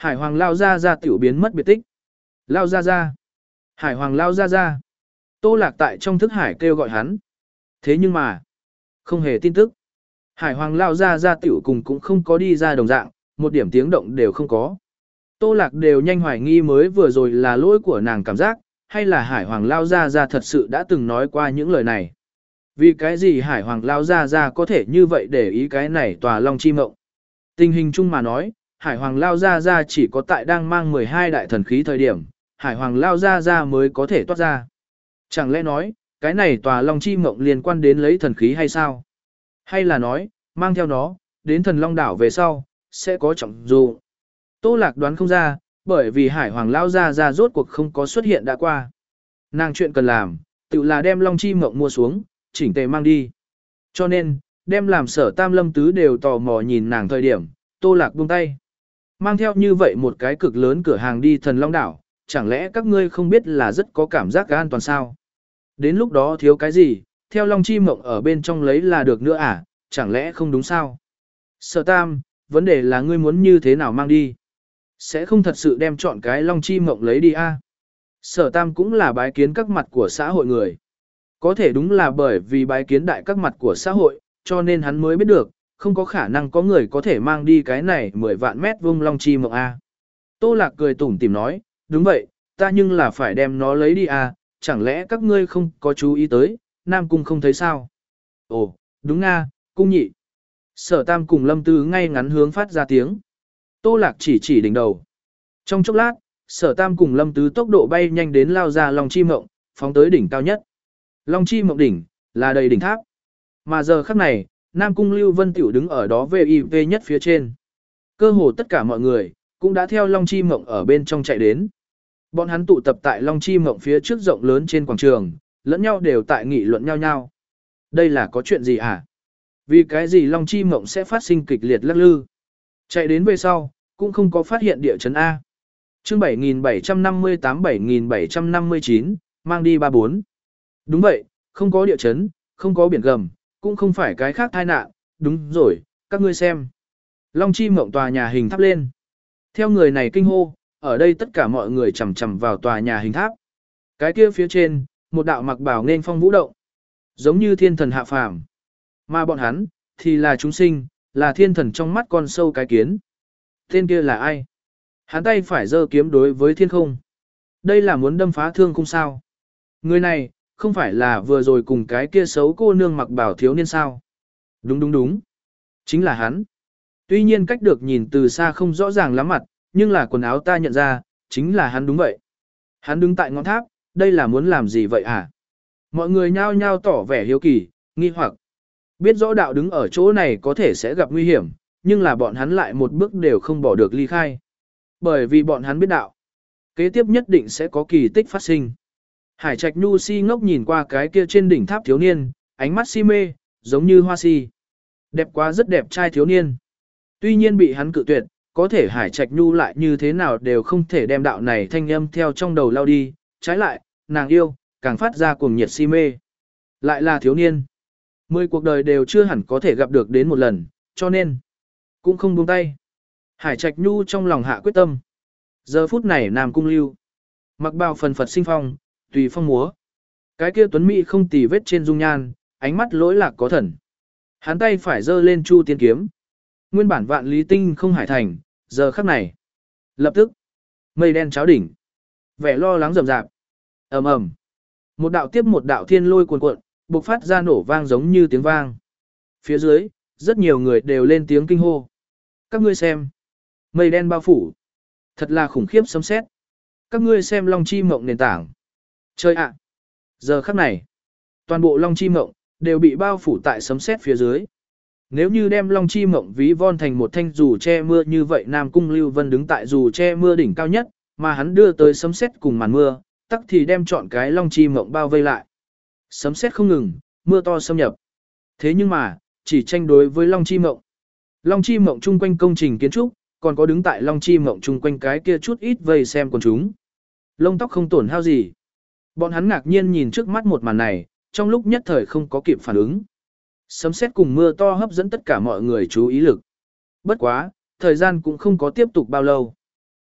Speaker 1: Hải Hoàng lao ra ra tiểu biến mất biệt tích. Lao ra ra. Hải Hoàng lao ra ra. Tô Lạc tại trong thức hải kêu gọi hắn. Thế nhưng mà, không hề tin tức. Hải Hoàng lao ra ra tiểu cùng cũng không có đi ra đồng dạng, một điểm tiếng động đều không có. Tô Lạc đều nhanh hoài nghi mới vừa rồi là lỗi của nàng cảm giác, hay là Hải Hoàng lao ra ra thật sự đã từng nói qua những lời này. Vì cái gì Hải Hoàng lao ra ra có thể như vậy để ý cái này tòa Long Chi Mộng. Tình hình chung mà nói, Hải Hoàng lao ra ra chỉ có tại đang mang mười hai đại thần khí thời điểm, Hải Hoàng lao ra ra mới có thể toát ra. Chẳng lẽ nói, cái này tòa Long Chi Mộng liên quan đến lấy thần khí hay sao? Hay là nói, mang theo nó, đến thần Long Đảo về sau, sẽ có trọng dụng. Tô Lạc đoán không ra, bởi vì Hải Hoàng lao ra ra rốt cuộc không có xuất hiện đã qua. Nàng chuyện cần làm, tự là đem Long Chi Mộng mua xuống, chỉnh tề mang đi. Cho nên, đem làm Sở Tam Lâm Tứ đều tò mò nhìn nàng thời điểm, Tô Lạc buông tay. Mang theo như vậy một cái cực lớn cửa hàng đi thần Long Đảo, chẳng lẽ các ngươi không biết là rất có cảm giác an toàn sao? Đến lúc đó thiếu cái gì, theo Long Chi Mộng ở bên trong lấy là được nữa à, chẳng lẽ không đúng sao? Sở Tam, vấn đề là ngươi muốn như thế nào mang đi? Sẽ không thật sự đem chọn cái Long Chi Mộng lấy đi à? Sở Tam cũng là bái kiến các mặt của xã hội người. Có thể đúng là bởi vì bái kiến đại các mặt của xã hội, cho nên hắn mới biết được, không có khả năng có người có thể mang đi cái này mười vạn mét vuông Long Chi Mộng A. Tô Lạc cười tủm tỉm nói, đúng vậy, ta nhưng là phải đem nó lấy đi à, chẳng lẽ các ngươi không có chú ý tới, Nam Cung không thấy sao? Ồ, đúng nga, Cung nhị. Sở Tam cùng Lâm Tư ngay ngắn hướng phát ra tiếng. Tô Lạc chỉ chỉ đỉnh đầu. Trong chốc lát, Sở Tam cùng Lâm Tứ tốc độ bay nhanh đến lao ra Long Chi Mộng, phóng tới đỉnh cao nhất. Long Chi Mộng đỉnh, là đầy đỉnh tháp. Mà giờ khắc này, Nam Cung Lưu Vân Tiểu đứng ở đó vê i vê nhất phía trên. Cơ hồ tất cả mọi người, cũng đã theo Long Chi Mộng ở bên trong chạy đến. Bọn hắn tụ tập tại Long Chi Mộng phía trước rộng lớn trên quảng trường, lẫn nhau đều tại nghị luận nhau nhau. Đây là có chuyện gì hả? Vì cái gì Long Chi Mộng sẽ phát sinh kịch liệt lắc lư? Chạy đến về sau, cũng không có phát hiện địa chấn A. Chương bảy nghìn bảy trăm năm mươi tám bảy nghìn bảy trăm năm mươi chín, mang đi ba bốn. Đúng vậy, không có địa chấn, không có biển gầm, cũng không phải cái khác tai nạn, đúng rồi, các ngươi xem. Long Chi Mộng tòa nhà hình tháp lên. Theo người này kinh hô, ở đây tất cả mọi người chầm chầm vào tòa nhà hình tháp. Cái kia phía trên, một đạo mặc bào nên phong vũ động. Giống như thiên thần hạ phàm. Mà bọn hắn, thì là chúng sinh, là thiên thần trong mắt con sâu cái kiến. Tên kia là ai? Hắn tay phải giơ kiếm đối với thiên không. Đây là muốn đâm phá thương khung sao. Người này, không phải là vừa rồi cùng cái kia xấu cô nương mặc bảo thiếu niên sao. Đúng đúng đúng. Chính là hắn. Tuy nhiên cách được nhìn từ xa không rõ ràng lắm mặt, nhưng là quần áo ta nhận ra, chính là hắn đúng vậy. Hắn đứng tại ngọn tháp, đây là muốn làm gì vậy hả? Mọi người nhao nhao tỏ vẻ hiếu kỳ, nghi hoặc. Biết rõ đạo đứng ở chỗ này có thể sẽ gặp nguy hiểm, nhưng là bọn hắn lại một bước đều không bỏ được ly khai. Bởi vì bọn hắn biết đạo. Kế tiếp nhất định sẽ có kỳ tích phát sinh. Hải Trạch Nhu si ngốc nhìn qua cái kia trên đỉnh tháp thiếu niên, ánh mắt si mê, giống như hoa si. Đẹp quá rất đẹp trai thiếu niên. Tuy nhiên bị hắn cự tuyệt, có thể Hải Trạch Nhu lại như thế nào đều không thể đem đạo này thanh âm theo trong đầu lao đi. Trái lại, nàng yêu, càng phát ra cuồng nhiệt si mê. Lại là thiếu niên. Mười cuộc đời đều chưa hẳn có thể gặp được đến một lần, cho nên cũng không buông tay. Hải Trạch Nhu trong lòng hạ quyết tâm. Giờ phút này Nam Cung Lưu, mặc bào phần phật sinh phong, tùy phong múa. Cái kia tuấn mỹ không tì vết trên dung nhan, ánh mắt lỗi lạc có thần. Hắn tay phải giơ lên chu tiên kiếm. Nguyên bản vạn lý tinh không hải thành, giờ khắc này. Lập tức, mây đen cháo đỉnh. Vẻ lo lắng rầm rạp. Ầm ầm. Một đạo tiếp một đạo thiên lôi cuồn cuộn, bộc phát ra nổ vang giống như tiếng vang. Phía dưới, rất nhiều người đều lên tiếng kinh hô. Các ngươi xem. Mây đen bao phủ. Thật là khủng khiếp sấm sét. Các ngươi xem Long Chi Mộng nền tảng. Chơi ạ. Giờ khắc này, toàn bộ Long Chi Mộng đều bị bao phủ tại sấm sét phía dưới. Nếu như đem Long Chi Mộng ví von thành một thanh dù che mưa như vậy, Nam Cung Lưu Vân đứng tại dù che mưa đỉnh cao nhất, mà hắn đưa tới sấm sét cùng màn mưa, tắc thì đem chọn cái Long Chi Mộng bao vây lại. Sấm sét không ngừng, mưa to xâm nhập. Thế nhưng mà, chỉ tranh đối với Long Chi Mộng. Long Chi Mộng chung quanh công trình kiến trúc, còn có đứng tại Long Chi Mộng chung quanh cái kia chút ít vây xem quần chúng. Lông tóc không tổn hao gì. Bọn hắn ngạc nhiên nhìn trước mắt một màn này, trong lúc nhất thời không có kịp phản ứng. Sấm sét cùng mưa to hấp dẫn tất cả mọi người chú ý lực. Bất quá, thời gian cũng không có tiếp tục bao lâu.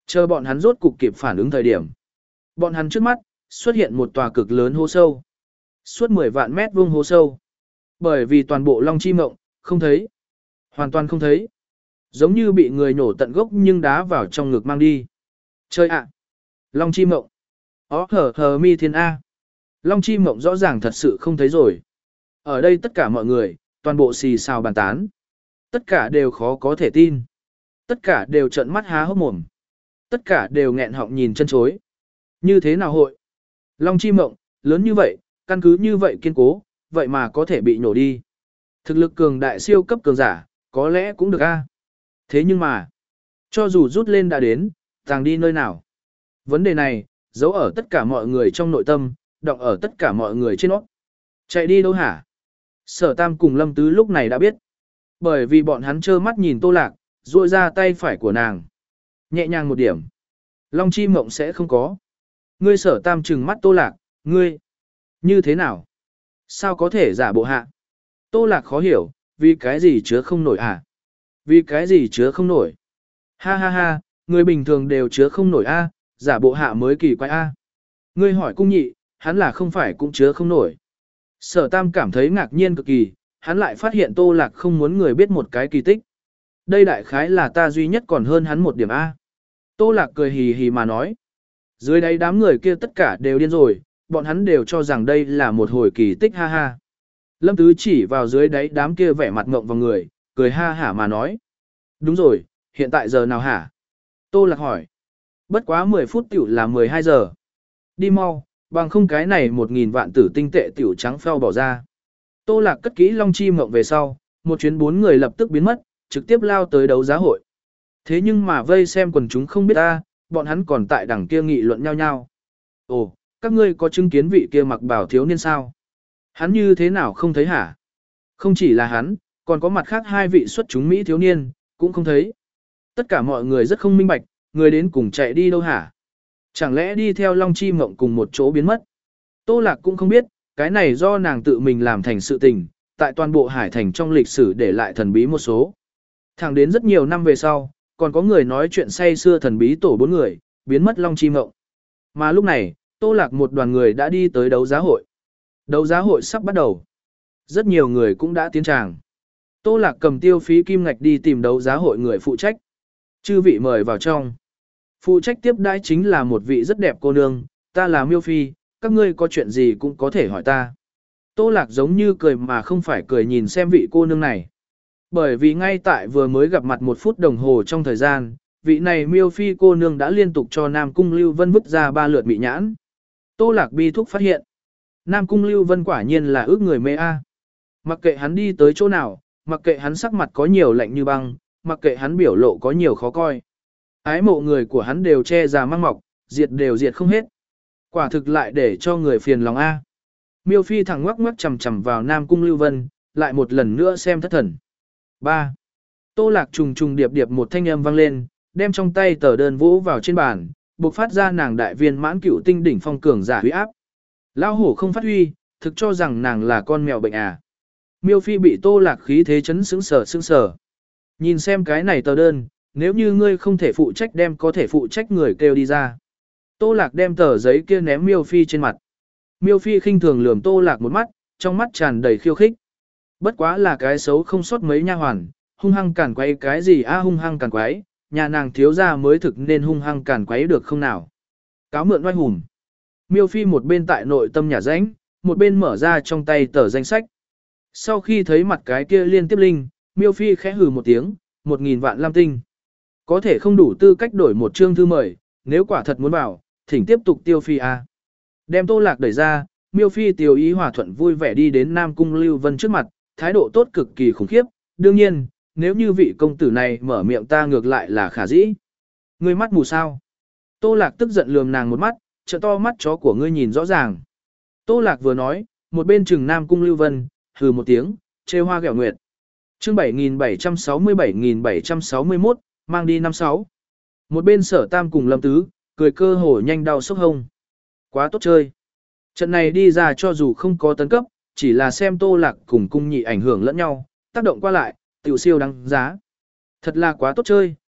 Speaker 1: Chờ bọn hắn rốt cục kịp phản ứng thời điểm. Bọn hắn trước mắt, xuất hiện một tòa cực lớn hố sâu. Suốt mười vạn mét vuông hố sâu. Bởi vì toàn bộ Long Chi Mộng, không thấy. Hoàn toàn không thấy. Giống như bị người nổ tận gốc nhưng đá vào trong ngực mang đi. Chơi ạ! Long Chi Mộng. Ó hờ hờ mi thiên A. Long Chi Mộng rõ ràng thật sự không thấy rồi. Ở đây tất cả mọi người, toàn bộ xì xào bàn tán. Tất cả đều khó có thể tin. Tất cả đều trợn mắt há hốc mồm. Tất cả đều nghẹn họng nhìn chân chối. Như thế nào hội? Long Chi Mộng, lớn như vậy, căn cứ như vậy kiên cố, vậy mà có thể bị nổ đi. Thực lực cường đại siêu cấp cường giả, có lẽ cũng được a. Thế nhưng mà, cho dù rút lên đã đến, tàng đi nơi nào? Vấn đề này, giấu ở tất cả mọi người trong nội tâm, đọng ở tất cả mọi người trên óc. Chạy đi đâu hả? Sở Tam cùng Lâm Tứ lúc này đã biết. Bởi vì bọn hắn trơ mắt nhìn Tô Lạc, duỗi ra tay phải của nàng. Nhẹ nhàng một điểm. Long Chi Mộng sẽ không có. Ngươi Sở Tam trừng mắt Tô Lạc, ngươi. Như thế nào? Sao có thể giả bộ hạ? Tô Lạc khó hiểu, vì cái gì chứa không nổi à? Vì cái gì chứa không nổi? Ha ha ha, người bình thường đều chứa không nổi a, giả bộ hạ mới kỳ quái a. Ngươi hỏi cung nhị, hắn là không phải cũng chứa không nổi. Sở Tam cảm thấy ngạc nhiên cực kỳ, hắn lại phát hiện Tô Lạc không muốn người biết một cái kỳ tích. Đây đại khái là ta duy nhất còn hơn hắn một điểm A. Tô Lạc cười hì hì mà nói. Dưới đáy đám người kia tất cả đều điên rồi, bọn hắn đều cho rằng đây là một hồi kỳ tích ha ha. Lâm Tứ chỉ vào dưới đáy đám kia vẻ mặt ngộng vào người, cười ha hả mà nói. Đúng rồi, hiện tại giờ nào hả? Tô Lạc hỏi. Bất quá mười phút tiểu là mười hai giờ. Đi mau, bằng không cái này một nghìn vạn tử tinh tệ tiểu trắng phèo bỏ ra. Tô Lạc cất kỹ Long Chi Mộng về sau, một chuyến bốn người lập tức biến mất, trực tiếp lao tới đấu giá hội. Thế nhưng mà vây xem quần chúng không biết ta, bọn hắn còn tại đằng kia nghị luận nhau nhau. Ồ, các ngươi có chứng kiến vị kia mặc bào thiếu niên sao? Hắn như thế nào không thấy hả? Không chỉ là hắn, còn có mặt khác hai vị xuất chúng Mỹ thiếu niên, cũng không thấy. Tất cả mọi người rất không minh bạch, người đến cùng chạy đi đâu hả? Chẳng lẽ đi theo Long Chi Mộng cùng một chỗ biến mất? Tô Lạc cũng không biết, cái này do nàng tự mình làm thành sự tình, tại toàn bộ hải thành trong lịch sử để lại thần bí một số. Thẳng đến rất nhiều năm về sau, còn có người nói chuyện say xưa thần bí tổ bốn người, biến mất Long Chi Mộng. Mà lúc này, Tô Lạc một đoàn người đã đi tới đấu giá hội. Đấu giá hội sắp bắt đầu. Rất nhiều người cũng đã tiến tràng. Tô Lạc cầm tiêu phí kim ngạch đi tìm đấu giá hội người phụ trách. Chư vị mời vào trong. Phụ trách tiếp đãi chính là một vị rất đẹp cô nương, ta là Miêu Phi, các ngươi có chuyện gì cũng có thể hỏi ta. Tô Lạc giống như cười mà không phải cười nhìn xem vị cô nương này. Bởi vì ngay tại vừa mới gặp mặt một phút đồng hồ trong thời gian, vị này Miêu Phi cô nương đã liên tục cho Nam Cung Lưu Vân vứt ra ba lượt mị nhãn. Tô Lạc bi thúc phát hiện. Nam Cung Lưu Vân quả nhiên là ước người mê a. Mặc kệ hắn đi tới chỗ nào, mặc kệ hắn sắc mặt có nhiều lạnh như băng, mặc kệ hắn biểu lộ có nhiều khó coi. Ái mộ người của hắn đều che già mang mọc, diệt đều diệt không hết. Quả thực lại để cho người phiền lòng a. Miêu Phi thẳng ngoắc ngoắc chằm chằm vào Nam Cung Lưu Vân, lại một lần nữa xem thất thần. ba. Tô Lạc trùng trùng điệp điệp một thanh âm vang lên, đem trong tay tờ đơn vỗ vào trên bàn, bộc phát ra nàng đại viên mãn cựu tinh đỉnh phong cường giả huy áp. Lão hổ không phát huy, thực cho rằng nàng là con mèo bệnh à. Miêu Phi bị Tô Lạc khí thế chấn sững sờ sững sờ. Nhìn xem cái này tờ đơn, nếu như ngươi không thể phụ trách đem có thể phụ trách người kêu đi ra. Tô Lạc đem tờ giấy kia ném Miêu Phi trên mặt. Miêu Phi khinh thường lườm Tô Lạc một mắt, trong mắt tràn đầy khiêu khích. Bất quá là cái xấu không sót mấy nha hoàn, hung hăng cản quấy cái gì a à, hung hăng cản quấy, nhà nàng thiếu gia mới thực nên hung hăng cản quấy được không nào. Cáo mượn oai hùng. Miêu Phi một bên tại nội tâm nhà rãnh, một bên mở ra trong tay tờ danh sách. Sau khi thấy mặt cái kia liên tiếp linh, Miêu Phi khẽ hừ một tiếng, một nghìn vạn lam tinh. Có thể không đủ tư cách đổi một chương thư mời, nếu quả thật muốn bảo, thỉnh tiếp tục tiêu phi a. Đem Tô Lạc đẩy ra, Miêu Phi tiêu ý hòa thuận vui vẻ đi đến Nam Cung Lưu Vân trước mặt, thái độ tốt cực kỳ khủng khiếp, đương nhiên, nếu như vị công tử này mở miệng ta ngược lại là khả dĩ. Ngươi mắt mù sao? Tô Lạc tức giận lườm nàng một mắt, trợ to mắt chó của ngươi nhìn rõ ràng. Tô Lạc vừa nói, một bên trừng Nam Cung Lưu Vân, hừ một tiếng, trêu hoa ghẹo nguyệt. Chương bảy nghìn bảy trăm sáu mươi bảy nghìn bảy trăm sáu mươi mốt, mang đi năm sáu. Một bên Sở Tam cùng Lâm Tứ, cười cơ hồ nhanh đau sốc hông. Quá tốt chơi. Trận này đi ra cho dù không có tấn cấp, chỉ là xem Tô Lạc cùng cung nhị ảnh hưởng lẫn nhau, tác động qua lại, tiểu siêu đáng giá. Thật là quá tốt chơi,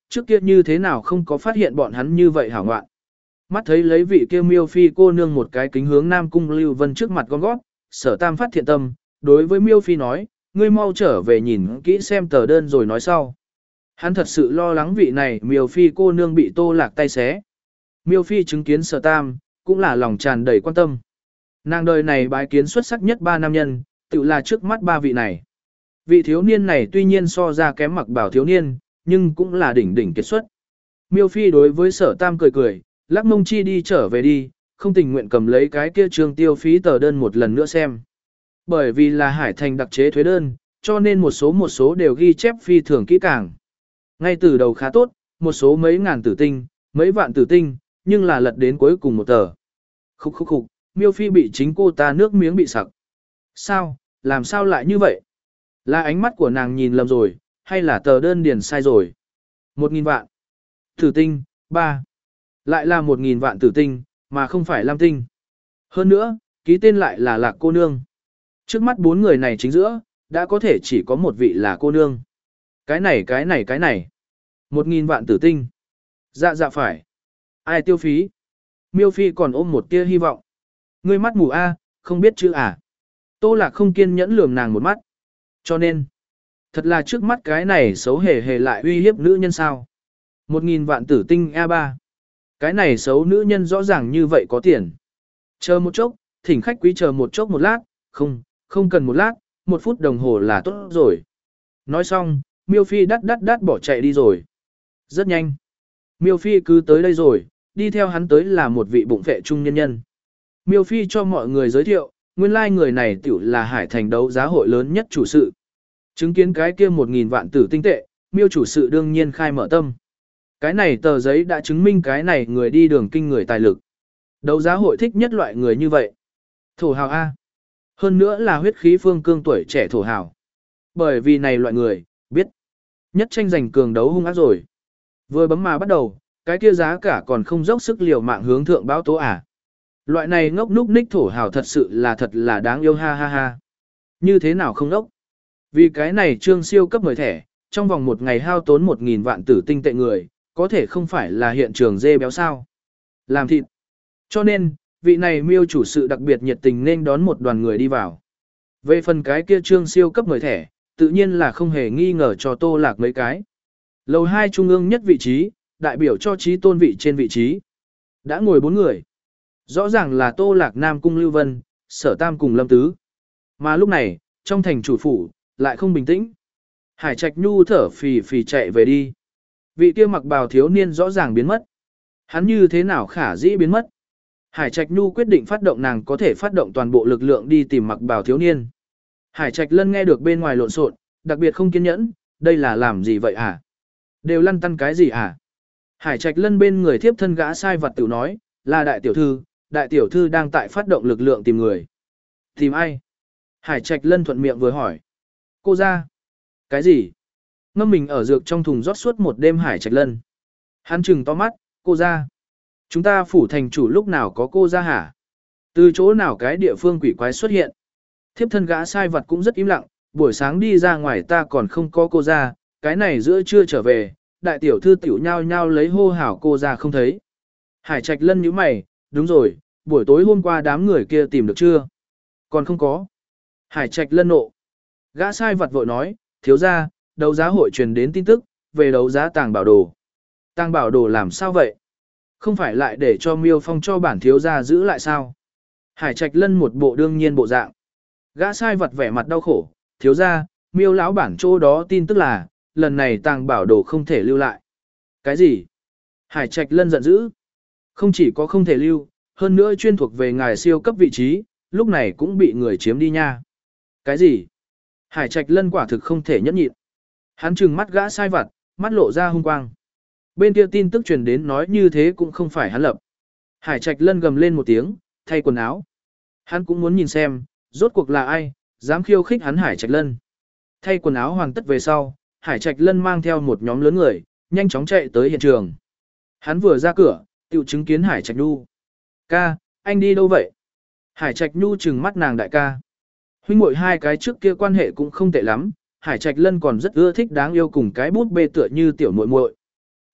Speaker 1: trước kia như thế nào không có phát hiện bọn hắn như vậy hảo ngoạn. Mắt thấy lấy vị kia miêu phi cô nương một cái kính hướng Nam Cung Lưu Vân trước mặt gom gót, Sở Tam phát thiện tâm, đối với miêu phi nói, ngươi mau trở về nhìn kỹ xem tờ đơn rồi nói sau. Hắn thật sự lo lắng vị này miêu phi cô nương bị Tô Lạc tay xé. Miêu phi chứng kiến Sở Tam, cũng là lòng tràn đầy quan tâm. Nàng đời này bái kiến xuất sắc nhất ba nam nhân, tự là trước mắt ba vị này. Vị thiếu niên này tuy nhiên so ra kém Mặc Bảo thiếu niên, nhưng cũng là đỉnh đỉnh kiệt xuất. Miêu phi đối với Sở Tam cười cười, lắc mông chi đi trở về đi, không tình nguyện cầm lấy cái kia trương tiêu phí tờ đơn một lần nữa xem. Bởi vì là Hải Thành đặc chế thuế đơn, cho nên một số một số đều ghi chép phi thường kỹ càng. Ngay từ đầu khá tốt, một số mấy ngàn tử tinh, mấy vạn tử tinh, nhưng là lật đến cuối cùng một tờ. Khúc khúc khúc, miêu phi bị chính cô ta nước miếng bị sặc. Sao, làm sao lại như vậy? Là ánh mắt của nàng nhìn lầm rồi, hay là tờ đơn điền sai rồi? Một nghìn vạn. Tử tinh, ba. Lại là một nghìn vạn tử tinh, mà không phải lam tinh. Hơn nữa, ký tên lại là Lạc cô nương. Trước mắt bốn người này chính giữa, đã có thể chỉ có một vị là cô nương. Cái này cái này cái này. Một nghìn vạn tử tinh. Dạ dạ phải. Ai tiêu phí? Miêu phi còn ôm một tia hy vọng. Ngươi mắt mù a, không biết chữ à. Tô Lạc không kiên nhẫn lườm nàng một mắt. Cho nên, thật là trước mắt cái này xấu hề hề lại uy hiếp nữ nhân sao. Một nghìn vạn tử tinh a ba. Cái này xấu nữ nhân rõ ràng như vậy có tiền. Chờ một chốc, thỉnh khách quý chờ một chốc một lát, không, không cần một lát, một phút đồng hồ là tốt rồi. Nói xong, Miêu Phi đắt đắt đắt bỏ chạy đi rồi. Rất nhanh. Miêu Phi cứ tới đây rồi, đi theo hắn tới là một vị bụng vệ trung nhân nhân. Miêu Phi cho mọi người giới thiệu, nguyên lai like người này tiểu là Hải Thành đấu giá hội lớn nhất chủ sự. Chứng kiến cái kia một nghìn vạn tử tinh tệ, Miêu chủ sự đương nhiên khai mở tâm. Cái này tờ giấy đã chứng minh cái này người đi đường kinh người tài lực. Đấu giá hội thích nhất loại người như vậy. Thổ hào A. Hơn nữa là huyết khí phương cương tuổi trẻ thổ hào. Bởi vì này loại người, biết. Nhất tranh giành cường đấu hung ác rồi. Vừa bấm mà bắt đầu, cái kia giá cả còn không dốc sức liều mạng hướng thượng báo tố à. Loại này ngốc núc ních thổ hào thật sự là thật là đáng yêu ha ha ha. Như thế nào không ngốc? Vì cái này trương siêu cấp mười thẻ, trong vòng một ngày hao tốn một nghìn vạn tử tinh tệ người, có thể không phải là hiện trường dê béo sao. Làm thịt. Cho nên, vị này Miêu chủ sự đặc biệt nhiệt tình nên đón một đoàn người đi vào. Về phần cái kia trương siêu cấp mười thẻ, tự nhiên là không hề nghi ngờ cho Tô Lạc mấy cái. Lầu hai trung ương nhất vị trí, đại biểu cho trí tôn vị trên vị trí. Đã ngồi bốn người. Rõ ràng là Tô Lạc Nam Cung Lưu Vân, Sở Tam cùng Lâm Tứ. Mà lúc này, trong thành chủ phủ, lại không bình tĩnh. Hải Trạch Nhu thở phì phì chạy về đi. Vị kia mặc bào thiếu niên rõ ràng biến mất. Hắn như thế nào khả dĩ biến mất? Hải Trạch Nhu quyết định phát động nàng có thể phát động toàn bộ lực lượng đi tìm mặc bào thiếu niên. Hải Trạch Lân nghe được bên ngoài lộn xộn, đặc biệt không kiên nhẫn, đây là làm gì vậy hả? Đều lăn tăn cái gì hả? Hải Trạch Lân bên người thiếp thân gã sai vật tiểu nói, là đại tiểu thư, đại tiểu thư đang tại phát động lực lượng tìm người. Tìm ai? Hải Trạch Lân thuận miệng vừa hỏi. Cô ra. Cái gì? Ngâm mình ở dược trong thùng rót suốt một đêm Hải Trạch Lân. Hắn trừng to mắt, cô ra. Chúng ta phủ thành chủ lúc nào có cô ra hả? Từ chỗ nào cái địa phương quỷ quái xuất hiện? Thiếp thân gã sai vật cũng rất im lặng, buổi sáng đi ra ngoài ta còn không có cô ra, cái này giữa trưa trở về, đại tiểu thư tiểu nhao nhao lấy hô hào cô ra không thấy. Hải Trạch Lân nhíu mày, đúng rồi, buổi tối hôm qua đám người kia tìm được chưa? Còn không có. Hải Trạch Lân nộ. Gã sai vật vội nói, thiếu ra, đấu giá hội truyền đến tin tức, về đấu giá tàng bảo đồ. Tàng bảo đồ làm sao vậy? Không phải lại để cho Miêu Phong cho bản thiếu gia giữ lại sao? Hải Trạch Lân một bộ đương nhiên bộ dạng. Gã sai vật vẻ mặt đau khổ, thiếu gia, Miêu lão bản chỗ đó tin tức là, lần này tàng bảo đồ không thể lưu lại. Cái gì? Hải Trạch Lân giận dữ. Không chỉ có không thể lưu, hơn nữa chuyên thuộc về ngài siêu cấp vị trí, lúc này cũng bị người chiếm đi nha. Cái gì? Hải Trạch Lân quả thực không thể nhẫn nhịn. Hắn trừng mắt gã sai vặt, mắt lộ ra hung quang. Bên kia tin tức truyền đến nói như thế cũng không phải hắn lập. Hải Trạch Lân gầm lên một tiếng, thay quần áo. Hắn cũng muốn nhìn xem, rốt cuộc là ai, dám khiêu khích hắn Hải Trạch Lân. Thay quần áo hoàn tất về sau, Hải Trạch Lân mang theo một nhóm lớn người, nhanh chóng chạy tới hiện trường. Hắn vừa ra cửa, tiểu chứng kiến Hải Trạch Nhu. Ca, anh đi đâu vậy? Hải Trạch Nhu trừng mắt nàng đại ca. Huynh muội hai cái trước kia quan hệ cũng không tệ lắm, Hải Trạch Lân còn rất ưa thích đáng yêu cùng cái bút bê tựa như tiểu muội muội.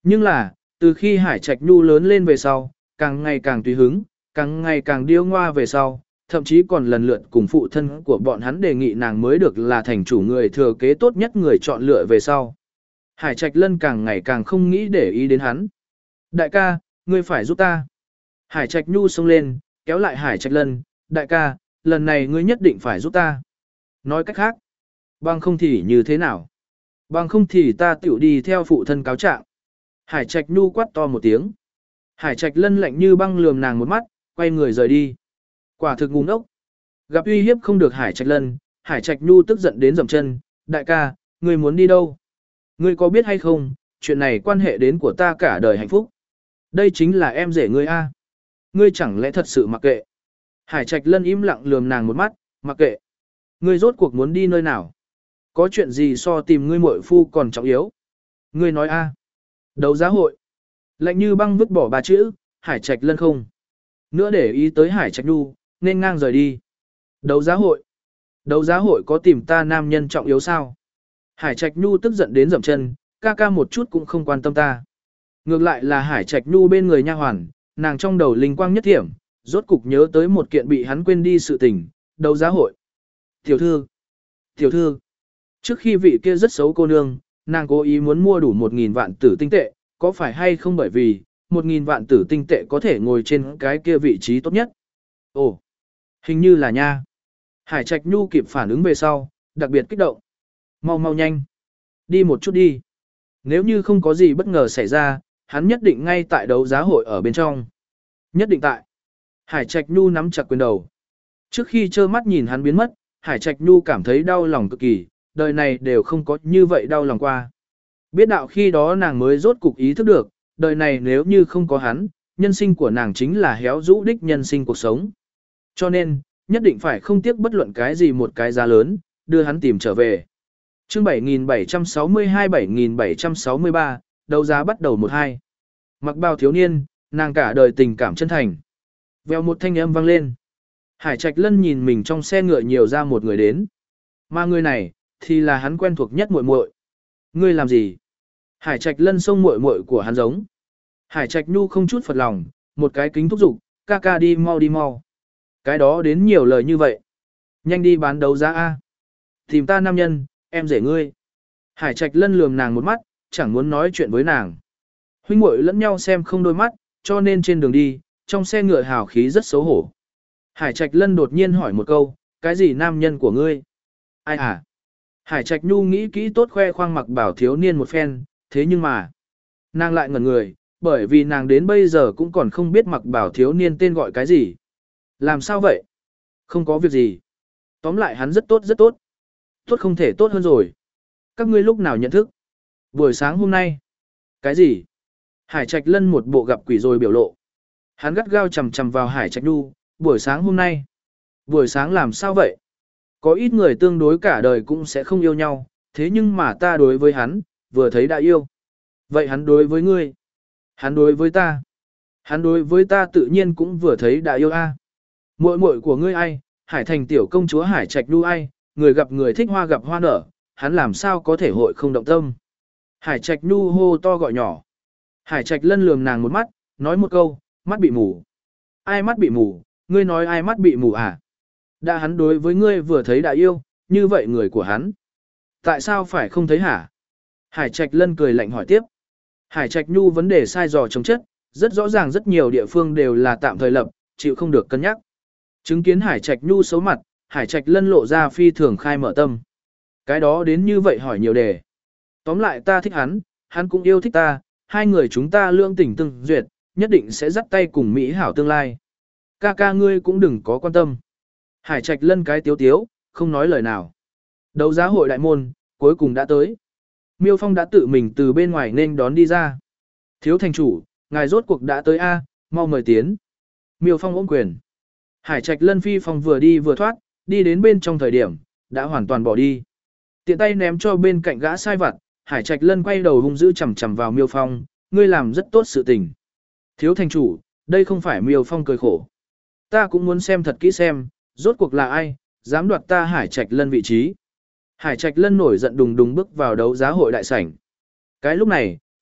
Speaker 1: Nhưng là, từ khi Hải Trạch Nhu lớn lên về sau, càng ngày càng tùy hứng, càng ngày càng điêu ngoa về sau, thậm chí còn lần lượt cùng phụ thân của bọn hắn đề nghị nàng mới được là thành chủ người thừa kế tốt nhất người chọn lựa về sau. Hải Trạch Lân càng ngày càng không nghĩ để ý đến hắn. Đại ca, ngươi phải giúp ta. Hải Trạch Nhu xông lên, kéo lại Hải Trạch Lân, đại ca, lần này ngươi nhất định phải giúp ta. Nói cách khác, bằng không thì như thế nào? Bằng không thì ta tiểu đi theo phụ thân cáo trạng. Hải Trạch Nhu quát to một tiếng. Hải Trạch Lân lạnh như băng lườm nàng một mắt, quay người rời đi. Quả thực ngu ngốc. Gặp uy hiếp không được Hải Trạch Lân, Hải Trạch Nhu tức giận đến dậm chân, đại ca, ngươi muốn đi đâu? Ngươi có biết hay không, chuyện này quan hệ đến của ta cả đời hạnh phúc. Đây chính là em rể ngươi a. Ngươi chẳng lẽ thật sự mặc kệ? Hải Trạch Lân im lặng lườm nàng một mắt, mặc kệ. Ngươi rốt cuộc muốn đi nơi nào? Có chuyện gì so tìm ngươi muội phu còn trọng yếu? Ngươi nói a. Đấu giá hội. Lạnh như băng vứt bỏ ba chữ, Hải Trạch Lân không nữa để ý tới Hải Trạch Nhu, nên ngang rời đi. Đấu giá hội. Đấu giá hội có tìm ta nam nhân trọng yếu sao? Hải Trạch Nhu tức giận đến dậm chân, ca ca một chút cũng không quan tâm ta. Ngược lại là Hải Trạch Nhu bên người nha hoàn, nàng trong đầu linh quang nhất thiểm, rốt cục nhớ tới một kiện bị hắn quên đi sự tình, đấu giá hội. Tiểu thư, tiểu thư, trước khi vị kia rất xấu cô nương, nàng cố ý muốn mua đủ một nghìn vạn tử tinh tệ, có phải hay không bởi vì, một nghìn vạn tử tinh tệ có thể ngồi trên cái kia vị trí tốt nhất. Ồ, hình như là nha. Hải Trạch Nhu kịp phản ứng về sau, đặc biệt kích động. Mau mau nhanh. Đi một chút đi. Nếu như không có gì bất ngờ xảy ra, hắn nhất định ngay tại đấu giá hội ở bên trong. Nhất định tại. Hải Trạch Nhu nắm chặt quyền đầu. Trước khi trơ mắt nhìn hắn biến mất, Hải Trạch Nhu cảm thấy đau lòng cực kỳ, đời này đều không có như vậy đau lòng qua. Biết đạo khi đó nàng mới rốt cục ý thức được, đời này nếu như không có hắn, nhân sinh của nàng chính là héo rũ đích nhân sinh cuộc sống. Cho nên, nhất định phải không tiếc bất luận cái gì một cái giá lớn, đưa hắn tìm trở về. Chương bảy nghìn bảy trăm sáu mươi hai bảy nghìn bảy trăm sáu mươi ba, đấu giá bắt đầu một hai. Mặc bào thiếu niên, nàng cả đời tình cảm chân thành. Vèo một thanh âm vang lên. Hải Trạch Lân nhìn mình trong xe ngựa nhiều ra một người đến. Mà người này, thì là hắn quen thuộc nhất muội muội. Ngươi làm gì? Hải Trạch Lân xông muội muội của hắn giống. Hải Trạch Nhu không chút phật lòng, một cái kính thúc giục, ca ca đi mau đi mau. Cái đó đến nhiều lời như vậy. Nhanh đi bán đấu giá A. Tìm ta nam nhân, em rể ngươi. Hải Trạch Lân lườm nàng một mắt, chẳng muốn nói chuyện với nàng. Huynh muội lẫn nhau xem không đôi mắt, cho nên trên đường đi, trong xe ngựa hào khí rất xấu hổ. Hải Trạch Lân đột nhiên hỏi một câu, cái gì nam nhân của ngươi? Ai à? Hải Trạch Nhu nghĩ kỹ tốt khoe khoang mặc bảo thiếu niên một phen, thế nhưng mà, nàng lại ngẩn người, bởi vì nàng đến bây giờ cũng còn không biết mặc bảo thiếu niên tên gọi cái gì. Làm sao vậy? Không có việc gì. Tóm lại hắn rất tốt rất tốt. Tốt không thể tốt hơn rồi. Các ngươi lúc nào nhận thức? Buổi sáng hôm nay. Cái gì? Hải Trạch Lân một bộ gặp quỷ rồi biểu lộ. Hắn gắt gao chầm chầm vào Hải Trạch Nhu, buổi sáng hôm nay. Buổi sáng làm sao vậy? Có ít người tương đối cả đời cũng sẽ không yêu nhau, thế nhưng mà ta đối với hắn, vừa thấy đã yêu. Vậy hắn đối với ngươi? Hắn đối với ta? Hắn đối với ta tự nhiên cũng vừa thấy đã yêu a. Muội muội của ngươi ai? Hải Thành tiểu công chúa Hải Trạch Nhu ai? Người gặp người thích hoa gặp hoa nở, hắn làm sao có thể hội không động tâm? Hải Trạch Nhu hô to gọi nhỏ. Hải Trạch Lân lườm nàng một mắt, nói một câu, mắt bị mù. Ai mắt bị mù? Ngươi nói ai mắt bị mù à? Đã hắn đối với ngươi vừa thấy đã yêu, như vậy người của hắn. Tại sao phải không thấy hả? Hải Trạch Lân cười lạnh hỏi tiếp. Hải Trạch Nhu vấn đề sai dò chống chất, rất rõ ràng rất nhiều địa phương đều là tạm thời lập, chịu không được cân nhắc. Chứng kiến Hải Trạch Nhu xấu mặt, Hải Trạch Lân lộ ra phi thường khai mở tâm. Cái đó đến như vậy hỏi nhiều đề. Tóm lại ta thích hắn, hắn cũng yêu thích ta, hai người chúng ta lương tình tương duyệt, nhất định sẽ dắt tay cùng Mỹ hảo tương lai. Ca ca ngươi cũng đừng có quan tâm. Hải Trạch Lân cái tiếu tiếu, không nói lời nào. Đấu giá hội đại môn, cuối cùng đã tới. Miêu Phong đã tự mình từ bên ngoài nên đón đi ra. Thiếu thành chủ, ngài rốt cuộc đã tới A, mau mời tiến. Miêu Phong ôm quyền. Hải Trạch Lân phi phong vừa đi vừa thoát, đi đến bên trong thời điểm, đã hoàn toàn bỏ đi. Tiện tay ném cho bên cạnh gã sai vặt, Hải Trạch Lân quay đầu hung dữ chằm chằm vào Miêu Phong, ngươi làm rất tốt sự tình. Thiếu thành chủ, đây không phải Miêu Phong cười khổ. Ta cũng muốn xem thật kỹ xem, rốt cuộc là ai, dám đoạt ta Hải Trạch Lân vị trí. Hải Trạch Lân nổi giận đùng đùng bước vào đấu giá hội đại sảnh. Cái lúc này,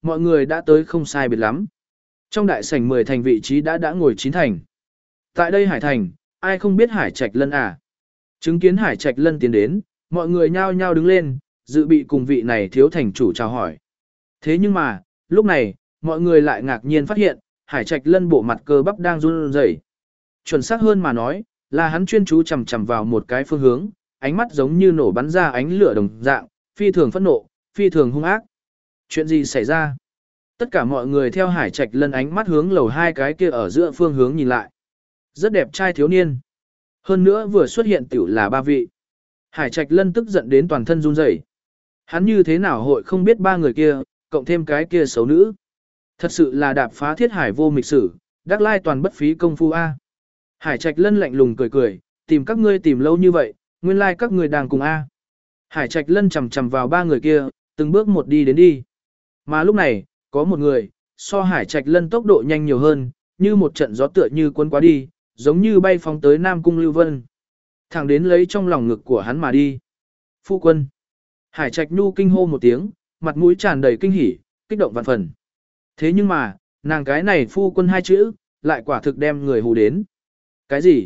Speaker 1: mọi người đã tới không sai biệt lắm. Trong đại sảnh mười thành vị trí đã đã ngồi chín thành. Tại đây Hải Thành, ai không biết Hải Trạch Lân à? Chứng kiến Hải Trạch Lân tiến đến, mọi người nhao nhao đứng lên, dự bị cùng vị này thiếu thành chủ chào hỏi. Thế nhưng mà, lúc này, mọi người lại ngạc nhiên phát hiện, Hải Trạch Lân bộ mặt cơ bắp đang run rẩy. Chuẩn xác hơn mà nói, là hắn chuyên chú chằm chằm vào một cái phương hướng, ánh mắt giống như nổ bắn ra ánh lửa đồng dạng, phi thường phẫn nộ, phi thường hung ác. Chuyện gì xảy ra? Tất cả mọi người theo Hải Trạch Lân ánh mắt hướng lầu hai cái kia ở giữa phương hướng nhìn lại. Rất đẹp trai thiếu niên. Hơn nữa vừa xuất hiện tiểu là ba vị. Hải Trạch Lân tức giận đến toàn thân run rẩy. Hắn như thế nào hội không biết ba người kia, cộng thêm cái kia xấu nữ. Thật sự là đạp phá thiết hải vô mịch sử, đắc lai toàn bất phí công phu A. Hải Trạch Lân lạnh lùng cười cười, tìm các ngươi tìm lâu như vậy, nguyên lai các ngươi đang cùng A. Hải Trạch Lân chầm chầm vào ba người kia, từng bước một đi đến đi. Mà lúc này, có một người, so Hải Trạch Lân tốc độ nhanh nhiều hơn, như một trận gió tựa như cuốn quá đi, giống như bay phóng tới Nam Cung Lưu Vân. Thẳng đến lấy trong lòng ngực của hắn mà đi. Phu quân. Hải Trạch Nhu kinh hô một tiếng, mặt mũi tràn đầy kinh hỉ, kích động vạn phần. Thế nhưng mà, nàng cái này phu quân hai chữ, lại quả thực đem người hù đến. Cái gì?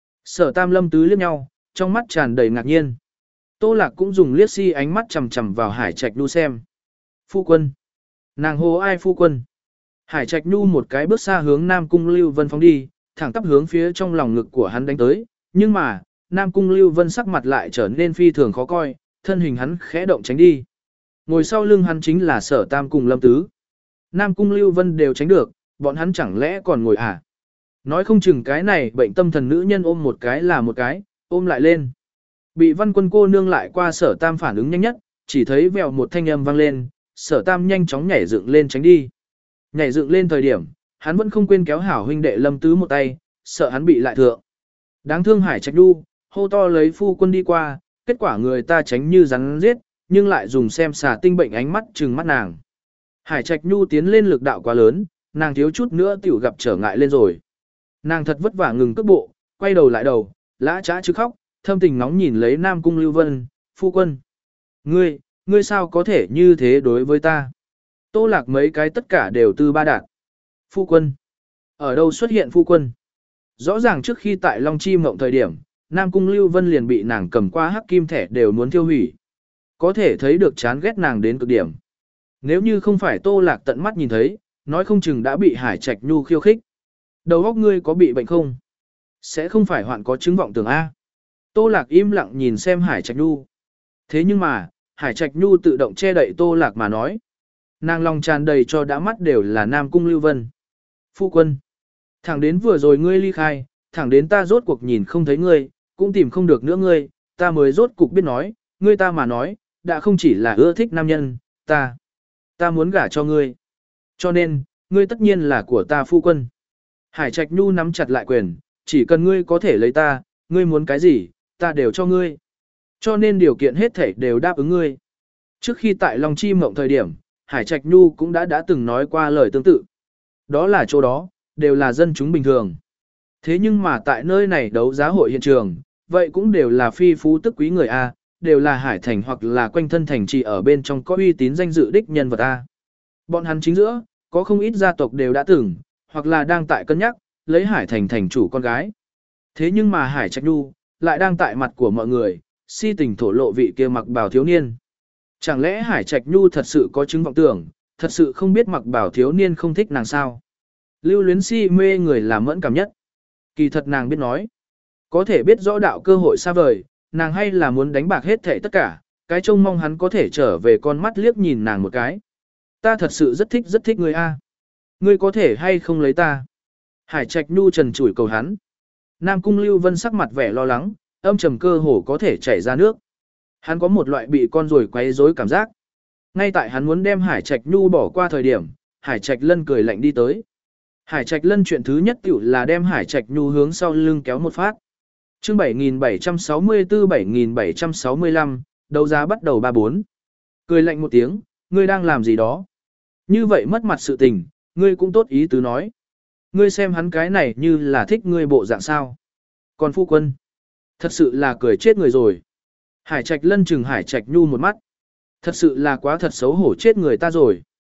Speaker 1: Sở Tam Lâm Tứ liếc nhau, trong mắt tràn đầy ngạc nhiên. Tô Lạc cũng dùng liếc si ánh mắt chằm chằm vào Hải Trạch Nhu xem. Phu quân. Nàng hô ai phu quân? Hải Trạch Nhu một cái bước xa hướng Nam Cung Lưu Vân phóng đi, thẳng tắp hướng phía trong lòng ngực của hắn đánh tới. Nhưng mà, Nam Cung Lưu Vân sắc mặt lại trở nên phi thường khó coi, thân hình hắn khẽ động tránh đi. Ngồi sau lưng hắn chính là Sở Tam cùng Lâm Tứ. Nam Cung Lưu Vân đều tránh được, bọn hắn chẳng lẽ còn ngồi à? Nói không chừng cái này bệnh tâm thần nữ nhân ôm một cái là một cái, ôm lại lên. Bị Văn Quân cô nương lại qua Sở Tam phản ứng nhanh nhất, chỉ thấy vèo một thanh âm vang lên, Sở Tam nhanh chóng nhảy dựng lên tránh đi. Nhảy dựng lên thời điểm, hắn vẫn không quên kéo hảo huynh đệ Lâm Tứ một tay, sợ hắn bị lại thượng. Đáng thương Hải Trạch Nhu, hô to lấy phu quân đi qua, kết quả người ta tránh như rắn giết, nhưng lại dùng xem xà tinh bệnh ánh mắt trừng mắt nàng. Hải Trạch Nhu tiến lên lực đạo quá lớn, nàng thiếu chút nữa tiểu gặp trở ngại lên rồi. Nàng thật vất vả ngừng cước bộ, quay đầu lại đầu, lã trá chứ khóc, thâm tình nóng nhìn lấy Nam Cung Lưu Vân, phu quân. Ngươi, ngươi sao có thể như thế đối với ta? Tô Lạc mấy cái tất cả đều tư ba đạt. Phu quân. Ở đâu xuất hiện phu quân? Rõ ràng trước khi tại Long Chi Mộng thời điểm, Nam Cung Lưu Vân liền bị nàng cầm qua hắc kim thẻ đều muốn tiêu hủy. Có thể thấy được chán ghét nàng đến cực điểm. Nếu như không phải Tô Lạc tận mắt nhìn thấy, nói không chừng đã bị Hải Trạch Nhu khiêu khích. Đầu óc ngươi có bị bệnh không? Sẽ không phải hoạn có chứng vọng tưởng A. Tô Lạc im lặng nhìn xem Hải Trạch Nhu. Thế nhưng mà, Hải Trạch Nhu tự động che đậy Tô Lạc mà nói. Nàng lòng tràn đầy cho đã mắt đều là Nam Cung Lưu Vân. Phu quân. Thẳng đến vừa rồi ngươi ly khai, thẳng đến ta rốt cuộc nhìn không thấy ngươi, cũng tìm không được nữa ngươi, ta mới rốt cuộc biết nói, ngươi ta mà nói, đã không chỉ là ưa thích nam nhân, ta. Ta muốn gả cho ngươi. Cho nên, ngươi tất nhiên là của ta phu quân. Hải Trạch Nhu nắm chặt lại quyền, chỉ cần ngươi có thể lấy ta, ngươi muốn cái gì, ta đều cho ngươi. Cho nên điều kiện hết thảy đều đáp ứng ngươi. Trước khi tại Long Chi Mộng thời điểm, Hải Trạch Nhu cũng đã đã từng nói qua lời tương tự. Đó là chỗ đó, đều là dân chúng bình thường. Thế nhưng mà tại nơi này đấu giá hội hiện trường, vậy cũng đều là phi phú tức quý người A, đều là Hải Thành hoặc là quanh thân thành trì ở bên trong có uy tín danh dự đích nhân vật A. Bọn hắn chính giữa, có không ít gia tộc đều đã từng, hoặc là đang tại cân nhắc, lấy Hải Thành thành chủ con gái. Thế nhưng mà Hải Trạch Nhu, lại đang tại mặt của mọi người, si tình thổ lộ vị kia mặc bào thiếu niên. Chẳng lẽ Hải Trạch Nhu thật sự có chứng vọng tưởng, thật sự không biết mặc bào thiếu niên không thích nàng sao? Lưu luyến si mê người làm mẫn cảm nhất. Kỳ thật nàng biết nói. Có thể biết rõ đạo cơ hội xa vời, nàng hay là muốn đánh bạc hết thảy tất cả, cái trông mong hắn có thể trở về con mắt liếc nhìn nàng một cái. Ta thật sự rất thích rất thích ngươi a. Ngươi có thể hay không lấy ta? Hải Trạch Nhu trần trụi cầu hắn. Nam Cung Lưu Vân sắc mặt vẻ lo lắng, âm trầm cơ hồ có thể chảy ra nước. Hắn có một loại bị con ruồi quấy rối cảm giác. Ngay tại hắn muốn đem Hải Trạch Nhu bỏ qua thời điểm, Hải Trạch Lân cười lạnh đi tới. Hải Trạch Lân chuyện thứ nhất tiểu là đem Hải Trạch Nhu hướng sau lưng kéo một phát. Chương bảy nghìn bảy trăm sáu mươi tư bảy nghìn bảy trăm sáu mươi lăm, đấu giá bắt đầu ba bốn. Cười lạnh một tiếng, ngươi đang làm gì đó? Như vậy mất mặt sự tình, ngươi cũng tốt ý tứ nói. Ngươi xem hắn cái này như là thích ngươi bộ dạng sao? Còn phu quân, thật sự là cười chết người rồi. Hải Trạch Lân chừng Hải Trạch Nhu một mắt. Thật sự là quá thật xấu hổ chết người ta rồi.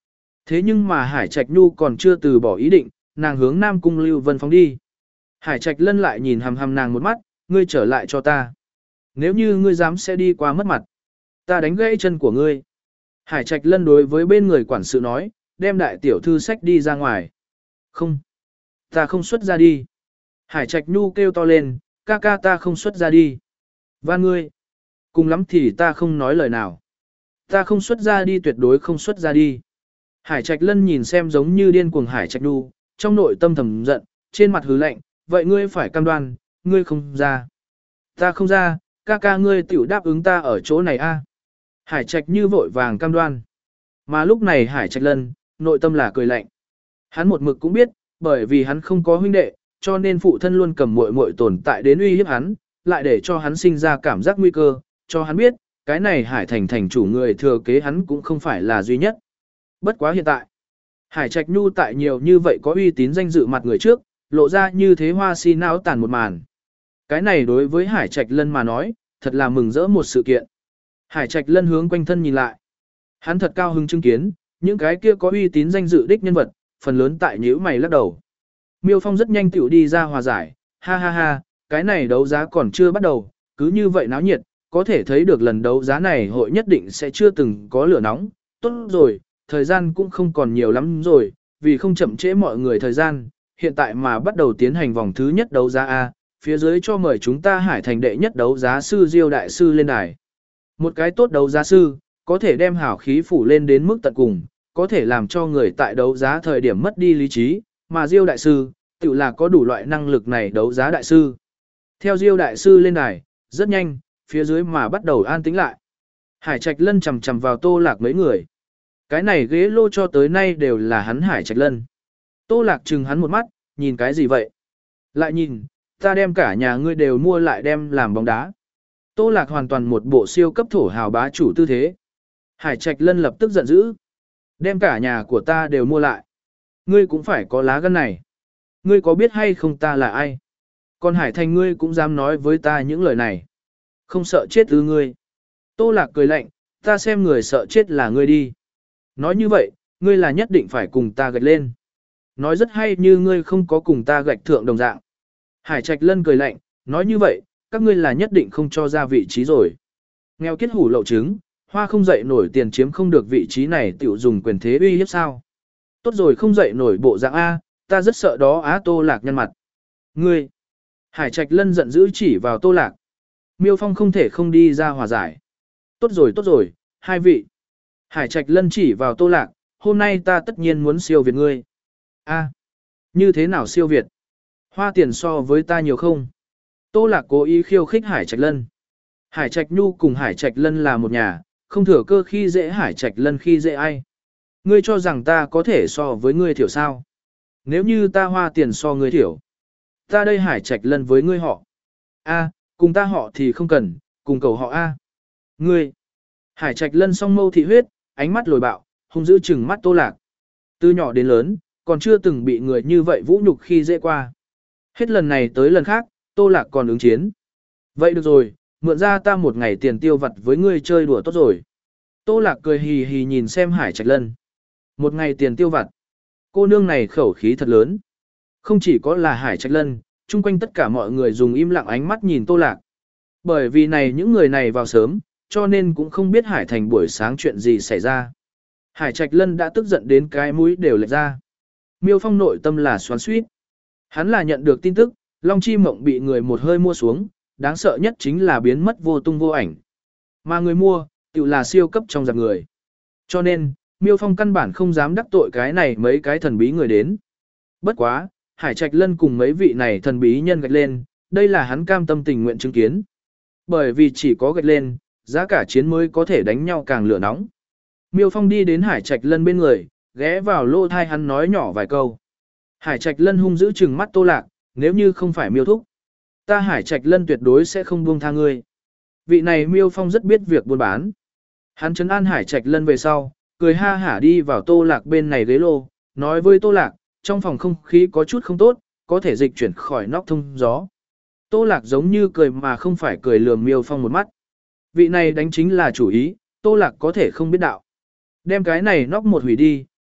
Speaker 1: Thế nhưng mà Hải Trạch Nhu còn chưa từ bỏ ý định, nàng hướng Nam Cung Lưu Vân phóng đi. Hải Trạch Lân lại nhìn hằm hằm nàng một mắt, ngươi trở lại cho ta. Nếu như ngươi dám sẽ đi qua mất mặt, ta đánh gãy chân của ngươi. Hải Trạch Lân đối với bên người quản sự nói, đem đại tiểu thư sách đi ra ngoài. Không, ta không xuất ra đi. Hải Trạch Nhu kêu to lên, ca ca ta không xuất ra đi. Van ngươi, cùng lắm thì ta không nói lời nào. Ta không xuất ra đi, tuyệt đối không xuất ra đi. Hải Trạch Lân nhìn xem giống như điên cuồng Hải Trạch Nhu, trong nội tâm thầm giận, trên mặt hứ lạnh, vậy ngươi phải cam đoan, ngươi không ra. Ta không ra, ca ca ngươi tiểu đáp ứng ta ở chỗ này a. Hải Trạch Như vội vàng cam đoan. Mà lúc này Hải Trạch Lân, nội tâm là cười lạnh. Hắn một mực cũng biết, bởi vì hắn không có huynh đệ, cho nên phụ thân luôn cầm muội muội tồn tại đến uy hiếp hắn, lại để cho hắn sinh ra cảm giác nguy cơ, cho hắn biết, cái này Hải Thành thành chủ người thừa kế hắn cũng không phải là duy nhất. Bất quá hiện tại, Hải Trạch Nhu tại nhiều như vậy có uy tín danh dự mặt người trước, lộ ra như thế hoa si não tàn một màn. Cái này đối với Hải Trạch Lân mà nói, thật là mừng rỡ một sự kiện. Hải Trạch Lân hướng quanh thân nhìn lại. Hắn thật cao hứng chứng kiến, những cái kia có uy tín danh dự đích nhân vật, phần lớn tại nhíu mày lắc đầu. Miêu Phong rất nhanh tiểu đi ra hòa giải, ha ha ha, cái này đấu giá còn chưa bắt đầu, cứ như vậy náo nhiệt, có thể thấy được lần đấu giá này hội nhất định sẽ chưa từng có lửa nóng. Tốt rồi, thời gian cũng không còn nhiều lắm rồi, vì không chậm trễ mọi người thời gian, hiện tại mà bắt đầu tiến hành vòng thứ nhất đấu giá A, phía dưới cho mời chúng ta Hải Thành đệ nhất đấu giá sư Diêu đại sư lên đài. Một cái tốt đấu giá sư, có thể đem hảo khí phủ lên đến mức tận cùng, có thể làm cho người tại đấu giá thời điểm mất đi lý trí, mà Diêu đại sư, tự là có đủ loại năng lực này đấu giá đại sư. Theo Diêu đại sư lên đài, rất nhanh, phía dưới mà bắt đầu an tĩnh lại. Hải Trạch Lân chầm chầm vào Tô Lạc mấy người. Cái này ghế lô cho tới nay đều là hắn Hải Trạch Lân. Tô Lạc trừng hắn một mắt, nhìn cái gì vậy? Lại nhìn, ta đem cả nhà ngươi đều mua lại đem làm bóng đá. Tô Lạc hoàn toàn một bộ siêu cấp thổ hào bá chủ tư thế. Hải Trạch Lân lập tức giận dữ. Đem cả nhà của ta đều mua lại. Ngươi cũng phải có lá gan này. Ngươi có biết hay không ta là ai? Còn Hải Thành ngươi cũng dám nói với ta những lời này. Không sợ chết ư ngươi. Tô Lạc cười lạnh, ta xem người sợ chết là ngươi đi. Nói như vậy, ngươi là nhất định phải cùng ta gạch lên. Nói rất hay như ngươi không có cùng ta gạch thượng đồng dạng. Hải Trạch Lân cười lạnh, nói như vậy, các ngươi là nhất định không cho ra vị trí rồi. Nghèo kiết hủ lậu trứng, hoa không dậy nổi tiền chiếm không được vị trí này tiểu dùng quyền thế uy hiếp sao. Tốt rồi không dậy nổi bộ dạng A, ta rất sợ đó Á. Tô Lạc nhăn mặt. Ngươi! Hải Trạch Lân giận dữ chỉ vào Tô Lạc. Miêu Phong không thể không đi ra hòa giải. Tốt rồi tốt rồi, hai vị. Hải Trạch Lân chỉ vào Tô Lạc, hôm nay ta tất nhiên muốn siêu việt ngươi. A, như thế nào siêu việt? Hoa tiền so với ta nhiều không? Tô Lạc cố ý khiêu khích Hải Trạch Lân. Hải Trạch Nhu cùng Hải Trạch Lân là một nhà, không thừa cơ khi dễ Hải Trạch Lân khi dễ ai. Ngươi cho rằng ta có thể so với ngươi thiểu sao? Nếu như ta hoa tiền so ngươi thiểu, ta đây Hải Trạch Lân với ngươi họ. A, cùng ta họ thì không cần, cùng cầu họ A. Ngươi! Hải Trạch Lân song mâu thị huyết, ánh mắt lồi bạo, hung dữ chừng mắt Tô Lạc. Từ nhỏ đến lớn, còn chưa từng bị người như vậy vũ nhục khi dễ qua. Hết lần này tới lần khác, Tô Lạc còn ứng chiến. Vậy được rồi, mượn ra ta một ngày tiền tiêu vặt với ngươi chơi đùa tốt rồi. Tô Lạc cười hì hì nhìn xem Hải Trạch Lân. Một ngày tiền tiêu vặt. Cô nương này khẩu khí thật lớn. Không chỉ có là Hải Trạch Lân, chung quanh tất cả mọi người dùng im lặng ánh mắt nhìn Tô Lạc. Bởi vì này những người này vào sớm, cho nên cũng không biết Hải Thành buổi sáng chuyện gì xảy ra. Hải Trạch Lân đã tức giận đến cái mũi đều lệch ra. Miêu Phong nội tâm là xoắn xuýt. Hắn là nhận được tin tức, Long Chi Mộng bị người một hơi mua xuống, đáng sợ nhất chính là biến mất vô tung vô ảnh. Mà người mua, tự là siêu cấp trong giặc người. Cho nên, Miêu Phong căn bản không dám đắc tội cái này mấy cái thần bí người đến. Bất quá, Hải Trạch Lân cùng mấy vị này thần bí nhân gạch lên, đây là hắn cam tâm tình nguyện chứng kiến. Bởi vì chỉ có gạch lên, giá cả chiến mới có thể đánh nhau càng lửa nóng. Miêu Phong đi đến Hải Trạch Lân bên người, ghé vào lỗ thai hắn nói nhỏ vài câu. Hải Trạch Lân hung dữ trừng mắt Tô Lạc, nếu như không phải Miêu thúc, ta Hải Trạch Lân tuyệt đối sẽ không buông tha ngươi. Vị này Miêu Phong rất biết việc buôn bán. Hắn trấn an Hải Trạch Lân về sau, cười ha hả đi vào Tô Lạc bên này ghế lô, nói với Tô Lạc, trong phòng không khí có chút không tốt, có thể dịch chuyển khỏi nóc thông gió. Tô Lạc giống như cười mà không phải cười lườm Miêu Phong một mắt. Vị này đánh chính là chủ ý, Tô Lạc có thể không biết đạo. Đem cái này nóc một hủy đi,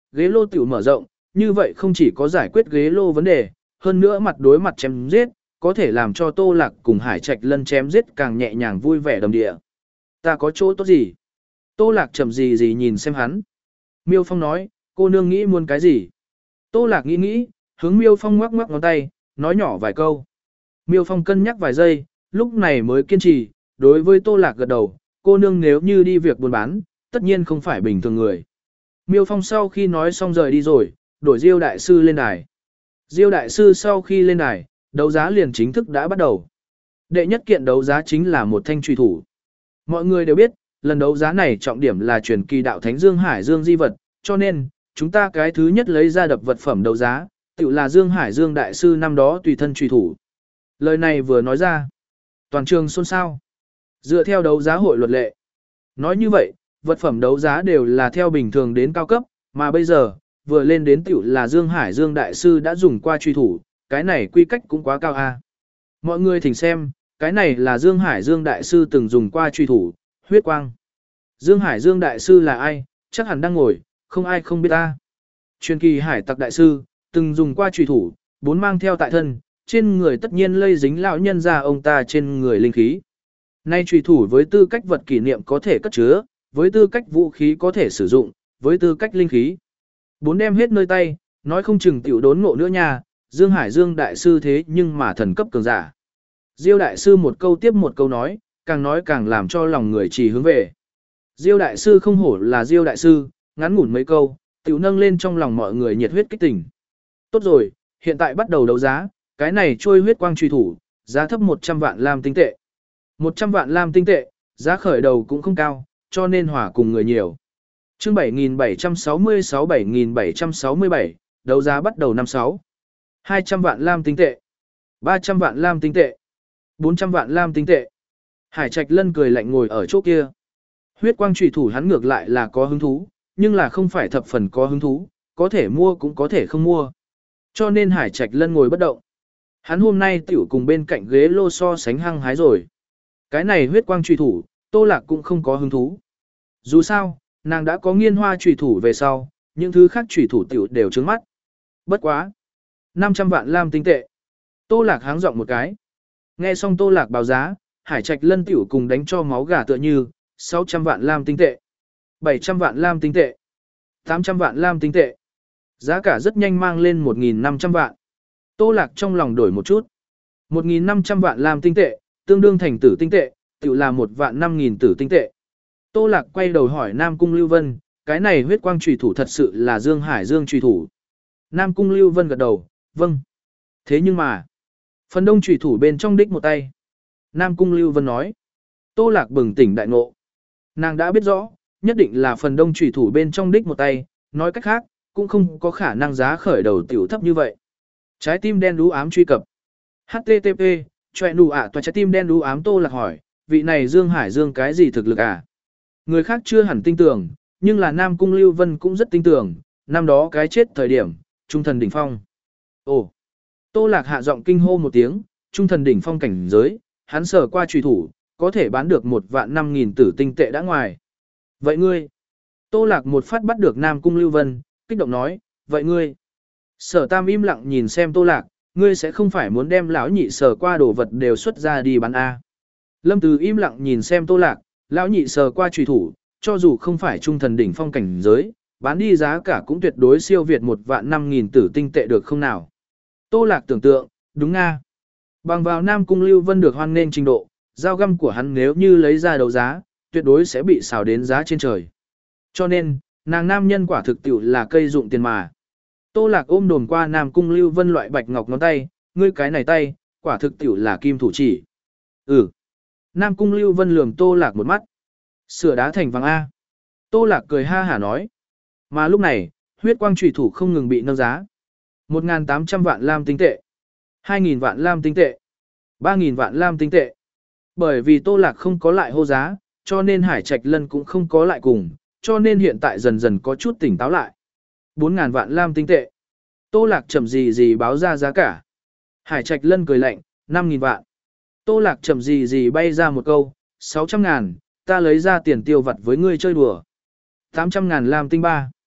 Speaker 1: ghế lô tiểu mở rộng, như vậy không chỉ có giải quyết ghế lô vấn đề, hơn nữa mặt đối mặt chém giết, có thể làm cho Tô Lạc cùng Hải Trạch Lân chém giết càng nhẹ nhàng vui vẻ đầm địa. Ta có chỗ tốt gì? Tô Lạc chậm gì gì nhìn xem hắn. Miêu Phong nói, cô nương nghĩ muốn cái gì? Tô Lạc nghĩ nghĩ, hướng Miêu Phong ngoắc ngoắc ngón tay, nói nhỏ vài câu. Miêu Phong cân nhắc vài giây, lúc này mới kiên trì, đối với Tô Lạc gật đầu, cô nương nếu như đi việc buôn bán, tất nhiên không phải bình thường người. Miêu Phong sau khi nói xong rời đi rồi, đổi Diêu đại sư lên đài. Diêu đại sư sau khi lên đài, đấu giá liền chính thức đã bắt đầu. Đệ nhất kiện đấu giá chính là một thanh truy thủ. Mọi người đều biết, lần đấu giá này trọng điểm là truyền kỳ đạo thánh Dương Hải Dương di vật, cho nên, chúng ta cái thứ nhất lấy ra đập vật phẩm đấu giá, tự là Dương Hải Dương đại sư năm đó tùy thân truy thủ. Lời này vừa nói ra, toàn trường xôn xao. Dựa theo đấu giá hội luật lệ. Nói như vậy, vật phẩm đấu giá đều là theo bình thường đến cao cấp, mà bây giờ, vừa lên đến tiểu là Dương Hải Dương đại sư đã dùng qua truy thủ, cái này quy cách cũng quá cao a. Mọi người thỉnh xem, cái này là Dương Hải Dương đại sư từng dùng qua truy thủ, huyết quang. Dương Hải Dương đại sư là ai, chắc hẳn đang ngồi, không ai không biết ta. Truyền kỳ hải tặc đại sư, từng dùng qua truy thủ, bốn mang theo tại thân, trên người tất nhiên lây dính lão nhân ra ông ta trên người linh khí. Nay truy thủ với tư cách vật kỷ niệm có thể cất chứa, với tư cách vũ khí có thể sử dụng, với tư cách linh khí. Bốn đem hết nơi tay, nói không chừng tiểu đốn ngộ nữa nha, Dương Hải Dương đại sư thế nhưng mà thần cấp cường giả. Diêu đại sư một câu tiếp một câu nói, càng nói càng làm cho lòng người trì hướng về. Diêu đại sư không hổ là Diêu đại sư, ngắn ngủn mấy câu, tiểu nâng lên trong lòng mọi người nhiệt huyết kích tỉnh. Tốt rồi, hiện tại bắt đầu đấu giá, cái này trôi huyết quang truy thủ, giá thấp một trăm vạn lam tinh tệ. một trăm vạn lam tinh tệ, giá khởi đầu cũng không cao, cho nên hòa cùng người nhiều. Chương bảy nghìn bảy trăm sáu mươi sáu bảy nghìn bảy trăm sáu mươi bảy, đấu giá bắt đầu năm sáu. hai trăm vạn lam tinh tệ, ba trăm vạn lam tinh tệ, bốn trăm vạn lam tinh tệ. Hải Trạch Lân cười lạnh ngồi ở chỗ kia. Huyết quang chủy thủ hắn ngược lại là có hứng thú, nhưng là không phải thập phần có hứng thú, có thể mua cũng có thể không mua. Cho nên Hải Trạch Lân ngồi bất động. Hắn hôm nay tiểu cùng bên cạnh ghế lô so sánh hăng hái rồi. Cái này huyết quang chủy thủ, Tô Lạc cũng không có hứng thú. Dù sao, nàng đã có nghiên hoa chủy thủ về sau, những thứ khác chủy thủ tiểu đều trướng mắt. Bất quá. năm trăm vạn lam tinh tệ. Tô Lạc háng giọng một cái. Nghe xong Tô Lạc báo giá, Hải Trạch Lân tiểu cùng đánh cho máu gà tựa như, sáu trăm vạn lam tinh tệ, bảy trăm vạn lam tinh tệ, tám trăm vạn lam tinh tệ. Giá cả rất nhanh mang lên một nghìn năm trăm vạn. Tô Lạc trong lòng đổi một chút. một nghìn năm trăm vạn lam tinh tệ, tương đương thành tử tinh tệ, tự là một vạn năm nghìn tử tinh tệ. Tô Lạc quay đầu hỏi Nam Cung Lưu Vân, cái này huyết quang trùy thủ thật sự là Dương Hải Dương trùy thủ. Nam Cung Lưu Vân gật đầu, vâng. Thế nhưng mà, phần đông trùy thủ bên trong đích một tay. Nam Cung Lưu Vân nói. Tô Lạc bừng tỉnh đại ngộ. Nàng đã biết rõ, nhất định là phần đông trùy thủ bên trong đích một tay, nói cách khác, cũng không có khả năng giá khởi đầu tiểu thấp như vậy. Trái tim đen đú ám truy cập. hát tê tê pê, choẹ nụ ạ toa trái tim đen đú ám. Tô Lạc hỏi, vị này Dương Hải Dương cái gì thực lực à? Người khác chưa hẳn tin tưởng, nhưng là Nam Cung Lưu Vân cũng rất tin tưởng, năm đó cái chết thời điểm, trung thần đỉnh phong. Ồ! Tô Lạc hạ giọng kinh hô một tiếng, trung thần đỉnh phong cảnh giới, hắn sở qua truy thủ, có thể bán được một vạn năm nghìn tử tinh tệ đã ngoài. Vậy ngươi? Tô Lạc một phát bắt được Nam Cung Lưu Vân, kích động nói, vậy ngươi? Sở Tam im lặng nhìn xem Tô Lạc, ngươi sẽ không phải muốn đem lão nhị sở qua đồ vật đều xuất ra đi bán a? Lâm Từ im lặng nhìn xem Tô Lạc, lão nhị sở qua truy thủ, cho dù không phải trung thần đỉnh phong cảnh giới, bán đi giá cả cũng tuyệt đối siêu việt một vạn năm nghìn tử tinh tệ được không nào? Tô Lạc tưởng tượng, đúng nga. Bằng vào Nam Cung Lưu Vân được hoan nghênh trình độ, dao găm của hắn nếu như lấy ra đấu giá, tuyệt đối sẽ bị xào đến giá trên trời. Cho nên, nàng nam nhân quả thực tiểu là cây dụng tiền mà. Tô Lạc ôm đồm qua Nam Cung Lưu Vân loại bạch ngọc ngón tay, ngươi cái này tay, quả thực tiểu là kim thủ chỉ. Ừ. Nam Cung Lưu Vân lườm Tô Lạc một mắt. Sửa đá thành vàng A. Tô Lạc cười ha hả nói. Mà lúc này, huyết quang chủy thủ không ngừng bị nâng giá. một nghìn tám trăm vạn lam tinh tệ. hai nghìn vạn lam tinh tệ. ba nghìn vạn lam tinh tệ. Bởi vì Tô Lạc không có lại hô giá, cho nên Hải Trạch Lân cũng không có lại cùng, cho nên hiện tại dần dần có chút tỉnh táo lại. bốn nghìn vạn lam tinh tệ. Tô Lạc chậm gì gì báo ra giá cả. Hải Trạch Lân cười lạnh, năm nghìn vạn. Tô Lạc chậm gì gì bay ra một câu, sáu trăm ngàn, ta lấy ra tiền tiêu vặt với ngươi chơi đùa. tám trăm ngàn lam tinh ba.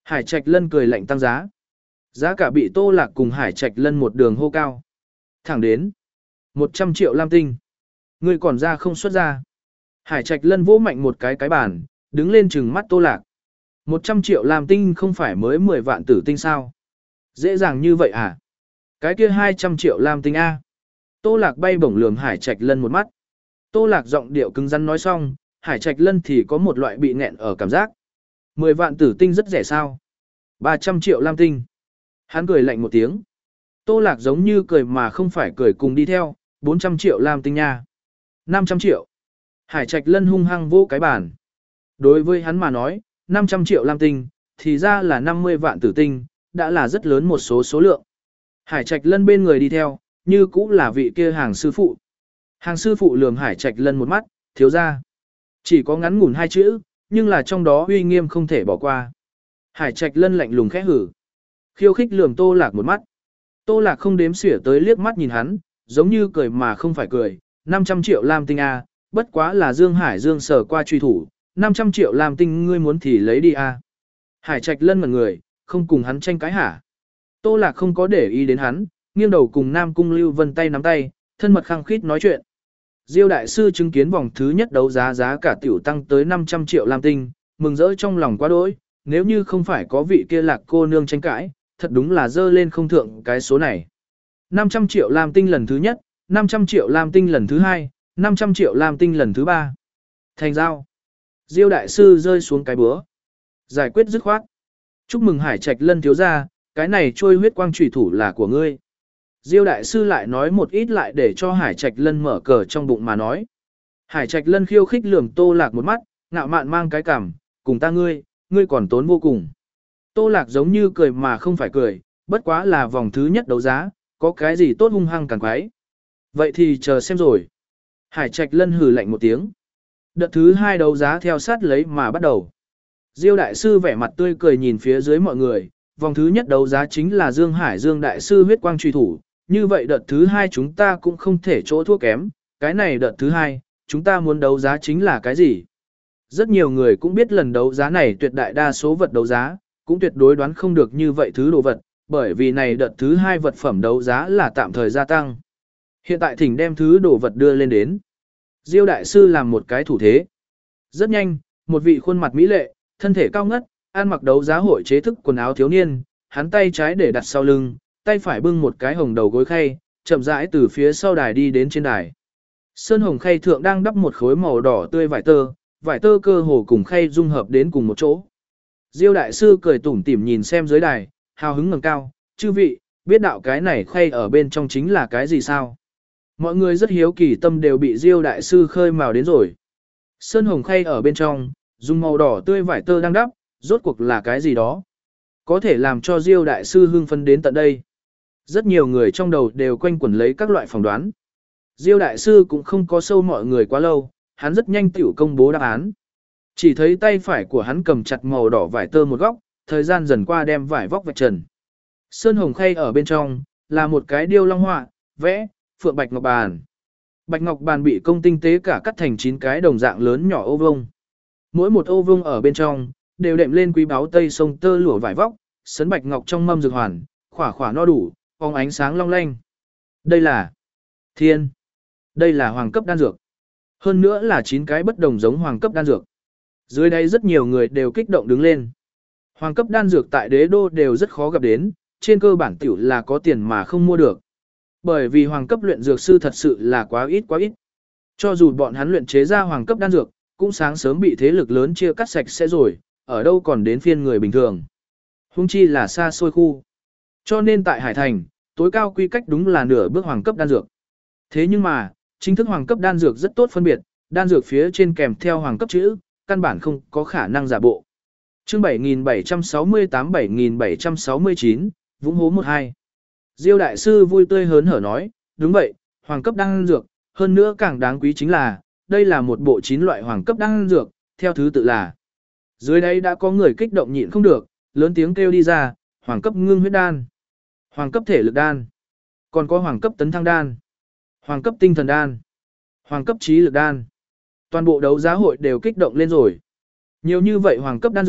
Speaker 1: Hải Trạch Lân cười lạnh tăng giá. Giá cả bị Tô Lạc cùng Hải Trạch Lân một đường hô cao. Thẳng đến một trăm triệu lam tinh. Ngươi còn ra không xuất ra. Hải Trạch Lân vỗ mạnh một cái cái bàn, đứng lên trừng mắt Tô Lạc. một trăm triệu lam tinh không phải mới mười vạn tử tinh sao? Dễ dàng như vậy à? Cái kia hai trăm triệu lam tinh A. Tô Lạc bay bổng lườm Hải Trạch Lân một mắt. Tô Lạc giọng điệu cứng rắn nói xong, Hải Trạch Lân thì có một loại bị nghẹn ở cảm giác. mười vạn tử tinh rất rẻ sao? ba trăm triệu lam tinh. Hắn cười lạnh một tiếng. Tô Lạc giống như cười mà không phải cười cùng đi theo, bốn trăm triệu lam tinh nha. năm trăm triệu. Hải Trạch Lân hung hăng vỗ cái bàn. Đối với hắn mà nói, năm trăm triệu lam tinh, thì ra là năm mươi vạn tử tinh, đã là rất lớn một số số lượng. Hải Trạch Lân bên người đi theo, như cũng là vị kia hàng sư phụ. Hàng sư phụ lườm Hải Trạch Lân một mắt, thiếu ra. Chỉ có ngắn ngủn hai chữ, nhưng là trong đó uy nghiêm không thể bỏ qua. Hải Trạch Lân lạnh lùng khẽ hử. Khiêu khích lườm Tô Lạc một mắt. Tô Lạc không đếm xỉa tới liếc mắt nhìn hắn, giống như cười mà không phải cười. năm trăm triệu lam tinh A, bất quá là Dương Hải Dương sở qua truy thủ. năm trăm triệu lam tinh ngươi muốn thì lấy đi A. Hải Trạch Lân ngẩn người, không cùng hắn tranh cãi hả. Tô Lạc không có để ý đến hắn, nghiêng đầu cùng Nam Cung Lưu Vân tay nắm tay, thân mật khăng khít nói chuyện. Diêu đại sư chứng kiến vòng thứ nhất đấu giá giá cả tiểu tăng tới năm trăm triệu lam tinh, mừng rỡ trong lòng quá đỗi, nếu như không phải có vị kia Lạc cô nương tranh cãi, thật đúng là dơ lên không thượng cái số này. năm trăm triệu lam tinh lần thứ nhất, năm trăm triệu lam tinh lần thứ hai, năm trăm triệu lam tinh lần thứ ba. Thành giao. Diêu đại sư rơi xuống cái búa. Giải quyết dứt khoát. Chúc mừng Hải Trạch Lân thiếu gia, cái này trôi huyết quang chủy thủ là của ngươi. Diêu đại sư lại nói một ít lại để cho Hải Trạch Lân mở cờ trong bụng mà nói. Hải Trạch Lân khiêu khích lườm Tô Lạc một mắt, ngạo mạn mang cái cằm, cùng ta ngươi, ngươi còn tốn vô cùng. Tô Lạc giống như cười mà không phải cười, bất quá là vòng thứ nhất đấu giá, có cái gì tốt hung hăng càng quái. Vậy thì chờ xem rồi. Hải Trạch Lân hừ lạnh một tiếng. Đợt thứ hai đấu giá theo sát lấy mà bắt đầu. Diêu đại sư vẻ mặt tươi cười nhìn phía dưới mọi người, vòng thứ nhất đấu giá chính là Dương Hải Dương đại sư huyết quang truy thủ, như vậy đợt thứ hai chúng ta cũng không thể chỗ thua kém, cái này đợt thứ hai, chúng ta muốn đấu giá chính là cái gì? Rất nhiều người cũng biết lần đấu giá này tuyệt đại đa số vật đấu giá, cũng tuyệt đối đoán không được như vậy thứ đồ vật, bởi vì này đợt thứ hai vật phẩm đấu giá là tạm thời gia tăng. Hiện tại thỉnh đem thứ đồ vật đưa lên đến. Diêu đại sư làm một cái thủ thế. Rất nhanh, một vị khuôn mặt mỹ lệ, thân thể cao ngất, ăn mặc đấu giá hội chế thức quần áo thiếu niên, hắn tay trái để đặt sau lưng, tay phải bưng một cái hồng đầu gối khay, chậm rãi từ phía sau đài đi đến trên đài. Sơn hồng khay thượng đang đắp một khối màu đỏ tươi vải tơ, vải tơ cơ hồ cùng khay dung hợp đến cùng một chỗ. Diêu đại sư cười tủm tỉm nhìn xem dưới đài, hào hứng ngẩng cao, chư vị, biết đạo cái này khay ở bên trong chính là cái gì sao? Mọi người rất hiếu kỳ tâm đều bị Diêu đại sư khơi mào đến rồi. Sơn hồng khay ở bên trong, dùng màu đỏ tươi vải tơ đang đắp, rốt cuộc là cái gì đó? Có thể làm cho Diêu đại sư hưng phấn đến tận đây. Rất nhiều người trong đầu đều quanh quẩn lấy các loại phỏng đoán. Diêu đại sư cũng không có sâu mọi người quá lâu, hắn rất nhanh tiểu công bố đáp án. Chỉ thấy tay phải của hắn cầm chặt màu đỏ vải tơ một góc, thời gian dần qua đem vải vóc vạch trần. Sơn hồng khay ở bên trong, là một cái điêu long họa, vẽ, phượng bạch ngọc bàn. Bạch ngọc bàn bị công tinh tế cả cắt thành chín cái đồng dạng lớn nhỏ ô vuông. Mỗi một ô vuông ở bên trong, đều đệm lên quý báu tây sông tơ lụa vải vóc, sấn bạch ngọc trong mâm dược hoàn, khỏa khỏa no đủ, phóng ánh sáng long lanh. Đây là thiên. Đây là hoàng cấp đan dược. Hơn nữa là chín cái bất đồng giống hoàng cấp đan dược. Dưới đây rất nhiều người đều kích động đứng lên. Hoàng cấp đan dược tại đế đô đều rất khó gặp đến, trên cơ bản tiểu là có tiền mà không mua được. Bởi vì hoàng cấp luyện dược sư thật sự là quá ít quá ít. Cho dù bọn hắn luyện chế ra hoàng cấp đan dược, cũng sáng sớm bị thế lực lớn chia cắt sạch sẽ rồi, ở đâu còn đến phiên người bình thường. Hung chi là xa xôi khu. Cho nên tại Hải Thành, tối cao quy cách đúng là nửa bước hoàng cấp đan dược. Thế nhưng mà, chính thức hoàng cấp đan dược rất tốt phân biệt, đan dược phía trên kèm theo hoàng cấp chữ, căn bản không có khả năng giả bộ. Chương bảy nghìn bảy trăm sáu mươi tám bảy nghìn bảy trăm sáu mươi chín, Vũng hố một hai. Diêu đại sư vui tươi hớn hở nói, đúng vậy, hoàng cấp đan dược, hơn nữa càng đáng quý chính là, đây là một bộ chín loại hoàng cấp đan dược, theo thứ tự là. Dưới đây đã có người kích động nhịn không được, lớn tiếng kêu đi ra, hoàng cấp ngưng huyết đan, hoàng cấp thể lực đan, còn có hoàng cấp tấn thăng đan, hoàng cấp tinh thần đan, hoàng cấp trí lực đan. Toàn bộ đấu giá hội đều kích động lên rồi. Nhiều như vậy hoàng cấp đan dược,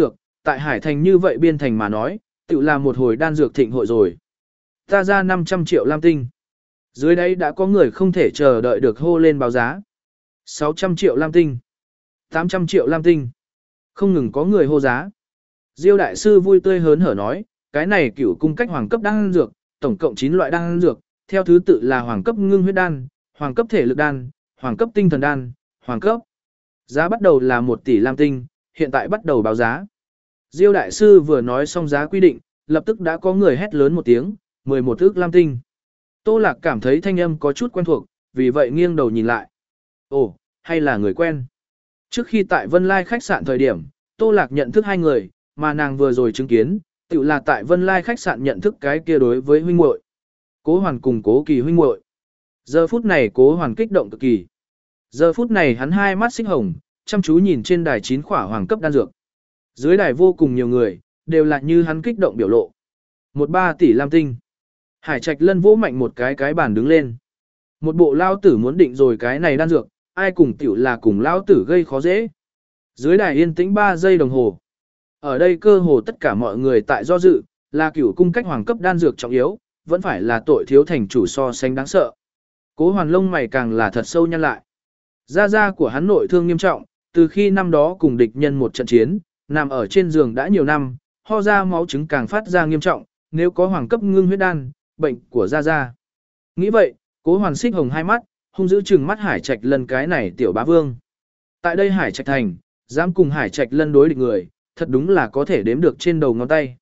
Speaker 1: Tại Hải Thành như vậy biên thành mà nói, tự là một hồi đan dược thịnh hội rồi. Ta ra năm trăm triệu lam tinh. Dưới đấy đã có người không thể chờ đợi được hô lên báo giá. sáu trăm triệu lam tinh. tám trăm triệu lam tinh. Không ngừng có người hô giá. Diêu đại sư vui tươi hớn hở nói, cái này cửu cung cách hoàng cấp đan dược, tổng cộng chín loại đan dược, theo thứ tự là hoàng cấp ngưng huyết đan, hoàng cấp thể lực đan, hoàng cấp tinh thần đan, hoàng cấp. Giá bắt đầu là một tỷ lam tinh, hiện tại bắt đầu báo giá. Diêu đại sư vừa nói xong giá quy định, lập tức đã có người hét lớn một tiếng, mười một ức lam tinh. Tô Lạc cảm thấy thanh âm có chút quen thuộc, vì vậy nghiêng đầu nhìn lại. Ồ, hay là người quen. Trước khi tại Vân Lai khách sạn thời điểm, Tô Lạc nhận thức hai người, mà nàng vừa rồi chứng kiến, tự là tại Vân Lai khách sạn nhận thức cái kia đối với huynh muội. Cố Hoàn cùng Cố Kỳ huynh muội. Giờ phút này Cố Hoàn kích động cực kỳ. Giờ phút này hắn hai mắt xích hồng, chăm chú nhìn trên đài chín khỏa hoàng cấp đan dược. Dưới đài vô cùng nhiều người, đều là như hắn kích động biểu lộ. Một ba tỷ lam tinh. Hải Trạch Lân vỗ mạnh một cái cái bàn đứng lên. Một bộ lao tử muốn định rồi cái này đan dược, ai cùng tiểu là cùng lao tử gây khó dễ. Dưới đài yên tĩnh ba giây đồng hồ. Ở đây cơ hồ tất cả mọi người tại do dự, là cửu cung cách hoàng cấp đan dược trọng yếu, vẫn phải là tội thiếu thành chủ so sánh đáng sợ. Cố Hoàn lông mày càng là thật sâu nhăn lại. Gia gia của hắn nội thương nghiêm trọng, từ khi năm đó cùng địch nhân một trận chiến, nằm ở trên giường đã nhiều năm, ho ra máu trứng càng phát ra nghiêm trọng, nếu có hoàng cấp ngưng huyết đan, bệnh của Gia Gia. Nghĩ vậy, Cố Hoàn xích hồng hai mắt, hung dữ trừng mắt Hải Trạch Lân cái này tiểu bá vương. Tại đây Hải Trạch thành, dám cùng Hải Trạch Lân đối địch người, thật đúng là có thể đếm được trên đầu ngón tay.